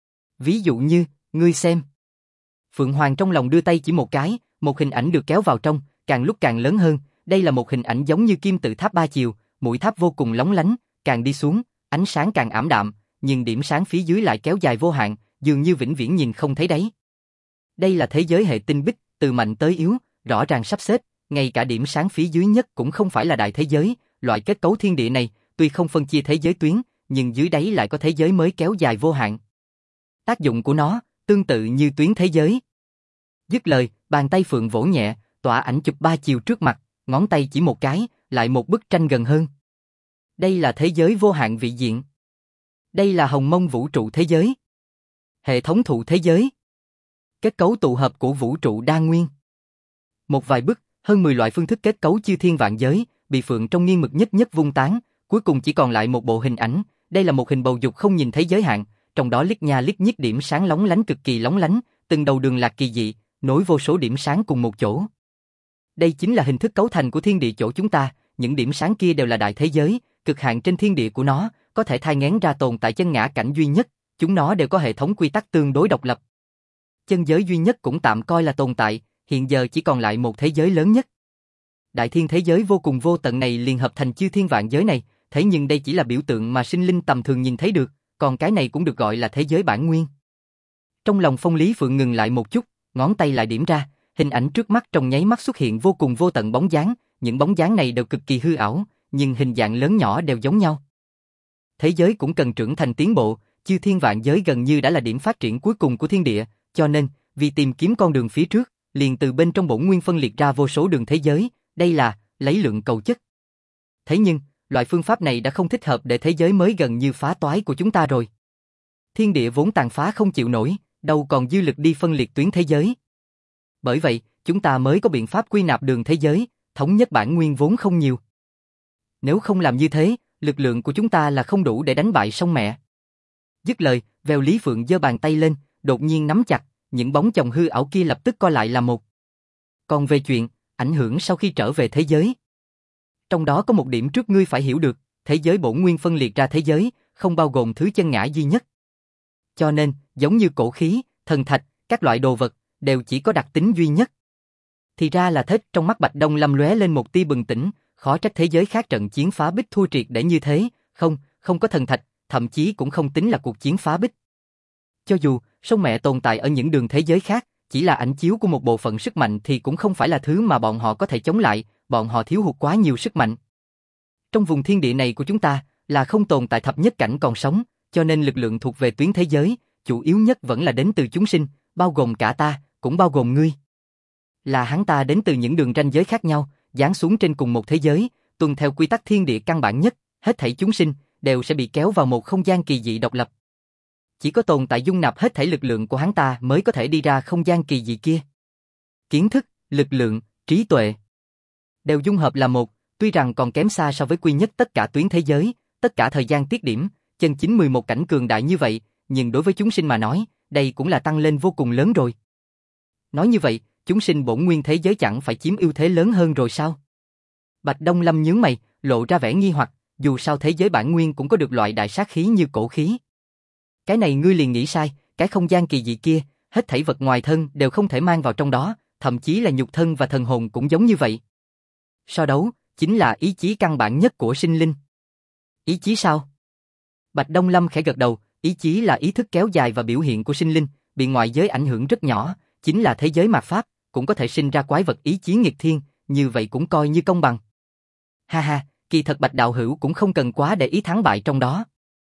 Speaker 1: Ví dụ như, ngươi xem. Phượng Hoàng trong lòng đưa tay chỉ một cái, một hình ảnh được kéo vào trong, càng lúc càng lớn hơn, đây là một hình ảnh giống như kim tự tháp ba chiều, mũi tháp vô cùng lóng lánh, càng đi xuống, ánh sáng càng ảm đạm, nhưng điểm sáng phía dưới lại kéo dài vô hạn, dường như vĩnh viễn nhìn không thấy đáy. Đây là thế giới hệ tinh bích, từ mạnh tới yếu, rõ ràng sắp xếp, ngay cả điểm sáng phía dưới nhất cũng không phải là đại thế giới, loại kết cấu thiên địa này, tuy không phân chia thế giới tuyến, nhưng dưới đáy lại có thế giới mới kéo dài vô hạn. Tác dụng của nó, tương tự như tuyến thế giới. Dứt lời, bàn tay Phượng vỗ nhẹ, tỏa ảnh chụp ba chiều trước mặt, ngón tay chỉ một cái, lại một bức tranh gần hơn. Đây là thế giới vô hạn vị diện. Đây là hồng mông vũ trụ thế giới. Hệ thống thụ thế giới. Kết cấu tụ hợp của vũ trụ đa nguyên. Một vài bức, hơn 10 loại phương thức kết cấu chư thiên vạn giới, bị Phượng trong nghiêng mực nhất vung tán, cuối cùng chỉ còn lại một bộ hình ảnh. Đây là một hình bầu dục không nhìn thấy giới hạn, trong đó lít nha lít nhít điểm sáng lóng lánh cực kỳ lóng lánh, từng đầu đường lạc kỳ dị, nối vô số điểm sáng cùng một chỗ. Đây chính là hình thức cấu thành của thiên địa chỗ chúng ta, những điểm sáng kia đều là đại thế giới, cực hạn trên thiên địa của nó, có thể thai nghén ra tồn tại chân ngã cảnh duy nhất, chúng nó đều có hệ thống quy tắc tương đối độc lập. Chân giới duy nhất cũng tạm coi là tồn tại, hiện giờ chỉ còn lại một thế giới lớn nhất. Đại thiên thế giới vô cùng vô tận này liền hợp thành chư thiên vạn giới này, thế nhưng đây chỉ là biểu tượng mà sinh linh tầm thường nhìn thấy được, còn cái này cũng được gọi là thế giới bản nguyên. Trong lòng Phong Lý Phượng ngừng lại một chút, ngón tay lại điểm ra, hình ảnh trước mắt trong nháy mắt xuất hiện vô cùng vô tận bóng dáng, những bóng dáng này đều cực kỳ hư ảo, nhưng hình dạng lớn nhỏ đều giống nhau. Thế giới cũng cần trưởng thành tiến bộ, chư thiên vạn giới gần như đã là điểm phát triển cuối cùng của thiên địa, cho nên, vì tìm kiếm con đường phía trước, liền từ bên trong bổn nguyên phân liệt ra vô số đường thế giới, đây là lấy lượng cầu chất. Thế nhưng, loại phương pháp này đã không thích hợp để thế giới mới gần như phá toái của chúng ta rồi. Thiên địa vốn tàn phá không chịu nổi, đâu còn dư lực đi phân liệt tuyến thế giới. Bởi vậy, chúng ta mới có biện pháp quy nạp đường thế giới, thống nhất bản nguyên vốn không nhiều. Nếu không làm như thế, lực lượng của chúng ta là không đủ để đánh bại sông mẹ. Dứt lời, Vèo Lý Phượng giơ bàn tay lên, đột nhiên nắm chặt, những bóng chồng hư ảo kia lập tức co lại là một. Còn về chuyện ảnh hưởng sau khi trở về thế giới, trong đó có một điểm trước ngươi phải hiểu được, thế giới bổn nguyên phân liệt ra thế giới, không bao gồm thứ chân ngã duy nhất. Cho nên, giống như cổ khí, thần thạch, các loại đồ vật, đều chỉ có đặc tính duy nhất. Thì ra là thế, trong mắt Bạch Đông Lâm lóe lên một tia bừng tỉnh, khó trách thế giới khác trận chiến phá bích thua triệt để như thế, không có thần thạch, thậm chí cũng không tính là cuộc chiến phá bích. Cho dù, sông mẹ tồn tại ở những đường thế giới khác, chỉ là ảnh chiếu của một bộ phận sức mạnh thì cũng không phải là thứ mà bọn họ có thể chống lại, bọn họ thiếu hụt quá nhiều sức mạnh. Trong vùng thiên địa này của chúng ta, là không tồn tại thập nhất cảnh còn sống, cho nên lực lượng thuộc về tuyến thế giới, chủ yếu nhất vẫn là đến từ chúng sinh, bao gồm cả ta, cũng bao gồm ngươi. Là hắn ta đến từ những đường ranh giới khác nhau, giáng xuống trên cùng một thế giới, tuân theo quy tắc thiên địa căn bản nhất, hết thảy chúng sinh đều sẽ bị kéo vào một không gian kỳ dị độc lập. Chỉ có tồn tại dung nạp hết thảy lực lượng của hắn ta mới có thể đi ra không gian kỳ dị kia. Kiến thức, lực lượng, trí tuệ đều dung hợp là một, tuy rằng còn kém xa so với quy nhất tất cả tuyến thế giới, tất cả thời gian tiết điểm, chân chính 11 cảnh cường đại như vậy, nhưng đối với chúng sinh mà nói, đây cũng là tăng lên vô cùng lớn rồi. Nói như vậy, chúng sinh bổn nguyên thế giới chẳng phải chiếm ưu thế lớn hơn rồi sao? Bạch Đông Lâm nhướng mày, lộ ra vẻ nghi hoặc, dù sao thế giới bản nguyên cũng có được loại đại sát khí như cổ khí. Cái này ngươi liền nghĩ sai, cái không gian kỳ dị kia, hết thảy vật ngoài thân đều không thể mang vào trong đó, thậm chí là nhục thân và thần hồn cũng giống như vậy. So đấu, chính là ý chí căn bản nhất của sinh linh. Ý chí sao? Bạch Đông Lâm khẽ gật đầu, ý chí là ý thức kéo dài và biểu hiện của sinh linh, bị ngoại giới ảnh hưởng rất nhỏ, chính là thế giới mạt pháp, cũng có thể sinh ra quái vật ý chí nghịch thiên, như vậy cũng coi như công bằng. Ha ha, kỳ thật Bạch đạo hữu cũng không cần quá để ý thắng bại trong đó.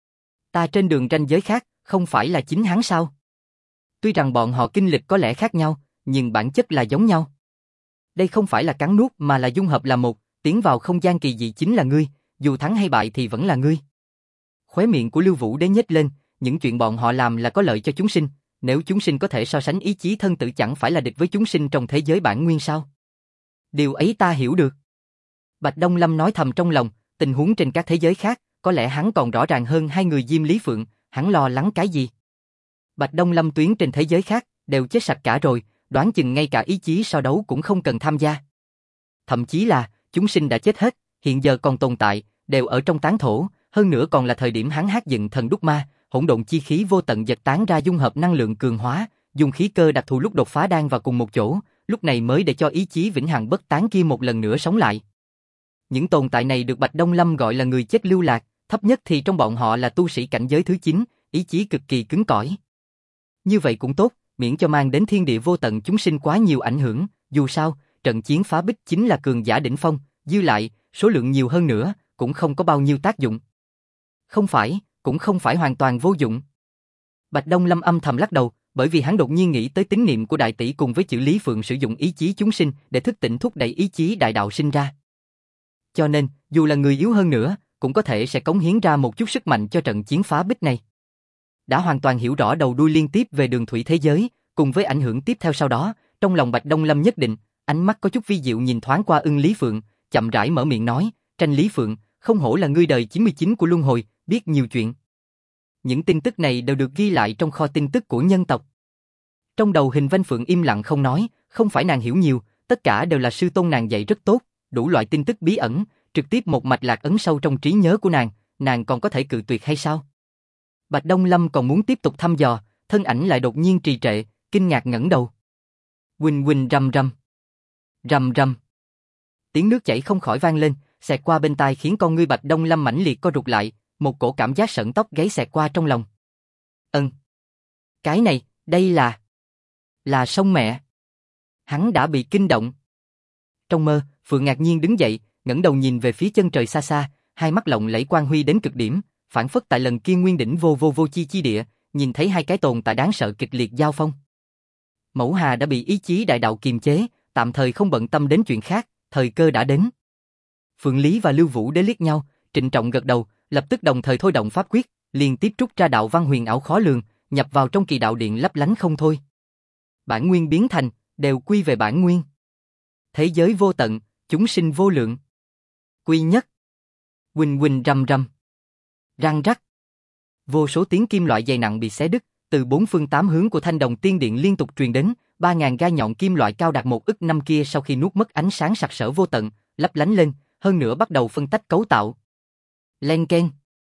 Speaker 1: Ta trên đường ranh giới khác, không phải là chính hắn sao? Tuy rằng bọn họ kinh lịch có lẽ khác nhau, nhưng bản chất là giống nhau. Đây không phải là cắn nuốt mà là dung hợp là một, tiến vào không gian kỳ dị chính là ngươi, dù thắng hay bại thì vẫn là ngươi. Khóe miệng của Lưu Vũ Đế nhếch lên, những chuyện bọn họ làm là có lợi cho chúng sinh, nếu chúng sinh có thể so sánh ý chí thân tử chẳng phải là địch với chúng sinh trong thế giới bản nguyên sao? Điều ấy ta hiểu được. Bạch Đông Lâm nói thầm trong lòng, tình huống trên các thế giới khác, có lẽ hắn còn rõ ràng hơn hai người Diêm Lý Phượng, hắn lo lắng cái gì? Bạch Đông Lâm tuyến trên thế giới khác, đều chết sạch cả rồi, đoán chừng ngay cả ý chí so đấu cũng không cần tham gia. Thậm chí là, chúng sinh đã chết hết, hiện giờ còn tồn tại, đều ở trong tán thổ, hơn nữa còn là thời điểm hắn hát dựng thần đúc ma, hỗn độn chi khí vô tận giật tán ra dung hợp năng lượng cường hóa, dùng khí cơ đặc thù lúc đột phá đan vào cùng một chỗ, lúc này mới để cho ý chí vĩnh hằng bất tán kia một lần nữa sống lại. Những tồn tại này được Bạch Đông Lâm gọi là người chết lưu lạc, thấp nhất thì trong bọn họ là tu sĩ cảnh giới thứ 9, ý chí cực kỳ cứng cỏi. Như vậy cũng tốt, miễn cho mang đến thiên địa vô tận chúng sinh quá nhiều ảnh hưởng, dù sao, trận chiến phá bích chính là cường giả đỉnh phong, dư lại, số lượng nhiều hơn nữa, cũng không có bao nhiêu tác dụng. Không phải, cũng không phải hoàn toàn vô dụng. Bạch Đông Lâm âm thầm lắc đầu, bởi vì hắn đột nhiên nghĩ tới tín niệm của đại tỷ cùng với chữ Lý Phượng sử dụng ý chí chúng sinh để thức tỉnh thúc đẩy ý chí đại đạo sinh ra. Cho nên, dù là người yếu hơn nữa, cũng có thể sẽ cống hiến ra một chút sức mạnh cho trận chiến phá bích này. Đã hoàn toàn hiểu rõ đầu đuôi liên tiếp về đường thủy thế giới, cùng với ảnh hưởng tiếp theo sau đó, trong lòng Bạch Đông Lâm nhất định, ánh mắt có chút vi diệu nhìn thoáng qua Ưng Lý Phượng, chậm rãi mở miệng nói, Tranh Lý Phượng, không hổ là ngươi đời 99 của luân hồi, biết nhiều chuyện. Những tin tức này đều được ghi lại trong kho tin tức của nhân tộc. Trong đầu Hình Vanh Phượng im lặng không nói, không phải nàng hiểu nhiều, tất cả đều là sư tôn nàng dạy rất tốt, đủ loại tin tức bí ẩn, trực tiếp một mạch lạc ấn sâu trong trí nhớ của nàng còn có thể cự tuyệt hay sao? Bạch Đông Lâm còn muốn tiếp tục thăm dò, thân ảnh lại đột nhiên trì trệ, kinh ngạc ngẩng đầu. Huỳnh huỳnh rầm rầm, rầm rầm. Tiếng nước chảy không khỏi vang lên, xẹt qua bên tai khiến con ngươi Bạch Đông Lâm mãnh liệt co rụt lại, một cổ cảm giác sởn tóc gáy xẹt qua trong lòng. Cái này, đây là sông mẹ. Hắn đã bị kinh động. Trong mơ, Phượng ngạc nhiên đứng dậy, ngẩng đầu nhìn về phía chân trời xa xa, hai mắt lộng lẫy quang huy đến cực điểm, phản phất tại lần kia nguyên đỉnh vô chi địa, nhìn thấy hai cái tồn tại đáng sợ kịch liệt giao phong. Mẫu Hà đã bị ý chí đại đạo kiềm chế, tạm thời không bận tâm đến chuyện khác, thời cơ đã đến. Phượng Lý và Lưu Vũ Đế liếc nhau, trịnh trọng gật đầu, lập tức đồng thời thôi động pháp quyết, liên tiếp trút ra đạo văn huyền ảo khó lường, nhập vào trong kỳ đạo điện lấp lánh không thôi. Bản nguyên biến thành, đều quy về bản nguyên. Thế giới vô tận, chúng sinh vô lượng. Quy nhất. Huỳnh huỳnh rầm rầm. Răng rắc. Vô số tiếng kim loại dày nặng bị xé đứt, từ bốn phương tám hướng của Thanh Đồng Tiên Điện liên tục truyền đến, 3000 gai nhọn kim loại cao đạt 1 ức năm kia sau khi nuốt mất ánh sáng sặc sỡ vô tận, lấp lánh lên, hơn nữa bắt đầu phân tách cấu tạo. Len keng.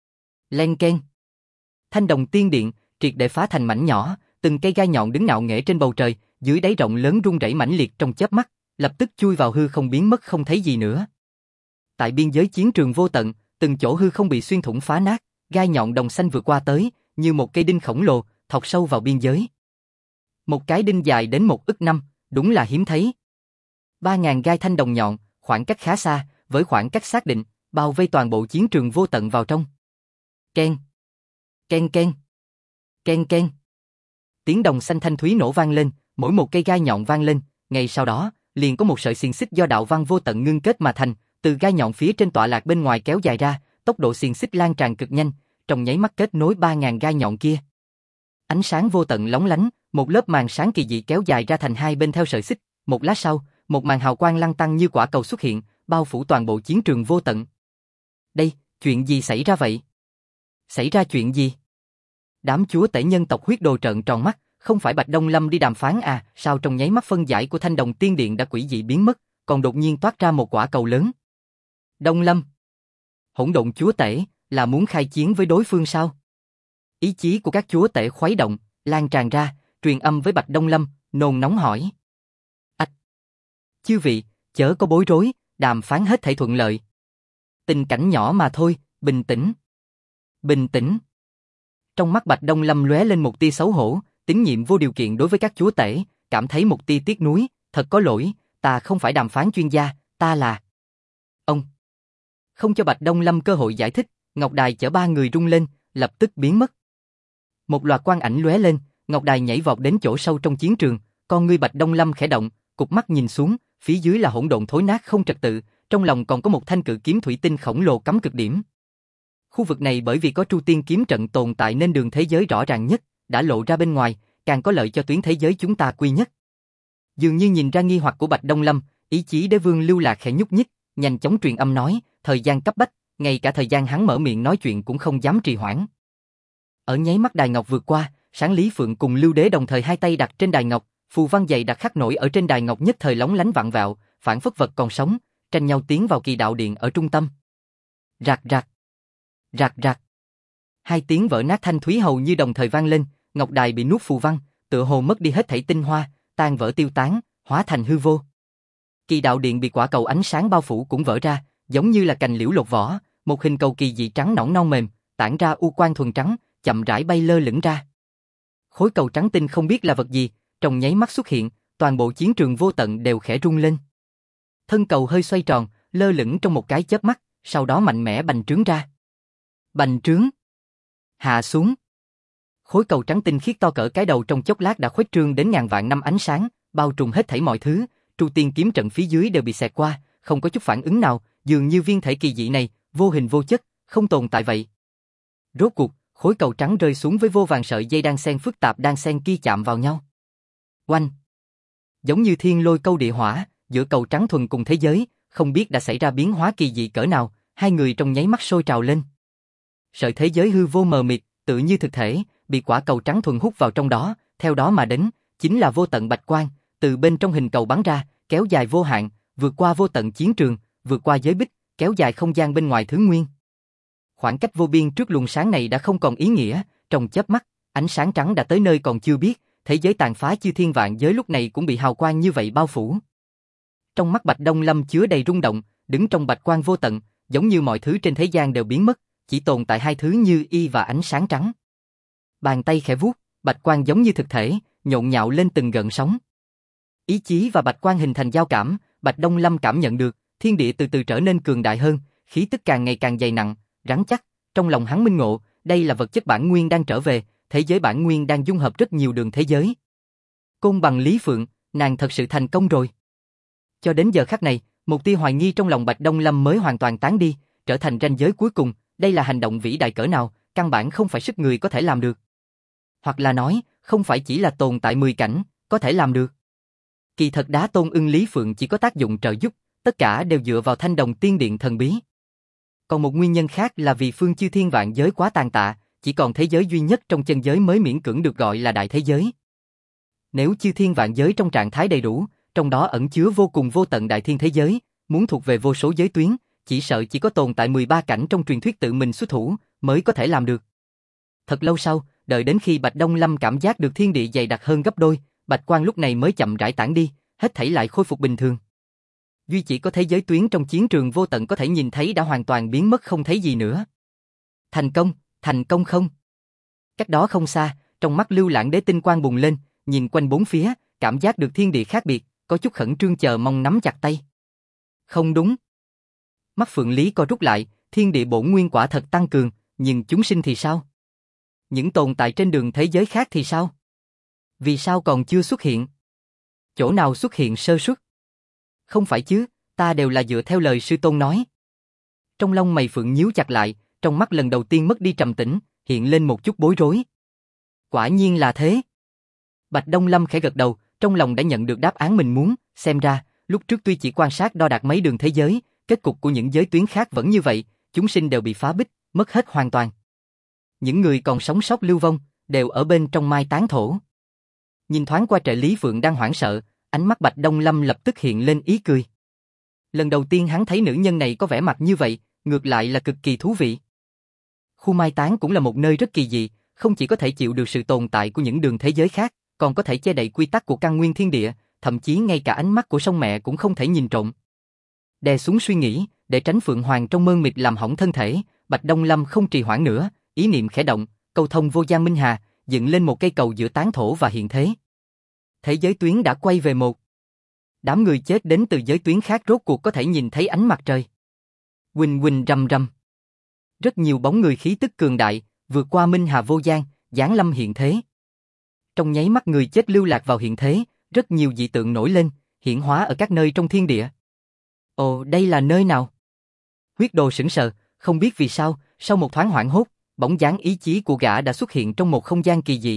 Speaker 1: Len keng. Thanh Đồng Tiên Điện triệt để phá thành mảnh nhỏ, từng cây gai nhọn đứng ngạo nghễ trên bầu trời, dưới đáy rộng lớn rung rẩy mãnh liệt trong chớp mắt, lập tức chui vào hư không biến mất không thấy gì nữa. Tại biên giới chiến trường vô tận, từng chỗ hư không bị xuyên thủng phá nát, gai nhọn đồng xanh vượt qua tới, như một cây đinh khổng lồ, thọc sâu vào biên giới. Một cái đinh dài đến 1 ức năm, đúng là hiếm thấy. 3000 gai thanh đồng nhọn, khoảng cách khá xa, với khoảng cách xác định, bao vây toàn bộ chiến trường vô tận vào trong. Keng, keng keng, keng keng. Tiếng đồng xanh thanh thúy nổ vang lên, mỗi một cây gai nhọn vang lên, ngay sau đó, liền có một sợi xiềng xích do đạo văn vô tận ngưng kết mà thành, từ gai nhọn phía trên tọa lạc bên ngoài kéo dài ra, tốc độ xiềng xích lan tràn cực nhanh, trong nháy mắt kết nối 3000 gai nhọn kia. Ánh sáng vô tận lóng lánh, một lớp màn sáng kỳ dị kéo dài ra thành hai bên theo sợi xích, một lát sau, một màn hào quang lăn tăn như quả cầu xuất hiện, bao phủ toàn bộ chiến trường vô tận. Đây, chuyện gì xảy ra vậy? Xảy ra chuyện gì? Đám chúa tể nhân tộc huyết đồ trợn tròn mắt, không phải Bạch Đông Lâm đi đàm phán à, sao trong nháy mắt phân giải của Thanh Đồng Tiên Điện đã quỷ dị biến mất, còn đột nhiên toát ra một quả cầu lớn. Đông Lâm, hỗn độn chúa tể, là muốn khai chiến với đối phương sao? Ý chí của các chúa tể khuấy động, lan tràn ra, truyền âm với Bạch Đông Lâm, nôn nóng hỏi. Ách! Chư vị, chớ có bối rối, đàm phán hết thảy thuận lợi. Tình cảnh nhỏ mà thôi, bình tĩnh. Bình tĩnh. Trong mắt Bạch Đông Lâm lóe lên một tia xấu hổ, tín nhiệm vô điều kiện đối với các chúa tể, cảm thấy một tia tiếc nuối, thật có lỗi, ta không phải đàm phán chuyên gia, ta là... Ông! Không cho Bạch Đông Lâm cơ hội giải thích, Ngọc Đài chở ba người rung lên, lập tức biến mất. Một loạt quang ảnh lóe lên, Ngọc Đài nhảy vọt đến chỗ sâu trong chiến trường, con ngươi Bạch Đông Lâm khẽ động, cụp mắt nhìn xuống, phía dưới là hỗn độn thối nát không trật tự, trong lòng còn có một thanh cự kiếm thủy tinh khổng lồ cắm cực điểm. Khu vực này bởi vì có Tru Tiên kiếm trận tồn tại nên đường thế giới rõ ràng nhất, đã lộ ra bên ngoài, càng có lợi cho tuyến thế giới chúng ta quy nhất. Dường như nhìn ra nghi hoặc của Bạch Đông Lâm, ý chí đế vương Lưu Lạc khẽ nhúc nhích, nhanh chóng truyền âm nói, thời gian cấp bách, ngay cả thời gian hắn mở miệng nói chuyện cũng không dám trì hoãn. Ở nháy mắt đài ngọc vượt qua, Sáng Lý Phượng cùng Lưu Đế đồng thời hai tay đặt trên đài ngọc, phù văn dày đặc khắc nổi ở trên đài ngọc nhất thời lóng lánh vặn vẹo, phản phất vật còn sống, tranh nhau tiến vào kỳ đạo điện ở trung tâm. Rạc rạc, rạc rạc. Hai tiếng vỡ nát thanh thúy hầu như đồng thời vang lên, ngọc đài bị nuốt phù văn, tựa hồ mất đi hết thảy tinh hoa, tan vỡ tiêu tán, hóa thành hư vô. Kỳ đạo điện bị quả cầu ánh sáng bao phủ cũng vỡ ra, giống như là cành liễu lột vỏ, một hình cầu kỳ dị trắng nõn non mềm, tản ra u quang thuần trắng, chậm rãi bay lơ lửng ra. Khối cầu trắng tinh không biết là vật gì, trong nháy mắt xuất hiện, toàn bộ chiến trường vô tận đều khẽ rung lên. Thân cầu hơi xoay tròn, lơ lửng trong một cái chớp mắt, sau đó mạnh mẽ bành trướng ra. Bành trướng. Hạ xuống. Khối cầu trắng tinh khiết to cỡ cái đầu trong chốc lát đã khuếch trương đến ngàn vạn năm ánh sáng, bao trùm hết thảy mọi thứ, Tru Tiên kiếm trận phía dưới đều bị xẹt qua, không có chút phản ứng nào, dường như viên thể kỳ dị này, vô hình vô chất, không tồn tại vậy. Rốt cuộc, khối cầu trắng rơi xuống với vô vàn sợi dây đan xen phức tạp đan xen kia chạm vào nhau. Oanh! Giống như thiên lôi câu địa hỏa, giữa cầu trắng thuần cùng thế giới, không biết đã xảy ra biến hóa kỳ dị cỡ nào, hai người trong nháy mắt sôi trào lên. Sợi thế giới hư vô mờ mịt, tự như thực thể, bị quả cầu trắng thuần hút vào trong đó, theo đó mà đến, chính là vô tận bạch quang, từ bên trong hình cầu bắn ra, kéo dài vô hạn, vượt qua vô tận chiến trường, vượt qua giới bích, kéo dài không gian bên ngoài thứ nguyên. Khoảng cách vô biên trước luồng sáng này đã không còn ý nghĩa, trong chớp mắt, ánh sáng trắng đã tới nơi còn chưa biết, thế giới tàn phá chư thiên vạn giới lúc này cũng bị hào quang như vậy bao phủ. Trong mắt Bạch Đông Lâm chứa đầy rung động, đứng trong bạch quang vô tận, giống như mọi thứ trên thế gian đều biến mất, chỉ tồn tại hai thứ như y và ánh sáng trắng. Bàn tay khẽ vuốt, bạch quang giống như thực thể, nhộn nhạo lên từng gợn sóng. Ý chí và bạch quang hình thành giao cảm, Bạch Đông Lâm cảm nhận được, thiên địa từ từ trở nên cường đại hơn, khí tức càng ngày càng dày nặng, rắn chắc, trong lòng hắn minh ngộ, đây là vật chất bản nguyên đang trở về, thế giới bản nguyên đang dung hợp rất nhiều đường thế giới. Côn bằng Lý Phượng, nàng thật sự thành công rồi. Cho đến giờ khắc này, một tia hoài nghi trong lòng Bạch Đông Lâm mới hoàn toàn tán đi, trở thành ranh giới cuối cùng, đây là hành động vĩ đại cỡ nào, căn bản không phải sức người có thể làm được. Hoặc là nói, không phải chỉ là tồn tại 10 cảnh, có thể làm được. Kỳ thật Đá Tôn Ưng Lý Phượng chỉ có tác dụng trợ giúp, tất cả đều dựa vào Thanh Đồng Tiên Điện thần bí. Còn một nguyên nhân khác là vì phương chư thiên vạn giới quá tàn tạ, chỉ còn thế giới duy nhất trong chân giới mới miễn cưỡng được gọi là đại thế giới. Nếu chư thiên vạn giới trong trạng thái đầy đủ, trong đó ẩn chứa vô cùng vô tận đại thiên thế giới, muốn thuộc về vô số giới tuyến, chỉ sợ chỉ có tồn tại 13 cảnh trong truyền thuyết tự mình xuất thủ mới có thể làm được. Thật lâu sau, đợi đến khi Bạch Đông Lâm cảm giác được thiên địa dày đặc hơn gấp đôi, bạch quang lúc này mới chậm rãi tản đi, hết thảy lại khôi phục bình thường. Duy chỉ có thế giới tuyến trong chiến trường vô tận có thể nhìn thấy đã hoàn toàn biến mất không thấy gì nữa. Thành công không? Cách đó không xa, trong mắt Lưu Lãng Đế tinh quang bùng lên, nhìn quanh bốn phía, cảm giác được thiên địa khác biệt, có chút khẩn trương chờ mong nắm chặt tay. Không đúng. Mắt Phượng Lý co rút lại, thiên địa bổn nguyên quả thật tăng cường, nhưng chúng sinh thì sao? Những tồn tại trên đường thế giới khác thì sao? Vì sao còn chưa xuất hiện? Chỗ nào xuất hiện sơ suất? Không phải chứ, ta đều là dựa theo lời sư tôn nói. Trong lông mày Phượng nhíu chặt lại, trong mắt lần đầu tiên mất đi trầm tĩnh, hiện lên một chút bối rối. Quả nhiên là thế. Bạch Đông Lâm khẽ gật đầu, trong lòng đã nhận được đáp án mình muốn, xem ra, lúc trước tuy chỉ quan sát đo đạc mấy đường thế giới, kết cục của những giới tuyến khác vẫn như vậy, chúng sinh đều bị phá bích, mất hết hoàn toàn. Những người còn sống sót lưu vong, đều ở bên trong mai táng thổ. Nhìn thoáng qua Trệ Lý Phượng đang hoảng sợ, ánh mắt Bạch Đông Lâm lập tức hiện lên ý cười. Lần đầu tiên hắn thấy nữ nhân này có vẻ mặt như vậy, ngược lại là cực kỳ thú vị. Khu mai táng cũng là một nơi rất kỳ dị, không chỉ có thể chịu được sự tồn tại của những đường thế giới khác, còn có thể che đậy quy tắc của căn nguyên thiên địa, thậm chí ngay cả ánh mắt của sông mẹ cũng không thể nhìn trộm. Đè xuống suy nghĩ, để tránh Phượng Hoàng trong mơ mịt làm hỏng thân thể, Bạch Đông Lâm không trì hoãn nữa, ý niệm khẽ động, cầu thông vô gian minh hà, dựng lên một cây cầu giữa tán thổ và hiện thế. Thế giới tuyến đã quay về một. Đám người chết đến từ giới tuyến khác rốt cuộc có thể nhìn thấy ánh mặt trời. Huỳnh huỳnh rầm rầm. Rất nhiều bóng người khí tức cường đại, vượt qua minh hà vô gian, giáng lâm hiện thế. Trong nháy mắt người chết lưu lạc vào hiện thế, rất nhiều dị tượng nổi lên, hiển hóa ở các nơi trong thiên địa. Ồ, đây là nơi nào? Huyết Đồ sững sờ, không biết vì sao, sau một thoáng hoảng hốt, bóng dáng ý chí của gã đã xuất hiện trong một không gian kỳ dị.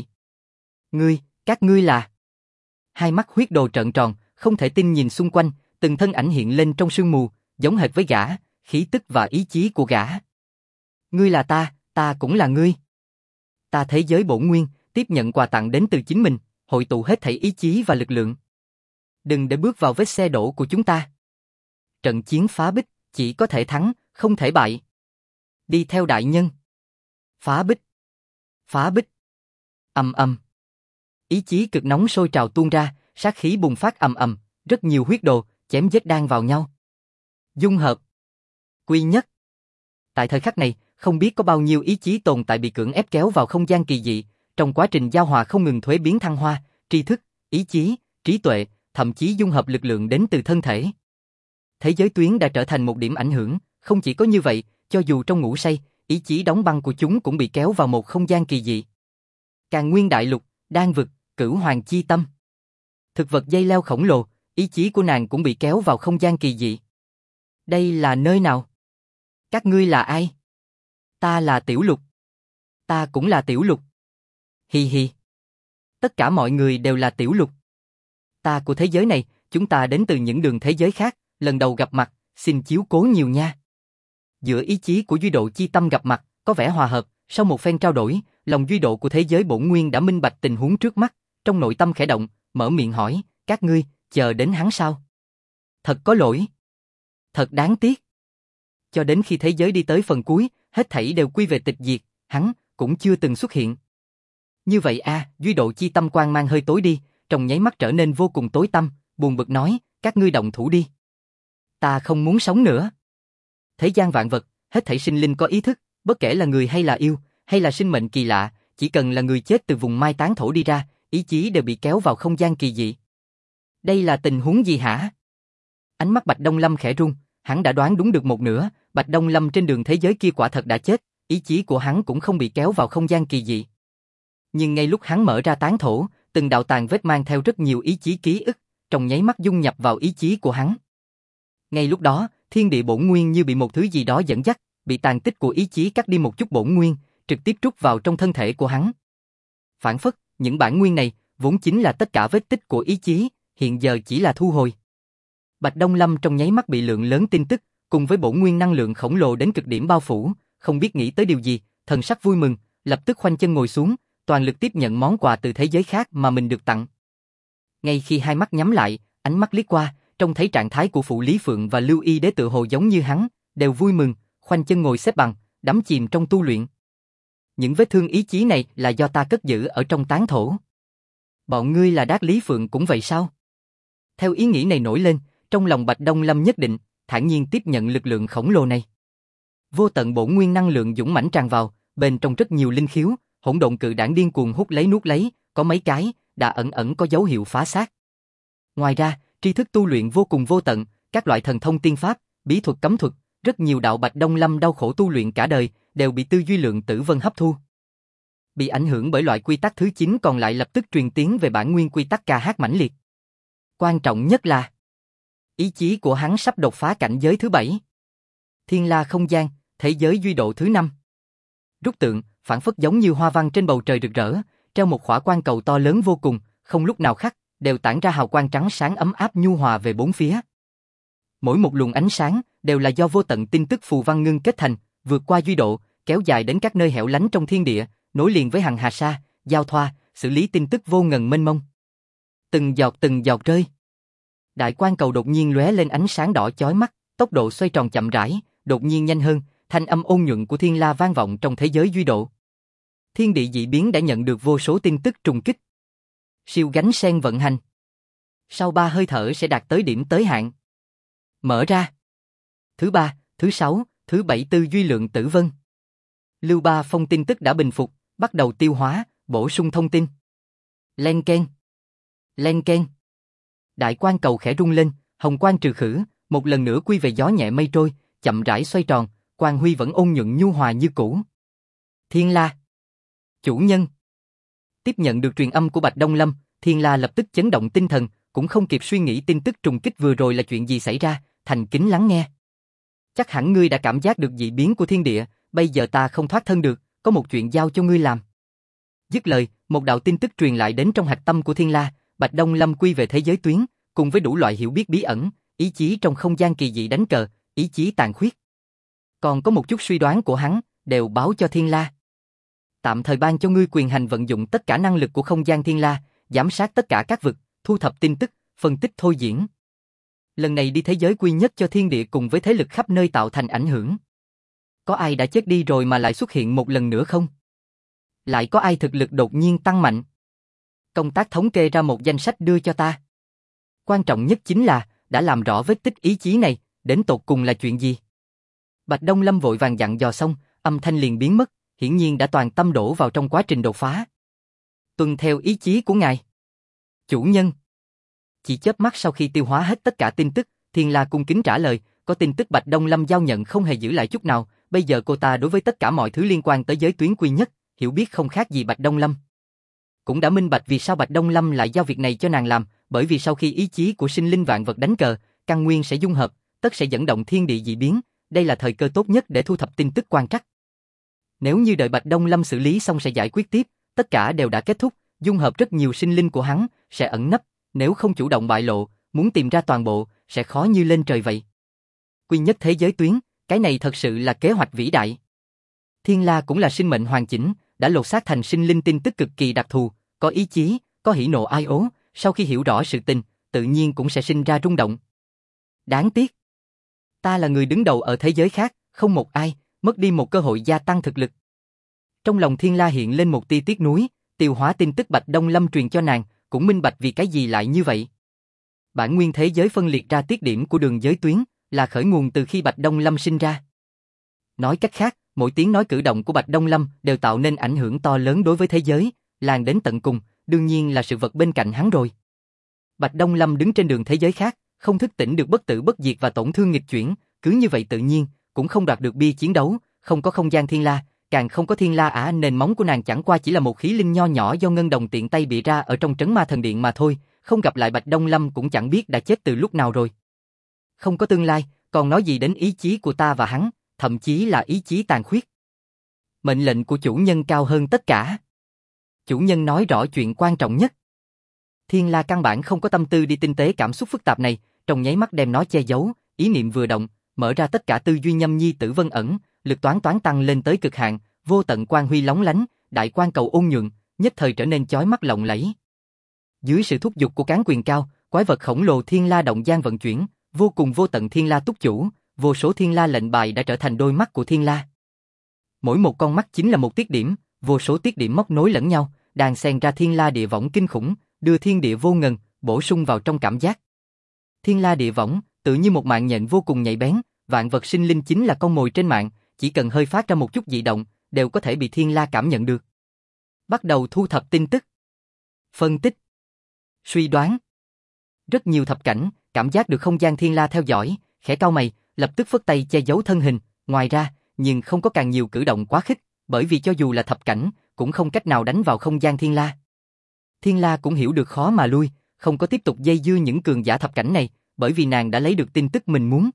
Speaker 1: Các ngươi là... Hai mắt Huyết Đồ trợn tròn, không thể tin nhìn xung quanh, từng thân ảnh hiện lên trong sương mù, giống hệt với gã, khí tức và ý chí của gã. Ngươi là ta cũng là ngươi. Ta thế giới bổn nguyên, tiếp nhận quà tặng đến từ chính mình, hội tụ hết thảy ý chí và lực lượng. Đừng để bước vào vết xe đổ của chúng ta. Trận chiến phá bích, chỉ có thể thắng, không thể bại. Đi theo đại nhân. Phá bích. Phá bích. Ầm ầm. Ý chí cực nóng sôi trào tuôn ra, sát khí bùng phát ầm ầm, rất nhiều huyết đồ, chém giết đan vào nhau. Dung hợp. Quy nhất. Tại thời khắc này, không biết có bao nhiêu ý chí tồn tại bị cưỡng ép kéo vào không gian kỳ dị, trong quá trình giao hòa không ngừng thuế biến thăng hoa, tri thức, ý chí, trí tuệ, thậm chí dung hợp lực lượng đến từ thân thể. Thế giới tuyến đã trở thành một điểm ảnh hưởng, không chỉ có như vậy, cho dù trong ngủ say, ý chí đóng băng của chúng cũng bị kéo vào một không gian kỳ dị. Càn Nguyên Đại Lục, Đan Vực, Cửu Hoàng Chi Tâm. Thực vật dây leo khổng lồ, ý chí của nàng cũng bị kéo vào không gian kỳ dị. Đây là nơi nào? Các ngươi là ai? Ta là Tiểu Lục. Ta cũng là Tiểu Lục. Hi hi. Tất cả mọi người đều là Tiểu Lục. Ta của thế giới này, chúng ta đến từ những đường thế giới khác, lần đầu gặp mặt, xin chiếu cố nhiều nha. Giữa ý chí của Duy Độ Chi Tâm gặp mặt, có vẻ hòa hợp, sau một phen trao đổi, lòng Duy Độ của thế giới bổn nguyên đã minh bạch tình huống trước mắt, trong nội tâm khẽ động, mở miệng hỏi, các ngươi, chờ đến hắn sao? Thật có lỗi. Thật đáng tiếc. Cho đến khi thế giới đi tới phần cuối, hết thảy đều quy về tịch diệt, hắn cũng chưa từng xuất hiện. Như vậy Duy Độ Chi Tâm quang mang hơi tối đi, trong nháy mắt trở nên vô cùng tối tăm, buồn bực nói, các ngươi động thủ đi. Ta không muốn sống nữa. Thế gian vạn vật, hết thảy sinh linh có ý thức, bất kể là người hay là yêu, hay là sinh mệnh kỳ lạ, chỉ cần là người chết từ vùng mai táng thổ đi ra, ý chí đều bị kéo vào không gian kỳ dị. Đây là tình huống gì hả? Ánh mắt Bạch Đông Lâm khẽ run, hắn đã đoán đúng được một nửa, Bạch Đông Lâm trên đường thế giới kia quả thật đã chết, ý chí của hắn cũng không bị kéo vào không gian kỳ dị. Nhưng ngay lúc hắn mở ra táng thổ, từng đạo tàn vết mang theo rất nhiều ý chí ký ức, trong nháy mắt dung nhập vào ý chí của hắn. Ngay lúc đó, thiên địa bổn nguyên như bị một thứ gì đó dẫn dắt, bị tàn tích của ý chí cắt đi một chút bổn nguyên, trực tiếp trút vào trong thân thể của hắn. Phản phất, những bản nguyên này, vốn chính là tất cả vết tích của ý chí, hiện giờ chỉ là thu hồi. Bạch Đông Lâm trong nháy mắt bị lượng lớn tin tức, cùng với bổn nguyên năng lượng khổng lồ đến cực điểm bao phủ, không biết nghĩ tới điều gì, thần sắc vui mừng, lập tức khoanh chân ngồi xuống, toàn lực tiếp nhận món quà từ thế giới khác mà mình được tặng. Ngay khi hai mắt nhắm lại, ánh mắt liếc qua, trông thấy trạng thái của Phụ Lý Phượng và Lưu Y Đế tự hồ giống như hắn, đều vui mừng, khoanh chân ngồi xếp bằng, đắm chìm trong tu luyện. Những vết thương ý chí này là do ta cất giữ ở trong táng thổ. Bọn ngươi là Đát Lý Phượng cũng vậy sao? Theo ý nghĩ này nổi lên, trong lòng Bạch Đông Lâm nhất định, thản nhiên tiếp nhận lực lượng khổng lồ này. Vô tận bổn nguyên năng lượng dũng mãnh tràn vào, bên trong rất nhiều linh khiếu, hỗn độn cự đản điên cuồng hút lấy nuốt lấy, có mấy cái đã ẩn ẩn có dấu hiệu phá xác. Ngoài ra, tri thức tu luyện vô cùng vô tận, các loại thần thông tiên pháp, bí thuật cấm thuật, rất nhiều đạo Bạch Đông Lâm đau khổ tu luyện cả đời, đều bị tư duy lượng tử vân hấp thu. Bị ảnh hưởng bởi loại quy tắc thứ 9 còn lại lập tức truyền tiến về bản nguyên quy tắc ca hát mãnh liệt. Quan trọng nhất là ý chí của hắn sắp đột phá cảnh giới thứ 7. Thiên La không gian, thế giới duy độ thứ 5. Rút tượng, phản phất giống như hoa văn trên bầu trời rực rỡ, treo một khỏa quan cầu to lớn vô cùng, không lúc nào khắc, đều tản ra hào quang trắng sáng ấm áp nhu hòa về bốn phía. Mỗi một luồng ánh sáng đều là do vô tận tin tức phù văn ngưng kết thành, vượt qua duy độ, kéo dài đến các nơi hẻo lánh trong thiên địa, nối liền với hằng hà sa, giao thoa, xử lý tin tức vô ngần mênh mông. Từng giọt rơi. Đại quan cầu đột nhiên lóe lên ánh sáng đỏ chói mắt, tốc độ xoay tròn chậm rãi, đột nhiên nhanh hơn, thanh âm ôn nhuận của Thiên La vang vọng trong thế giới duy độ. Thiên địa dị biến đã nhận được vô số tin tức trùng kích. Siêu gánh sen vận hành. Sau 3 hơi thở sẽ đạt tới điểm tới hạn. Mở ra. Thứ 3, thứ 6, thứ 7 tư duy lượng tử vân. Lưu Ba Phong tin tức đã bình phục, bắt đầu tiêu hóa, bổ sung thông tin. Len keng. Len keng. Đại quan cầu khẽ rung lên, hồng quang trừ khử, một lần nữa quy về gió nhẹ mây trôi, chậm rãi xoay tròn, quang huy vẫn ôn nhuận nhu hòa như cũ. Thiên La. Chủ nhân. Tiếp nhận được truyền âm của Bạch Đông Lâm, Thiên La lập tức chấn động tinh thần, cũng không kịp suy nghĩ tin tức trùng kích vừa rồi là chuyện gì xảy ra, thành kính lắng nghe. Chắc hẳn ngươi đã cảm giác được dị biến của thiên địa, bây giờ ta không thoát thân được, có một chuyện giao cho ngươi làm. Dứt lời, một đạo tin tức truyền lại đến trong hạch tâm của Thiên La, Bạch Đông Lâm quy về thế giới tuyến, cùng với đủ loại hiểu biết bí ẩn, ý chí trong không gian kỳ dị đánh cờ, ý chí tàn khuyết. Còn có một chút suy đoán của hắn, đều báo cho Thiên La. Tạm thời ban cho ngươi quyền hành vận dụng tất cả năng lực của không gian Thiên La, giám sát tất cả các vực, thu thập tin tức, phân tích thôi diễn. Lần này đi thế giới quy nhất cho thiên địa cùng với thế lực khắp nơi tạo thành ảnh hưởng. Có ai đã chết đi rồi mà lại xuất hiện một lần nữa không? Lại có ai thực lực đột nhiên tăng mạnh? Công tác thống kê ra một danh sách đưa cho ta. Quan trọng nhất chính là, đã làm rõ vết tích ý chí này, đến tột cùng là chuyện gì? Bạch Đông Lâm vội vàng dặn dò xong, âm thanh liền biến mất, hiển nhiên đã toàn tâm đổ vào trong quá trình đột phá. Tuân theo ý chí của ngài. Chủ nhân. Chỉ chớp mắt sau khi tiêu hóa hết tất cả tin tức, Thiên La cung kính trả lời, có tin tức Bạch Đông Lâm giao nhận không hề giữ lại chút nào, bây giờ cô ta đối với tất cả mọi thứ liên quan tới giới tuyến quy nhất, hiểu biết không khác gì Bạch Đông Lâm. Cũng đã minh bạch vì sao Bạch Đông Lâm lại giao việc này cho nàng làm, bởi vì sau khi ý chí của sinh linh vạn vật đánh cờ, căn nguyên sẽ dung hợp, tất sẽ dẫn động thiên địa dị biến, đây là thời cơ tốt nhất để thu thập tin tức quan trắc. Nếu như đợi Bạch Đông Lâm xử lý xong sẽ giải quyết tiếp, tất cả đều đã kết thúc, dung hợp rất nhiều sinh linh của hắn, sẽ ẩn nấp, nếu không chủ động bại lộ, muốn tìm ra toàn bộ, sẽ khó như lên trời vậy. Quy nhất thế giới tuyến, cái này thật sự là kế hoạch vĩ đại. Thiên La cũng là sinh mệnh hoàn chỉnh, đã lột xác thành sinh linh tin tức cực kỳ đặc thù, có ý chí, có hỉ nộ ai ố, sau khi hiểu rõ sự tình, tự nhiên cũng sẽ sinh ra rung động. Đáng tiếc, ta là người đứng đầu ở thế giới khác, không một ai, mất đi một cơ hội gia tăng thực lực. Trong lòng Thiên La hiện lên một tia tiếc nuối, tiêu hóa tin tức Bạch Đông Lâm truyền cho nàng, cũng minh bạch vì cái gì lại như vậy. Bản nguyên thế giới phân liệt ra tiết điểm của đường giới tuyến, là khởi nguồn từ khi Bạch Đông Lâm sinh ra. Nói cách khác, mỗi tiếng nói cử động của Bạch Đông Lâm đều tạo nên ảnh hưởng to lớn đối với thế giới, lan đến tận cùng, đương nhiên là sự vật bên cạnh hắn rồi. Bạch Đông Lâm đứng trên đường thế giới khác, không thức tỉnh được bất tử bất diệt và tổn thương nghịch chuyển, cứ như vậy tự nhiên, cũng không đoạt được bia chiến đấu, không có không gian thiên la, càng không có thiên la ả, nền móng của nàng chẳng qua chỉ là một khí linh nho nhỏ do ngân đồng tiện tay bịa ra ở trong trấn ma thần điện mà thôi, không gặp lại Bạch Đông Lâm cũng chẳng biết đã chết từ lúc nào rồi. Không có tương lai, còn nói gì đến ý chí của ta và hắn, thậm chí là ý chí tàn khuyết. Mệnh lệnh của chủ nhân cao hơn tất cả. Chủ nhân nói rõ chuyện quan trọng nhất. Thiên La căn bản không có tâm tư đi tinh tế cảm xúc phức tạp này, trong nháy mắt đem nó che giấu, ý niệm vừa động, mở ra tất cả tư duy nhâm nhi tử vân ẩn, lực toán tăng lên tới cực hạn, vô tận quang huy lóng lánh, đại quan cầu ôn nhuận, nhất thời trở nên chói mắt lộng lẫy. Dưới sự thúc giục của cán quyền cao, quái vật khổng lồ Thiên La động gian vận chuyển, vô cùng vô tận Thiên La túc chủ, vô số Thiên La lệnh bài đã trở thành đôi mắt của Thiên La. Mỗi một con mắt chính là một tiết điểm, vô số tiết điểm móc nối lẫn nhau, đan xen ra Thiên La địa võng kinh khủng, đưa thiên địa vô ngần bổ sung vào trong cảm giác. Thiên La địa võng tự như một mạng nhện vô cùng nhạy bén, vạn vật sinh linh chính là con mồi trên mạng, chỉ cần hơi phát ra một chút dị động, đều có thể bị Thiên La cảm nhận được. Bắt đầu thu thập tin tức, phân tích, suy đoán. Rất nhiều thập cảnh cảm giác được không gian Thiên La theo dõi, khẽ cau mày, lập tức phất tay che giấu thân hình. Ngoài ra, nhưng không có càng nhiều cử động quá khích, bởi vì cho dù là thập cảnh, cũng không cách nào đánh vào không gian Thiên La. Thiên La cũng hiểu được khó mà lui, không có tiếp tục dây dưa những cường giả thập cảnh này, bởi vì nàng đã lấy được tin tức mình muốn.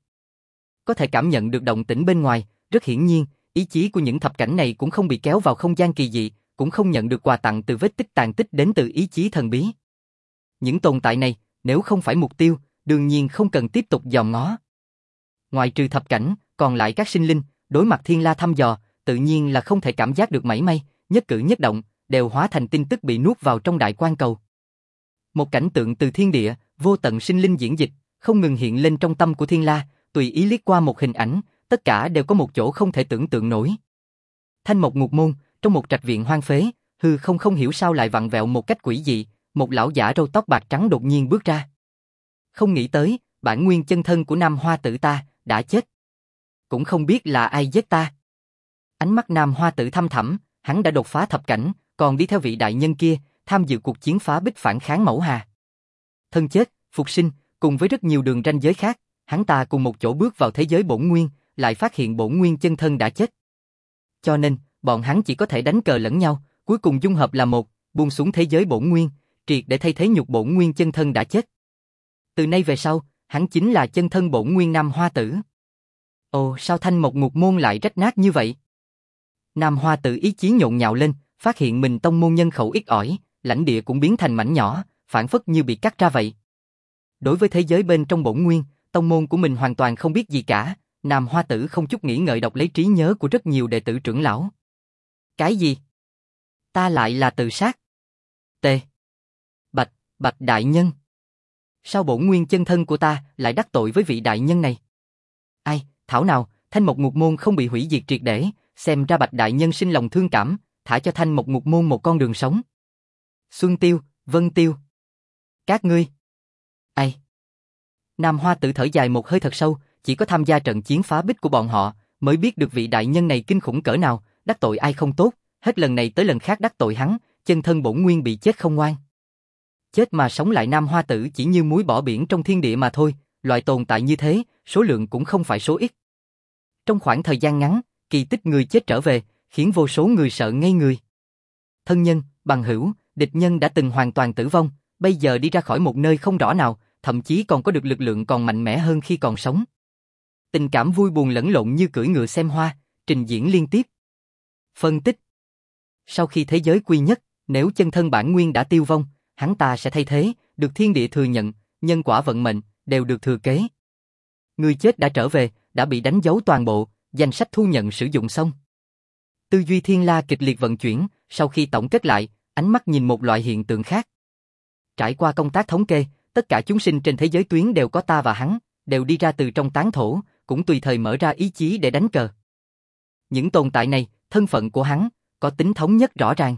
Speaker 1: Có thể cảm nhận được động tĩnh bên ngoài, rất hiển nhiên, ý chí của những thập cảnh này cũng không bị kéo vào không gian kỳ dị, cũng không nhận được quà tặng từ vết tích tàn tích đến từ ý chí thần bí. Những tồn tại này, nếu không phải mục tiêu, đương nhiên không cần tiếp tục dòm ngó. Ngoài trừ thập cảnh, còn lại các sinh linh, đối mặt Thiên La thăm dò, tự nhiên là không thể cảm giác được mảy may, nhất cử nhất động, đều hóa thành tin tức bị nuốt vào trong đại quan cầu. Một cảnh tượng từ thiên địa, vô tận sinh linh diễn dịch, không ngừng hiện lên trong tâm của Thiên La, tùy ý liếc qua một hình ảnh, tất cả đều có một chỗ không thể tưởng tượng nổi. Thanh Mộc Ngục Môn, trong một trạch viện hoang phế, hư không hiểu sao lại vặn vẹo một cách quỷ dị, một lão giả râu tóc bạc trắng đột nhiên bước ra. Không nghĩ tới, bản nguyên chân thân của Nam Hoa Tử ta đã chết. Cũng không biết là ai giết ta. Ánh mắt Nam Hoa Tử thăm thẳm, hắn đã đột phá thập cảnh, còn đi theo vị đại nhân kia, tham dự cuộc chiến phá bích phản kháng Mẫu Hà. Thân chết, phục sinh, cùng với rất nhiều đường ranh giới khác, hắn ta cùng một chỗ bước vào thế giới bổn nguyên, lại phát hiện bổn nguyên chân thân đã chết. Cho nên, bọn hắn chỉ có thể đánh cờ lẫn nhau, cuối cùng dung hợp là một, buông xuống thế giới bổn nguyên, triệt để thay thế nhục bổn nguyên chân thân đã chết. Từ nay về sau, hắn chính là chân thân bổn nguyên Nam Hoa Tử. Ồ, sao Thanh Mộc Ngục Môn lại rách nát như vậy? Nam Hoa Tử ý chí nhộn nhạo lên, phát hiện mình tông môn nhân khẩu ít ỏi, lãnh địa cũng biến thành mảnh nhỏ, phản phất như bị cắt ra vậy. Đối với thế giới bên trong bổn nguyên, tông môn của mình hoàn toàn không biết gì cả, Nam Hoa Tử không chút nghĩ ngợi đọc lấy trí nhớ của rất nhiều đệ tử trưởng lão. Cái gì? Ta lại là tự sát? T. Bạch đại nhân. Sao bổn nguyên chân thân của ta lại đắc tội với vị đại nhân này? Ai, thảo nào, Thanh Mộc Ngục Môn không bị hủy diệt triệt để, xem ra Bạch đại nhân sinh lòng thương cảm, thả cho Thanh Mộc Ngục Môn một con đường sống. Xuân Tiêu, Vân Tiêu. Các ngươi. Ai, Nam Hoa Tử thở dài một hơi thật sâu, chỉ có tham gia trận chiến phá bích của bọn họ, mới biết được vị đại nhân này kinh khủng cỡ nào, đắc tội ai không tốt, hết lần này tới lần khác đắc tội hắn, chân thân bổn nguyên bị chết không ngoan. Chết mà sống lại Nam Hoa Tử chỉ như muối bỏ biển trong thiên địa mà thôi, loại tồn tại như thế, số lượng cũng không phải số ít. Trong khoảng thời gian ngắn, kỳ tích người chết trở về, khiến vô số người sợ ngây người. Thân nhân, bằng hữu, địch nhân đã từng hoàn toàn tử vong, bây giờ đi ra khỏi một nơi không rõ nào, thậm chí còn có được lực lượng còn mạnh mẽ hơn khi còn sống. Tình cảm vui buồn lẫn lộn như cưỡi ngựa xem hoa, trình diễn liên tiếp. Phân tích. Sau khi thế giới quy nhất, nếu chân thân bản nguyên đã tiêu vong, hắn ta sẽ thay thế, được thiên địa thừa nhận, nhân quả vận mệnh, đều được thừa kế. Người chết đã trở về, đã bị đánh dấu toàn bộ, danh sách thu nhận sử dụng xong. Tư duy Thiên La kịch liệt vận chuyển, sau khi tổng kết lại, ánh mắt nhìn một loại hiện tượng khác. Trải qua công tác thống kê, tất cả chúng sinh trên thế giới tuyến đều có ta và hắn, đều đi ra từ trong tán thổ, cũng tùy thời mở ra ý chí để đánh cờ. Những tồn tại này, thân phận của hắn, có tính thống nhất rõ ràng.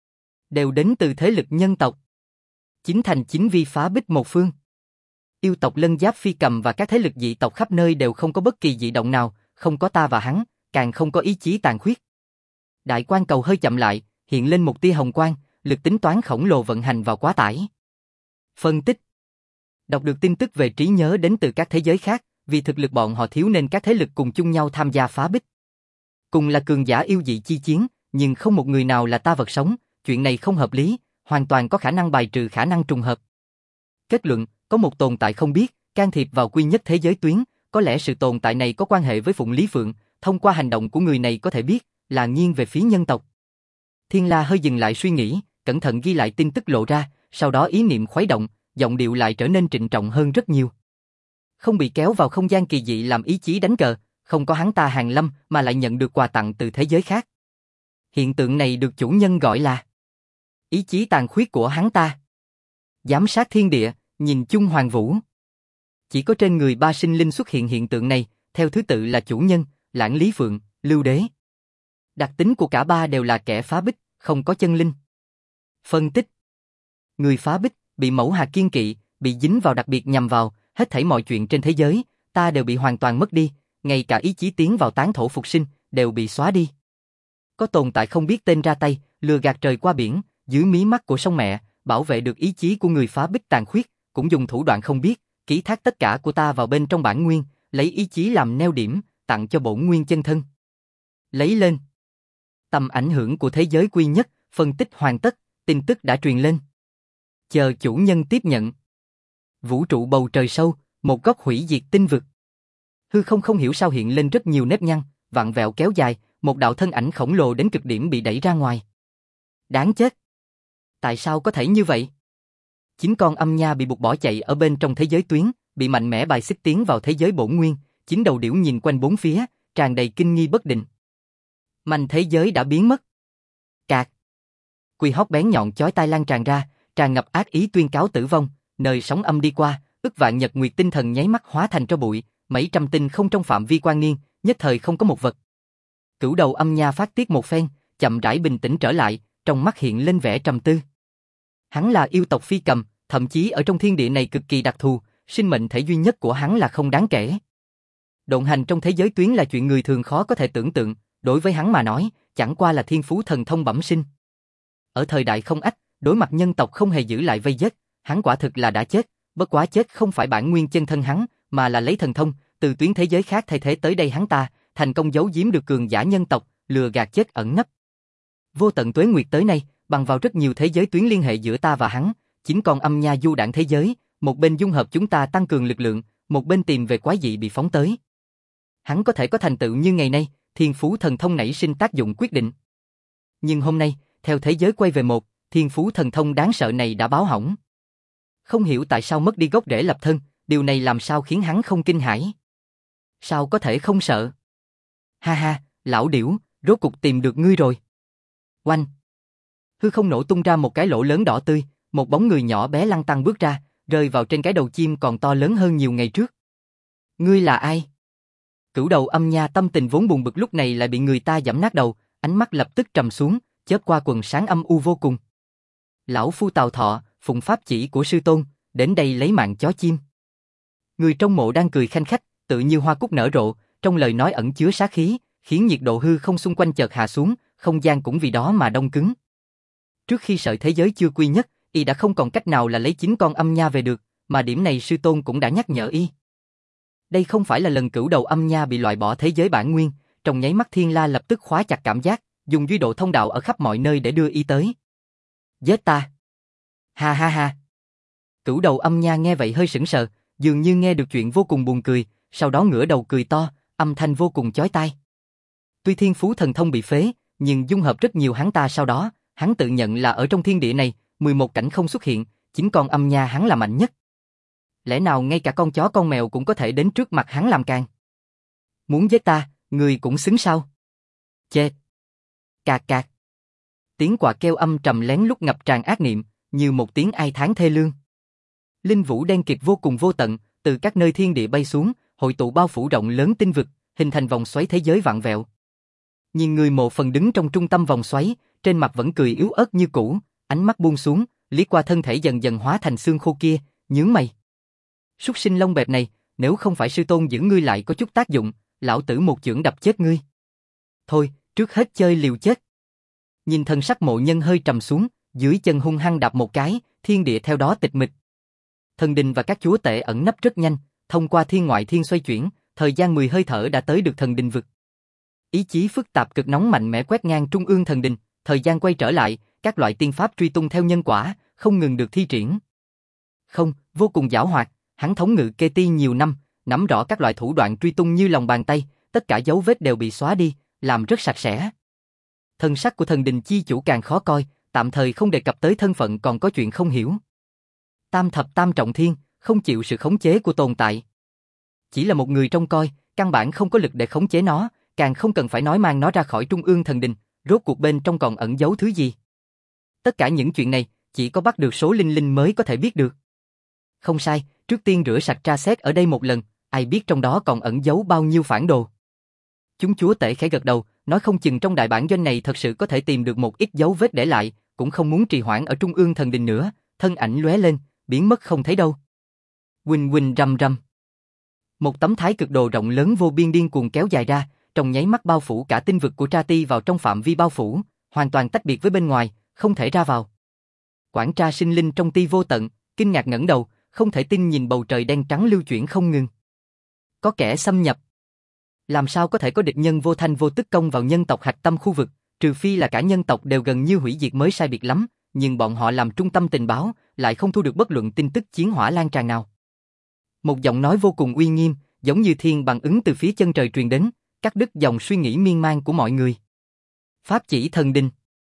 Speaker 1: Đều đến từ thế lực nhân tộc. Chính thành chính vi phá bích một phương. Yêu tộc Lân Giáp Phi Cầm và các thế lực dị tộc khắp nơi đều không có bất kỳ dị động nào, không có ta và hắn, càng không có ý chí tàn khuyết. Đại quan cầu hơi chậm lại, hiện lên một tia hồng quang, lực tính toán khổng lồ vận hành vào quá tải. Phân tích. Đọc được tin tức về trí nhớ đến từ các thế giới khác, vì thực lực bọn họ thiếu nên các thế lực cùng chung nhau tham gia phá bích. Cùng là cường giả yêu dị chi chiến, nhưng không một người nào là ta vật sống, chuyện này không hợp lý, hoàn toàn có khả năng bài trừ khả năng trùng hợp. Kết luận, có một tồn tại không biết, can thiệp vào quy nhất thế giới tuyến, có lẽ sự tồn tại này có quan hệ với Phụng Lý Phượng, thông qua hành động của người này có thể biết, là nghiêng về phía nhân tộc. Thiên La hơi dừng lại suy nghĩ, cẩn thận ghi lại tin tức lộ ra, sau đó ý niệm khuấy động, giọng điệu lại trở nên trịnh trọng hơn rất nhiều. Không bị kéo vào không gian kỳ dị làm ý chí đánh cờ, không có hắn ta hàng lâm mà lại nhận được quà tặng từ thế giới khác. Hiện tượng này được chủ nhân gọi là ý chí tàn khuyết của hắn ta. Giám sát thiên địa, nhìn chung hoàng vũ. Chỉ có trên người ba sinh linh xuất hiện hiện tượng này, theo thứ tự là chủ nhân, Lãng Lý Phượng, Lưu Đế. Đặc tính của cả ba đều là kẻ phá bích, không có chân linh. Phân tích. Người phá bích, bị mẫu hạt kiên kỵ, bị dính vào đặc biệt nhằm vào, hết thảy mọi chuyện trên thế giới, ta đều bị hoàn toàn mất đi, ngay cả ý chí tiến vào tán thổ phục sinh, đều bị xóa đi. Có tồn tại không biết tên ra tay, lừa gạt trời qua biển, dưới mí mắt của sông mẹ, bảo vệ được ý chí của người phá bích tàn khuyết, cũng dùng thủ đoạn không biết, ký thác tất cả của ta vào bên trong bản nguyên, lấy ý chí làm neo điểm, tặng cho bổn nguyên chân thân. Lấy lên. Tầm ảnh hưởng của thế giới quy nhất, phân tích hoàn tất, tin tức đã truyền lên. Chờ chủ nhân tiếp nhận. Vũ trụ bầu trời sâu, một góc hủy diệt tinh vực. Hư không không hiểu sao hiện lên rất nhiều nếp nhăn, vặn vẹo kéo dài, một đạo thân ảnh khổng lồ đến cực điểm bị đẩy ra ngoài. Đáng chết. Tại sao có thể như vậy? Chính con âm nha bị buộc bỏ chạy ở bên trong thế giới tuyến, bị mạnh mẽ bài xích tiến vào thế giới bổn nguyên, chính đầu điểu nhìn quanh bốn phía, tràn đầy kinh nghi bất định. Manh thế giới đã biến mất. Cạc. Quy hót bén nhọn chói tai lan tràn ra, tràn ngập ác ý tuyên cáo tử vong, nơi sóng âm đi qua, ức vạn nhật nguyệt tinh thần nháy mắt hóa thành tro bụi, mấy trăm tinh không trong phạm vi quan niên, nhất thời không có một vật. Cửu đầu âm nha phát tiết một phen, chậm rãi bình tĩnh trở lại, trong mắt hiện lên vẻ trầm tư. Hắn là yêu tộc Phi Cầm, thậm chí ở trong thiên địa này cực kỳ đặc thù, sinh mệnh thể duy nhất của hắn là không đáng kể. Độn hành trong thế giới tuyến là chuyện người thường khó có thể tưởng tượng, đối với hắn mà nói, chẳng qua là thiên phú thần thông bẩm sinh. Ở thời đại không ách, đối mặt nhân tộc không hề giữ lại vây giết, hắn quả thực là đã chết, bất quá chết không phải bản nguyên chân thân hắn, mà là lấy thần thông, từ tuyến thế giới khác thay thế tới đây hắn ta, thành công giấu giếm được cường giả nhân tộc, lừa gạt chết ẩn nấp. Vô tận tuế nguyệt tới nay, bằng vào rất nhiều thế giới tuyến liên hệ giữa ta và hắn, chính con âm nha du đảng thế giới, một bên dung hợp chúng ta tăng cường lực lượng, một bên tìm về quái dị bị phóng tới. Hắn có thể có thành tựu như ngày nay, thiên phú thần thông nảy sinh tác dụng quyết định. Nhưng hôm nay, theo thế giới quay về một, thiên phú thần thông đáng sợ này đã báo hỏng. Không hiểu tại sao mất đi gốc rễ lập thân, điều này làm sao khiến hắn không kinh hãi. Sao có thể không sợ? Ha ha, lão điểu, rốt cục tìm được ngươi rồi. Oanh! Hư không nổ tung ra một cái lỗ lớn đỏ tươi, một bóng người nhỏ bé lăng tăng bước ra, rơi vào trên cái đầu chim còn to lớn hơn nhiều ngày trước. Ngươi là ai? Cửu đầu âm nha tâm tình vốn buồn bực lúc này lại bị người ta giẫm nát đầu, ánh mắt lập tức trầm xuống, chớp qua quần sáng âm u vô cùng. Lão phu Tào Thọ, phụng pháp chỉ của sư tôn, đến đây lấy mạng chó chim. Người trong mộ đang cười khanh khách, tự như hoa cúc nở rộ, trong lời nói ẩn chứa sát khí, khiến nhiệt độ hư không xung quanh chợt hạ xuống, không gian cũng vì đó mà đông cứng. Trước khi sợi thế giới chưa quy nhất, y đã không còn cách nào là lấy 9 con âm nha về được, mà điểm này sư tôn cũng đã nhắc nhở y. Đây không phải là lần cửu đầu âm nha bị loại bỏ thế giới bản nguyên, trong nháy mắt Thiên La lập tức khóa chặt cảm giác, dùng duy độ thông đạo ở khắp mọi nơi để đưa y tới. Giết ta! Ha ha ha! Cửu đầu âm nha nghe vậy hơi sững sờ, dường như nghe được chuyện vô cùng buồn cười, sau đó ngửa đầu cười to, âm thanh vô cùng chói tai. Tuy thiên phú thần thông bị phế, nhưng dung hợp rất nhiều hắn ta sau đó, hắn tự nhận là ở trong thiên địa này, 11 cảnh không xuất hiện, 9 con âm nha hắn là mạnh nhất. Lẽ nào ngay cả con chó con mèo cũng có thể đến trước mặt hắn làm càng? Muốn giết ta, người cũng xứng sao? Chê! Cạc cạc! Tiếng quạ kêu âm trầm lén lút ngập tràn ác niệm, như một tiếng ai thán thê lương. Linh vũ đen kịt vô cùng vô tận, từ các nơi thiên địa bay xuống, hội tụ bao phủ rộng lớn tinh vực, hình thành vòng xoáy thế giới vạn vẹo. Nhìn người mộ phần đứng trong trung tâm vòng xoáy, trên mặt vẫn cười yếu ớt như cũ, ánh mắt buông xuống, liếc qua thân thể dần dần hóa thành xương khô kia, nhướng mày. Súc sinh lông bẹp này, nếu không phải sư tôn giữ ngươi lại có chút tác dụng, lão tử một chưởng đập chết ngươi. Thôi, trước hết chơi liều chết. Nhìn thân sắc mộ nhân hơi trầm xuống, dưới chân hung hăng đạp một cái, thiên địa theo đó tịch mịch. Thần đình và các chúa tể ẩn nấp rất nhanh, thông qua thiên ngoại thiên xoay chuyển, thời gian 10 hơi thở đã tới được thần đình vực. Ý chí phức tạp cực nóng mạnh mẽ quét ngang trung ương thần đình, thời gian quay trở lại, các loại tiên pháp truy tung theo nhân quả, không ngừng được thi triển. Không, vô cùng giảo hoạt, hắn thống ngự kê ti nhiều năm, nắm rõ các loại thủ đoạn truy tung như lòng bàn tay, tất cả dấu vết đều bị xóa đi, làm rất sạch sẽ. Thân sắc của thần đình chi chủ càng khó coi, tạm thời không đề cập tới thân phận còn có chuyện không hiểu. Tam thập tam trọng thiên, không chịu sự khống chế của tồn tại. Chỉ là một người trông coi, căn bản không có lực để khống chế nó, càng không cần phải nói mang nó ra khỏi trung ương thần đình, rốt cuộc bên trong còn ẩn giấu thứ gì. Tất cả những chuyện này, chỉ có bắt được số linh linh mới có thể biết được. Không sai, trước tiên rửa sạch tra xét ở đây một lần, ai biết trong đó còn ẩn giấu bao nhiêu phản đồ. Chúng chúa tể khẽ gật đầu, nói không chừng trong đại bản doanh này thật sự có thể tìm được một ít dấu vết để lại, cũng không muốn trì hoãn ở trung ương thần đình nữa, thân ảnh lóe lên, biến mất không thấy đâu. Huỳnh huỳnh rầm rầm. Một tấm thái cực đồ rộng lớn vô biên điên cuồng kéo dài ra, trong nháy mắt bao phủ cả tinh vực của Tra Ti vào trong phạm vi bao phủ, hoàn toàn tách biệt với bên ngoài, không thể ra vào. Quản tra sinh linh trong ti vô tận, kinh ngạc ngẩng đầu, không thể tin nhìn bầu trời đen trắng lưu chuyển không ngừng. Có kẻ xâm nhập. Làm sao có thể có địch nhân vô thanh vô tức công vào nhân tộc hạch tâm khu vực, trừ phi là cả nhân tộc đều gần như hủy diệt mới sai biệt lắm, nhưng bọn họ làm trung tâm tình báo, lại không thu được bất luận tin tức chiến hỏa lan tràn nào. Một giọng nói vô cùng uy nghiêm, giống như thiên bằng ứng từ phía chân trời truyền đến, cắt đứt dòng suy nghĩ miên man của mọi người. Pháp chỉ thần đình.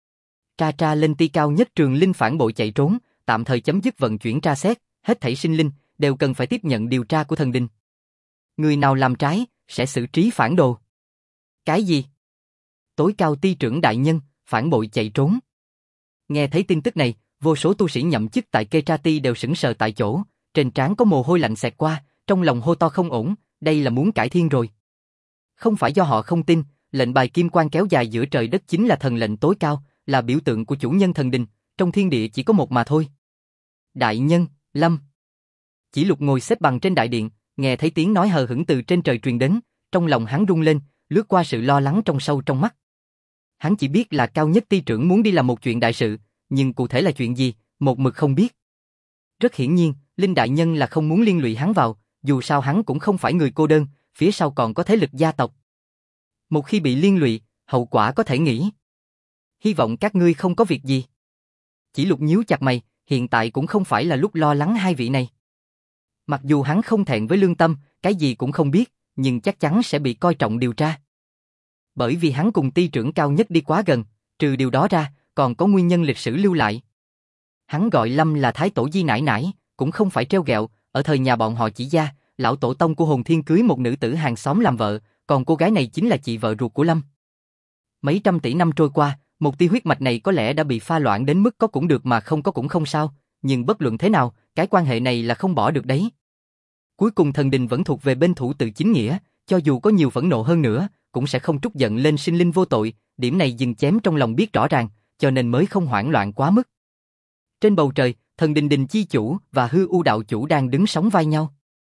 Speaker 1: Tra lên ti cao nhất trường linh phản bội chạy trốn, tạm thời chấm dứt vận chuyển tra xét, hết thảy sinh linh đều cần phải tiếp nhận điều tra của thần đình. Người nào làm trái sẽ xử trí phản đồ. Cái gì? Tối cao ti trưởng đại nhân, phản bội chạy trốn. Nghe thấy tin tức này, vô số tu sĩ nhậm chức tại Tra Ti đều sững sờ tại chỗ, trên trán có mồ hôi lạnh xẹt qua, trong lòng hô to không ổn, đây là muốn cải thiên rồi. Không phải do họ không tin, lệnh bài kim quang kéo dài giữa trời đất chính là thần lệnh tối cao, là biểu tượng của chủ nhân thần đình, trong thiên địa chỉ có một mà thôi. Đại nhân, Lâm. Chỉ Lục ngồi xếp bằng trên đại điện, nghe thấy tiếng nói hờ hững từ trên trời truyền đến, trong lòng hắn rung lên, lướt qua sự lo lắng trong sâu trong mắt. Hắn chỉ biết là cao nhất ti trưởng muốn đi làm một chuyện đại sự, nhưng cụ thể là chuyện gì, một mực không biết. Rất hiển nhiên, Linh đại nhân là không muốn liên lụy hắn vào, dù sao hắn cũng không phải người cô đơn, phía sau còn có thế lực gia tộc. Một khi bị liên lụy, hậu quả có thể nghĩ. Hy vọng các ngươi không có việc gì. Chỉ Lục nhíu chặt mày, hiện tại cũng không phải là lúc lo lắng hai vị này. Mặc dù hắn không thẹn với lương tâm, cái gì cũng không biết, nhưng chắc chắn sẽ bị coi trọng điều tra. Bởi vì hắn cùng ti trưởng cao nhất đi quá gần, trừ điều đó ra, còn có nguyên nhân lịch sử lưu lại. Hắn gọi Lâm là Thái Tổ Di nải nải, cũng không phải trêu ghẹo, ở thời nhà bọn họ Chỉ gia, lão tổ tông của Hồn Thiên cưới một nữ tử hàng xóm làm vợ, còn cô gái này chính là chị vợ ruột của Lâm. Mấy trăm tỷ năm trôi qua, một tia huyết mạch này có lẽ đã bị pha loãng đến mức có cũng được mà không có cũng không sao, nhưng bất luận thế nào, cái quan hệ này là không bỏ được đấy. Cuối cùng thần đình vẫn thuộc về bên thủ tự chính nghĩa, cho dù có nhiều phẫn nộ hơn nữa, cũng sẽ không trút giận lên sinh linh vô tội, điểm này dừng chém trong lòng biết rõ ràng, cho nên mới không hoảng loạn quá mức. Trên bầu trời, thần đình đình chi chủ và hư u đạo chủ đang đứng sóng vai nhau.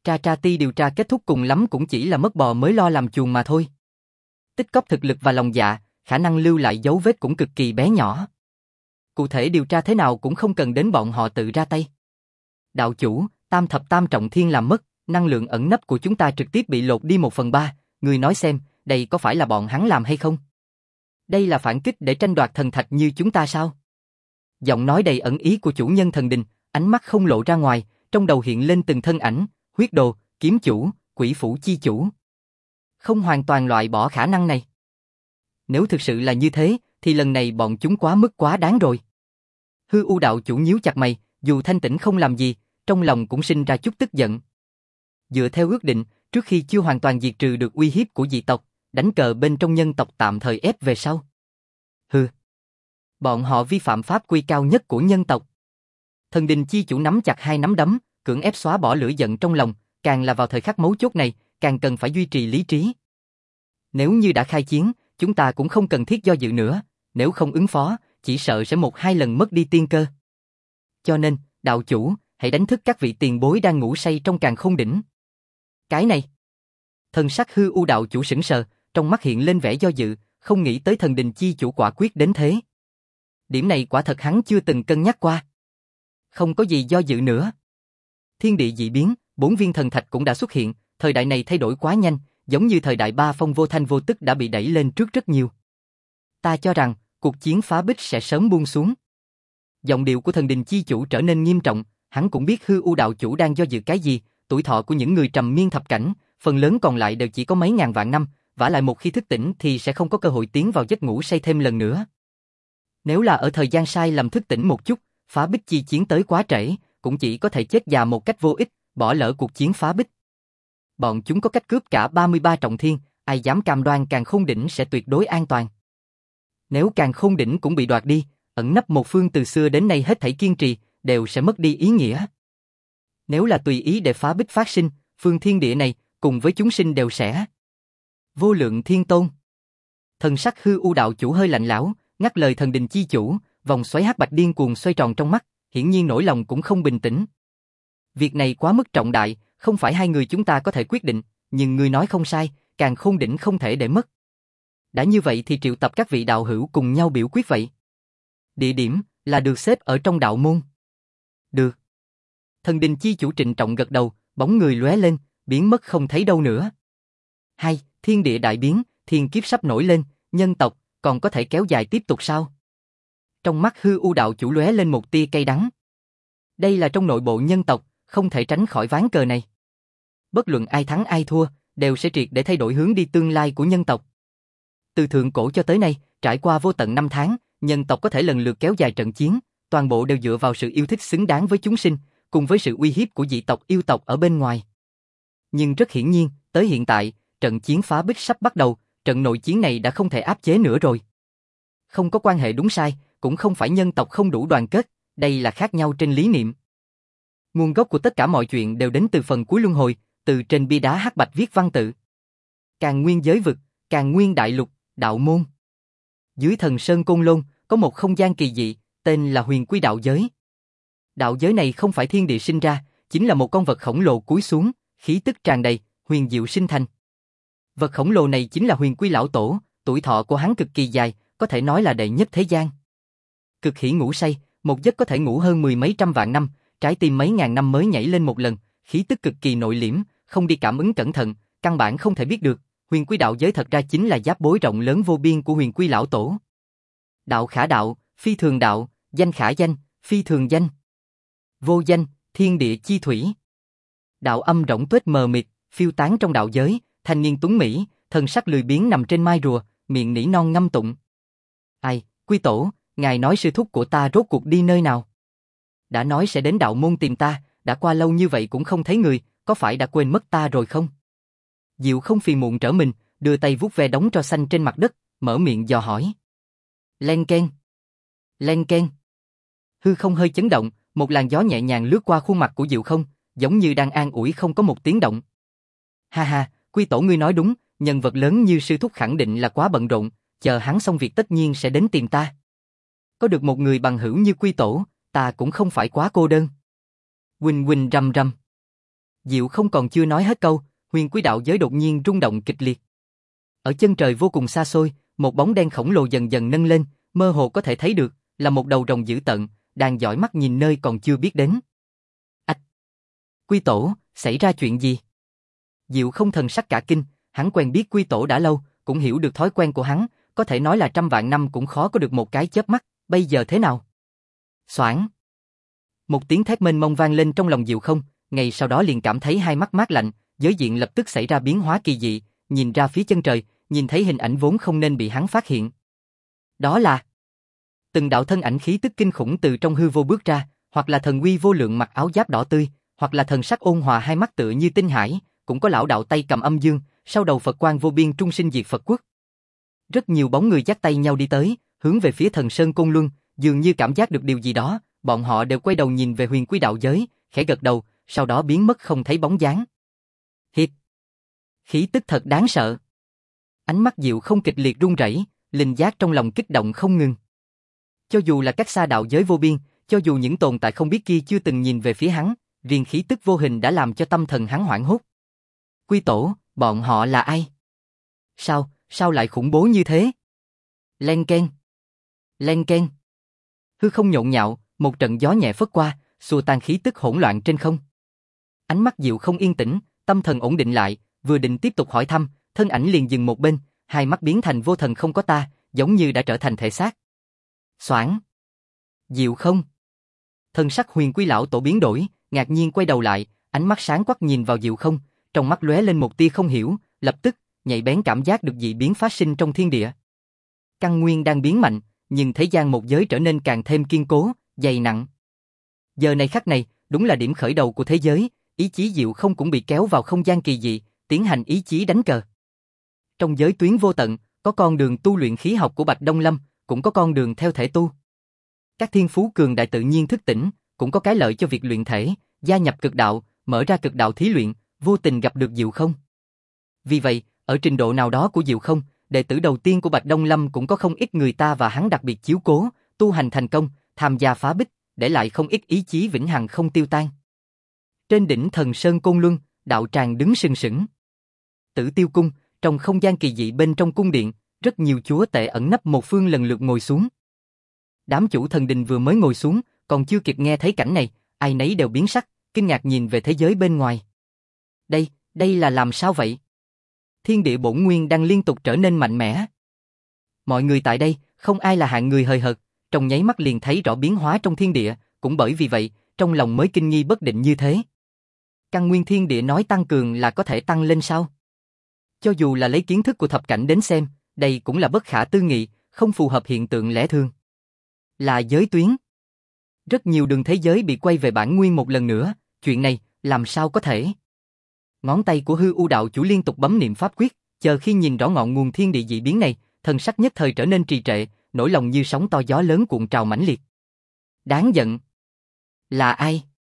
Speaker 1: Tra ti điều tra kết thúc cùng lắm cũng chỉ là mất bò mới lo làm chuồng mà thôi. Tích cóp thực lực và lòng dạ, khả năng lưu lại dấu vết cũng cực kỳ bé nhỏ. Cụ thể điều tra thế nào cũng không cần đến bọn họ tự ra tay. Đạo chủ, tam thập tam trọng thiên làm mất, năng lượng ẩn nấp của chúng ta trực tiếp bị lột đi 1/3, người nói xem, đây có phải là bọn hắn làm hay không? Đây là phản kích để tranh đoạt thần thạch như chúng ta sao? Giọng nói đầy ẩn ý của chủ nhân thần đình, ánh mắt không lộ ra ngoài, trong đầu hiện lên từng thân ảnh, huyết đồ, kiếm chủ, quỷ phủ chi chủ. Không hoàn toàn loại bỏ khả năng này. Nếu thực sự là như thế, thì lần này bọn chúng quá mức quá đáng rồi. Hư U đạo chủ nhíu chặt mày, dù thanh tĩnh không làm gì, trong lòng cũng sinh ra chút tức giận. Dựa theo ước định, trước khi chưa hoàn toàn diệt trừ được uy hiếp của dị tộc, đánh cờ bên trong nhân tộc tạm thời ép về sau. Hừ. Bọn họ vi phạm pháp quy cao nhất của nhân tộc. Thần đình chi chủ nắm chặt hai nắm đấm, cưỡng ép xóa bỏ lửa giận trong lòng, càng là vào thời khắc mấu chốt này, càng cần phải duy trì lý trí. Nếu như đã khai chiến, chúng ta cũng không cần thiết do dự nữa, nếu không ứng phó, chỉ sợ sẽ 1-2 lần mất đi tiên cơ. Cho nên, đạo chủ, hãy đánh thức các vị tiền bối đang ngủ say trong càn khôn đỉnh. Cái này. Thần sắc Hư U đạo chủ sững sờ, trong mắt hiện lên vẻ do dự, không nghĩ tới thần đình chi chủ quả quyết đến thế. Điểm này quả thật hắn chưa từng cân nhắc qua. Không có gì do dự nữa. Thiên địa dị biến, 4 viên thần thạch cũng đã xuất hiện, thời đại này thay đổi quá nhanh, giống như thời đại Ba Phong vô thanh vô tức đã bị đẩy lên trước rất nhiều. Ta cho rằng, cuộc chiến phá bích sẽ sớm buông xuống. Giọng điệu của thần đình chi chủ trở nên nghiêm trọng, hắn cũng biết Hư U đạo chủ đang do dự cái gì, tuổi thọ của những người trầm miên thập cảnh, phần lớn còn lại đều chỉ có mấy ngàn vạn năm, vả lại một khi thức tỉnh thì sẽ không có cơ hội tiến vào giấc ngủ say thêm lần nữa. Nếu là ở thời gian sai lầm thức tỉnh một chút, phá bích chi chiến tới quá trễ, cũng chỉ có thể chết già một cách vô ích, bỏ lỡ cuộc chiến phá bích. Bọn chúng có cách cướp cả 33 trọng thiên, ai dám cam đoan càn khôn đỉnh sẽ tuyệt đối an toàn. Nếu càn khôn đỉnh cũng bị đoạt đi, ẩn nấp một phương từ xưa đến nay hết thảy kiên trì, đều sẽ mất đi ý nghĩa. Nếu là tùy ý để phá bích phát sinh, phương thiên địa này, cùng với chúng sinh đều sẽ. Vô lượng thiên tôn. Thần sắc Hư U đạo chủ hơi lạnh lẽo, ngắt lời thần đình chi chủ, vòng xoáy hắc bạch điên cuồng xoay tròn trong mắt, hiển nhiên nỗi lòng cũng không bình tĩnh. Việc này quá mức trọng đại, không phải hai người chúng ta có thể quyết định, nhưng ngươi nói không sai, càn khôn đỉnh không thể để mất. Đã như vậy thì triệu tập các vị đạo hữu cùng nhau biểu quyết vậy. Địa điểm là được xếp ở trong đạo môn. Được. Thần đình chi chủ trịnh trọng gật đầu, bóng người lóe lên, biến mất không thấy đâu nữa. Hai, thiên địa đại biến, thiên kiếp sắp nổi lên, nhân tộc còn có thể kéo dài tiếp tục sao? Trong mắt Hư U đạo chủ lóe lên một tia cay đắng. Đây là trong nội bộ nhân tộc, không thể tránh khỏi ván cờ này. Bất luận ai thắng ai thua, đều sẽ triệt để thay đổi hướng đi tương lai của nhân tộc. Từ thượng cổ cho tới nay, trải qua vô tận năm tháng, nhân tộc có thể lần lượt kéo dài trận chiến, toàn bộ đều dựa vào sự yêu thích xứng đáng với chúng sinh, cùng với sự uy hiếp của dị tộc yêu tộc ở bên ngoài. Nhưng rất hiển nhiên, tới hiện tại, trận chiến phá bích sắp bắt đầu, trận nội chiến này đã không thể áp chế nữa rồi. Không có quan hệ đúng sai, cũng không phải nhân tộc không đủ đoàn kết, đây là khác nhau trên lý niệm. Nguồn gốc của tất cả mọi chuyện đều đến từ phần cuối luân hồi, từ trên bia đá hắc bạch viết văn tự. Càn nguyên giới vực, Càn nguyên đại lục, đạo môn. Dưới thần sơn Côn Lôn, có một không gian kỳ dị, tên là huyền quy đạo giới. Đạo giới này không phải thiên địa sinh ra, chính là một con vật khổng lồ cúi xuống, khí tức tràn đầy, huyền diệu sinh thành. Vật khổng lồ này chính là huyền quy lão tổ, tuổi thọ của hắn cực kỳ dài, có thể nói là đệ nhất thế gian. Cực hỉ ngủ say, một giấc có thể ngủ hơn 10 mấy trăm vạn năm, trái tim mấy ngàn năm mới nhảy lên một lần, khí tức cực kỳ nội liễm, không đi cảm ứng cẩn thận, căn bản không thể biết được, huyền quy đạo giới thật ra chính là giáp bối rộng lớn vô biên của huyền quy lão tổ. Đạo khả đạo, phi thường đạo, danh khả danh, phi thường danh. Vô danh, thiên địa chi thủy. Đạo âm rỗng tuếch mờ mịt, phiêu tán trong đạo giới, thanh niên tuấn mỹ, thần sắc lười biếng nằm trên mai rùa, miệng nỉ non ngâm tụng. Ai, quy tổ, ngài nói sư thúc của ta rốt cuộc đi nơi nào? Đã nói sẽ đến đạo môn tìm ta, đã qua lâu như vậy cũng không thấy người, có phải đã quên mất ta rồi không? Diệu không phiền muộn trở mình, đưa tay vuốt ve đống tro xanh trên mặt đất, mở miệng dò hỏi. Len keng. Len keng. Hư không hơi chấn động, một làn gió nhẹ nhàng lướt qua khuôn mặt của Diệu không, giống như đang an ủi không có một tiếng động. Ha ha, quy tổ ngươi nói đúng, nhân vật lớn như sư thúc khẳng định là quá bận rộn, chờ hắn xong việc tất nhiên sẽ đến tìm ta. Có được một người bằng hữu như quy tổ, ta cũng không phải quá cô đơn. Huỳnh huỳnh rầm rầm. Diệu không còn chưa nói hết câu, huyền quy đạo giới đột nhiên rung động kịch liệt. Ở chân trời vô cùng xa xôi, một bóng đen khổng lồ dần dần nâng lên, mơ hồ có thể thấy được, là một đầu rồng dữ tợn, đang dõi mắt nhìn nơi còn chưa biết đến. Ách! Quy Tổ, xảy ra chuyện gì? Diệu không thần sắc cả kinh, hắn quen biết Quy Tổ đã lâu, cũng hiểu được thói quen của hắn, có thể nói là trăm vạn năm cũng khó có được một cái chớp mắt, bây giờ thế nào? Xoảng! Một tiếng thét mênh mông vang lên trong lòng Diệu không, ngay sau đó liền cảm thấy hai mắt mát lạnh, giới diện lập tức xảy ra biến hóa kỳ dị, nhìn ra phía chân trời, nhìn thấy hình ảnh vốn không nên bị hắn phát hiện. Đó là từng đạo thân ảnh khí tức kinh khủng từ trong hư vô bước ra, hoặc là thần uy vô lượng mặc áo giáp đỏ tươi, hoặc là thần sắc ôn hòa hai mắt tựa như tinh hải, cũng có lão đạo tay cầm âm dương, sau đầu Phật quang vô biên trung sinh diệt Phật quốc. Rất nhiều bóng người dắt tay nhau đi tới, hướng về phía Thần Sơn Côn Luân, dường như cảm giác được điều gì đó, bọn họ đều quay đầu nhìn về huyền quy đạo giới, khẽ gật đầu, sau đó biến mất không thấy bóng dáng. Hiệp! Khí tức thật đáng sợ. Ánh mắt Diệu không kịch liệt run rẩy, linh giác trong lòng kích động không ngừng. Cho dù là cách xa đạo giới vô biên, cho dù những tồn tại không biết kia chưa từng nhìn về phía hắn, riêng khí tức vô hình đã làm cho tâm thần hắn hoảng hốt. Quy Tổ, bọn họ là ai? Sao lại khủng bố như thế? Len keng. Len keng. Hư không nhộn nhạo, một trận gió nhẹ phất qua, xua tan khí tức hỗn loạn trên không. Ánh mắt Diệu không yên tĩnh, tâm thần ổn định lại, vừa định tiếp tục hỏi thăm, thân ảnh liền dừng một bên, hai mắt biến thành vô thần không có ta, giống như đã trở thành thể xác. Xoảng. Diệu không. Thân sắc huyền quy lão tổ biến đổi, ngạc nhiên quay đầu lại, ánh mắt sáng quắc nhìn vào Diệu không, trong mắt lóe lên một tia không hiểu, lập tức, nhạy bén cảm giác được dị biến phát sinh trong thiên địa. Căn nguyên đang biến mạnh, nhưng thế gian một giới trở nên càng thêm kiên cố, dày nặng. Giờ này khắc này, đúng là điểm khởi đầu của thế giới, ý chí Diệu không cũng bị kéo vào không gian kỳ dị, tiến hành ý chí đánh cờ. Trong giới tuyến vô tận, có con đường tu luyện khí học của Bạch Đông Lâm, cũng có con đường theo thể tu. Các thiên phú cường đại tự nhiên thức tỉnh, cũng có cái lợi cho việc luyện thể, gia nhập cực đạo, mở ra cực đạo thí luyện, vô tình gặp được Diệu không. Vì vậy, ở trình độ nào đó của Diệu không, đệ tử đầu tiên của Bạch Đông Lâm cũng có không ít người ta và hắn đặc biệt chiếu cố, tu hành thành công, tham gia phá bích, để lại không ít ý chí vĩnh hằng không tiêu tan. Trên đỉnh Thần Sơn Côn Luân, đạo tràng đứng sừng sững. Tử Tiêu Cung, trong không gian kỳ dị bên trong cung điện, rất nhiều chúa tể ẩn nấp một phương lần lượt ngồi xuống. Đám chủ thần đình vừa mới ngồi xuống, còn chưa kịp nghe thấy cảnh này, ai nấy đều biến sắc, kinh ngạc nhìn về thế giới bên ngoài. Đây là làm sao vậy? Thiên địa bổn nguyên đang liên tục trở nên mạnh mẽ. Mọi người tại đây, không ai là hạng người hời hợt, trong nháy mắt liền thấy rõ biến hóa trong thiên địa, cũng bởi vì vậy, trong lòng mới kinh nghi bất định như thế. Căn nguyên thiên địa nói tăng cường là có thể tăng lên sao? Cho dù là lấy kiến thức của thập cảnh đến xem, đây cũng là bất khả tư nghị, không phù hợp hiện tượng lẽ thường. Là giới tuyến. Rất nhiều đường thế giới bị quay về bản nguyên một lần nữa, chuyện này, làm sao có thể? Ngón tay của hư u đạo chủ liên tục bấm niệm pháp quyết, chờ khi nhìn rõ ngọn nguồn thiên địa dị biến này, thần sắc nhất thời trở nên trì trệ, nỗi lòng như sóng to gió lớn cuộn trào mãnh liệt. Đáng giận. Là ai?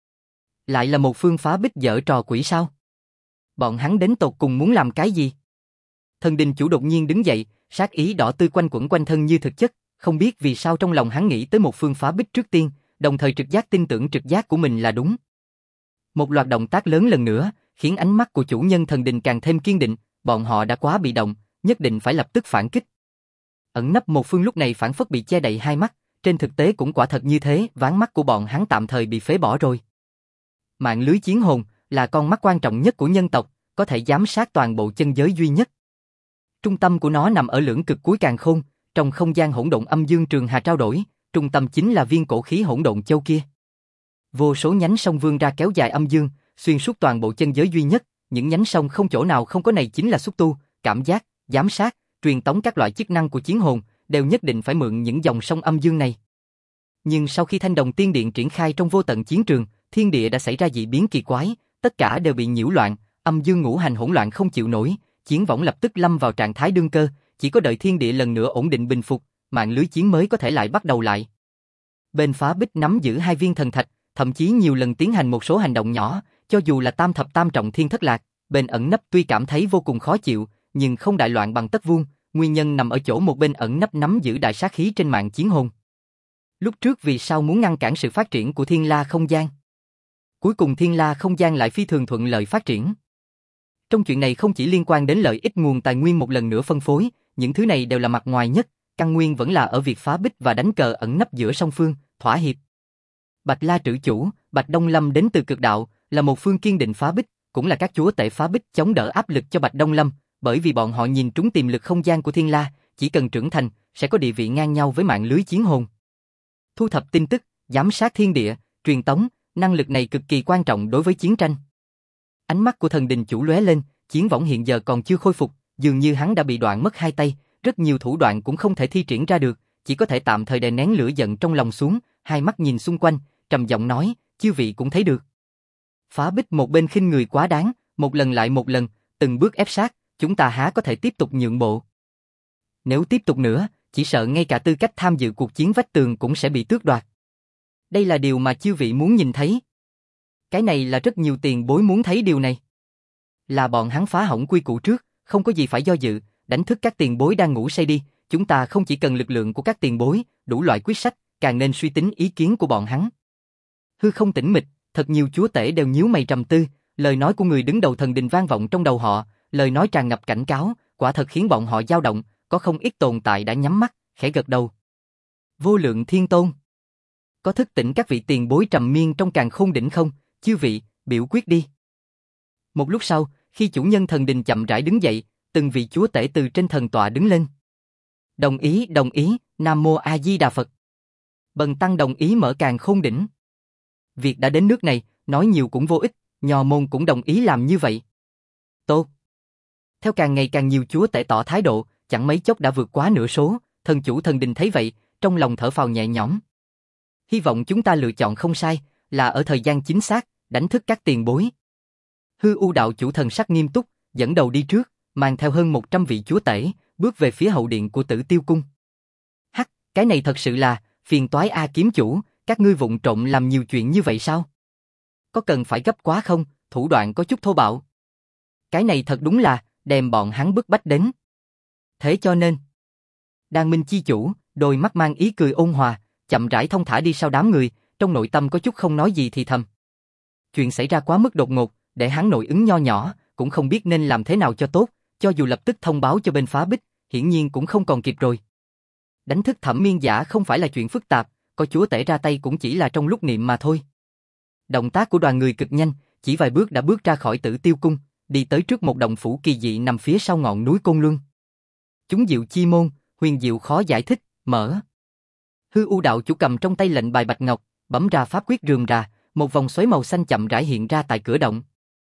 Speaker 1: Lại là một phương phá bích giở trò quỷ sao? Bọn hắn đến tột cùng muốn làm cái gì? Thần đình chủ đột nhiên đứng dậy, sát ý đỏ tươi quanh quẩn quanh thân như thực chất, không biết vì sao trong lòng hắn nghĩ tới một phương phá bích trước tiên, đồng thời trực giác tin tưởng trực giác của mình là đúng. Một loạt động tác lớn lần nữa, khiến ánh mắt của chủ nhân thần đình càng thêm kiên định, bọn họ đã quá bị động, nhất định phải lập tức phản kích. Ẩn nấp một phương lúc này phản phất bị che đậy hai mắt, trên thực tế cũng quả thật như thế, ván mắt của bọn hắn tạm thời bị phế bỏ rồi. Mạng lưới chiến hồn là con mắt quan trọng nhất của nhân tộc, có thể giám sát toàn bộ chân giới duy nhất. Trung tâm của nó nằm ở lưỡng cực cuối càn khôn, trong không gian hỗn độn âm dương trường hà trao đổi, trung tâm chính là viên cổ khí hỗn độn châu kia. Vô số nhánh sông vươn ra kéo dài âm dương, xuyên suốt toàn bộ chân giới duy nhất, những nhánh sông không chỗ nào không có này chính là xúc tu, cảm giác, giám sát, truyền tống các loại chức năng của chiến hồn, đều nhất định phải mượn những dòng sông âm dương này. Nhưng sau khi Thanh Đồng Tiên Điện triển khai trong vô tận chiến trường, thiên địa đã xảy ra dị biến kỳ quái, tất cả đều bị nhiễu loạn, âm dương ngũ hành hỗn loạn không chịu nổi, chiến võng lập tức lâm vào trạng thái đương cơ, chỉ có đợi thiên địa lần nữa ổn định bình phục, mạng lưới chiến mới có thể lại bắt đầu lại. Bên phá bích nắm giữ hai viên thần thạch, thậm chí nhiều lần tiến hành một số hành động nhỏ, cho dù là tam thập tam trọng thiên thất lạc, bên ẩn nấp tuy cảm thấy vô cùng khó chịu, nhưng không đại loạn bằng tất vuông, nguyên nhân nằm ở chỗ một bên ẩn nấp nắm giữ đại sát khí trên mạng chiến hồn. Lúc trước vì sao muốn ngăn cản sự phát triển của thiên la không gian? Cuối cùng Thiên La không gian lại phi thường thuận lợi phát triển. Trong chuyện này không chỉ liên quan đến lợi ích nguồn tài nguyên một lần nữa phân phối, những thứ này đều là mặt ngoài nhất, căn nguyên vẫn là ở việc phá bích và đánh cờ ẩn nấp giữa song phương, thỏa hiệp. Bạch La Trữ Chủ, Bạch Đông Lâm đến từ cực đạo, là một phương kiên định phá bích, cũng là các chúa tể phá bích chống đỡ áp lực cho Bạch Đông Lâm, bởi vì bọn họ nhìn trúng tiềm lực không gian của Thiên La, chỉ cần trưởng thành, sẽ có địa vị ngang nhau với mạng lưới chiến hồn. Thu thập tin tức, giám sát thiên địa, truyền tống, năng lực này cực kỳ quan trọng đối với chiến tranh. Ánh mắt của thần đình chủ lóe lên, chiến võng hiện giờ còn chưa khôi phục, dường như hắn đã bị đoạn mất hai tay, rất nhiều thủ đoạn cũng không thể thi triển ra được, chỉ có thể tạm thời đè nén lửa giận trong lòng xuống, hai mắt nhìn xung quanh, trầm giọng nói, chư vị cũng thấy được. Phá bích một bên khinh người quá đáng, một lần lại một lần, từng bước ép sát, chúng ta há có thể tiếp tục nhượng bộ. Nếu tiếp tục nữa, chỉ sợ ngay cả tư cách tham dự cuộc chiến vách tường cũng sẽ bị tước đoạt. Đây là điều mà chư vị muốn nhìn thấy. Cái này là rất nhiều tiền bối muốn thấy điều này. Là bọn hắn phá hỏng quy củ trước, không có gì phải do dự, đánh thức các tiền bối đang ngủ say đi, chúng ta không chỉ cần lực lượng của các tiền bối, đủ loại quyết sách, càng nên suy tính ý kiến của bọn hắn. Hư không tĩnh mịch, thật nhiều chúa tể đều nhíu mày trầm tư, lời nói của người đứng đầu thần đình vang vọng trong đầu họ, lời nói tràn ngập cảnh cáo, quả thật khiến bọn họ dao động, có không ít tồn tại đã nhắm mắt, khẽ gật đầu. Vô lượng thiên tôn. Có thức tỉnh các vị tiền bối trầm miên trong càn khôn đỉnh không? Chư vị, biểu quyết đi. Một lúc sau, khi chủ nhân thần đình chậm rãi đứng dậy, từng vị chúa tể từ trên thần tọa đứng lên. Đồng ý, Nam Mô A Di Đà Phật. Bần tăng đồng ý mở càn khôn đỉnh. Việc đã đến nước này, nói nhiều cũng vô ích, Nho môn cũng đồng ý làm như vậy. Tốt. Theo càng ngày càng nhiều chúa tể tỏ thái độ, chẳng mấy chốc đã vượt quá nửa số, thần chủ thần đình thấy vậy, trong lòng thở phào nhẹ nhõm. Hy vọng chúng ta lựa chọn không sai, là ở thời gian chính xác, đánh thức các tiền bối. Hư U đạo chủ thần sắc nghiêm túc, dẫn đầu đi trước, mang theo hơn 100 vị chúa tể, bước về phía hậu điện của Tử Tiêu cung. Hắc, cái này thật sự là phiền toái a kiếm chủ, các ngươi vụng trộm làm nhiều chuyện như vậy sao? Có cần phải gấp quá không, thủ đoạn có chút thô bạo. Cái này thật đúng là đem bọn hắn bức bách đến. Thế cho nên, Đan Minh chi chủ, đôi mắt mang ý cười ôn hòa, chậm rãi thông thả đi sau đám người, trong nội tâm có chút không nói gì thì thầm. Chuyện xảy ra quá mức đột ngột, để hắn nội ứng nho nhỏ, cũng không biết nên làm thế nào cho tốt, cho dù lập tức thông báo cho bên phá bích, hiển nhiên cũng không còn kịp rồi. Đánh thức Thẩm Miên Giả không phải là chuyện phức tạp, có chúa tể ra tay cũng chỉ là trong lúc niệm mà thôi. Động tác của đoàn người cực nhanh, chỉ vài bước đã bước ra khỏi Tử Tiêu cung, đi tới trước một động phủ kỳ dị nằm phía sau ngọn núi Côn Luân. Chúng diệu chi môn, huyền diệu khó giải thích, mở. Hư U đạo chủ cầm trong tay lệnh bài bạch ngọc, bấm ra pháp quyết rườm rà, một vòng xoáy màu xanh chậm rãi hiện ra tại cửa động.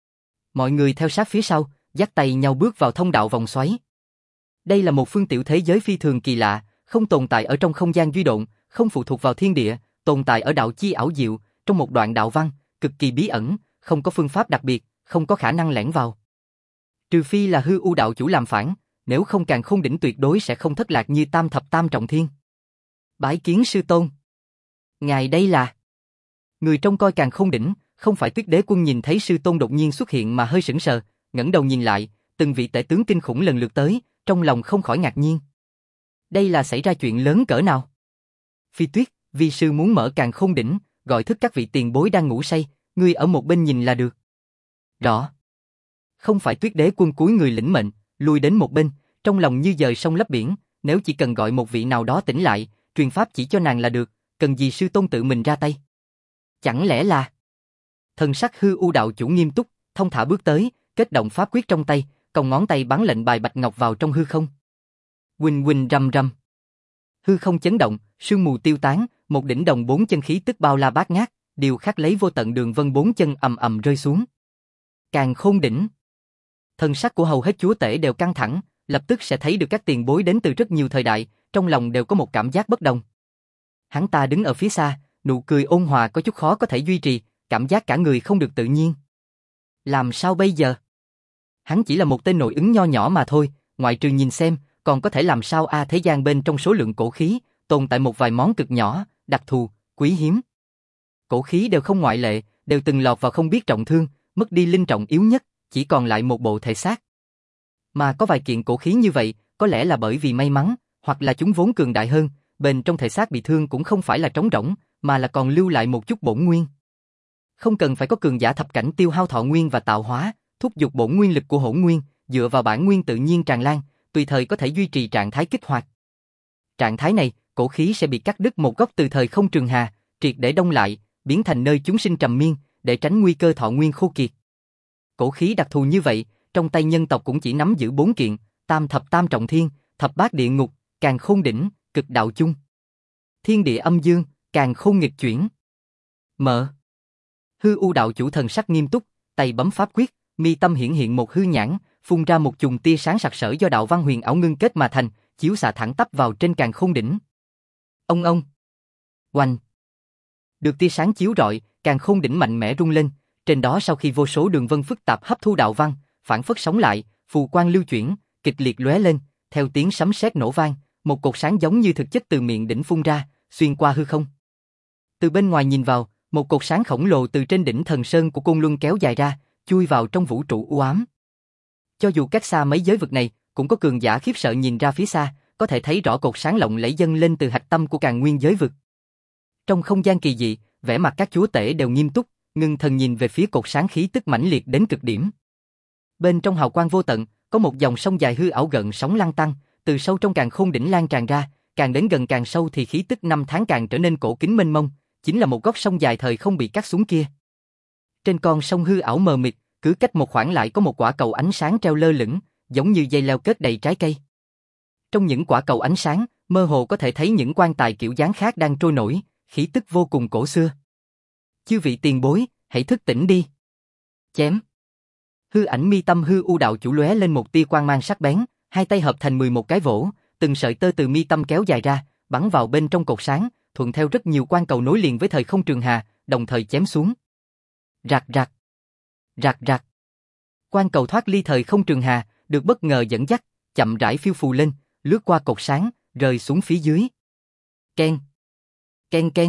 Speaker 1: Mọi người theo sát phía sau, dắt tay nhau bước vào thông đạo vòng xoáy. Đây là một phương tiểu thế giới phi thường kỳ lạ, không tồn tại ở trong không gian duy độn, không phụ thuộc vào thiên địa, tồn tại ở đạo chi ảo diệu, trong một đoạn đạo văn, cực kỳ bí ẩn, không có phương pháp đặc biệt, không có khả năng lẻn vào. Trừ phi là Hư U đạo chủ làm phản, nếu không càn khôn đỉnh tuyệt đối sẽ không thất lạc như tam thập tam trọng thiên. Bái kiến sư tôn. Ngài đây là... Người trông coi càn khôn đỉnh, không phải Tuyết Đế quân nhìn thấy sư tôn đột nhiên xuất hiện mà hơi sững sờ, ngẩng đầu nhìn lại, từng vị tể tướng kinh khủng lần lượt tới, trong lòng không khỏi ngạc nhiên. Đây là xảy ra chuyện lớn cỡ nào? Phi Tuyết, vi sư muốn mở càn khôn đỉnh, gọi thức các vị tiền bối đang ngủ say, ngươi ở một bên nhìn là được. Rõ. Không phải Tuyết Đế quân cúi người lĩnh mệnh, lui đến một bên, trong lòng như dời sông lấp biển, nếu chỉ cần gọi một vị nào đó tỉnh lại, truyền pháp chỉ cho nàng là được, cần gì sư tôn tự mình ra tay? Chẳng lẽ là... Thần sắc Hư U đạo chủ nghiêm túc, thông thả bước tới, kết động pháp quyết trong tay, còng ngón tay bắn lệnh bài bạch ngọc vào trong hư không. Huỳnh huỳnh rầm rầm. Hư không chấn động, sương mù tiêu tán, một đỉnh đồng 4 chân khí tức bao la bát ngát, điều khắc lấy vô tận đường vân 4 chân ầm ầm rơi xuống. Càn khôn đỉnh. Thần sắc của hầu hết chúa tể đều căng thẳng, lập tức sẽ thấy được các tiền bối đến từ rất nhiều thời đại, trong lòng đều có một cảm giác bất đồng. Hắn ta đứng ở phía xa, nụ cười ôn hòa có chút khó có thể duy trì, cảm giác cả người không được tự nhiên. Làm sao bây giờ? Hắn chỉ là một tên nội ứng nho nhỏ mà thôi, ngoại trừ nhìn xem, còn có thể làm sao thế gian bên trong số lượng cổ khí, tồn tại một vài món cực nhỏ, đặc thù, quý hiếm. Cổ khí đều không ngoại lệ, đều từng lọt vào không biết trọng thương, mất đi linh trọng yếu nhất, chỉ còn lại một bộ thể xác. Mà có vài kiện cổ khí như vậy, có lẽ là bởi vì may mắn, hoặc là chúng vốn cường đại hơn, bên trong thể xác bị thương cũng không phải là trống rỗng, mà là còn lưu lại một chút bổn nguyên. Không cần phải có cường giả thập cảnh tiêu hao thọ nguyên và tạo hóa, thúc giục bổn nguyên lực của hỗn nguyên, dựa vào bản nguyên tự nhiên tràn lan, tùy thời có thể duy trì trạng thái kích hoạt. Trạng thái này, cổ khí sẽ bị cắt đứt một góc từ thời không trường hà, triệt để đông lại, biến thành nơi chúng sinh trầm miên, để tránh nguy cơ thọ nguyên khô kiệt. Cổ khí đặc thù như vậy, trong tay nhân tộc cũng chỉ nắm giữ 4 kiện, tam thập tam trọng thiên, thập bát địa ngục, càn khôn đỉnh, cực đạo chung. Thiên địa âm dương, càn khôn nghịch chuyển. Mở. Hư U đạo chủ thần sắc nghiêm túc, tay bấm pháp quyết, mi tâm hiển hiện một hư nhãn, phun ra một chùm tia sáng sặc sỡ do đạo văn huyền ảo ngưng kết mà thành, chiếu xạ thẳng tắp vào trên càn khôn đỉnh. Ông. Oanh. Được tia sáng chiếu rọi, càn khôn đỉnh mạnh mẽ rung lên, trên đó sau khi vô số đường vân phức tạp hấp thu đạo văn, phản phất sống lại, phù quang lưu chuyển, kịch liệt lóe lên, theo tiếng sấm sét nổ vang, một cột sáng giống như thực chất từ miệng đỉnh phun ra, xuyên qua hư không. Từ bên ngoài nhìn vào, một cột sáng khổng lồ từ trên đỉnh thần sơn của Côn Luân kéo dài ra, chui vào trong vũ trụ u ám. Cho dù cách xa mấy giới vực này, cũng có cường giả khiếp sợ nhìn ra phía xa, có thể thấy rõ cột sáng lộng lẫy dâng lên từ hạch tâm của Càn Nguyên giới vực. Trong không gian kỳ dị, vẻ mặt các chúa tể đều nghiêm túc, ngưng thần nhìn về phía cột sáng khí tức mãnh liệt đến cực điểm. Bên trong hào quang vô tận, có một dòng sông dài hư ảo gợn sóng lăn tăn, từ sâu trong càn khôn đỉnh lan tràn ra, càng đến gần càng sâu thì khí tức năm tháng càng trở nên cổ kính mênh mông, chính là một góc sông dài thời không bị cắt xuống kia. Trên con sông hư ảo mờ mịt, cứ cách một khoảng lại có một quả cầu ánh sáng treo lơ lửng, giống như dây leo kết đầy trái cây. Trong những quả cầu ánh sáng, mơ hồ có thể thấy những quan tài kiểu dáng khác đang trôi nổi, khí tức vô cùng cổ xưa. Chư vị tiền bối, hãy thức tỉnh đi. Chém. Hư ảnh mi tâm hư u đạo chủ lóe lên một tia quang mang sắc bén, hai tay hợp thành 11 cái vỗ, từng sợi tơ từ mi tâm kéo dài ra, bắn vào bên trong cột sáng, thuận theo rất nhiều quan cầu nối liền với thời không trường hà, đồng thời chém xuống. Rạc rạc. Rạc rạc. Quan cầu thoát ly thời không trường hà, được bất ngờ dẫn dắt, chậm rãi phiêu phù lên, lướt qua cột sáng, rơi xuống phía dưới. Ken. Ken ken.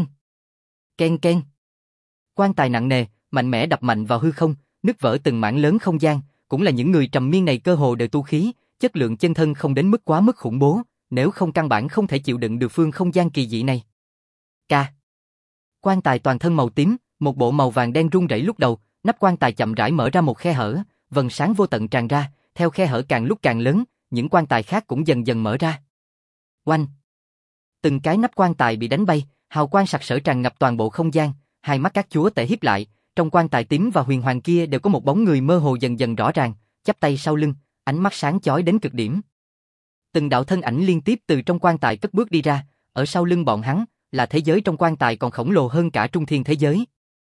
Speaker 1: Ken ken. Quan tài nặng nề, mạnh mẽ đập mạnh vào hư không, nứt vỡ từng mảng lớn không gian, cũng là những người trầm miên này cơ hồ đều tu khí, chất lượng chân thân không đến mức quá mức khủng bố, nếu không căn bản không thể chịu đựng được phương không gian kỳ dị này. Ca. Quan tài toàn thân màu tím, một bộ màu vàng đen rung rẩy lúc đầu, nắp quan tài chậm rãi mở ra một khe hở, vầng sáng vô tận tràn ra, theo khe hở càng lúc càng lớn, những quan tài khác cũng dần dần mở ra. Oanh. Từng cái nắp quan tài bị đánh bay, hào quang sặc sỡ tràn ngập toàn bộ không gian, hai mắt các chúa tể híp lại, trong quan tài tím và huyền hoàng kia đều có một bóng người mơ hồ dần dần rõ ràng, chắp tay sau lưng, ánh mắt sáng chói đến cực điểm. Từng đạo thân ảnh liên tiếp từ trong quan tài cất bước đi ra, ở sau lưng bọn hắn là thế giới trong quan tài còn khổng lồ hơn cả trung thiên thế giới.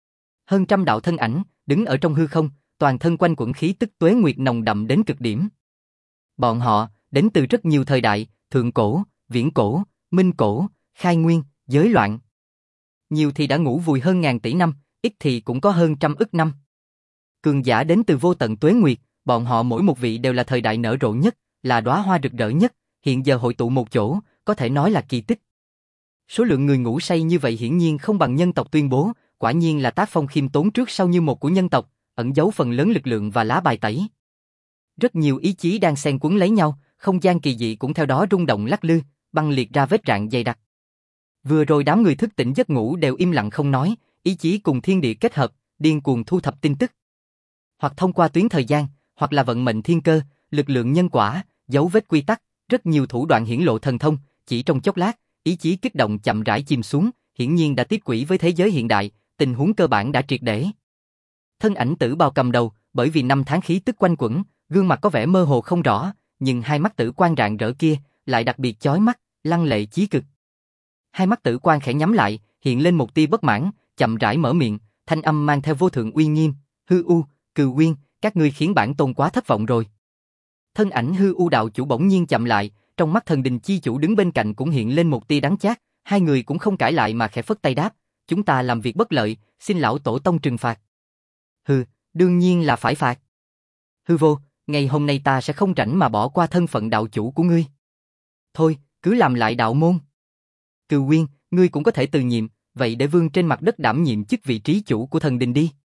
Speaker 1: Hơn trăm đạo thân ảnh đứng ở trong hư không, toàn thân quanh quẩn khí tức tuế nguyệt nồng đậm đến cực điểm. Bọn họ đến từ rất nhiều thời đại, thượng cổ, viễn cổ, minh cổ, khai nguyên, giới loạn. Nhiều thì đã ngủ vùi hơn ngàn tỷ năm, ít thì cũng có hơn trăm ức năm. Cường giả đến từ vô tận tuế nguyệt, bọn họ mỗi một vị đều là thời đại nở rộ nhất, là đóa hoa rực rỡ nhất, hiện giờ hội tụ một chỗ, có thể nói là kỳ tích. Số lượng người ngủ say như vậy hiển nhiên không bằng nhân tộc tuyên bố, quả nhiên là tác phong khiêm tốn trước sau như một của nhân tộc, ẩn giấu phần lớn lực lượng và lá bài tẩy. Rất nhiều ý chí đang xen quấn lấy nhau, không gian kỳ dị cũng theo đó rung động lắc lư, băng liệt ra vết rạn dày đặc. Vừa rồi đám người thức tỉnh giấc ngủ đều im lặng không nói, ý chí cùng thiên địa kết hợp, điên cuồng thu thập tin tức. Hoặc thông qua tuyến thời gian, hoặc là vận mệnh thiên cơ, lực lượng nhân quả, dấu vết quy tắc, rất nhiều thủ đoạn hiển lộ thần thông, chỉ trong chốc lát, ý chí kích động chậm rãi chìm xuống, hiển nhiên đã tiếp quỹ với thế giới hiện đại, tình huống cơ bản đã triệt để. Thân ảnh Tử Bào cầm đầu, bởi vì năm tháng khí tức quanh quẩn, gương mặt có vẻ mơ hồ không rõ, nhưng hai mắt tử quang rạng rỡ kia lại đặc biệt chói mắt, lăng lệ chí cực. Hai mắt tử quang khẽ nhắm lại, hiện lên một tia bất mãn, chậm rãi mở miệng, thanh âm mang theo vô thượng uy nghiêm, Hư U, Cừu Uyên, các ngươi khiến bản tôn quá thất vọng rồi. Thân ảnh Hư U đạo chủ bỗng nhiên chậm lại, trong mắt Thần Đình chi chủ đứng bên cạnh cũng hiện lên một tia đắng chát, hai người cũng không cãi lại mà khẽ phất tay đáp, chúng ta làm việc bất lợi, xin lão tổ tông trừng phạt. Hừ, đương nhiên là phải phạt. Hư vô, ngày hôm nay ta sẽ không rảnh mà bỏ qua thân phận đạo chủ của ngươi. Thôi, cứ làm lại đạo môn. Cừu Uyên, ngươi cũng có thể từ nhiệm, vậy để vương trên mặt đất đảm nhiệm chức vị trí chủ của Thần Đình đi.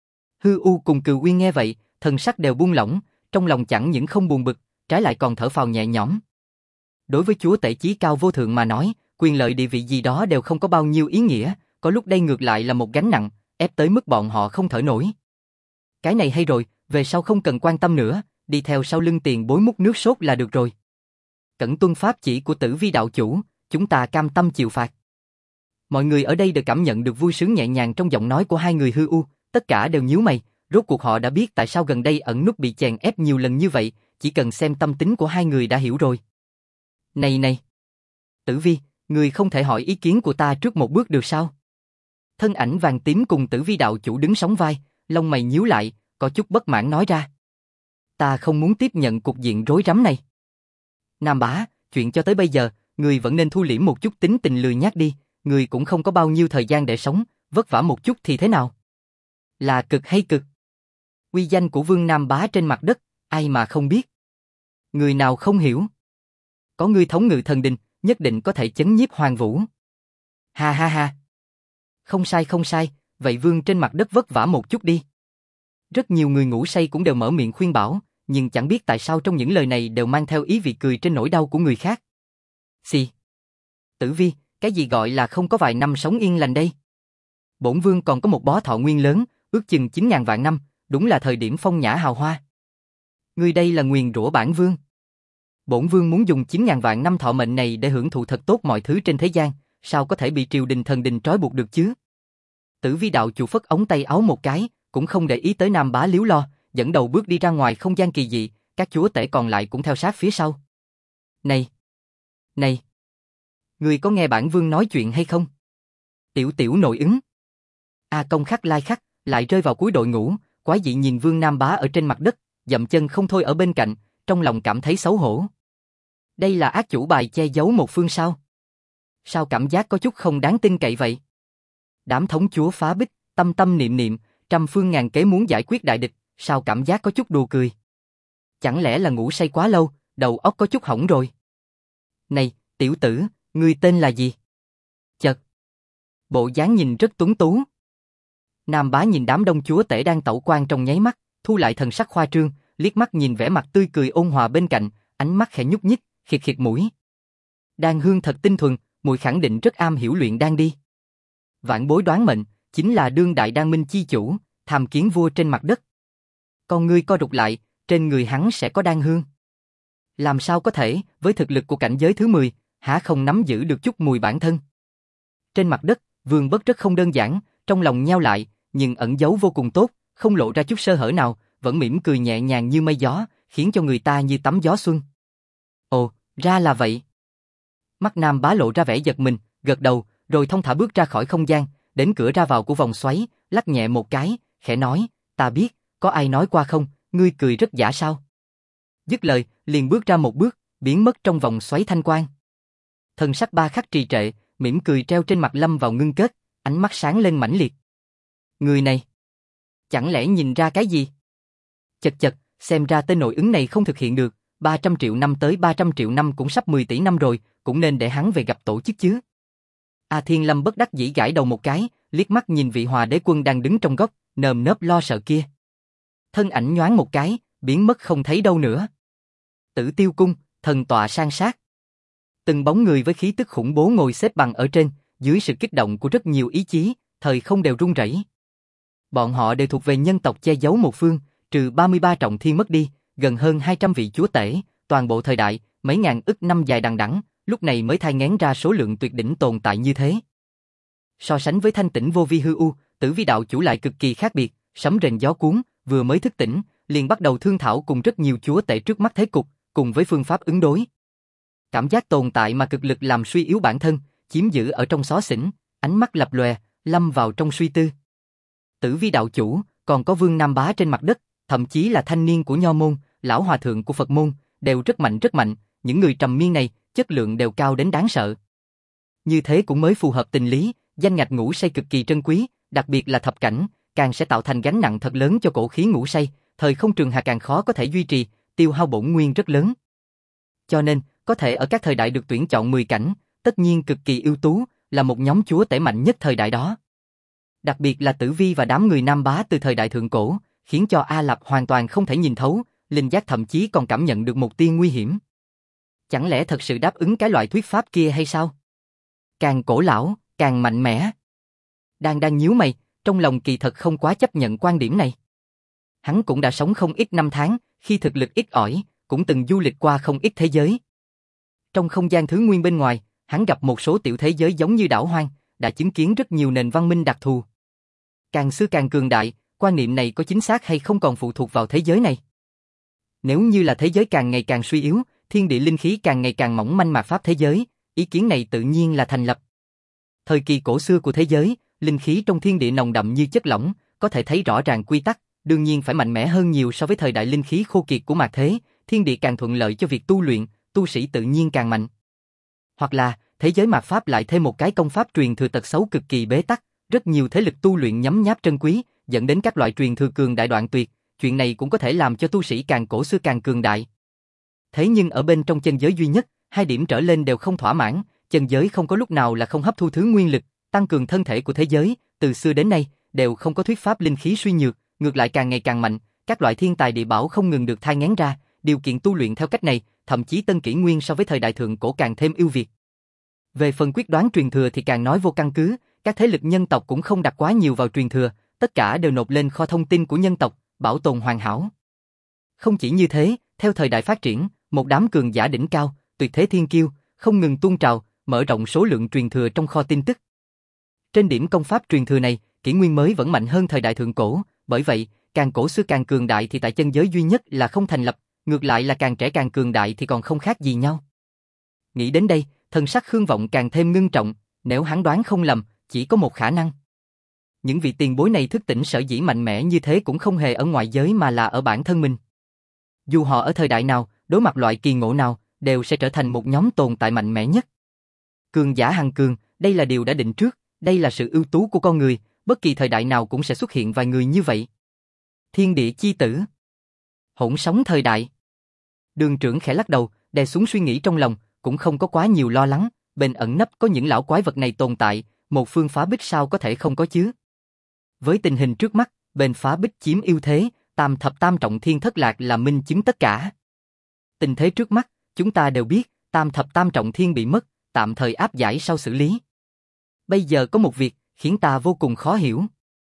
Speaker 1: Hư U cùng Cừu Uyên nghe vậy, thần sắc đều buông lỏng, trong lòng chẳng những không buồn bực, trái lại còn thở phào nhẹ nhõm. Đối với chúa tể chí cao vô thượng mà nói, quyền lợi địa vị gì đó đều không có bao nhiêu ý nghĩa, có lúc đây ngược lại là một gánh nặng, ép tới mức bọn họ không thở nổi. Cái này hay rồi, về sau không cần quan tâm nữa, đi theo sau lưng tiền bối múc nước sốt là được rồi. Cẩn tuân pháp chỉ của Tử Vi đạo chủ, chúng ta cam tâm chịu phạt. Mọi người ở đây đều cảm nhận được vui sướng nhẹ nhàng trong giọng nói của hai người hư u, tất cả đều nhíu mày, rốt cuộc họ đã biết tại sao gần đây ẩn nút bị chèn ép nhiều lần như vậy, chỉ cần xem tâm tính của hai người đã hiểu rồi. Này, Tử Vi, người không thể hỏi ý kiến của ta trước một bước được sao? Thân ảnh vàng tím cùng Tử Vi đạo chủ đứng sóng vai, lông mày nhíu lại, có chút bất mãn nói ra. Ta không muốn tiếp nhận cục diện rối rắm này. Nam Bá, chuyện cho tới bây giờ, người vẫn nên thu liễm một chút tính tình lười nhác đi, người cũng không có bao nhiêu thời gian để sống, vất vả một chút thì thế nào? Là cực hay cực? Uy danh của Vương Nam Bá trên mặt đất, ai mà không biết? Người nào không hiểu? Có ngươi thống ngự thần đình, nhất định có thể chấn nhiếp Hoàng Vũ. Ha ha ha. Không sai, vậy Vương trên mặt đất vất vả một chút đi. Rất nhiều người ngủ say cũng đều mở miệng khuyên bảo, nhưng chẳng biết tại sao trong những lời này đều mang theo ý vị cười trên nỗi đau của người khác. Xì. Tử Vi, cái gì gọi là không có vài năm sống yên lành đây? Bổn Vương còn có một bó thọ nguyên lớn, ước chừng 9.000 vạn năm, đúng là thời điểm phong nhã hào hoa. Ngươi đây là nguyền rủa bản Vương. Bổn Vương muốn dùng 9.000 vạn năm thọ mệnh này để hưởng thụ thật tốt mọi thứ trên thế gian, sao có thể bị triều đình thần đình trói buộc được chứ? Tử Vi đạo chủ phất ống tay áo một cái, cũng không để ý tới Nam Bá liếu lo, dẫn đầu bước đi ra ngoài không gian kỳ dị, các chúa tể còn lại cũng theo sát phía sau. Này, ngươi có nghe bản Vương nói chuyện hay không? Tiểu nội ứng. A Công khắc lai khắc, lại rơi vào cuối đội ngũ, quái dị nhìn Vương Nam Bá ở trên mặt đất, dậm chân không thôi ở bên cạnh, trong lòng cảm thấy xấu hổ. Đây là ác chủ bài che giấu một phương sao? Sao cảm giác có chút không đáng tin cậy vậy? Đám thống chúa phá bích, tâm tâm niệm niệm, trăm phương ngàn kế muốn giải quyết đại địch, sao cảm giác có chút đùa cười? Chẳng lẽ là ngủ say quá lâu, đầu óc có chút hỏng rồi? Này, tiểu tử, ngươi tên là gì? Chật. Bộ dáng nhìn rất tuấn tú. Nam Bá nhìn đám đông chúa tể đang tẩu quan trong nháy mắt, thu lại thần sắc khoa trương, liếc mắt nhìn vẻ mặt tươi cười ôn hòa bên cạnh, ánh mắt khẽ nhúc nhích, khịt khịt mũi. Đan hương thật tinh thuần, mùi khẳng định rất am hiểu luyện đan đi. Vạn bối đoán mệnh, chính là đương đại đan minh chi chủ, tham kiến vua trên mặt đất. Con ngươi co rụt lại, trên người hắn sẽ có đan hương. Làm sao có thể, với thực lực của cảnh giới thứ 10, há không nắm giữ được chút mùi bản thân. Trên mặt đất, Vương Bất rất không đơn giản, trong lòng nheo lại, nhưng ẩn giấu vô cùng tốt, không lộ ra chút sơ hở nào, vẫn mỉm cười nhẹ nhàng như mây gió, khiến cho người ta như tắm gió xuân. Ồ, ra là vậy. Mắt Nam Bá lộ ra vẻ giật mình, gật đầu, rồi thong thả bước ra khỏi không gian, đến cửa ra vào của vòng xoáy, lắc nhẹ một cái, khẽ nói, ta biết, có ai nói qua không, ngươi cười rất giả sao? Dứt lời, liền bước ra một bước, biến mất trong vòng xoáy thanh quang. Thần sắc ba khắc trì trệ, mỉm cười treo trên mặt lâm vào ngưng kết, ánh mắt sáng lên mãnh liệt. Người này, chẳng lẽ nhìn ra cái gì? Chật, xem ra tên nội ứng này không thực hiện được, 300 triệu năm tới 300 triệu năm cũng sắp 10 tỷ năm rồi, cũng nên để hắn về gặp tổ chức chứ. A Thiên Lâm bất đắc dĩ gãi đầu một cái, liếc mắt nhìn vị Hòa Đế Quân đang đứng trong góc, nơm nớp lo sợ kia. Thân ảnh nhoáng một cái, biến mất không thấy đâu nữa. Tử Tiêu Cung, thần tọa san sát. Từng bóng người với khí tức khủng bố ngồi xếp bằng ở trên, dưới sự kích động của rất nhiều ý chí, thời không đều rung rẩy. Bọn họ đều thuộc về nhân tộc che giấu một phương, trừ 33 trọng thiên mất đi, gần hơn 200 vị chúa tể, toàn bộ thời đại, mấy ngàn ức năm dài đằng đẵng, lúc này mới thai nghén ra số lượng tuyệt đỉnh tồn tại như thế. So sánh với thanh tĩnh vô vi hư u, Tử Vi đạo chủ lại cực kỳ khác biệt, sấm rền gió cuốn, vừa mới thức tỉnh, liền bắt đầu thương thảo cùng rất nhiều chúa tể trước mắt thế cục, cùng với phương pháp ứng đối. Cảm giác tồn tại mà cực lực làm suy yếu bản thân, chiếm giữ ở trong xó xỉnh, ánh mắt lập lòe, lâm vào trong suy tư. Tử Vi đạo chủ, còn có Vương Nam Bá trên mặt đất, thậm chí là thanh niên của Nho môn, lão hòa thượng của Phật môn, đều rất mạnh, những người trầm miên này, chất lượng đều cao đến đáng sợ. Như thế cũng mới phù hợp tình lý, danh ngạch ngủ say cực kỳ trân quý, đặc biệt là thập cảnh, càng sẽ tạo thành gánh nặng thật lớn cho cổ khí ngủ say, thời không trường hà càng khó có thể duy trì, tiêu hao bổn nguyên rất lớn. Cho nên, có thể ở các thời đại được tuyển chọn 10 cảnh, tất nhiên cực kỳ ưu tú, là một nhóm chúa tể mạnh nhất thời đại đó. Đặc biệt là Tử Vi và đám người Nam Bá từ thời đại thượng cổ, khiến cho A Lạp hoàn toàn không thể nhìn thấu, linh giác thậm chí còn cảm nhận được một tia nguy hiểm. Chẳng lẽ thật sự đáp ứng cái loại thuyết pháp kia hay sao? Càng cổ lão, càng mạnh mẽ. Đang nhíu mày, trong lòng kỳ thật không quá chấp nhận quan điểm này. Hắn cũng đã sống không ít năm tháng, khi thực lực ít ỏi, cũng từng du lịch qua không ít thế giới. Trong không gian thứ nguyên bên ngoài, hắn gặp một số tiểu thế giới giống như đảo hoang, đã chứng kiến rất nhiều nền văn minh đặc thù. Càng xưa càng cường đại, quan niệm này có chính xác hay không còn phụ thuộc vào thế giới này. Nếu như là thế giới càng ngày càng suy yếu, thiên địa linh khí càng ngày càng mỏng manh mạt pháp thế giới, ý kiến này tự nhiên là thành lập. Thời kỳ cổ xưa của thế giới, linh khí trong thiên địa nồng đậm như chất lỏng, có thể thấy rõ ràng quy tắc, đương nhiên phải mạnh mẽ hơn nhiều so với thời đại linh khí khô kiệt của mạt thế, thiên địa càng thuận lợi cho việc tu luyện, tu sĩ tự nhiên càng mạnh. Hoặc là, thế giới mạt pháp lại thêm một cái công pháp truyền thừa tật xấu cực kỳ bế tắc, rất nhiều thế lực tu luyện nhấm nháp trân quý, dẫn đến các loại truyền thừa cường đại đoạn tuyệt, chuyện này cũng có thể làm cho tu sĩ càng cổ xưa càng cường đại. Thế nhưng ở bên trong chân giới duy nhất, hai điểm trở lên đều không thỏa mãn, chân giới không có lúc nào là không hấp thu thứ nguyên lực, tăng cường thân thể của thế giới, từ xưa đến nay, đều không có thuyết pháp linh khí suy nhược, ngược lại càng ngày càng mạnh, các loại thiên tài địa bảo không ngừng được thai nghén ra, điều kiện tu luyện theo cách này, thậm chí tân kỷ nguyên so với thời đại thượng cổ càng thêm ưu việt. Về phần quyết đoán truyền thừa thì càng nói vô căn cứ, các thế lực nhân tộc cũng không đặt quá nhiều vào truyền thừa, tất cả đều nộp lên kho thông tin của nhân tộc, bảo tồn hoàn hảo. Không chỉ như thế, theo thời đại phát triển, một đám cường giả đỉnh cao, tuyệt thế thiên kiêu, không ngừng tuôn trào, mở rộng số lượng truyền thừa trong kho tin tức. Trên điểm công pháp truyền thừa này, kỷ nguyên mới vẫn mạnh hơn thời đại thượng cổ, bởi vậy, càng cổ xưa càng cường đại thì tại chân giới duy nhất là không thành lập, ngược lại là càng trẻ càng cường đại thì còn không khác gì nhau. Nghĩ đến đây, thần sắc Khương Vọng càng thêm ngưng trọng, nếu hắn đoán không lầm, chỉ có một khả năng. Những vị tiền bối này thức tỉnh sở dĩ mạnh mẽ như thế cũng không hề ở ngoại giới mà là ở bản thân mình. Dù họ ở thời đại nào, đối mặt loại kỳ ngộ nào, đều sẽ trở thành một nhóm tồn tại mạnh mẽ nhất. Cường giả hằng cường, đây là điều đã định trước, đây là sự ưu tú của con người, bất kỳ thời đại nào cũng sẽ xuất hiện vài người như vậy. Thiên địa chi tử. Hỗn sóng thời đại. Đường trưởng khẽ lắc đầu, đè xuống suy nghĩ trong lòng, cũng không có quá nhiều lo lắng, bên ẩn nấp có những lão quái vật này tồn tại, một phương phá bích sao có thể không có chứ. Với tình hình trước mắt, bên phá bích chiếm ưu thế, tam thập tam trọng thiên thất lạc là minh chứng tất cả. Tình thế trước mắt, chúng ta đều biết, tam thập tam trọng thiên bị mất, tạm thời áp giải sau xử lý. Bây giờ có một việc, khiến ta vô cùng khó hiểu.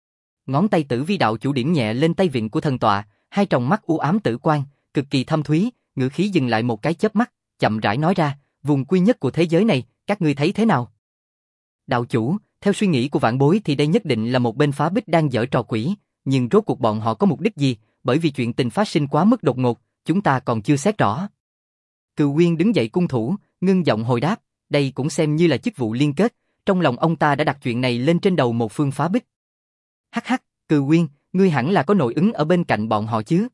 Speaker 1: Ngón tay Tử Vi đạo chủ điểm nhẹ lên tay vịn của thần tọa, hai tròng mắt u ám tử quang, cực kỳ thâm thúy, ngữ khí dừng lại một cái chớp mắt, chậm rãi nói ra, vùng quy nhất của thế giới này, các ngươi thấy thế nào? Đạo chủ, theo suy nghĩ của vạn bối thì đây nhất định là một bên phá bích đang giở trò quỷ, nhưng rốt cuộc bọn họ có mục đích gì, bởi vì chuyện tình phát sinh quá mức đột ngột, chúng ta còn chưa xét rõ. Cừu Uyên đứng dậy cung thủ, ngưng giọng hồi đáp, đây cũng xem như là chức vụ liên kết, trong lòng ông ta đã đặt chuyện này lên trên đầu một phương phá bích. Hắc hắc, Cừu Uyên, ngươi hẳn là có nội ứng ở bên cạnh bọn họ chứ?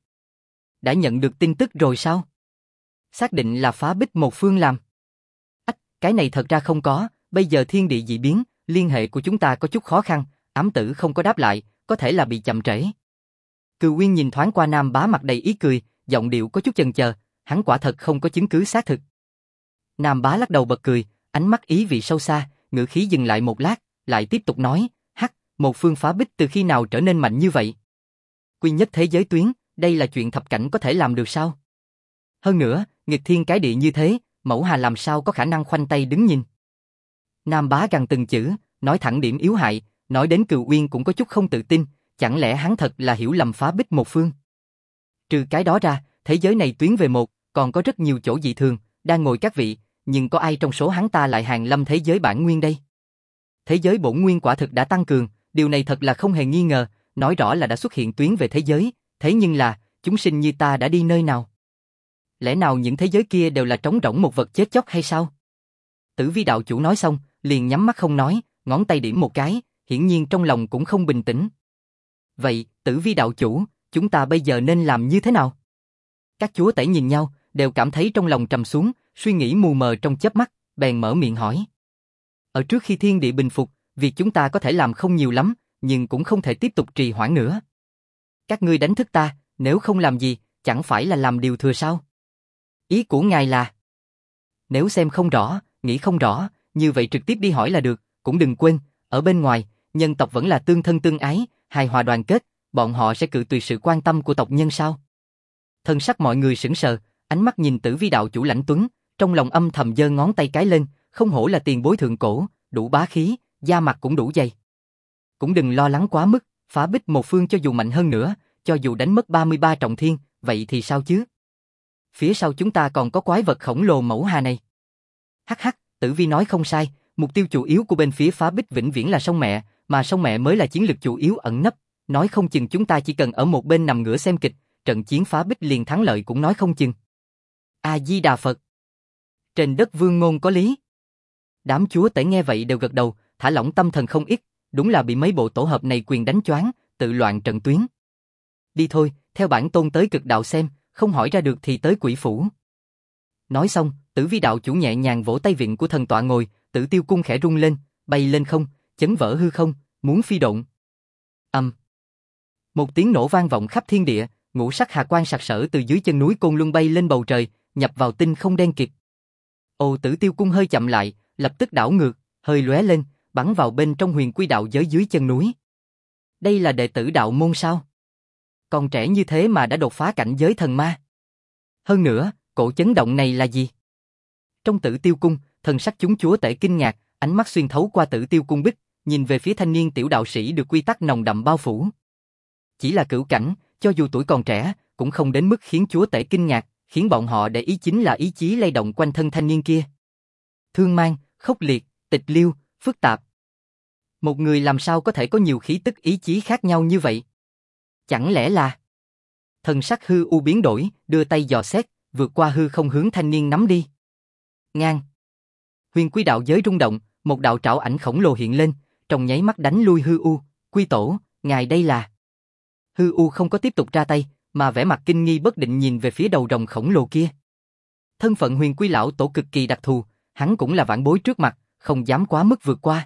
Speaker 1: Đã nhận được tin tức rồi sao? Xác định là phá bích một phương làm. Ách, cái này thật ra không có, bây giờ thiên địa dị biến, liên hệ của chúng ta có chút khó khăn, ám tử không có đáp lại, có thể là bị chậm trễ. Cừu Uyên nhìn thoáng qua Nam Bá mặt đầy ý cười, giọng điệu có chút chần chờ, hắn quả thật không có chứng cứ xác thực. Nam Bá lắc đầu bật cười, ánh mắt ý vị sâu xa, ngữ khí dừng lại một lát, lại tiếp tục nói, hắc, một phương phá bích từ khi nào trở nên mạnh như vậy? Quy nhất thế giới tuyến, đây là chuyện thập cảnh có thể làm được sao? Hơn nữa, nghịch thiên cái địa như thế, Mẫu Hà làm sao có khả năng khoanh tay đứng nhìn? Nam Bá gằn từng chữ, nói thẳng điểm yếu hại, nói đến Cừu Uyên cũng có chút không tự tin, chẳng lẽ hắn thật là hiểu lầm phá bích một phương? Trừ cái đó ra, thế giới này tuyến về một, còn có rất nhiều chỗ dị thường, đang ngồi các vị, nhưng có ai trong số hắn ta lại hàng lâm thế giới bản nguyên đây? Thế giới bổn nguyên quả thực đã tăng cường, điều này thật là không hề nghi ngờ, nói rõ là đã xuất hiện tuyến về thế giới, thế nhưng là, chúng sinh như ta đã đi nơi nào? Lẽ nào những thế giới kia đều là trống rỗng một vật chết chóc hay sao? Tử Vi đạo chủ nói xong, liền nhắm mắt không nói, ngón tay điểm một cái, hiển nhiên trong lòng cũng không bình tĩnh. Vậy, Tử Vi đạo chủ, chúng ta bây giờ nên làm như thế nào? Các chúa tể nhìn nhau, đều cảm thấy trong lòng trầm xuống, suy nghĩ mù mờ trong chớp mắt, bèn mở miệng hỏi. Ở trước khi thiên địa bình phục, việc chúng ta có thể làm không nhiều lắm, nhưng cũng không thể tiếp tục trì hoãn nữa. Các ngươi đánh thức ta, nếu không làm gì, chẳng phải là làm điều thừa sao? Ý của ngài là... Nếu xem không rõ, nghĩ không rõ, như vậy trực tiếp đi hỏi là được, cũng đừng quên, ở bên ngoài, nhân tộc vẫn là tương thân tương ái, hài hòa đoàn kết, bọn họ sẽ cự tuyệt sự quan tâm của tộc nhân sao? Thân sắc mọi người sững sờ, ánh mắt nhìn Tử Vi đạo chủ lãnh tuấn, trong lòng âm thầm giơ ngón tay cái lên, không hổ là tiền bối thượng cổ, đủ bá khí, da mặt cũng đủ dày. cũng đừng lo lắng quá mức, Phá Bích một phương cho dù mạnh hơn nữa, cho dù đánh mất 33 trọng thiên, vậy thì sao chứ? Phía sau chúng ta còn có quái vật khổng lồ mẫu hà này. Hắc hắc, Tử Vi nói không sai, mục tiêu chủ yếu của bên phía Phá Bích vĩnh viễn là sông mẹ, mà sông mẹ mới là chiến lược chủ yếu ẩn nấp, nói không chừng chúng ta chỉ cần ở một bên nằm ngửa xem kịch, trận chiến Phá Bích liền thắng lợi cũng nói không chừng. A Di Đà Phật. Trên đất vương ngôn có lý. Đám chúa tể nghe vậy đều gật đầu, thả lỏng tâm thần không ít, đúng là bị mấy bộ tổ hợp này quyền đánh choáng, tự loạn trận tuyến. Đi thôi, theo bản tôn tới cực đạo xem, không hỏi ra được thì tới quỷ phủ. Nói xong, Tử Vi đạo chủ nhẹ nhàng vỗ tay vịn của thần tọa ngồi, Tử Tiêu cung khẽ rung lên, bay lên không, chấn vỡ hư không, muốn phi độn. Một tiếng nổ vang vọng khắp thiên địa, ngũ sắc hà quang sặc sỡ từ dưới chân núi Côn Luân bay lên bầu trời, nhập vào tinh không đen kịt. Ồ, Tử Tiêu cung hơi chậm lại, lập tức đảo ngược, hơi lóe lên, bắn vào bên trong huyền quy đạo giới dưới chân núi. Đây là đệ tử đạo môn sao? Còn trẻ như thế mà đã đột phá cảnh giới thần ma. Hơn nữa, cổ chấn động này là gì? Trong Tử Tiêu cung, thần sắc chúng chúa tể kinh ngạc, ánh mắt xuyên thấu qua Tử Tiêu cung bích, nhìn về phía thanh niên tiểu đạo sĩ được quy tắc nồng đậm bao phủ. Chỉ là cửu cảnh, cho dù tuổi còn trẻ, cũng không đến mức khiến chúa tể kinh ngạc, khiến bọn họ để ý chính là ý chí lay động quanh thân thanh niên kia. Thương mang, khốc liệt, tịch liêu, phức tạp. Một người làm sao có thể có nhiều khí tức ý chí khác nhau như vậy? Chẳng lẽ là... Thần sắc hư u biến đổi, đưa tay dò xét, vượt qua hư không hướng thanh niên nắm đi. Ngang. Huyền quy đạo giới rung động, một đạo trảo ảnh khổng lồ hiện lên, trong nháy mắt đánh lui hư u. Quy tổ, ngài đây là... Hư u không có tiếp tục ra tay, mà vẻ mặt kinh nghi bất định nhìn về phía đầu rồng khổng lồ kia. Thân phận huyền quy lão tổ cực kỳ đặc thù, hắn cũng là vãn bối trước mặt, không dám quá mức vượt qua.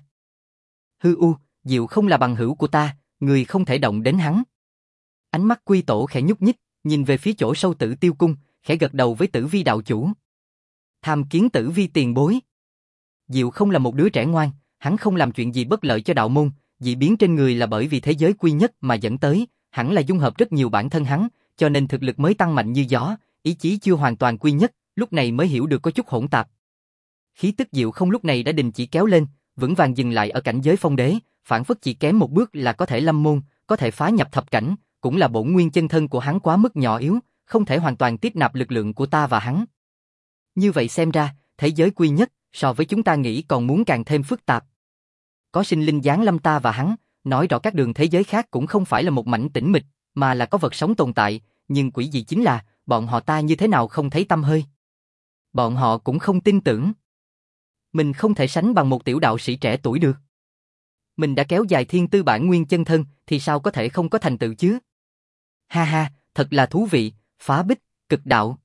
Speaker 1: Hư u, Diệu không là bằng hữu của ta, người không thể động đến hắn. Ánh mắt quy tổ khẽ nhúc nhích, nhìn về phía chỗ sâu Tử Tiêu cung, khẽ gật đầu với Tử Vi đạo chủ. Tham kiến Tử Vi tiền bối. Diệu không là một đứa trẻ ngoan, hắn không làm chuyện gì bất lợi cho đạo môn, dị biến trên người là bởi vì thế giới quy nhất mà dẫn tới, hẳn là dung hợp rất nhiều bản thân hắn, cho nên thực lực mới tăng mạnh như gió, ý chí chưa hoàn toàn quy nhất, lúc này mới hiểu được có chút hỗn tạp. Khí tức Diệu không lúc này đã đình chỉ kéo lên, vững vàng dừng lại ở cảnh giới phong đế, phản phất chỉ kém một bước là có thể lâm môn, có thể phá nhập thập cảnh, cũng là bổn nguyên chân thân của hắn quá mức nhỏ yếu, không thể hoàn toàn tiếp nạp lực lượng của ta và hắn. Như vậy xem ra, thế giới quy nhất, so với chúng ta nghĩ còn muốn càng thêm phức tạp. Có sinh linh giáng lâm ta và hắn, nói rõ các đường thế giới khác cũng không phải là một mảnh tĩnh mịch, mà là có vật sống tồn tại, nhưng quỷ dị chính là, bọn họ ta như thế nào không thấy tăm hơi. Bọn họ cũng không tin tưởng. Mình không thể sánh bằng một tiểu đạo sĩ trẻ tuổi được. Mình đã kéo dài thiên tư bản nguyên chân thân, thì sao có thể không có thành tựu chứ? Ha ha, thật là thú vị, Phá Bích, cực đạo.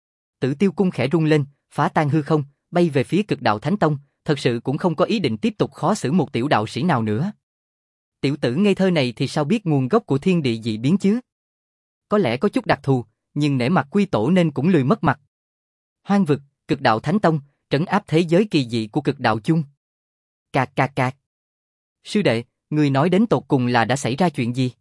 Speaker 1: Tử Tiêu cung khẽ rung lên, phá tan hư không, bay về phía cực đạo Thánh Tông, thật sự cũng không có ý định tiếp tục khó xử một tiểu đạo sĩ nào nữa. Tiểu tử ngây thơ này thì sao biết nguồn gốc của thiên địa dị biến chứ? Có lẽ có chút đặc thù, nhưng nể mặt quy tổ nên cũng lười mất mặt. Hoang vực, cực đạo Thánh Tông, trấn áp thế giới kỳ dị của cực đạo chung. Cạc cạc cạc. Sư đệ, người nói đến tột cùng là đã xảy ra chuyện gì?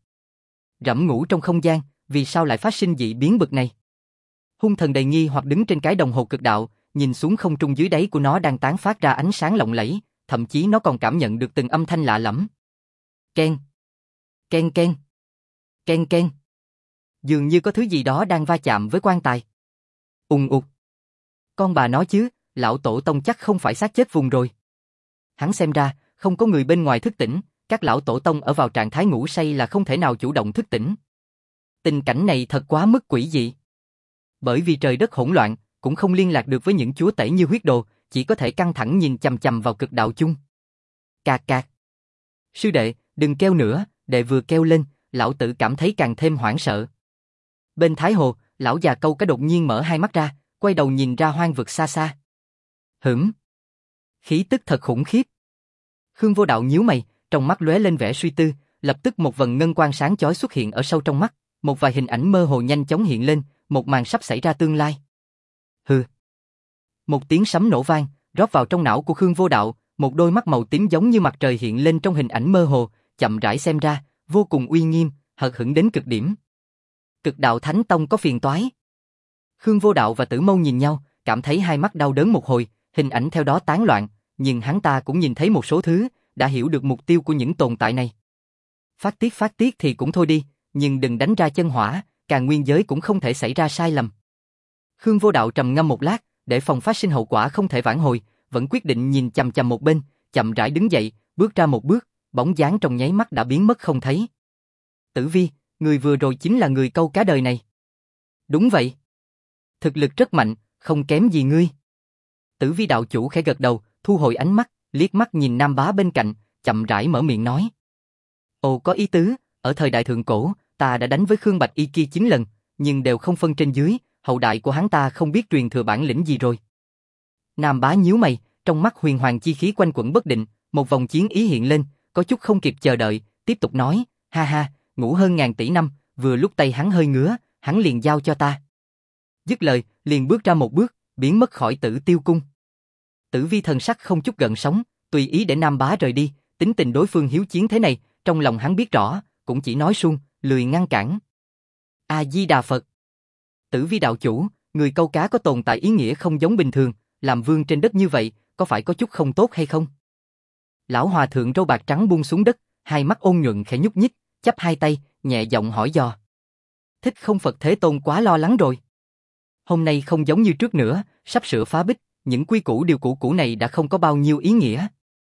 Speaker 1: Rẫm ngủ trong không gian, vì sao lại phát sinh dị biến bực này? Hung thần đầy nghi hoặc đứng trên cái đồng hồ cực đạo, nhìn xuống không trung dưới đáy của nó đang tán phát ra ánh sáng lộng lẫy, thậm chí nó còn cảm nhận được từng âm thanh lạ lẫm. Ken, ken ken, ken ken. Dường như có thứ gì đó đang va chạm với quan tài. Ùng ục. Con bà nói chứ, lão tổ tông chắc không phải xác chết vùng rồi. Hắn xem ra, không có người bên ngoài thức tỉnh, các lão tổ tông ở vào trạng thái ngủ say là không thể nào chủ động thức tỉnh. Tình cảnh này thật quá mức quỷ dị. Bởi vì trời đất hỗn loạn, cũng không liên lạc được với những chúa tể như huyết đồ, chỉ có thể căng thẳng nhìn chằm chằm vào cực đạo chung. Cạc cạc. Sư đệ, đừng kêu nữa, đệ vừa kêu lên, lão tử cảm thấy càng thêm hoảng sợ. Bên Thái Hồ, lão già câu cá đột nhiên mở hai mắt ra, quay đầu nhìn ra hoang vực xa xa. Khí tức thật khủng khiếp. Khương Vô Đạo nhíu mày, trong mắt lóe lên vẻ suy tư, lập tức một vầng ngân quang sáng chói xuất hiện ở sâu trong mắt, một vài hình ảnh mơ hồ nhanh chóng hiện lên, một màn sắp xảy ra tương lai. Hừ. Một tiếng sấm nổ vang, rót vào trong não của Khương Vô Đạo, một đôi mắt màu tím giống như mặt trời hiện lên trong hình ảnh mơ hồ, chậm rãi xem ra, vô cùng uy nghiêm, hờ hững đến cực điểm. Cực đạo Thánh Tông có phiền toái. Khương Vô Đạo và Tử Mâu nhìn nhau, cảm thấy hai mắt đau đớn một hồi, hình ảnh theo đó tán loạn, nhưng hắn ta cũng nhìn thấy một số thứ, đã hiểu được mục tiêu của những tồn tại này. Phát tiết thì cũng thôi đi, nhưng đừng đánh ra chân hỏa, Càn Nguyên giới cũng không thể xảy ra sai lầm. Khương Vô Đạo trầm ngâm một lát, để phòng phát sinh hậu quả không thể vãn hồi, vẫn quyết định nhìn chằm chằm một bên, chậm rãi đứng dậy, bước ra một bước, bóng dáng trong nháy mắt đã biến mất không thấy. Tử Vi, người vừa rồi chính là người câu cá đời này. Đúng vậy. Thực lực rất mạnh, không kém gì ngươi. Tử Vi đạo chủ khẽ gật đầu, thu hồi ánh mắt, liếc mắt nhìn Nam Bá bên cạnh, chậm rãi mở miệng nói. Ồ, có ý tứ, ở thời đại thượng cổ, ta đã đánh với Khương Bạch Y kia 9 lần, nhưng đều không phân trên dưới, hậu đại của hắn ta không biết truyền thừa bản lĩnh gì rồi. Nam Bá nhíu mày, trong mắt huyền hoàng chi khí quanh quẩn bất định, một vòng chiến ý hiện lên, có chút không kịp chờ đợi, tiếp tục nói, ha ha, ngủ hơn ngàn tỷ năm, vừa lúc tay hắn hơi ngứa, hắn liền giao cho ta. Dứt lời, liền bước ra một bước, biến mất khỏi Tử Tiêu cung. Tử Vi thần sắc không chút gợn sóng, tùy ý để Nam Bá rời đi, tính tình đối phương hiếu chiến thế này, trong lòng hắn biết rõ, cũng chỉ nói suông, lười ngăn cản. A Di Đà Phật. Tử Vi đạo chủ, người câu cá có tồn tại ý nghĩa không giống bình thường, làm vương trên đất như vậy, có phải có chút không tốt hay không? Lão hòa thượng râu bạc trắng buông xuống đất, hai mắt ôn nhuận khẽ nhúc nhích, chắp hai tay, nhẹ giọng hỏi dò. Thích Không Phật Thế Tôn quá lo lắng rồi. Hôm nay không giống như trước nữa, sắp sửa phá bích, những quy củ điều cũ này đã không có bao nhiêu ý nghĩa.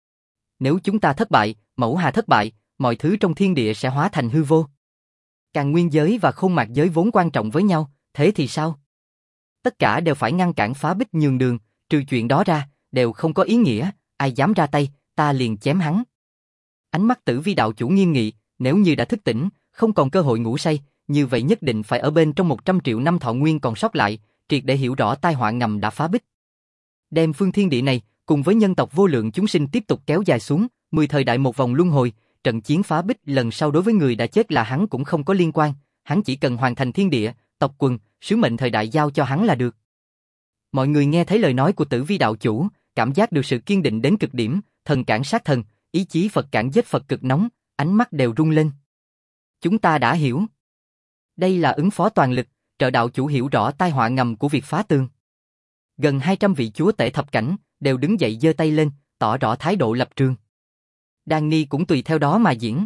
Speaker 1: Nếu chúng ta thất bại, Mẫu Hà thất bại, mọi thứ trong thiên địa sẽ hóa thành hư vô. Càn Nguyên giới và Khôn Mạc giới vốn quan trọng với nhau, thế thì sao? Tất cả đều phải ngăn cản phá bích nhường đường, trừ chuyện đó ra, đều không có ý nghĩa, ai dám ra tay, ta liền chém hắn. Ánh mắt Tử Vi đạo chủ nghiêm nghị, nếu như đã thức tỉnh, không còn cơ hội ngủ say, như vậy nhất định phải ở bên trong 100 triệu năm thọ nguyên còn sót lại, triệt để hiểu rõ tai họa ngầm đã phá bích. Đem phương thiên địa này, cùng với nhân tộc vô lượng chúng sinh tiếp tục kéo dài xuống, 10 thời đại một vòng luân hồi, trận chiến phá bích lần sau đối với người đã chết là hắn cũng không có liên quan, hắn chỉ cần hoàn thành thiên địa, tộc quần, sứ mệnh thời đại giao cho hắn là được. Mọi người nghe thấy lời nói của Tử Vi đạo chủ, cảm giác được sự kiên định đến cực điểm, thần cản sát thần, ý chí Phật cản giết Phật cực nóng, ánh mắt đều rung lên. Chúng ta đã hiểu. Đây là ứng phó toàn lực, trợ đạo chủ hiểu rõ tai họa ngầm của việc phá tường. Gần 200 vị chúa tể thập cảnh đều đứng dậy giơ tay lên, tỏ rõ thái độ lập trường. Đan Ni cũng tùy theo đó mà diễn.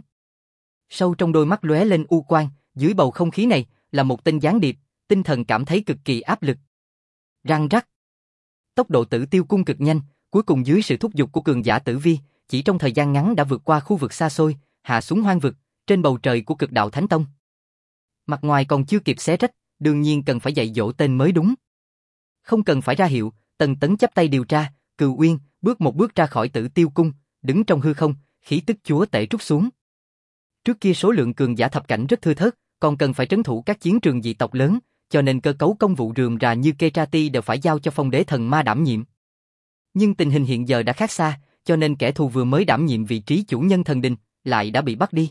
Speaker 1: Sâu trong đôi mắt lóe lên u quang, dưới bầu không khí này là một tên gián điệp, tinh thần cảm thấy cực kỳ áp lực. Răng rắc. Tốc độ Tử Tiêu cung cực nhanh, cuối cùng dưới sự thúc giục của cường giả Tử Vi, chỉ trong thời gian ngắn đã vượt qua khu vực xa xôi, hạ xuống hoang vực, trên bầu trời của Cực Đạo Thánh Tông. Mặt ngoài còn chưa kịp xé rách, đương nhiên cần phải dạy dỗ tên mới đúng. Không cần phải ra hiệu, Tần Tấn chắp tay điều tra, Cừu Uyên bước một bước ra khỏi Tử Tiêu cung, đứng trong hư không, khí tức chúa tể trút xuống. Trước kia số lượng cường giả thập cảnh rất thưa thớt, còn cần phải trấn thủ các chiến trường dị tộc lớn, cho nên cơ cấu công vụ rườm rà như Ketrati đều phải giao cho Phong Đế Thần Ma đảm nhiệm. Nhưng tình hình hiện giờ đã khác xa, cho nên kẻ thù vừa mới đảm nhiệm vị trí chủ nhân thần đình, lại đã bị bắt đi.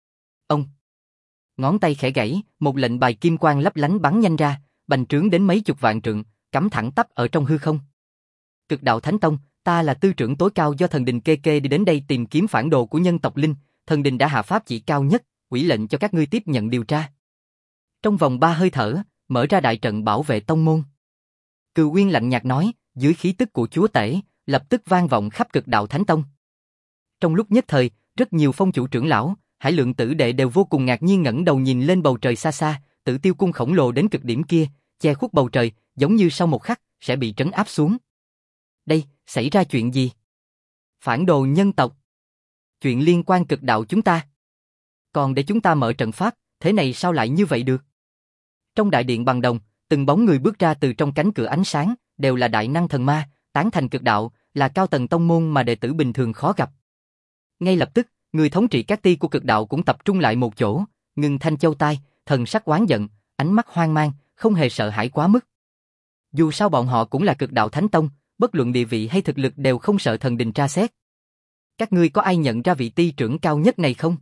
Speaker 1: Ông ngón tay khẽ gãy, một lệnh bài kim quang lấp lánh bắn nhanh ra, bành trướng đến mấy chục vạn trượng, cắm thẳng tắp ở trong hư không. Cực Đạo Thánh Tông, ta là tư trưởng tối cao do thần đình kê kê đi đến đây tìm kiếm phản đồ của nhân tộc Linh, thần đình đã hạ pháp chỉ cao nhất, ủy lệnh cho các ngươi tiếp nhận điều tra. Trong vòng 3 hơi thở, mở ra đại trận bảo vệ tông môn. Cừu Uyên lạnh nhạt nói, dưới khí tức của chúa tể, lập tức vang vọng khắp Cực Đạo Thánh Tông. Trong lúc nhất thời, rất nhiều phong chủ trưởng lão, Hải Lượng tử đệ đều vô cùng ngạc nhiên ngẩng đầu nhìn lên bầu trời xa xa, Tử Tiêu cung khổng lồ đến cực điểm kia, che khuất bầu trời, giống như sau một khắc sẽ bị trấn áp xuống. Đây, xảy ra chuyện gì? Phản đồ nhân tộc. Chuyện liên quan cực đạo chúng ta. Còn để chúng ta mở trận pháp, thế này sao lại như vậy được? Trong đại điện bằng đồng, từng bóng người bước ra từ trong cánh cửa ánh sáng, đều là đại năng thần ma, tán thành cực đạo, là cao tầng tông môn mà đệ tử bình thường khó gặp. Ngay lập tức, người thống trị các ti của cực đạo cũng tập trung lại một chỗ, ngưng thanh châu tai, thần sắc oán giận, ánh mắt hoang mang, không hề sợ hãi quá mức. Dù sao bọn họ cũng là Cực Đạo Thánh Tông, bất luận địa vị hay thực lực đều không sợ thần đình tra xét. Các ngươi có ai nhận ra vị ti trưởng cao nhất này không?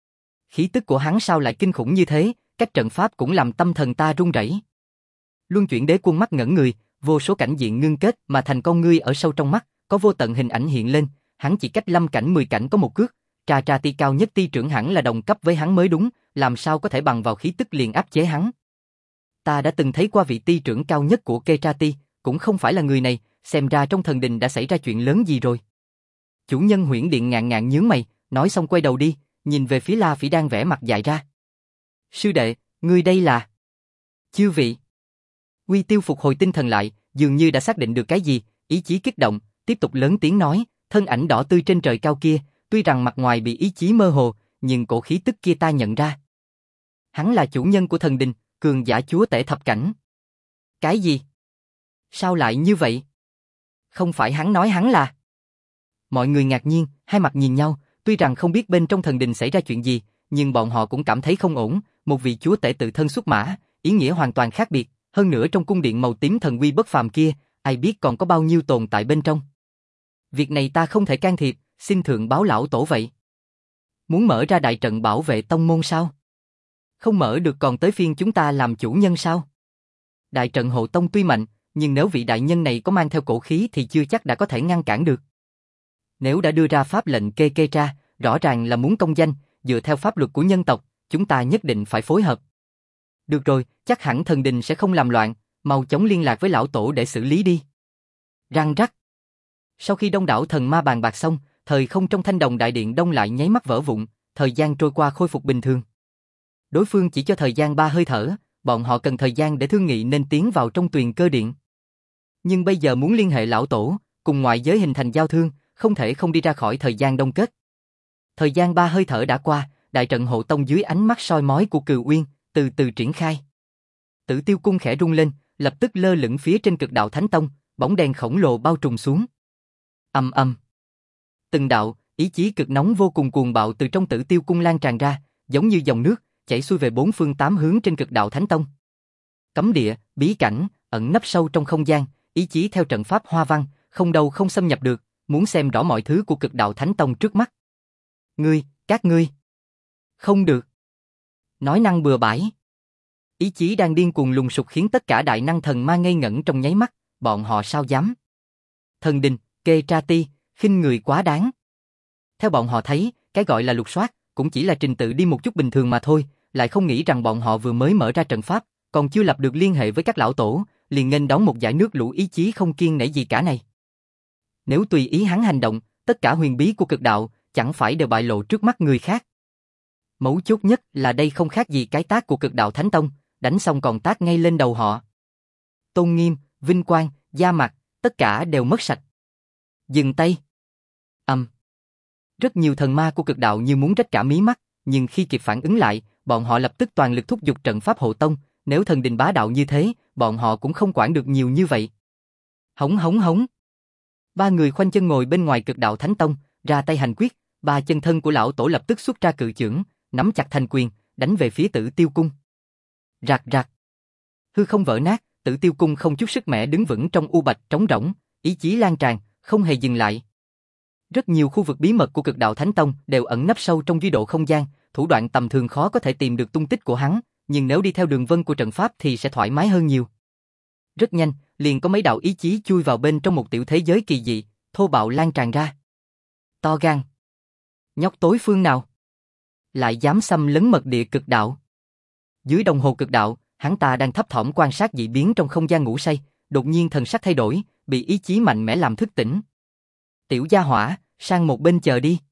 Speaker 1: Khí tức của hắn sao lại kinh khủng như thế, cách trận pháp cũng làm tâm thần ta run rẩy. Luân Chuyển Đế Quân mắt ngẩn người, vô số cảnh diện ngưng kết mà thành con ngươi ở sâu trong mắt, có vô tận hình ảnh hiện lên, hắn chỉ cách 5 cảnh 10 cảnh có một cước, Trà ti cao nhất ti trưởng hẳn là đồng cấp với hắn mới đúng, làm sao có thể bằng vào khí tức liền áp chế hắn. Ta đã từng thấy qua vị ti trưởng cao nhất của Ketrati, cũng không phải là người này, xem ra trong thần đình đã xảy ra chuyện lớn gì rồi. Chủ nhân Huyễn Điện ngạn ngạn nhướng mày, nói xong quay đầu đi, nhìn về phía La Phỉ đang vẽ mặt dại ra. Sư đệ, ngươi đây là... Chư vị. Uy Tiêu phục hồi tinh thần lại, dường như đã xác định được cái gì, ý chí kích động, tiếp tục lớn tiếng nói, thân ảnh đỏ tươi trên trời cao kia, tuy rằng mặt ngoài bị ý chí mơ hồ, nhưng cổ khí tức kia ta nhận ra. Hắn là chủ nhân của thần đình, cường giả chúa tể thập cảnh. Cái gì? Sao lại như vậy? Không phải hắn nói hắn là... Mọi người ngạc nhiên, hai mặt nhìn nhau, tuy rằng không biết bên trong thần đình xảy ra chuyện gì, nhưng bọn họ cũng cảm thấy không ổn, một vị chúa tể tự thân xuất mã, ý nghĩa hoàn toàn khác biệt, hơn nữa trong cung điện màu tím thần uy bất phàm kia, ai biết còn có bao nhiêu tồn tại bên trong. Việc này ta không thể can thiệp, xin thượng báo lão tổ vậy. Muốn mở ra đại trận bảo vệ tông môn sao? Không mở được còn tới phiên chúng ta làm chủ nhân sao? Đại trận hộ tông tuy mạnh, nhưng nếu vị đại nhân này có mang theo cổ khí thì chưa chắc đã có thể ngăn cản được. Nếu đã đưa ra pháp lệnh kê ra, rõ ràng là muốn công danh, dựa theo pháp luật của nhân tộc, chúng ta nhất định phải phối hợp. Được rồi, chắc hẳn thần đình sẽ không làm loạn, mau chóng liên lạc với lão tổ để xử lý đi. Răng rắc. Sau khi đông đảo thần ma bàn bạc xong, thời không trong thanh đồng đại điện đông lại nháy mắt vỡ vụn, thời gian trôi qua khôi phục bình thường. Đối phương chỉ cho thời gian 3 hơi thở, bọn họ cần thời gian để thương nghị nên tiến vào trong tuyền cơ điện. Nhưng bây giờ muốn liên hệ lão tổ, cùng ngoại giới hình thành giao thương, không thể không đi ra khỏi thời gian đông kết. Thời gian 3 hơi thở đã qua, đại trận hộ tông dưới ánh mắt soi mói của Cừu Uyên, từ từ triển khai. Tử Tiêu cung khẽ rung lên, lập tức lơ lửng phía trên Cực Đạo Thánh Tông, bóng đèn khổng lồ bao trùm xuống. Ầm ầm. Từng đạo, ý chí cực nóng vô cùng cuồng bạo từ trong Tử Tiêu cung lan tràn ra, giống như dòng nước, chảy xuôi về bốn phương tám hướng trên Cực Đạo Thánh Tông. Cấm địa, bí cảnh, ẩn nấp sâu trong không gian, ý chí theo trận pháp hoa văn, không đâu không xâm nhập được, muốn xem rõ mọi thứ của Cực Đạo Thánh Tông trước mắt. Các ngươi. Không được. Nói năng bừa bãi. Ý chí đang điên cuồng lùng sục khiến tất cả đại năng thần ma ngây ngẩn trong nháy mắt, bọn họ sao dám. Thần đình, kê tra ti, khinh người quá đáng. Theo bọn họ thấy, cái gọi là lục soát, cũng chỉ là trình tự đi một chút bình thường mà thôi, lại không nghĩ rằng bọn họ vừa mới mở ra trận pháp, còn chưa lập được liên hệ với các lão tổ, liền nghênh đón một dải nước lũ ý chí không kiêng nể gì cả này. Nếu tùy ý hắn hành động, tất cả huyền bí của cực đạo, chẳng phải đều bại lộ trước mắt người khác. Mấu chốt nhất là đây không khác gì cái tát của Cực Đạo Thánh Tông, đánh xong còn tát ngay lên đầu họ. Tôn nghiêm, vinh quang, da mặt, tất cả đều mất sạch. Dừng tay. Rất nhiều thần ma của cực đạo như muốn rách cả mí mắt, nhưng khi kịp phản ứng lại, bọn họ lập tức toàn lực thúc giục trận pháp hộ tông, nếu thần đình bá đạo như thế, bọn họ cũng không quản được nhiều như vậy. Hống hống hống. Ba người khoanh chân ngồi bên ngoài Cực Đạo Thánh Tông, ra tay hành quyết, ba chân thân của lão tổ lập tức xuất ra cự chưởng, nắm chặt thành quyền, đánh về phía Tử Tiêu cung. Rạc rạc. Hư không vỡ nát, Tử Tiêu cung không chút sức mẻ đứng vững trong u bạch trống rỗng, ý chí lan tràn, không hề dừng lại. Rất nhiều khu vực bí mật của Cực Đạo Thánh Tông đều ẩn nấp sâu trong duy độ không gian, thủ đoạn tầm thường khó có thể tìm được tung tích của hắn, nhưng nếu đi theo đường vân của trận pháp thì sẽ thoải mái hơn nhiều. Rất nhanh, liền có mấy đạo ý chí chui vào bên trong một tiểu thế giới kỳ dị, thô bạo lan tràn ra. To gan. Nhóc tối phương nào? Lại dám xâm lấn mật địa cực đạo. Dưới đồng hồ cực đạo, hắn ta đang thấp thỏm quan sát dị biến trong không gian ngủ say, đột nhiên thần sắc thay đổi, bị ý chí mạnh mẽ làm thức tỉnh. Tiểu gia hỏa, sang một bên chờ đi.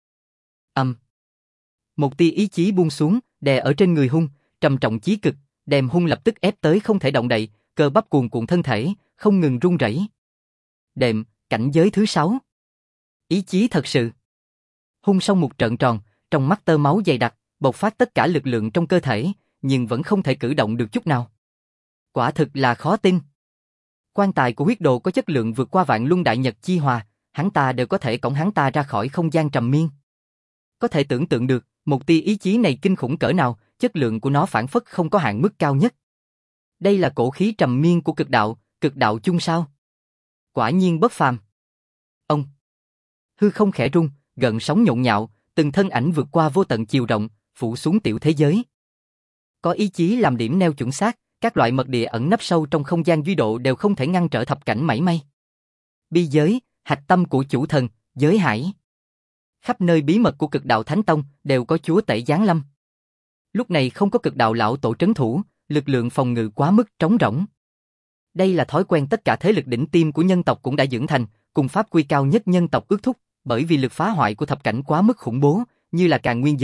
Speaker 1: Một tia ý chí buông xuống, đè ở trên người hung, trầm trọng chí cực, đem hung lập tức ép tới không thể động đậy, cơ bắp cuồn cuộn thân thể, không ngừng run rẩy. Đệm, cảnh giới thứ 6. Ý chí thật sự. Hung xong một trận tròn, trong mắt tơ máu dày đặc, bộc phát tất cả lực lượng trong cơ thể, nhưng vẫn không thể cử động được chút nào. Quả thực là khó tin. Quan tài của huyết đồ có chất lượng vượt qua vạn luân đại nhật chi hòa, hắn ta đều có thể cõng hắn ta ra khỏi không gian trầm miên. Có thể tưởng tượng được, một tia ý chí này kinh khủng cỡ nào, chất lượng của nó phảng phất không có hạn mức cao nhất. Đây là cổ khí trầm miên của cực đạo chung sao? Quả nhiên bất phàm. Ông. Hư không khẽ rung, gợn sóng nhộn nhạo, từng thân ảnh vượt qua vô tận chiều rộng, phủ xuống tiểu thế giới. Có ý chí làm điểm neo chuẩn xác, các loại mật địa ẩn nấp sâu trong không gian duy độ đều không thể ngăn trở thập cảnh mảy may. Bi giới, hạch tâm của chủ thần, giới hải. Khắp nơi bí mật của Cực Đạo Thánh Tông đều có chúa tể giáng lâm. Lúc này không có Cực Đạo lão tổ trấn thủ, lực lượng phòng ngự quá mức trống rỗng. Đây là thói quen tất cả thế lực đỉnh tiêm của nhân tộc cũng đã dưỡng thành, cùng pháp quy cao nhất nhân tộc ước thúc, bởi vì lực phá hoại của thập cảnh quá mức khủng bố, như là Càn Nguyên giới,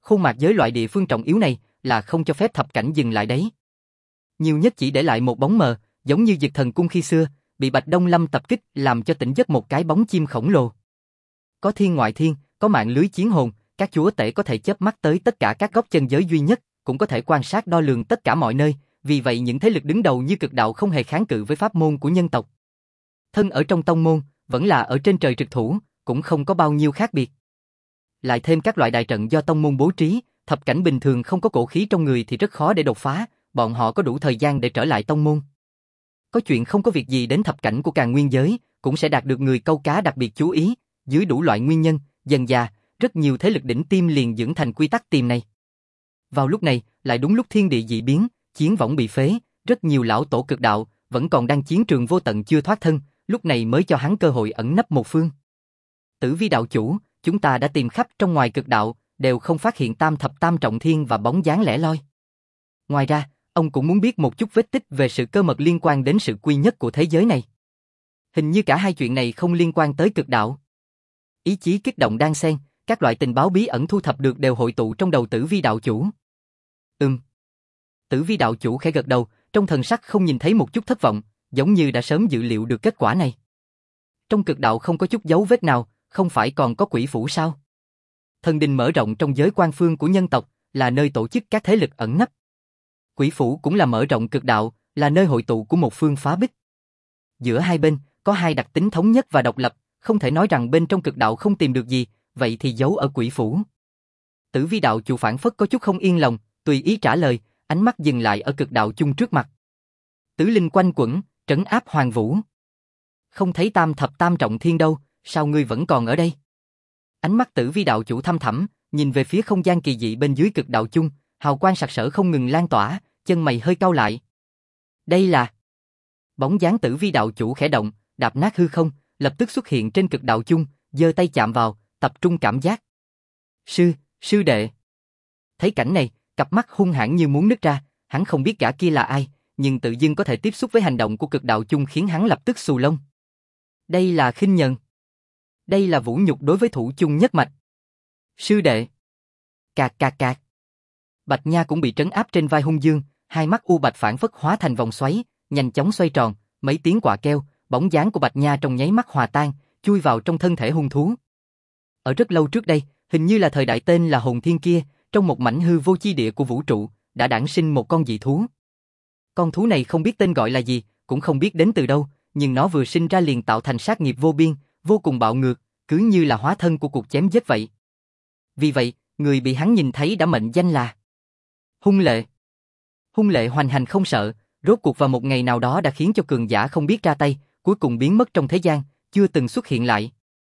Speaker 1: Khôn Mạc giới loại địa phương trọng yếu này là không cho phép thập cảnh dừng lại đấy. Nhiều nhất chỉ để lại một bóng mờ, giống như Dực Thần Cung khi xưa, bị Bạch Đông Lâm tập kích làm cho tỉnh giấc một cái bóng chim khổng lồ. Có thiên ngoại thiên, có mạng lưới chiến hồn, các chúa tể có thể chớp mắt tới tất cả các góc chân giới duy nhất, cũng có thể quan sát đo lường tất cả mọi nơi, vì vậy những thế lực đứng đầu như Cực Đạo không hề kháng cự với pháp môn của nhân tộc. Thân ở trong tông môn, vẫn là ở trên trời trực thủ, cũng không có bao nhiêu khác biệt. Lại thêm các loại đại trận do tông môn bố trí, thập cảnh bình thường không có cổ khí trong người thì rất khó để đột phá, bọn họ có đủ thời gian để trở lại tông môn. Có chuyện không có việc gì đến thập cảnh của Càn Nguyên giới, cũng sẽ đạt được người câu cá đặc biệt chú ý, dưới đủ loại nguyên nhân, dần dà, rất nhiều thế lực đỉnh tiêm liền dưỡng thành quy tắc tìm này. Vào lúc này, lại đúng lúc thiên địa dị biến, chiến võng bị phế, rất nhiều lão tổ Cực Đạo vẫn còn đang chiến trường vô tận chưa thoát thân, lúc này mới cho hắn cơ hội ẩn nấp một phương. Tử Vi đạo chủ, chúng ta đã tìm khắp trong ngoài Cực Đạo, đều không phát hiện tam thập tam trọng thiên và bóng dáng lẻ loi. Ngoài ra, ông cũng muốn biết một chút vết tích về sự cơ mật liên quan đến sự quy nhất của thế giới này. Hình như cả hai chuyện này không liên quan tới Cực Đạo. Ý chí kích động đan xen, các loại tình báo bí ẩn thu thập được đều hội tụ trong đầu Tử Vi đạo chủ. Tử Vi đạo chủ khẽ gật đầu, trong thần sắc không nhìn thấy một chút thất vọng, giống như đã sớm dự liệu được kết quả này. Trong Cực Đạo không có chút dấu vết nào, không phải còn có quỷ phủ sao? Thần đình mở rộng trong giới quan phương của nhân tộc, là nơi tổ chức các thế lực ẩn nấp. Quỷ phủ cũng là mở rộng Cực Đạo, là nơi hội tụ của một phương phá bích. Giữa hai bên, có hai đặc tính thống nhất và độc lập, không thể nói rằng bên trong Cực Đạo không tìm được gì, vậy thì giấu ở quỷ phủ. Tử Vi đạo chủ phản phất có chút không yên lòng, tùy ý trả lời, ánh mắt dừng lại ở Cực Đạo chung trước mặt. Tứ linh quanh quẩn, trấn áp hoàng vũ. Không thấy tam thập tam trọng thiên đâu, sao ngươi vẫn còn ở đây? Ánh mắt Tử Vi đạo chủ thăm thẳm, nhìn về phía không gian kỳ dị bên dưới Cực Đạo chung, hào quang sặc sỡ không ngừng lan tỏa, chân mày hơi cau lại. Đây là... Bóng dáng Tử Vi đạo chủ khẽ động, đạp nát hư không, lập tức xuất hiện trên Cực Đạo chung, giơ tay chạm vào, tập trung cảm giác. Sư đệ. Thấy cảnh này, cặp mắt hung hãn như muốn nứt ra, hắn không biết gã kia là ai, nhưng tự dưng có thể tiếp xúc với hành động của Cực Đạo chung khiến hắn lập tức xù lông. Đây là khinh nhẫn. Đây là vũ nhục đối với thủ chung nhất mạch. Sư đệ. Cạc cạc cạc. Bạch Nha cũng bị trấn áp trên vai hung dương, hai mắt u bạch phản phất hóa thành vòng xoáy, nhanh chóng xoay tròn, mấy tiếng quạ kêu, bóng dáng của Bạch Nha trong nháy mắt hòa tan, chui vào trong thân thể hung thú. Ở rất lâu trước đây, hình như là thời đại tên là Hồn Thiên kia, trong một mảnh hư vô chi địa của vũ trụ, đã đản sinh một con dị thú. Con thú này không biết tên gọi là gì, cũng không biết đến từ đâu, nhưng nó vừa sinh ra liền tạo thành sát nghiệp vô biên, vô cùng bạo ngược, cứ như là hóa thân của cuộc chém giết vậy. Vì vậy, người bị hắn nhìn thấy đã mệnh danh là Hung Lệ. Hung Lệ hoành hành không sợ, rốt cuộc vào một ngày nào đó đã khiến cho cường giả không biết ra tay, cuối cùng biến mất trong thế gian, chưa từng xuất hiện lại.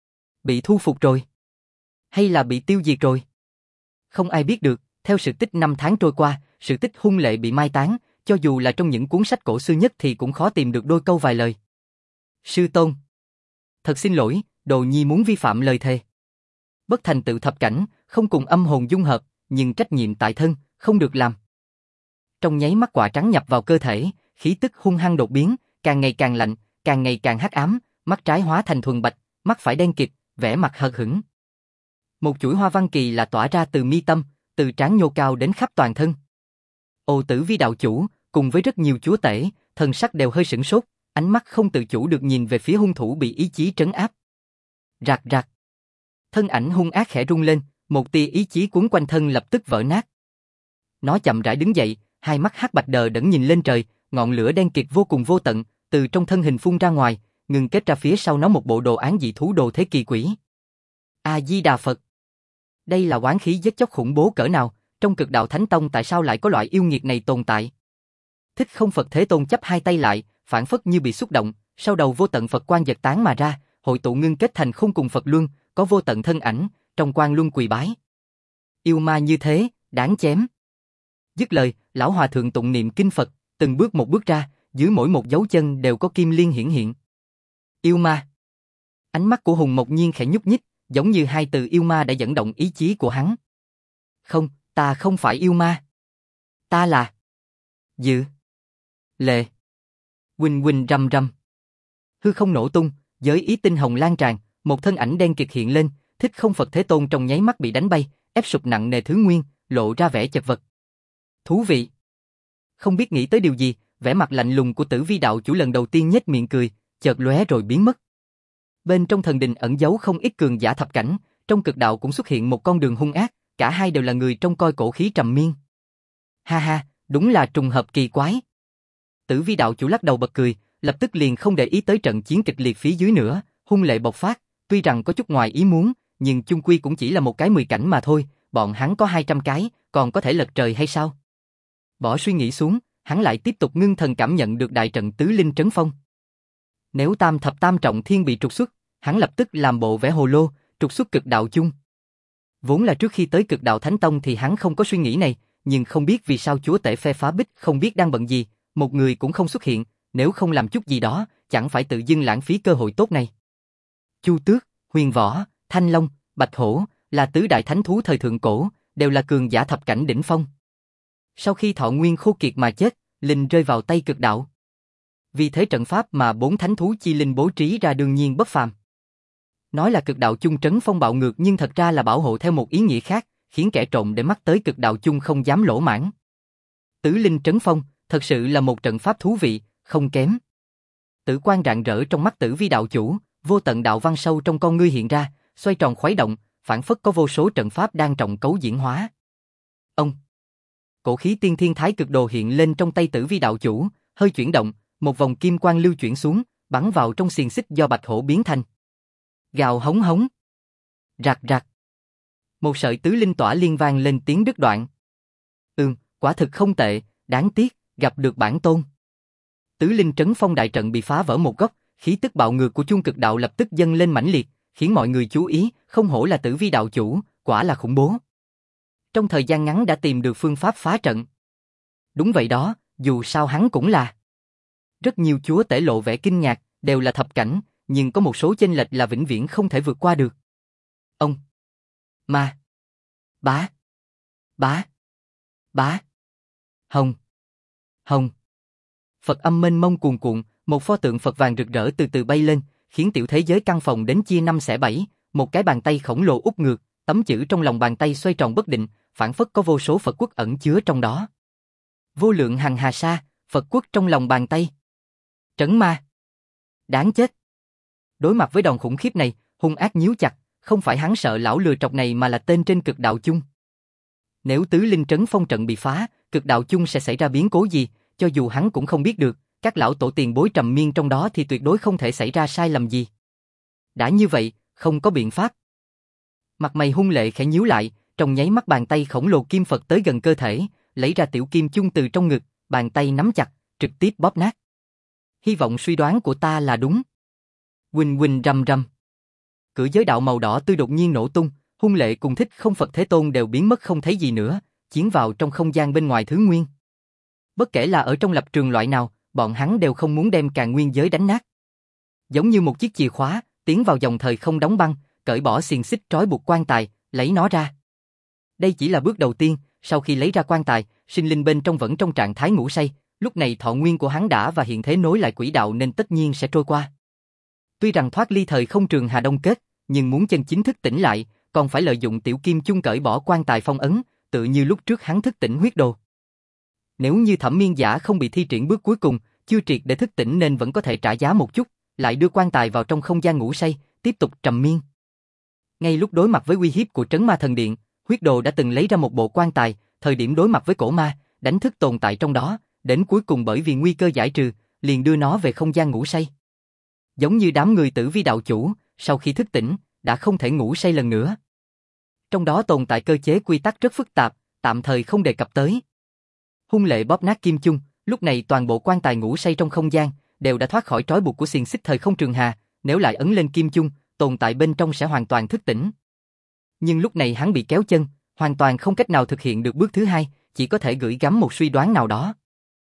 Speaker 1: Bị thu phục rồi? Hay là bị tiêu diệt rồi? Không ai biết được, theo sự tích năm tháng trôi qua, sự tích Hung Lệ bị mai táng, cho dù là trong những cuốn sách cổ xưa nhất thì cũng khó tìm được đôi câu vài lời. Sư tôn. Thật xin lỗi, đồ nhi muốn vi phạm lời thề. Bất thành tựu thập cảnh, không cùng âm hồn dung hợp, nhưng trách nhiệm tại thân, không được làm. Trong nháy mắt quả trắng nhập vào cơ thể, khí tức hung hăng đột biến, càng ngày càng lạnh, càng ngày càng hắc ám, mắt trái hóa thành thuần bạch, mắt phải đen kịt, vẻ mặt hờ hững. Một chuỗi hoa văn kỳ lạ tỏa ra từ mi tâm, từ trán nhô cao đến khắp toàn thân. Ô Tử Vi đạo chủ, cùng với rất nhiều chúa tể, thần sắc đều hơi sửng sốt, ánh mắt không tự chủ được nhìn về phía hung thủ bị ý chí trấn áp. Rạc rạc. Thân ảnh hung ác khẽ rung lên, một tia ý chí cuốn quanh thân lập tức vỡ nát. Nó chậm rãi đứng dậy, hai mắt hắc bạch đờ đẫn nhìn lên trời, ngọn lửa đen kịt vô cùng vô tận, từ trong thân hình phun ra ngoài, ngừng kết ra phía sau nó một bộ đồ án dị thú đồ thế kỳ quỷ. A Di Đà Phật. Đây là oán khí giết chóc khủng bố cỡ nào, trong Cực Đạo Thánh Tông tại sao lại có loại yêu nghiệt này tồn tại? Thích Không Phật Thế Tôn chắp hai tay lại, phản phất như bị xúc động, sau đầu vô tận Phật quang giật tán mà ra, hội tụ ngưng kết thành không cùng Phật luân, có vô tận thân ảnh, trong quang luân quỳ bái. Yêu ma như thế, đáng chém. Dứt lời, lão hòa thượng tụng niệm kinh Phật, từng bước một bước ra, dưới mỗi một dấu chân đều có kim liên hiển hiện. Yêu ma. Ánh mắt của Hùng Mộc Nhiên khẽ nhúc nhích, giống như hai từ yêu ma đã dẫn động ý chí của hắn. Không, ta không phải yêu ma. Ta là... Dự. Lệ. Quỳnh quỳnh rầm rầm. Hư không nổ tung, giới ý tinh hồng lan tràn, một thân ảnh đen kịt hiện lên, Thích Không Phật Thế Tôn trong nháy mắt bị đánh bay, ép sụp nặng nề thứ nguyên, lộ ra vẻ chật vật. Thú vị. Không biết nghĩ tới điều gì, vẻ mặt lạnh lùng của Tử Vi đạo chủ lần đầu tiên nhếch miệng cười, chợt lóe rồi biến mất. Bên trong thần đình ẩn giấu không ít cường giả thập cảnh, trong cực đạo cũng xuất hiện một con đường hung ác, cả hai đều là người trông coi cổ khí trầm miên. Ha ha, đúng là trùng hợp kỳ quái. Tử Vi đạo chủ lắc đầu bật cười, lập tức liền không để ý tới trận chiến kịch liệt phía dưới nữa, hung lệ bộc phát, tuy rằng có chút ngoài ý muốn, nhưng chung quy cũng chỉ là một cái 10 cảnh mà thôi, bọn hắn có 200 cái, còn có thể lật trời hay sao? Bỏ suy nghĩ xuống, hắn lại tiếp tục ngưng thần cảm nhận được đại trận tứ linh trấn phong. Nếu tam thập tam trọng thiên bị trục xuất, hắn lập tức làm bộ vẽ hồ lô, trục xuất cực đạo chung. Vốn là trước khi tới cực đạo Thánh Tông thì hắn không có suy nghĩ này, nhưng không biết vì sao chúa tể phe phá bích không biết đang bận gì, một người cũng không xuất hiện, nếu không làm chút gì đó, chẳng phải tự dưng lãng phí cơ hội tốt này. Chu Tước, Huyền Võ, Thanh Long, Bạch Hổ là tứ đại thánh thú thời thượng cổ, đều là cường giả thập cảnh đỉnh phong. Sau khi thọ nguyên khô kiệt mà chết, linh rơi vào tay cực đạo. Vì thế trận pháp mà 4 thánh thú chi linh bố trí ra đương nhiên bất phàm. Nói là cực đạo chung trấn phong bạo ngược nhưng thật ra là bảo hộ theo một ý nghĩa khác, khiến kẻ trộm để mắt tới cực đạo chung không dám lỗ mãng. Tứ linh trấn phong, thật sự là một trận pháp thú vị, không kém. Tử quang rạng rỡ trong mắt Tử Vi đạo chủ, vô tận đạo văn sâu trong con ngươi hiện ra, xoay tròn khuấy động, phản phất có vô số trận pháp đang trọng cấu diễn hóa. Ông, cổ khí tiên thiên thái cực đồ hiện lên trong tay Tử Vi đạo chủ, hơi chuyển động, một vòng kim quang lưu chuyển xuống, bắn vào trong xiềng xích do Bạch Hổ biến thành. Gào hống hống, rạc rạc. Một sợi tứ linh tỏa liên vang lên tiếng đứt đoạn. Quả thực không tệ, đáng tiếc, gặp được bản tôn. Tứ linh trấn phong đại trận bị phá vỡ một góc, khí tức bạo ngược của chung cực đạo lập tức dâng lên mãnh liệt, khiến mọi người chú ý, không hổ là Tử Vi đạo chủ, quả là khủng bố. Trong thời gian ngắn đã tìm được phương pháp phá trận. Đúng vậy đó, dù sao hắn cũng là. Rất nhiều chúa tể lộ vẻ kinh ngạc, đều là thập cảnh, nhưng có một số chênh lệch là vĩnh viễn không thể vượt qua được. Ông, ma, bá, bá, bá, hồng, hồng. Phật âm mênh mông cuồn cuộn, một pho tượng Phật vàng rực rỡ từ từ bay lên, khiến tiểu thế giới căn phòng đến chia 5 xẻ 7, một cái bàn tay khổng lồ úp ngược, tấm chữ trong lòng bàn tay xoay tròn bất định, phảng phất có vô số Phật quốc ẩn chứa trong đó. Vô lượng hằng hà sa, Phật quốc trong lòng bàn tay. Trấn ma. Đáng chết. Đối mặt với đòn khủng khiếp này, hung ác nhíu chặt, không phải hắn sợ lão lừa trọc này mà là tên trên cực đạo chung. Nếu tứ linh trấn phong trận bị phá, cực đạo chung sẽ xảy ra biến cố gì, cho dù hắn cũng không biết được, các lão tổ tiền bối trầm miên trong đó thì tuyệt đối không thể xảy ra sai lầm gì. Đã như vậy, không có biện pháp. Mặt mày hung lệ khẽ nhíu lại, trong nháy mắt bàn tay khổng lồ kim Phật tới gần cơ thể, lấy ra tiểu kim chung từ trong ngực, bàn tay nắm chặt, trực tiếp bóp nát. Hy vọng suy đoán của ta là đúng. Huỳnh huỳnh rầm rầm. Cửa giới đạo màu đỏ tươi đột nhiên nổ tung, hung lệ cùng Thích Không Phật Thế Tôn đều biến mất không thấy gì nữa, chiến vào trong không gian bên ngoài thứ nguyên. Bất kể là ở trong lập trường loại nào, bọn hắn đều không muốn đem Càn Nguyên giới đánh nát. Giống như một chiếc chìa khóa, tiến vào dòng thời không đóng băng, cởi bỏ xiềng xích trói buộc quan tài, lấy nó ra. Đây chỉ là bước đầu tiên, sau khi lấy ra quan tài, sinh linh bên trong vẫn trong trạng thái ngủ say, lúc này thọ nguyên của hắn đã và hiện thế nối lại quỹ đạo nên tất nhiên sẽ trôi qua. Tuy rằng thoát ly thời không trường hà đông kết, nhưng muốn chân chính thức tỉnh lại, còn phải lợi dụng tiểu kim chung cởi bỏ quan tài phong ấn, tự như lúc trước hắn thức tỉnh huyết đồ. Nếu như Thẩm Miên Giả không bị thi triển bước cuối cùng, chưa triệt để thức tỉnh nên vẫn có thể trả giá một chút, lại đưa quan tài vào trong không gian ngủ say, tiếp tục trầm miên. Ngay lúc đối mặt với uy hiếp của Trấn Ma Thần Điện, huyết đồ đã từng lấy ra một bộ quan tài, thời điểm đối mặt với cổ ma, đánh thức tồn tại trong đó, đến cuối cùng bởi vì nguy cơ giải trừ, liền đưa nó về không gian ngủ say. Giống như đám người Tử Vi đạo chủ, sau khi thức tỉnh, đã không thể ngủ say lần nữa. Trong đó tồn tại cơ chế quy tắc rất phức tạp, tạm thời không đề cập tới. Hung lệ bóp nát kim chung, lúc này toàn bộ quan tài ngủ say trong không gian đều đã thoát khỏi trói buộc của xiềng xích thời không trường hà, nếu lại ấn lên kim chung, tồn tại bên trong sẽ hoàn toàn thức tỉnh. Nhưng lúc này hắn bị kéo chân, hoàn toàn không cách nào thực hiện được bước thứ hai, chỉ có thể gửi gắm một suy đoán nào đó.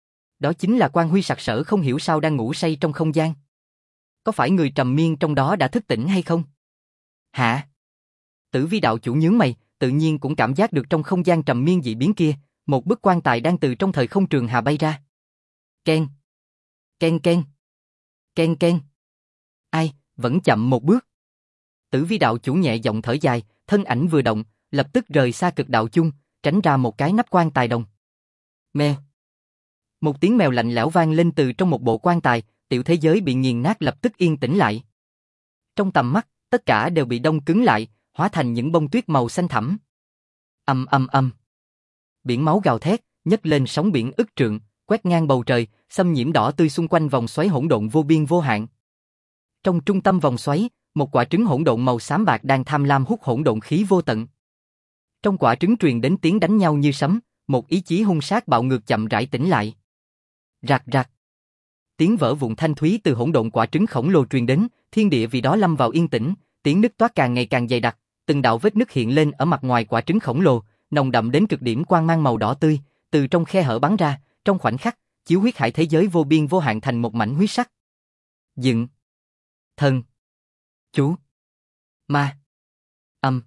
Speaker 1: Đó chính là Quan Huy sặc sỡ không hiểu sao đang ngủ say trong không gian. Có phải người trầm miên trong đó đã thức tỉnh hay không? Hả? Tử Vi đạo chủ nhướng mày, tự nhiên cũng cảm giác được trong không gian trầm miên dị biến kia, một bức quan tài đang từ trong thời không trường hà bay ra. Ken, ken ken, ken ken. Ai, vẫn chậm một bước. Tử Vi đạo chủ nhẹ giọng thở dài, thân ảnh vừa động, lập tức rời xa cực đạo chung, tránh ra một cái nắp quan tài đồng. Mèo. Một tiếng mèo lạnh lẽo vang lên từ trong một bộ quan tài, tiểu thế giới bị nghiền nát lập tức yên tĩnh lại. Trong tầm mắt, tất cả đều bị đông cứng lại, hóa thành những bông tuyết màu xanh thẳm. Ầm ầm ầm. Biển máu gào thét, nhấc lên sóng biển ức trượng, quét ngang bầu trời, xâm nhiễm đỏ tươi xung quanh vòng xoáy hỗn độn vô biên vô hạn. Trong trung tâm vòng xoáy, một quả trứng hỗn độn màu xám bạc đang tham lam hút hỗn độn khí vô tận. Trong quả trứng truyền đến tiếng đánh nhau như sấm, một ý chí hung sát bạo ngược chậm rãi tỉnh lại. Rạc rạc. Tiếng vỡ vụn thanh thúy từ hỗn độn quả trứng khổng lồ truyền đến, thiên địa vì đó lâm vào yên tĩnh, tiếng nứt toát càng ngày càng dày đặc, từng đạo vết nứt hiện lên ở mặt ngoài quả trứng khổng lồ, nồng đậm đến cực điểm quang mang màu đỏ tươi, từ trong khe hở bắn ra, trong khoảnh khắc, chiếu huyết hải thế giới vô biên vô hạn thành một mảnh huyết sắc. Dựng. Thần. Chú. Ma. Âm.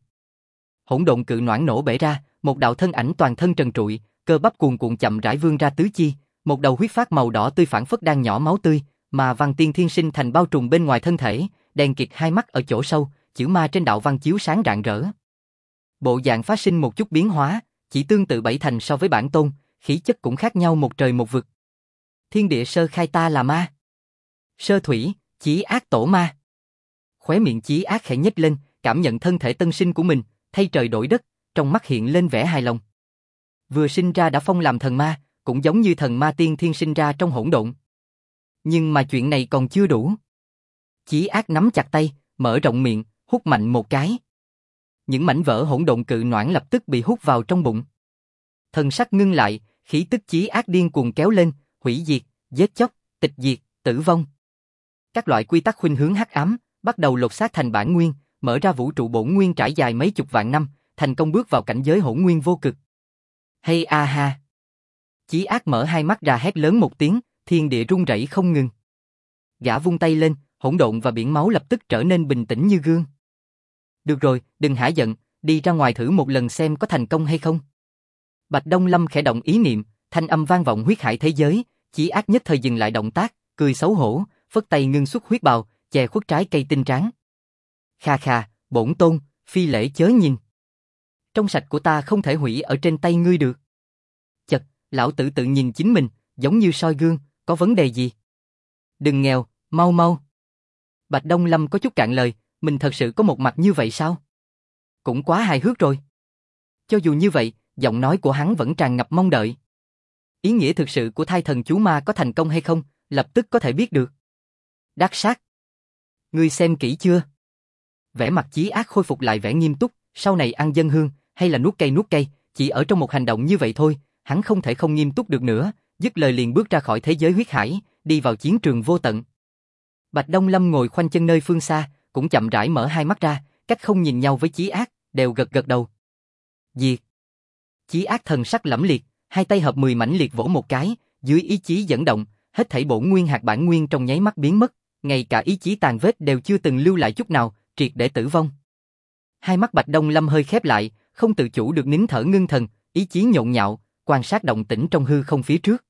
Speaker 1: Hỗn độn cự noãn nổ bể ra, một đạo thân ảnh toàn thân trần trụi, cơ bắp cuồn cuộn chậm rãi vươn ra tứ chi, một đầu huyết phát màu đỏ tươi phảng phất đang nhỏ máu tươi, mà văn tiên thiên sinh thành bao trùm bên ngoài thân thể, đen kịt hai mắt ở chỗ sâu, chữ ma trên đạo văn chiếu sáng rạng rỡ. Bộ dạng phát sinh một chút biến hóa, chỉ tương tự bảy thành so với bản tôn, khí chất cũng khác nhau một trời một vực. Thiên địa sơ khai ta là ma. Sơ thủy, chí ác tổ ma. Khóe miệng chí ác khẽ nhếch lên, cảm nhận thân thể tân sinh của mình, thay trời đổi đất, trong mắt hiện lên vẻ hài lòng. Vừa sinh ra đã phong làm thần ma, cũng giống như thần ma tiên thiên sinh ra trong hỗn độn. Nhưng mà chuyện này còn chưa đủ. Chí ác nắm chặt tay, mở rộng miệng, hút mạnh một cái. Những mảnh vỡ hỗn độn cự noãn lập tức bị hút vào trong bụng. Thần sắc ngưng lại, khí tức chí ác điên cuồng kéo lên, hủy diệt, giết chóc, tịch diệt, tử vong. Các loại quy tắc khuynh hướng hắc ám bắt đầu lột xác thành bản nguyên, mở ra vũ trụ bổn nguyên trải dài mấy chục vạn năm, thành công bước vào cảnh giới hỗn nguyên vô cực. Hay a ha. Chí ác mở hai mắt ra hét lớn một tiếng, thiên địa rung rẩy không ngừng. Gã vung tay lên, hỗn độn và biển máu lập tức trở nên bình tĩnh như gương. Được rồi, đừng hả giận, đi ra ngoài thử một lần xem có thành công hay không. Bạch Đông Lâm khẽ động ý niệm, thanh âm vang vọng huyết hải thế giới, Chí ác nhất thời dừng lại động tác, cười xấu hổ, phất tay ngưng xuất huyết bào, che khuất trái cây tinh tráng. Kha kha, bổn tôn, phi lễ chớ nhìn. Trong sạch của ta không thể hủy ở trên tay ngươi được. Chật, lão tử tự nhìn chính mình, giống như soi gương, có vấn đề gì? Đừng nghèo, mau mau. Bạch Đông Lâm có chút cạn lời, mình thật sự có một mặt như vậy sao? Cũng quá hài hước rồi. Cho dù như vậy, giọng nói của hắn vẫn tràn ngập mong đợi. Ý nghĩa thực sự của thai thần chú ma có thành công hay không, lập tức có thể biết được. Đắc sát. Ngươi xem kỹ chưa? Vẻ mặt Chí ác khôi phục lại vẻ nghiêm túc, sau này ăn dân hương, hay là nuốt cây, chỉ ở trong một hành động như vậy thôi, hắn không thể không nghiêm túc được nữa, dứt lời liền bước ra khỏi thế giới huyết hải, đi vào chiến trường vô tận. Bạch Đông Lâm ngồi khoanh chân nơi phương xa, cũng chậm rãi mở hai mắt ra, cách không nhìn nhau với Chí ác, đều gật gật đầu. Diệt. Chí ác thần sắc lẫm liệt, hai tay hợp 10 mãnh liệt vỗ một cái, dưới ý chí dẫn động, hết thảy bổn nguyên hạt bản nguyên trong nháy mắt biến mất, ngay cả ý chí tàn vết đều chưa từng lưu lại chút nào, triệt để tử vong. Hai mắt Bạch Đông Lâm hơi khép lại, không tự chủ được nín thở ngưng thần, ý chí nhộn nhạo, quan sát động tĩnh trong hư không phía trước.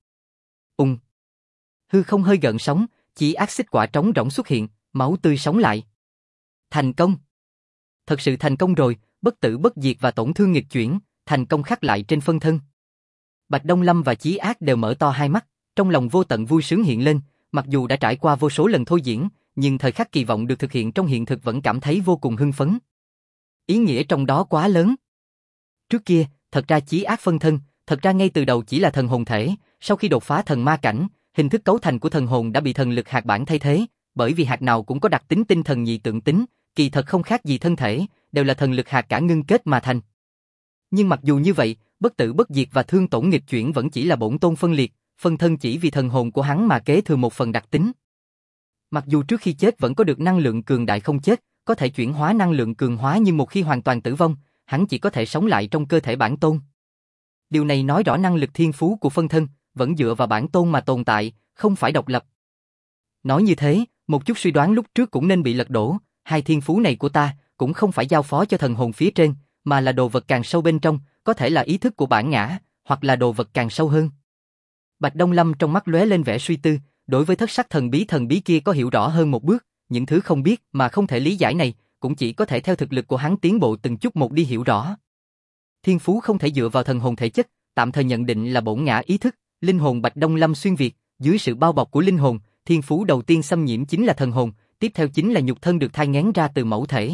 Speaker 1: Hư không hơi gợn sóng, Chí ác xích quả trống rỗng xuất hiện, máu tươi sống lại. Thành công. Thật sự thành công rồi, bất tử bất diệt và tổn thương nghịch chuyển, thành công khắc lại trên phân thân. Bạch Đông Lâm và Chí ác đều mở to hai mắt, trong lòng vô tận vui sướng hiện lên, mặc dù đã trải qua vô số lần thôi diễn, nhưng thời khắc kỳ vọng được thực hiện trong hiện thực vẫn cảm thấy vô cùng hưng phấn. Ý nghĩa trong đó quá lớn. Trước kia, thật ra Chí ác phân thân, thật ra ngay từ đầu chỉ là thần hồn thể, sau khi đột phá thần ma cảnh, hình thức cấu thành của thần hồn đã bị thần lực hạt bản thay thế, bởi vì hạt nào cũng có đặc tính tinh thần nhị tượng tính, kỳ thật không khác gì thân thể, đều là thần lực hạt cả ngưng kết mà thành. Nhưng mặc dù như vậy, bất tử bất diệt và thương tổn nghịch chuyển vẫn chỉ là bổn tôn phân liệt, phân thân chỉ vì thần hồn của hắn mà kế thừa một phần đặc tính. Mặc dù trước khi chết vẫn có được năng lượng cường đại không chết, có thể chuyển hóa năng lượng cường hóa, nhưng một khi hoàn toàn tử vong, hắn chỉ có thể sống lại trong cơ thể bản tôn. Điều này nói rõ năng lực thiên phú của phân thân vẫn dựa vào bản tôn mà tồn tại, không phải độc lập. Nói như thế, một chút suy đoán lúc trước cũng nên bị lật đổ, hai thiên phú này của ta cũng không phải giao phó cho thần hồn phía trên, mà là đồ vật càng sâu bên trong, có thể là ý thức của bản ngã, hoặc là đồ vật càng sâu hơn. Bạch Đông Lâm trong mắt lóe lên vẻ suy tư, đối với thất sắc thần bí kia có hiểu rõ hơn một bước, những thứ không biết mà không thể lý giải này, cũng chỉ có thể theo thực lực của hắn tiến bộ từng chút một đi hiểu rõ. Thiên phú không thể dựa vào thần hồn thể chất, tạm thời nhận định là bổn ngã ý thức, linh hồn Bạch Đông Lâm xuyên việt, dưới sự bao bọc của linh hồn, thiên phú đầu tiên xâm nhiễm chính là thần hồn, tiếp theo chính là nhục thân được thai nghén ra từ mẫu thể.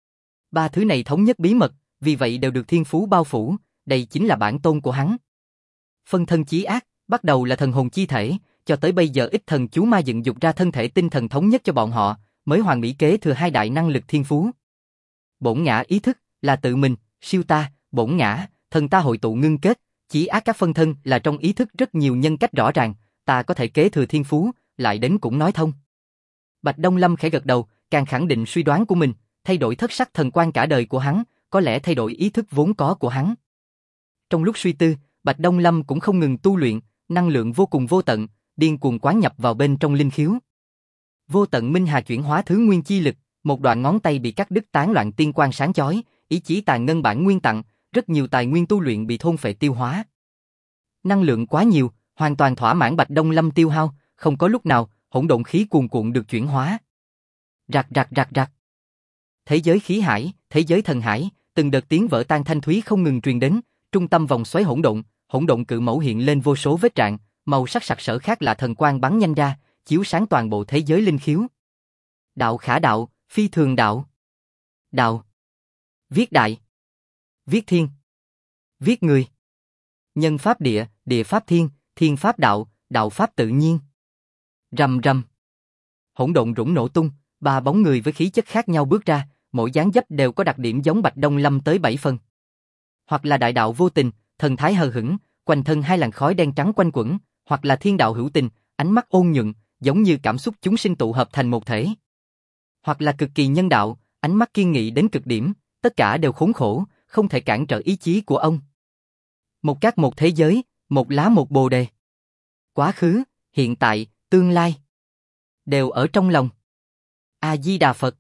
Speaker 1: Ba thứ này thống nhất bí mật, vì vậy đều được thiên phú bao phủ, đây chính là bản tôn của hắn. Phân thân chí ác, bắt đầu là thần hồn chi thể, cho tới bây giờ ít thần chú ma dựng dục ra thân thể tinh thần thống nhất cho bọn họ, mới hoàn mỹ kế thừa hai đại năng lực thiên phú. Bổn ngã ý thức là tự mình, siêu ta, bổn ngã, thần ta hội tụ ngưng kết, chí ác các phân thân là trong ý thức rất nhiều nhân cách rõ ràng, ta có thể kế thừa thiên phú, lại đến cũng nói thông. Bạch Đông Lâm khẽ gật đầu, càng khẳng định suy đoán của mình, thay đổi thất sắc thần quan cả đời của hắn, có lẽ thay đổi ý thức vốn có của hắn. Trong lúc suy tư, Bạch Đông Lâm cũng không ngừng tu luyện, năng lượng vô cùng vô tận, điên cuồng quán nhập vào bên trong linh khiếu. Vô tận minh hà chuyển hóa thứ nguyên chi lực, một đoạn ngón tay bị cắt đứt tán loạn tiên quang sáng chói, ý chí tàn ngân bản nguyên tặng, rất nhiều tài nguyên tu luyện bị thôn phệ tiêu hóa. Năng lượng quá nhiều, hoàn toàn thỏa mãn Bạch Đông Lâm tiêu hao, không có lúc nào hỗn độn khí cuồn cuộn được chuyển hóa. Rạc rạc rạc rạc. Thế giới khí hải, thế giới thần hải, từng đợt tiếng vỡ tan thanh thúy không ngừng truyền đến, trung tâm vòng xoáy hỗn độn cự mẫu hiện lên vô số vết rạn, màu sắc sặc sỡ khác lạ thần quang bắn nhanh ra, chiếu sáng toàn bộ thế giới linh khiếu. Đạo khả đạo, phi thường đạo. Đạo. Viết đại. Viết thiên. Viết người. Nhân pháp địa, địa pháp thiên, thiên pháp đạo, đạo pháp tự nhiên. Rầm rầm. Hỗn độn rủng nổ tung, ba bóng người với khí chất khác nhau bước ra, mỗi dáng dấp đều có đặc điểm giống Bạch Đông Lâm tới 7 phần. Hoặc là đại đạo vô tình, thần thái hờ hững, quanh thân hai làn khói đen trắng quanh quẩn, hoặc là thiên đạo hữu tình, ánh mắt ôn nhuận, giống như cảm xúc chúng sinh tụ hợp thành một thể. Hoặc là cực kỳ nhân đạo, ánh mắt kiên nghị đến cực điểm, tất cả đều khốn khổ, không thể cản trở ý chí của ông. Một cát một thế giới, một lá một bồ đề. Quá khứ, hiện tại, tương lai, đều ở trong lòng. A-di-đà Phật.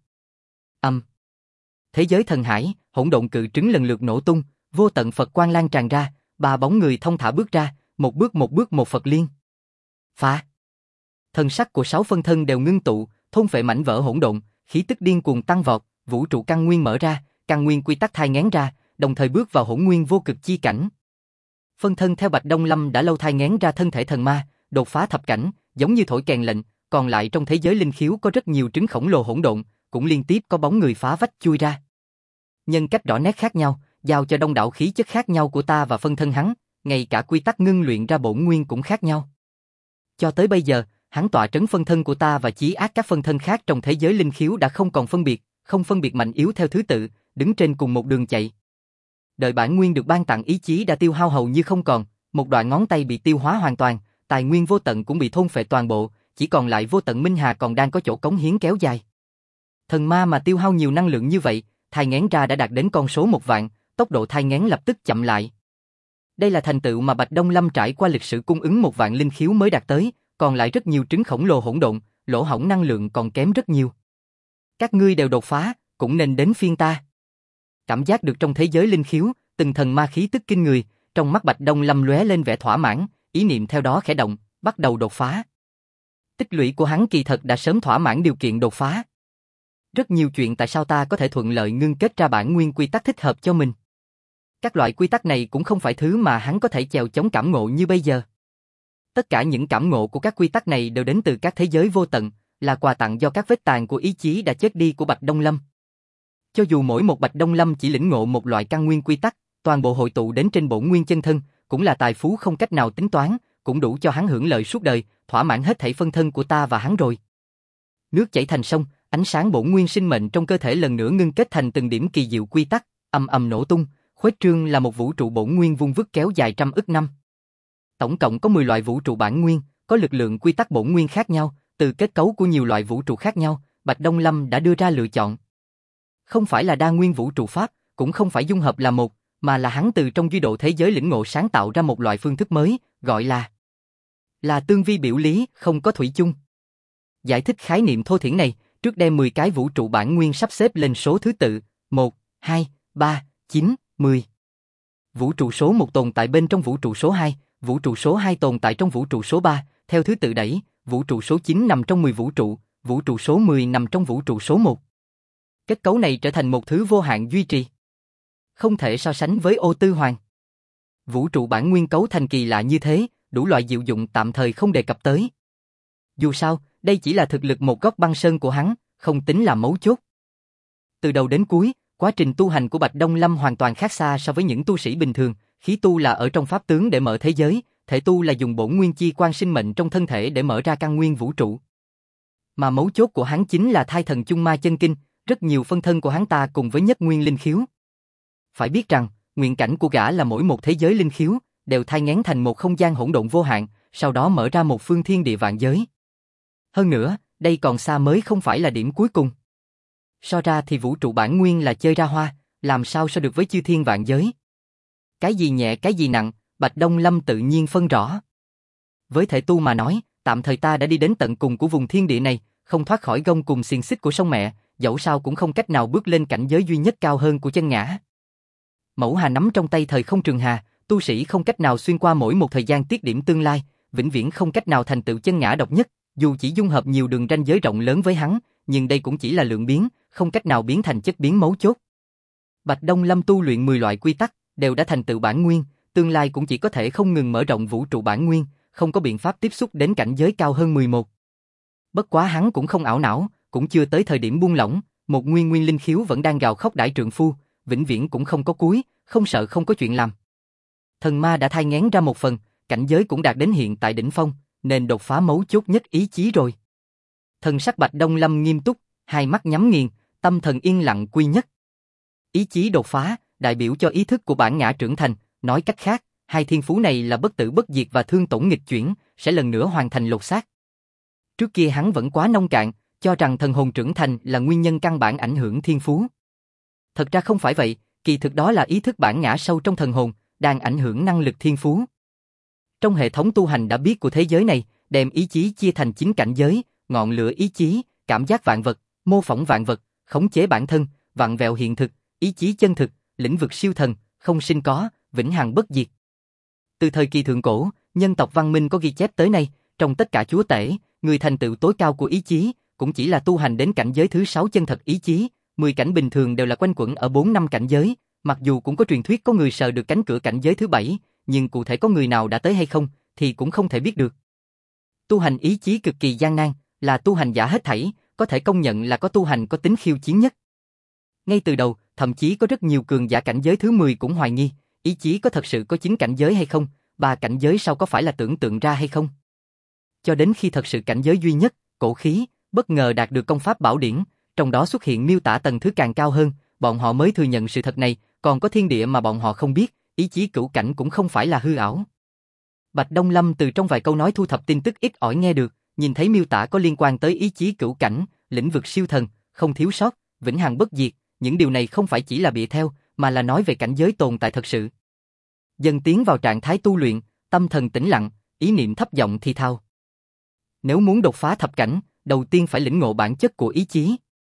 Speaker 1: Thế giới thần hải, hỗn độn cự trứng lần lượt nổ tung, vô tận Phật quang lan tràn ra, ba bóng người thông thả bước ra, một bước một Phật liên. Phá. Thần sắc của 6 phân thân đều ngưng tụ, thôn phệ mảnh vỡ hỗn độn, khí tức điên cuồng tăng vọt, vũ trụ căn nguyên mở ra, căn nguyên quy tắc thai nghén ra, đồng thời bước vào hỗn nguyên vô cực chi cảnh. Phân thân theo Bạch Đông Lâm đã lâu thai nghén ra thân thể thần ma, đột phá thập cảnh, giống như thổi kèn lệnh, còn lại trong thế giới linh khiếu có rất nhiều trứng khổng lồ hỗn độn, cũng liên tiếp có bóng người phá vách chui ra. Nhân cách rõ nét khác nhau, giao cho đông đảo khí chất khác nhau của ta và phân thân hắn, ngay cả quy tắc ngưng luyện ra bổn nguyên cũng khác nhau. Cho tới bây giờ, hắn tọa trấn phân thân của ta và chí ác các phân thân khác trong thế giới linh khiếu đã không còn không phân biệt mạnh yếu theo thứ tự, đứng trên cùng một đường chạy. Đợi bản nguyên được ban tặng ý chí đã tiêu hao hầu như không còn, một đoạn ngón tay bị tiêu hóa hoàn toàn, tài nguyên vô tận cũng bị thôn phệ toàn bộ, chỉ còn lại vô tận minh hà còn đang có chỗ cống hiến kéo dài. Thần ma mà tiêu hao nhiều năng lượng như vậy, thai nghén ra đã đạt đến con số 1 vạn, tốc độ thai nghén lập tức chậm lại. Đây là thành tựu mà Bạch Đông Lâm trải qua lịch sử cung ứng 1 vạn linh khiếu mới đạt tới, còn lại rất nhiều trứng khổng lồ hỗn độn, lỗ hổng năng lượng còn kém rất nhiều. Các ngươi đều đột phá, cũng nên đến phiên ta. Cảm giác được trong thế giới linh khiếu, từng thần ma khí tức kinh người, trong mắt Bạch Đông Lâm lóe lên vẻ thỏa mãn, ý niệm theo đó khẽ động, bắt đầu đột phá. Tích lũy của hắn kỳ thật đã sớm thỏa mãn điều kiện đột phá. Rất nhiều chuyện tại sao ta có thể thuận lợi ngưng kết ra bản nguyên quy tắc thích hợp cho mình. Các loại quy tắc này cũng không phải thứ mà hắn có thể chèo chống cảm ngộ như bây giờ. Tất cả những cảm ngộ của các quy tắc này đều đến từ các thế giới vô tận, là quà tặng do các vết tàn của ý chí đã chết đi của Bạch Đông Lâm. Cho dù mỗi một Bạch Đông Lâm chỉ lĩnh ngộ một loại căn nguyên quy tắc, toàn bộ hội tụ đến trên bổn nguyên chân thân, cũng là tài phú không cách nào tính toán, cũng đủ cho hắn hưởng lợi suốt đời, thỏa mãn hết thảy phân thân của ta và hắn rồi. Nước chảy thành sông, ánh sáng bổn nguyên sinh mệnh trong cơ thể lần nữa ngưng kết thành từng điểm kỳ diệu quy tắc, ầm ầm nổ tung, khuếch trương là một vũ trụ bổn nguyên vung vức kéo dài trăm ức năm. Tổng cộng có 10 loại vũ trụ bản nguyên, có lực lượng quy tắc bổn nguyên khác nhau, từ kết cấu của nhiều loại vũ trụ khác nhau, Bạch Đông Lâm đã đưa ra lựa chọn. Không phải là đa nguyên vũ trụ pháp, cũng không phải dung hợp là một, mà là hắn từ trong duy độ thế giới lĩnh ngộ sáng tạo ra một loại phương thức mới, gọi là tương vi biểu lý, không có thủy chung. Giải thích khái niệm thô thiển này, trước đem 10 cái vũ trụ bản nguyên sắp xếp lên số thứ tự, 1, 2, 3, 9, 10. Vũ trụ số 1 tồn tại bên trong vũ trụ số 2, vũ trụ số 2 tồn tại trong vũ trụ số 3, theo thứ tự đẩy, vũ trụ số 9 nằm trong 10 vũ trụ số 10 nằm trong vũ trụ số 1. Kết cấu này trở thành một thứ vô hạn duy trì. không thể so sánh với Ô Tư Hoàng. Vũ trụ bản nguyên cấu thành kỳ lạ như thế, đủ loại diệu dụng tạm thời không đề cập tới. Dù sao, đây chỉ là thực lực một góc băng sơn của hắn, không tính là mấu chốt. Từ đầu đến cuối, quá trình tu hành của Bạch Đông Lâm hoàn toàn khác xa so với những tu sĩ bình thường, khí tu là ở trong pháp tướng để mở thế giới, thể tu là dùng bổn nguyên chi quan sinh mệnh trong thân thể để mở ra căn nguyên vũ trụ. Mà mấu chốt của hắn chính là thai thần chung ma chân kinh, rất nhiều phân thân của hắn ta cùng với nhất nguyên linh khiếu. Phải biết rằng, nguyện cảnh của gã là mỗi một thế giới linh khiếu, đều thai nghén thành một không gian hỗn độn vô hạn, sau đó mở ra một phương thiên địa vạn giới. Hơn nữa, đây còn xa mới không phải là điểm cuối cùng. So ra thì vũ trụ bản nguyên là chơi ra hoa, làm sao so được với chư thiên vạn giới. Cái gì nhẹ cái gì nặng, Bạch Đông Lâm tự nhiên phân rõ. Với thể tu mà nói, tạm thời ta đã đi đến tận cùng của vùng thiên địa này, không thoát khỏi gông cùng xiềng xích của sông mẹ, dẫu sao cũng không cách nào bước lên cảnh giới duy nhất cao hơn của chân ngã. Mẫu hà nắm trong tay thời không trường hà, tu sĩ không cách nào xuyên qua mỗi một thời gian tiết điểm tương lai, vĩnh viễn không cách nào thành tựu chân ngã độc nhất, dù chỉ dung hợp nhiều đường ranh giới rộng lớn với hắn, nhưng đây cũng chỉ là lượng biến, không cách nào biến thành chất biến mấu chốt. Bạch Đông Lâm tu luyện 10 loại quy tắc, đều đã thành tựu bản nguyên, tương lai cũng chỉ có thể không ngừng mở rộng vũ trụ bản nguyên, không có biện pháp tiếp xúc đến cảnh giới cao hơn 11. Bất quá hắn cũng không ảo não, cũng chưa tới thời điểm buông lỏng, một nguyên nguyên linh khiếu vẫn đang gào khóc đại trượng phu, vĩnh viễn cũng không có cuối, không sợ không có chuyện làm. Thần ma đã thai nghén ra một phần, cảnh giới cũng đạt đến hiện tại đỉnh phong, nên đột phá mấu chốt nhất ý chí rồi. Thần sắc Bạch Đông Lâm nghiêm túc, hai mắt nhắm nghiền, tâm thần yên lặng quy nhất. Ý chí đột phá, đại biểu cho ý thức của bản ngã trưởng thành, nói cách khác, hai thiên phú này là bất tử bất diệt và thương tổn nghịch chuyển, sẽ lần nữa hoàn thành lột xác. Trước kia hắn vẫn quá nông cạn, cho rằng thần hồn trưởng thành là nguyên nhân căn bản ảnh hưởng thiên phú. Thật ra không phải vậy, kỳ thực đó là ý thức bản ngã sâu trong thần hồn, đang ảnh hưởng năng lực thiên phú. Trong hệ thống tu hành đã biết của thế giới này, đem ý chí chia thành 9 cảnh giới, ngọn lửa ý chí, cảm giác vạn vật, mô phỏng vạn vật, khống chế bản thân, vặn vẹo hiện thực, ý chí chân thực, lĩnh vực siêu thần, không sinh có, vĩnh hằng bất diệt. Từ thời kỳ thượng cổ, nhân tộc văn minh có ghi chép tới nay, trong tất cả chúa tể, người thành tựu tối cao của ý chí, cũng chỉ là tu hành đến cảnh giới thứ 6 chân thật ý chí, 10 cảnh bình thường đều là quanh quẩn ở 4 năm cảnh giới, mặc dù cũng có truyền thuyết có người sờ được cánh cửa cảnh giới thứ 7, nhưng cụ thể có người nào đã tới hay không, thì cũng không thể biết được. Tu hành ý chí cực kỳ gian nan, là tu hành giả hết thảy, có thể công nhận là có tu hành có tính khiêu chiến nhất. Ngay từ đầu, thậm chí có rất nhiều cường giả cảnh giới thứ 10 cũng hoài nghi, ý chí có thật sự có 9 cảnh giới hay không, 3 cảnh giới sau có phải là tưởng tượng ra hay không. Cho đến khi thật sự cảnh giới duy nhất, cổ khí, bất ngờ đạt được công pháp bảo điển, trong đó xuất hiện miêu tả tầng thứ càng cao hơn, bọn họ mới thừa nhận sự thật này, còn có thiên địa mà bọn họ không biết, ý chí cửu cảnh cũng không phải là hư ảo. Bạch Đông Lâm từ trong vài câu nói thu thập tin tức ít ỏi nghe được, nhìn thấy miêu tả có liên quan tới ý chí cửu cảnh, lĩnh vực siêu thần, không thiếu sót, vĩnh hằng bất diệt, những điều này không phải chỉ là bịa theo, mà là nói về cảnh giới tồn tại thật sự. Dần tiến vào trạng thái tu luyện, tâm thần tĩnh lặng, ý niệm thấp giọng thì thào. Nếu muốn đột phá thập cảnh, đầu tiên phải lĩnh ngộ bản chất của ý chí.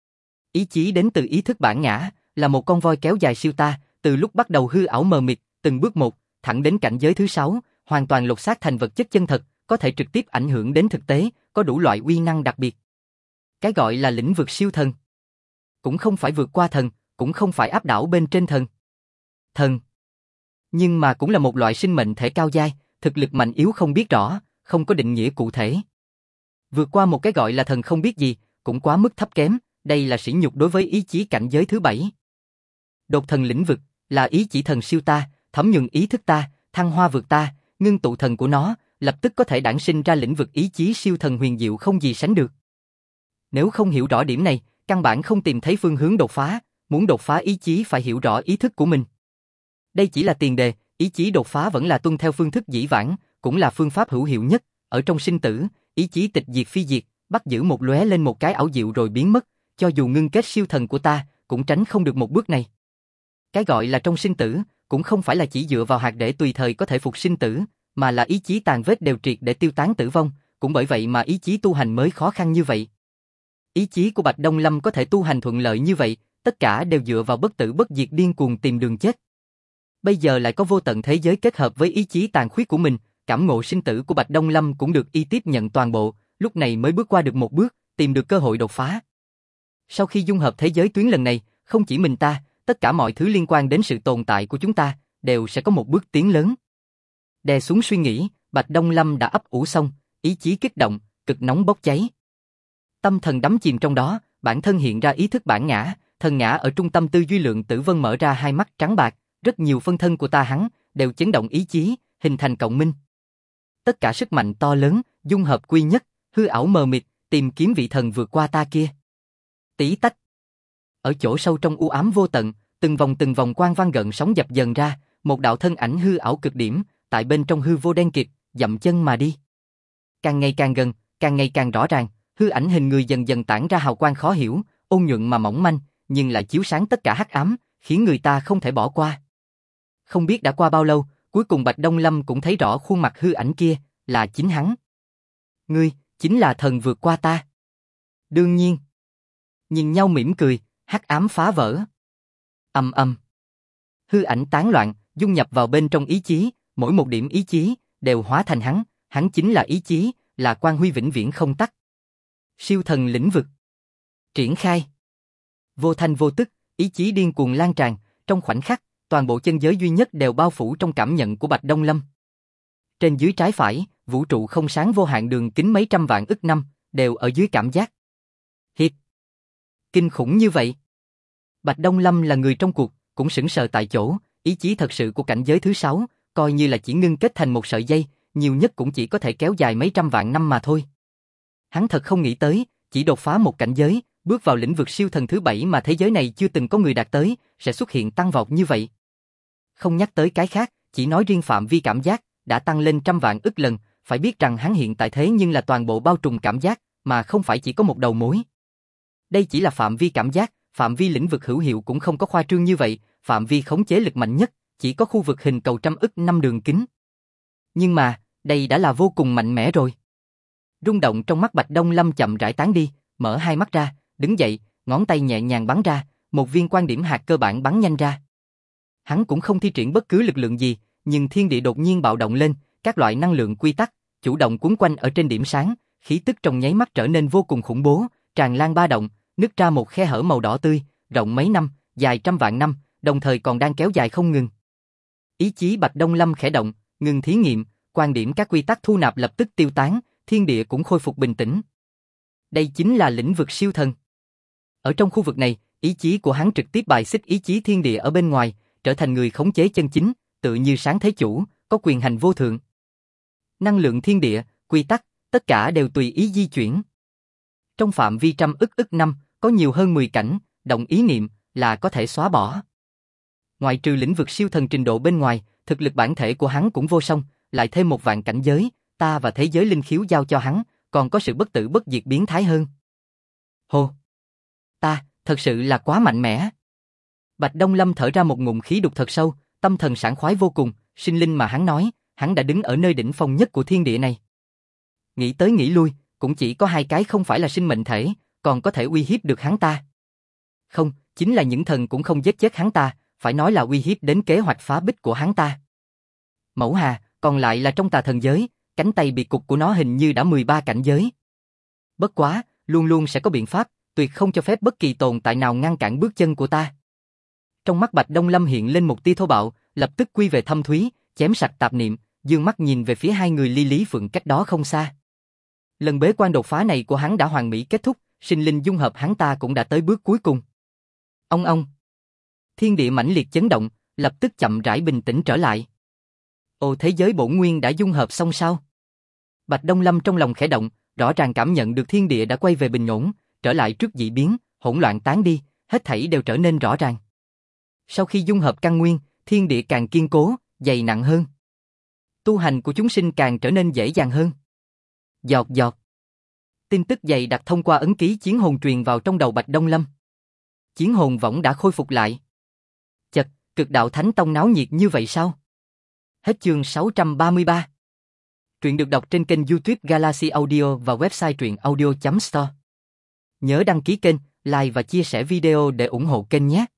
Speaker 1: Ý chí đến từ ý thức bản ngã, là một con voi kéo dài siêu ta, từ lúc bắt đầu hư ảo mờ mịt, từng bước một, thẳng đến cảnh giới thứ 6, hoàn toàn lột xác thành vật chất chân thật, có thể trực tiếp ảnh hưởng đến thực tế, có đủ loại uy năng đặc biệt. Cái gọi là lĩnh vực siêu thần, cũng không phải vượt qua thần, cũng không phải áp đảo bên trên thần. Thần, nhưng mà cũng là một loại sinh mệnh thể cao giai, thực lực mạnh yếu không biết rõ, không có định nghĩa cụ thể. Vượt qua một cái gọi là thần không biết gì, cũng quá mức thấp kém, đây là sỉ nhục đối với ý chí cảnh giới thứ 7. Đột thần lĩnh vực, là ý chỉ thần siêu ta, thấm nhuần ý thức ta, thăng hoa vượt ta, ngưng tụ thần của nó, lập tức có thể đản sinh ra lĩnh vực ý chí siêu thần huyền diệu không gì sánh được. Nếu không hiểu rõ điểm này, căn bản không tìm thấy phương hướng đột phá, muốn đột phá ý chí phải hiểu rõ ý thức của mình. Đây chỉ là tiền đề, ý chí đột phá vẫn là tuân theo phương thức dĩ vãng, cũng là phương pháp hữu hiệu nhất, ở trong sinh tử, ý chí tịch diệt phi diệt, bắt giữ một lóe lên một cái ảo diệu rồi biến mất, cho dù ngưng kết siêu thần của ta, cũng tránh không được một bước này. Cái gọi là trong sinh tử, cũng không phải là chỉ dựa vào hạt để tùy thời có thể phục sinh tử, mà là ý chí tàn vết đều triệt để tiêu tán tử vong, cũng bởi vậy mà ý chí tu hành mới khó khăn như vậy. Ý chí của Bạch Đông Lâm có thể tu hành thuận lợi như vậy, tất cả đều dựa vào bất tử bất diệt điên cuồng tìm đường chết. Bây giờ lại có vô tận thế giới kết hợp với ý chí tàn khuyết của mình, cảm ngộ sinh tử của Bạch Đông Lâm cũng được y tiếp nhận toàn bộ, lúc này mới bước qua được một bước, tìm được cơ hội đột phá. Sau khi dung hợp thế giới tuyến lần này, không chỉ mình ta, tất cả mọi thứ liên quan đến sự tồn tại của chúng ta đều sẽ có một bước tiến lớn. Đè xuống suy nghĩ, Bạch Đông Lâm đã ấp ủ xong, ý chí kích động, cực nóng bốc cháy. Tâm thần đắm chìm trong đó, bản thân hiện ra ý thức bản ngã, thần ngã ở trung tâm tư duy Lượng Tử Vân mở ra hai mắt trắng bạc, rất nhiều phân thân của ta hắn đều chấn động ý chí, hình thành cộng minh. Tất cả sức mạnh to lớn, dung hợp quy nhất, hư ảo mờ mịt, tìm kiếm vị thần vượt qua ta kia. Tí tách. Ở chỗ sâu trong u ám vô tận, từng vòng quang văn gợn sóng dập dần ra, một đạo thân ảnh hư ảo cực điểm, tại bên trong hư vô đen kịt, dậm chân mà đi. Càng ngày càng gần, càng ngày càng rõ ràng, hư ảnh hình người dần dần tản ra hào quang khó hiểu, ôn nhuận mà mỏng manh, nhưng lại chiếu sáng tất cả hắc ám, khiến người ta không thể bỏ qua. Không biết đã qua bao lâu, cuối cùng Bạch Đông Lâm cũng thấy rõ khuôn mặt hư ảnh kia, là chính hắn. Ngươi, chính là thần vượt qua ta. Đương nhiên. Nhìn nhau mỉm cười, hắc ám phá vỡ. Ầm ầm. Hư ảnh tán loạn, dung nhập vào bên trong ý chí, mỗi một điểm ý chí đều hóa thành hắn chính là ý chí, là quang huy vĩnh viễn không tắt. Siêu thần lĩnh vực. Triển khai. Vô thanh vô tức, ý chí điên cuồng lan tràn, trong khoảnh khắc, toàn bộ chân giới duy nhất đều bao phủ trong cảm nhận của Bạch Đông Lâm. Trên dưới trái phải, vũ trụ không sáng vô hạn đường kính mấy trăm vạn ức năm, đều ở dưới cảm giác. Hiệp. Kinh khủng như vậy. Bạch Đông Lâm là người trong cuộc, cũng sững sờ tại chỗ, ý chí thật sự của cảnh giới thứ 6, coi như là chỉ ngưng kết thành một sợi dây, nhiều nhất cũng chỉ có thể kéo dài mấy trăm vạn năm mà thôi. Hắn thật không nghĩ tới, chỉ đột phá một cảnh giới, bước vào lĩnh vực siêu thần thứ 7 mà thế giới này chưa từng có người đạt tới, sẽ xuất hiện tăng vọt như vậy. Không nhắc tới cái khác, chỉ nói riêng phạm vi cảm giác, đã tăng lên trăm vạn ức lần, phải biết rằng hắn hiện tại thế nhưng là toàn bộ bao trùm cảm giác, mà không phải chỉ có một đầu mối. Đây chỉ là phạm vi cảm giác, phạm vi lĩnh vực hữu hiệu cũng không có khoa trương như vậy, phạm vi khống chế lực mạnh nhất, chỉ có khu vực hình cầu trăm ức năm đường kính. Nhưng mà, đây đã là vô cùng mạnh mẽ rồi. Rung động trong mắt Bạch Đông Lâm chậm rãi tán đi, mở hai mắt ra, đứng dậy, ngón tay nhẹ nhàng bắn ra, một viên quan điểm hạt cơ bản bắn nhanh ra. Hắn cũng không thi triển bất cứ lực lượng gì, nhưng thiên địa đột nhiên bạo động lên, các loại năng lượng quy tắc chủ động cuốn quanh ở trên điểm sáng, khí tức trong nháy mắt trở nên vô cùng khủng bố, tràn lan ba động, nứt ra một khe hở màu đỏ tươi, rộng mấy năm, dài trăm vạn năm, đồng thời còn đang kéo dài không ngừng. Ý chí Bạch Đông Lâm khẽ động, ngừng thí nghiệm, quan điểm các quy tắc thu nạp lập tức tiêu tán, thiên địa cũng khôi phục bình tĩnh. Đây chính là lĩnh vực siêu thần. Ở trong khu vực này, ý chí của hắn trực tiếp bài xích ý chí thiên địa ở bên ngoài, trở thành người khống chế chân chính, tự như sáng thế chủ, có quyền hành vô thượng. Năng lượng thiên địa, quy tắc, tất cả đều tùy ý di chuyển. Trong phạm vi trăm ức năm, có nhiều hơn 10 cảnh, động ý niệm là có thể xóa bỏ. Ngoại trừ lĩnh vực siêu thần trình độ bên ngoài, thực lực bản thể của hắn cũng vô song, lại thêm một vạn cảnh giới, ta và thế giới linh khiếu giao cho hắn, còn có sự bất tử bất diệt biến thái hơn. Hồ! Ta, thật sự là quá mạnh mẽ. Bạch Đông Lâm thở ra một ngụm khí đục thật sâu, tâm thần sảng khoái vô cùng, sinh linh mà hắn nói, hắn đã đứng ở nơi đỉnh phong nhất của thiên địa này. Nghĩ tới nghĩ lui, cũng chỉ có hai cái không phải là sinh mệnh thể, còn có thể uy hiếp được hắn ta. Không, chính là những thần cũng không giết chết hắn ta, phải nói là uy hiếp đến kế hoạch phá bích của hắn ta. Mẫu Hà, còn lại là trong tà thần giới, cánh tay bị cục của nó hình như đã 13 cảnh giới. Bất quá, luôn luôn sẽ có biện pháp, tuyệt không cho phép bất kỳ tồn tại nào ngăn cản bước chân của ta. Trong mắt Bạch Đông Lâm hiện lên một tia thô bạo, lập tức quy về thâm thúy, chém sạch tạp niệm, dương mắt nhìn về phía hai người Ly Lý Phượng cách đó không xa. Lần bế quan đột phá này của hắn đã hoàn mỹ kết thúc, sinh linh dung hợp hắn ta cũng đã tới bước cuối cùng. Ông. Thiên địa mãnh liệt chấn động, lập tức chậm rãi bình tĩnh trở lại. Ồ, thế giới bổn nguyên đã dung hợp xong sao? Bạch Đông Lâm trong lòng khẽ động, rõ ràng cảm nhận được thiên địa đã quay về bình ổn, trở lại trước dị biến, hỗn loạn tán đi, hết thảy đều trở nên rõ ràng. Sau khi dung hợp căn nguyên, thiên địa càng kiên cố, dày nặng hơn. Tu hành của chúng sinh càng trở nên dễ dàng hơn. Giọt giọt. Tin tức dày đặc thông qua ấn ký chiến hồn truyền vào trong đầu Bạch Đông Lâm. Chiến hồn võng đã khôi phục lại. Chật, Cực Đạo Thánh Tông náo nhiệt như vậy sao? Hết chương 633. Truyện được đọc trên kênh YouTube Galaxy Audio và website truyện audio.store. Nhớ đăng ký kênh, like và chia sẻ video để ủng hộ kênh nhé.